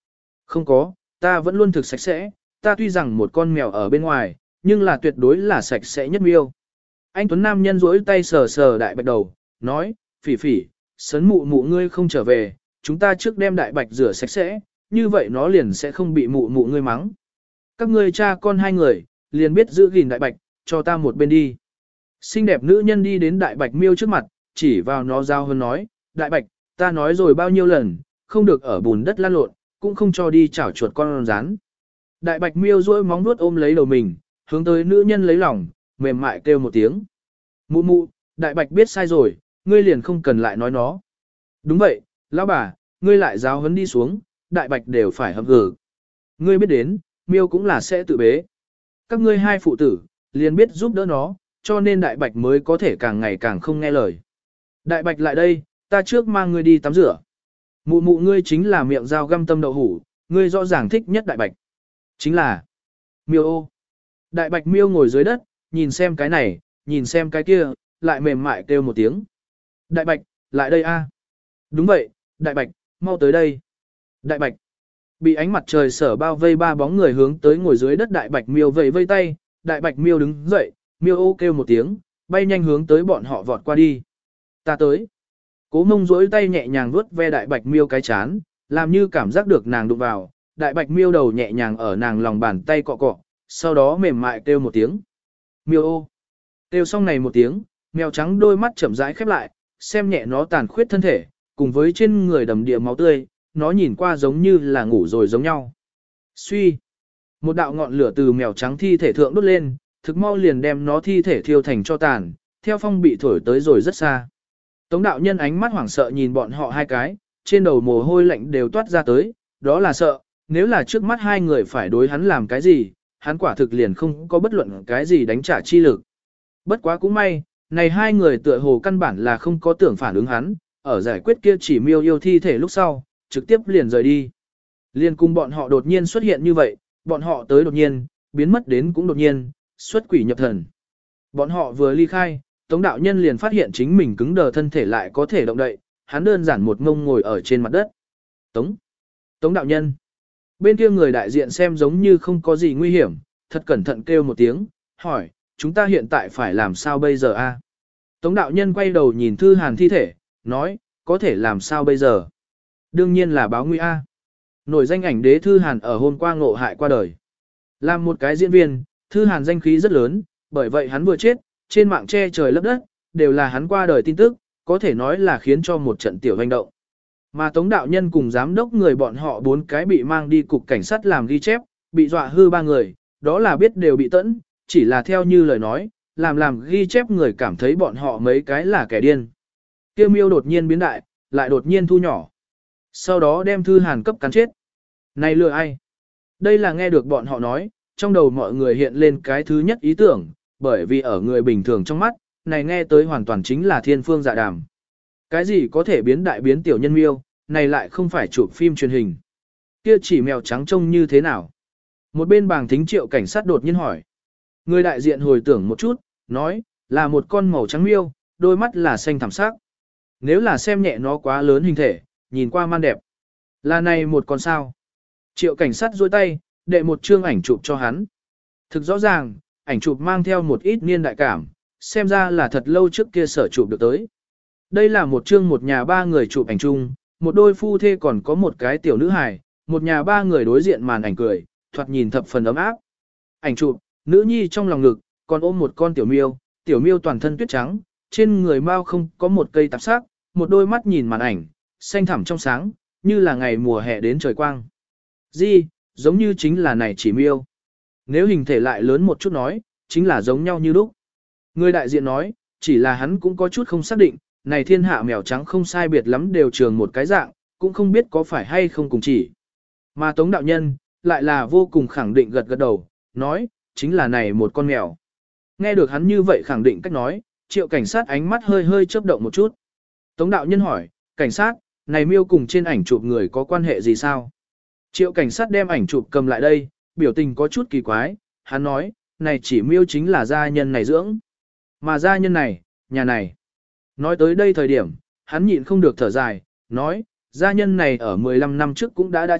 Không có, ta vẫn luôn thực sạch sẽ, ta tuy rằng một con mèo ở bên ngoài, nhưng là tuyệt đối là sạch sẽ nhất miêu. Anh Tuấn Nam nhân rỗi tay sờ sờ đại bạch đầu, nói, phỉ phỉ, sấn mụ mụ ngươi không trở về, chúng ta trước đem đại bạch rửa sạch sẽ, như vậy nó liền sẽ không bị mụ mụ ngươi mắng. Các ngươi cha con hai người, liền biết giữ gìn đại bạch, cho ta một bên đi. Xinh đẹp nữ nhân đi đến đại bạch miêu trước mặt, chỉ vào nó giao hơn nói, đại bạch, ta nói rồi bao nhiêu lần, không được ở bùn đất lăn lộn, cũng không cho đi chảo chuột con rán. Đại bạch miêu duỗi móng vuốt ôm lấy đầu mình, hướng tới nữ nhân lấy lòng, mềm mại kêu một tiếng. Mụ mụ, đại bạch biết sai rồi, ngươi liền không cần lại nói nó. Đúng vậy, lão bà, ngươi lại giáo huấn đi xuống, đại bạch đều phải hâm hử. Ngươi biết đến, miêu cũng là sẽ tự bế. Các ngươi hai phụ tử, liền biết giúp đỡ nó, cho nên đại bạch mới có thể càng ngày càng không nghe lời. Đại bạch lại đây, ta trước mang ngươi đi tắm rửa. Mụ mụ ngươi chính là miệng dao găm tâm đậu hủ, ngươi rõ ràng thích nhất đại bạch. Chính là miêu ô. Đại bạch miêu ngồi dưới đất, nhìn xem cái này, nhìn xem cái kia, lại mềm mại kêu một tiếng. Đại bạch, lại đây a. Đúng vậy, đại bạch, mau tới đây. Đại bạch. Bị ánh mặt trời sở bao vây ba bóng người hướng tới ngồi dưới đất đại bạch miêu vẫy vây tay, đại bạch miêu đứng dậy, miêu ô kêu một tiếng, bay nhanh hướng tới bọn họ vọt qua đi. Ta tới. Cố mông duỗi tay nhẹ nhàng vuốt ve đại bạch miêu cái chán, làm như cảm giác được nàng đụng vào, đại bạch miêu đầu nhẹ nhàng ở nàng lòng bàn tay cọ cọ, sau đó mềm mại kêu một tiếng. Miêu ô. Kêu xong này một tiếng, mèo trắng đôi mắt chậm rãi khép lại, xem nhẹ nó tàn khuyết thân thể, cùng với trên người đầm địa máu tươi, nó nhìn qua giống như là ngủ rồi giống nhau. Suy. Một đạo ngọn lửa từ mèo trắng thi thể thượng đốt lên, thực mau liền đem nó thi thể thiêu thành cho tàn, theo phong bị thổi tới rồi rất xa. Tống đạo nhân ánh mắt hoảng sợ nhìn bọn họ hai cái, trên đầu mồ hôi lạnh đều toát ra tới, đó là sợ, nếu là trước mắt hai người phải đối hắn làm cái gì, hắn quả thực liền không có bất luận cái gì đánh trả chi lực. Bất quá cũng may, này hai người tựa hồ căn bản là không có tưởng phản ứng hắn, ở giải quyết kia chỉ miêu yêu thi thể lúc sau, trực tiếp liền rời đi. Liên cùng bọn họ đột nhiên xuất hiện như vậy, bọn họ tới đột nhiên, biến mất đến cũng đột nhiên, xuất quỷ nhập thần. Bọn họ vừa ly khai, Tống đạo nhân liền phát hiện chính mình cứng đờ thân thể lại có thể động đậy, hắn đơn giản một ngông ngồi ở trên mặt đất. Tống! Tống đạo nhân! Bên kia người đại diện xem giống như không có gì nguy hiểm, thật cẩn thận kêu một tiếng, hỏi, chúng ta hiện tại phải làm sao bây giờ a? Tống đạo nhân quay đầu nhìn Thư Hàn thi thể, nói, có thể làm sao bây giờ? Đương nhiên là báo nguy a. Nổi danh ảnh đế Thư Hàn ở hôm qua ngộ hại qua đời. Làm một cái diễn viên, Thư Hàn danh khí rất lớn, bởi vậy hắn vừa chết, trên mạng che trời lấp đất, đều là hắn qua đời tin tức, có thể nói là khiến cho một trận tiểu hành động. Mà Tống đạo nhân cùng giám đốc người bọn họ bốn cái bị mang đi cục cảnh sát làm ghi chép, bị dọa hư ba người, đó là biết đều bị tẫn, chỉ là theo như lời nói, làm làm ghi chép người cảm thấy bọn họ mấy cái là kẻ điên. Kêu miêu đột nhiên biến đại, lại đột nhiên thu nhỏ. Sau đó đem Thư Hàn cấp cắn chết. Này lừa ai? Đây là nghe được bọn họ nói, trong đầu mọi người hiện lên cái thứ nhất ý tưởng, bởi vì ở người bình thường trong mắt, này nghe tới hoàn toàn chính là thiên phương dạ đàm. Cái gì có thể biến đại biến tiểu nhân miêu, này lại không phải chụp phim truyền hình. Kia chỉ mèo trắng trông như thế nào? Một bên bảng thính Triệu cảnh sát đột nhiên hỏi. Người đại diện hồi tưởng một chút, nói, là một con màu trắng miêu, đôi mắt là xanh thẳm sắc. Nếu là xem nhẹ nó quá lớn hình thể, nhìn qua man đẹp. Là này một con sao? Triệu cảnh sát duỗi tay, đệ một chương ảnh chụp cho hắn. Thực rõ ràng, ảnh chụp mang theo một ít niên đại cảm, xem ra là thật lâu trước kia sở chụp được tới. Đây là một chương một nhà ba người chụp ảnh chung, một đôi phu thê còn có một cái tiểu nữ hài, một nhà ba người đối diện màn ảnh cười, thoạt nhìn thập phần ấm áp. Ảnh chụp, nữ nhi trong lòng ngực, còn ôm một con tiểu miêu, tiểu miêu toàn thân tuyết trắng, trên người mao không có một cây tạp sắc, một đôi mắt nhìn màn ảnh, xanh thẳm trong sáng, như là ngày mùa hè đến trời quang. Di, giống như chính là này chỉ miêu. Nếu hình thể lại lớn một chút nói, chính là giống nhau như lúc. Người đại diện nói, chỉ là hắn cũng có chút không xác định, này thiên hạ mèo trắng không sai biệt lắm đều trường một cái dạng, cũng không biết có phải hay không cùng chỉ. Mà Tống đạo nhân, lại là vô cùng khẳng định gật gật đầu, nói, chính là này một con mèo. Nghe được hắn như vậy khẳng định cách nói, Triệu cảnh sát ánh mắt hơi hơi chớp động một chút. Tống đạo nhân hỏi, cảnh sát, này miêu cùng trên ảnh chụp người có quan hệ gì sao? Triệu cảnh sát đem ảnh chụp cầm lại đây, biểu tình có chút kỳ quái, hắn nói, này chỉ miêu chính là gia nhân này dưỡng. Mà gia nhân này, nhà này. Nói tới đây thời điểm, hắn nhịn không được thở dài, nói, gia nhân này ở mười lăm năm trước cũng đã đã chết,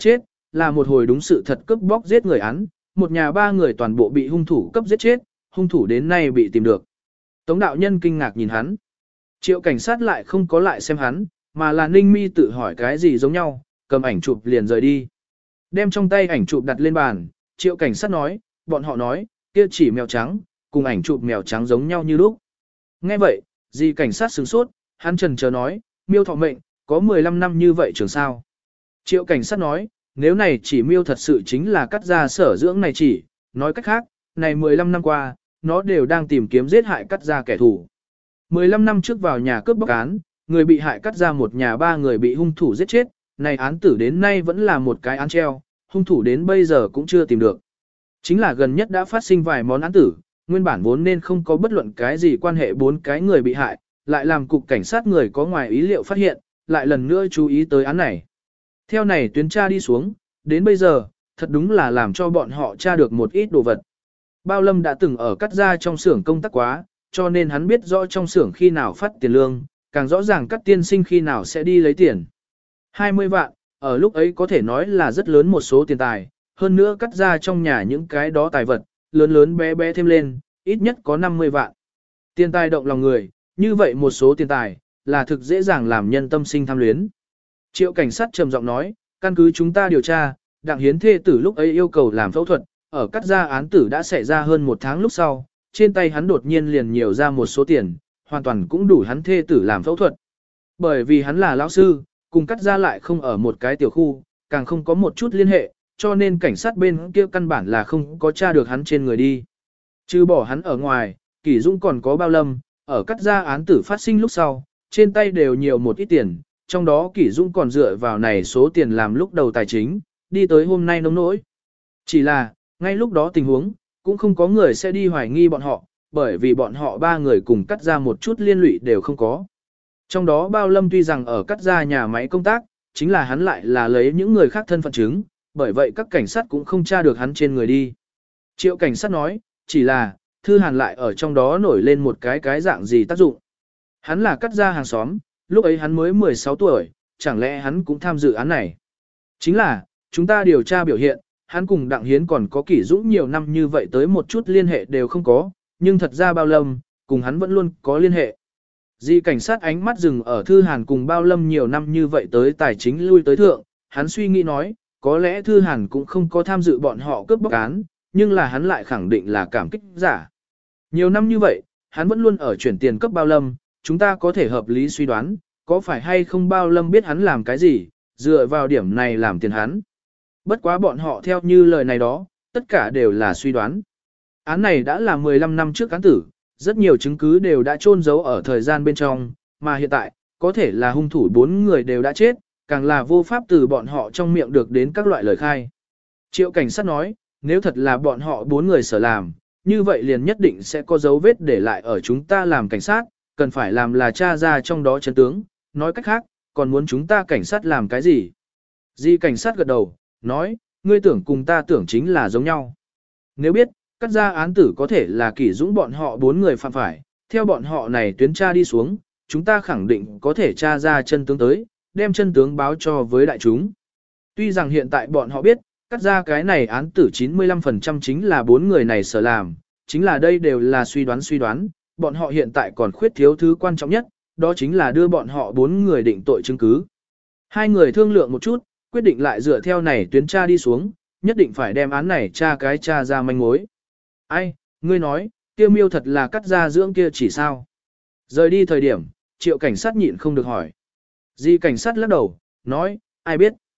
là một hồi đúng sự thật cướp bóc giết người án, một nhà ba người toàn bộ bị hung thủ cấp giết chết, hung thủ đến nay bị tìm được. Tống đạo nhân kinh ngạc nhìn hắn. Triệu cảnh sát lại không có lại xem hắn, mà là Ninh Mi tự hỏi cái gì giống nhau, cầm ảnh chụp liền rời đi. Đem trong tay ảnh chụp đặt lên bàn, triệu cảnh sát nói, bọn họ nói, kia chỉ mèo trắng, cùng ảnh chụp mèo trắng giống nhau như lúc. Nghe vậy, dì cảnh sát sửng sốt, hắn trần chờ nói, miêu thọ mệnh, có mười lăm năm như vậy trường sao. Triệu cảnh sát nói, nếu này chỉ miêu thật sự chính là cắt ra sở dưỡng này chỉ, nói cách khác, này mười lăm năm qua, nó đều đang tìm kiếm giết hại cắt ra kẻ thù. mười lăm năm trước vào nhà cướp bóc án, người bị hại cắt ra một nhà ba người bị hung thủ giết chết, này án tử đến nay vẫn là một cái án treo, hung thủ đến bây giờ cũng chưa tìm được. Chính là gần nhất đã phát sinh vài món án tử, nguyên bản vốn nên không có bất luận cái gì quan hệ bốn cái người bị hại, lại làm cục cảnh sát người có ngoài ý liệu phát hiện, lại lần nữa chú ý tới án này. Theo này tuyến tra đi xuống, đến bây giờ, thật đúng là làm cho bọn họ tra được một ít đồ vật. Bao Lâm đã từng ở cắt ra trong xưởng công tác quá, cho nên hắn biết rõ trong xưởng khi nào phát tiền lương, càng rõ ràng các tiên sinh khi nào sẽ đi lấy tiền. hai mươi vạn, ở lúc ấy có thể nói là rất lớn một số tiền tài, hơn nữa cắt ra trong nhà những cái đó tài vật, lớn lớn bé bé thêm lên, ít nhất có năm mươi vạn. Tiền tài động lòng người, như vậy một số tiền tài, là thực dễ dàng làm nhân tâm sinh tham luyến. Triệu cảnh sát trầm giọng nói, căn cứ chúng ta điều tra, Đặng Hiến thê tử lúc ấy yêu cầu làm phẫu thuật, ở cắt ra án tử đã xảy ra hơn một tháng lúc sau, trên tay hắn đột nhiên liền nhiều ra một số tiền, hoàn toàn cũng đủ hắn thê tử làm phẫu thuật. Bởi vì hắn là lão sư, cùng cắt ra lại không ở một cái tiểu khu, càng không có một chút liên hệ, cho nên cảnh sát bên kia căn bản là không có tra được hắn trên người đi. Trừ bỏ hắn ở ngoài, Kỷ Dũng còn có Bao Lâm, ở cắt ra án tử phát sinh lúc sau, trên tay đều nhiều một ít tiền, trong đó Kỷ Dũng còn dựa vào này số tiền làm lúc đầu tài chính, đi tới hôm nay nông nỗi. Chỉ là, ngay lúc đó tình huống, cũng không có người sẽ đi hoài nghi bọn họ, bởi vì bọn họ ba người cùng cắt ra một chút liên lụy đều không có. Trong đó Bao Lâm tuy rằng ở cắt ra nhà máy công tác, chính là hắn lại là lấy những người khác thân phận chứng, bởi vậy các cảnh sát cũng không tra được hắn trên người đi. Triệu cảnh sát nói, chỉ là, Thư Hàn lại ở trong đó nổi lên một cái cái dạng gì tác dụng. Hắn là cắt ra hàng xóm, lúc ấy hắn mới mười sáu tuổi, chẳng lẽ hắn cũng tham dự án này. Chính là, chúng ta điều tra biểu hiện, hắn cùng Đặng Hiến còn có Kỷ Dũng nhiều năm như vậy tới một chút liên hệ đều không có, nhưng thật ra Bao Lâm, cùng hắn vẫn luôn có liên hệ. Di cảnh sát ánh mắt dừng ở Thư Hàn cùng Bao Lâm nhiều năm như vậy tới tài chính lui tới thượng, hắn suy nghĩ nói, có lẽ Thư Hàn cũng không có tham dự bọn họ cướp bóc án, nhưng là hắn lại khẳng định là cảm kích giả. Nhiều năm như vậy, hắn vẫn luôn ở chuyển tiền cấp Bao Lâm, chúng ta có thể hợp lý suy đoán, có phải hay không Bao Lâm biết hắn làm cái gì, dựa vào điểm này làm tiền hắn. Bất quá bọn họ theo như lời này đó, tất cả đều là suy đoán. Án này đã là mười lăm năm trước án tử, rất nhiều chứng cứ đều đã chôn giấu ở thời gian bên trong, mà hiện tại, có thể là hung thủ bốn người đều đã chết, càng là vô pháp từ bọn họ trong miệng được đến các loại lời khai. Triệu cảnh sát nói, nếu thật là bọn họ bốn người sở làm, như vậy liền nhất định sẽ có dấu vết để lại ở chúng ta làm cảnh sát, cần phải làm là tra ra trong đó chân tướng, nói cách khác, còn muốn chúng ta cảnh sát làm cái gì? Di cảnh sát gật đầu, nói, ngươi tưởng cùng ta tưởng chính là giống nhau. Nếu biết, cắt ra án tử có thể là Kỷ Dũng bọn họ bốn người phạm phải, theo bọn họ này tuyến tra đi xuống, chúng ta khẳng định có thể tra ra chân tướng tới, đem chân tướng báo cho với đại chúng. Tuy rằng hiện tại bọn họ biết, cắt ra cái này án tử chín mươi lăm phần trăm chính là bốn người này sở làm, chính là đây đều là suy đoán suy đoán, bọn họ hiện tại còn khuyết thiếu thứ quan trọng nhất, đó chính là đưa bọn họ bốn người định tội chứng cứ. Hai người thương lượng một chút, quyết định lại dựa theo này tuyến tra đi xuống, nhất định phải đem án này tra cái tra ra manh mối. Ai, ngươi nói, kia miêu thật là cắt ra dưỡng kia chỉ sao? Rời đi thời điểm, triệu cảnh sát nhịn không được hỏi. Di cảnh sát lắc đầu, nói, ai biết?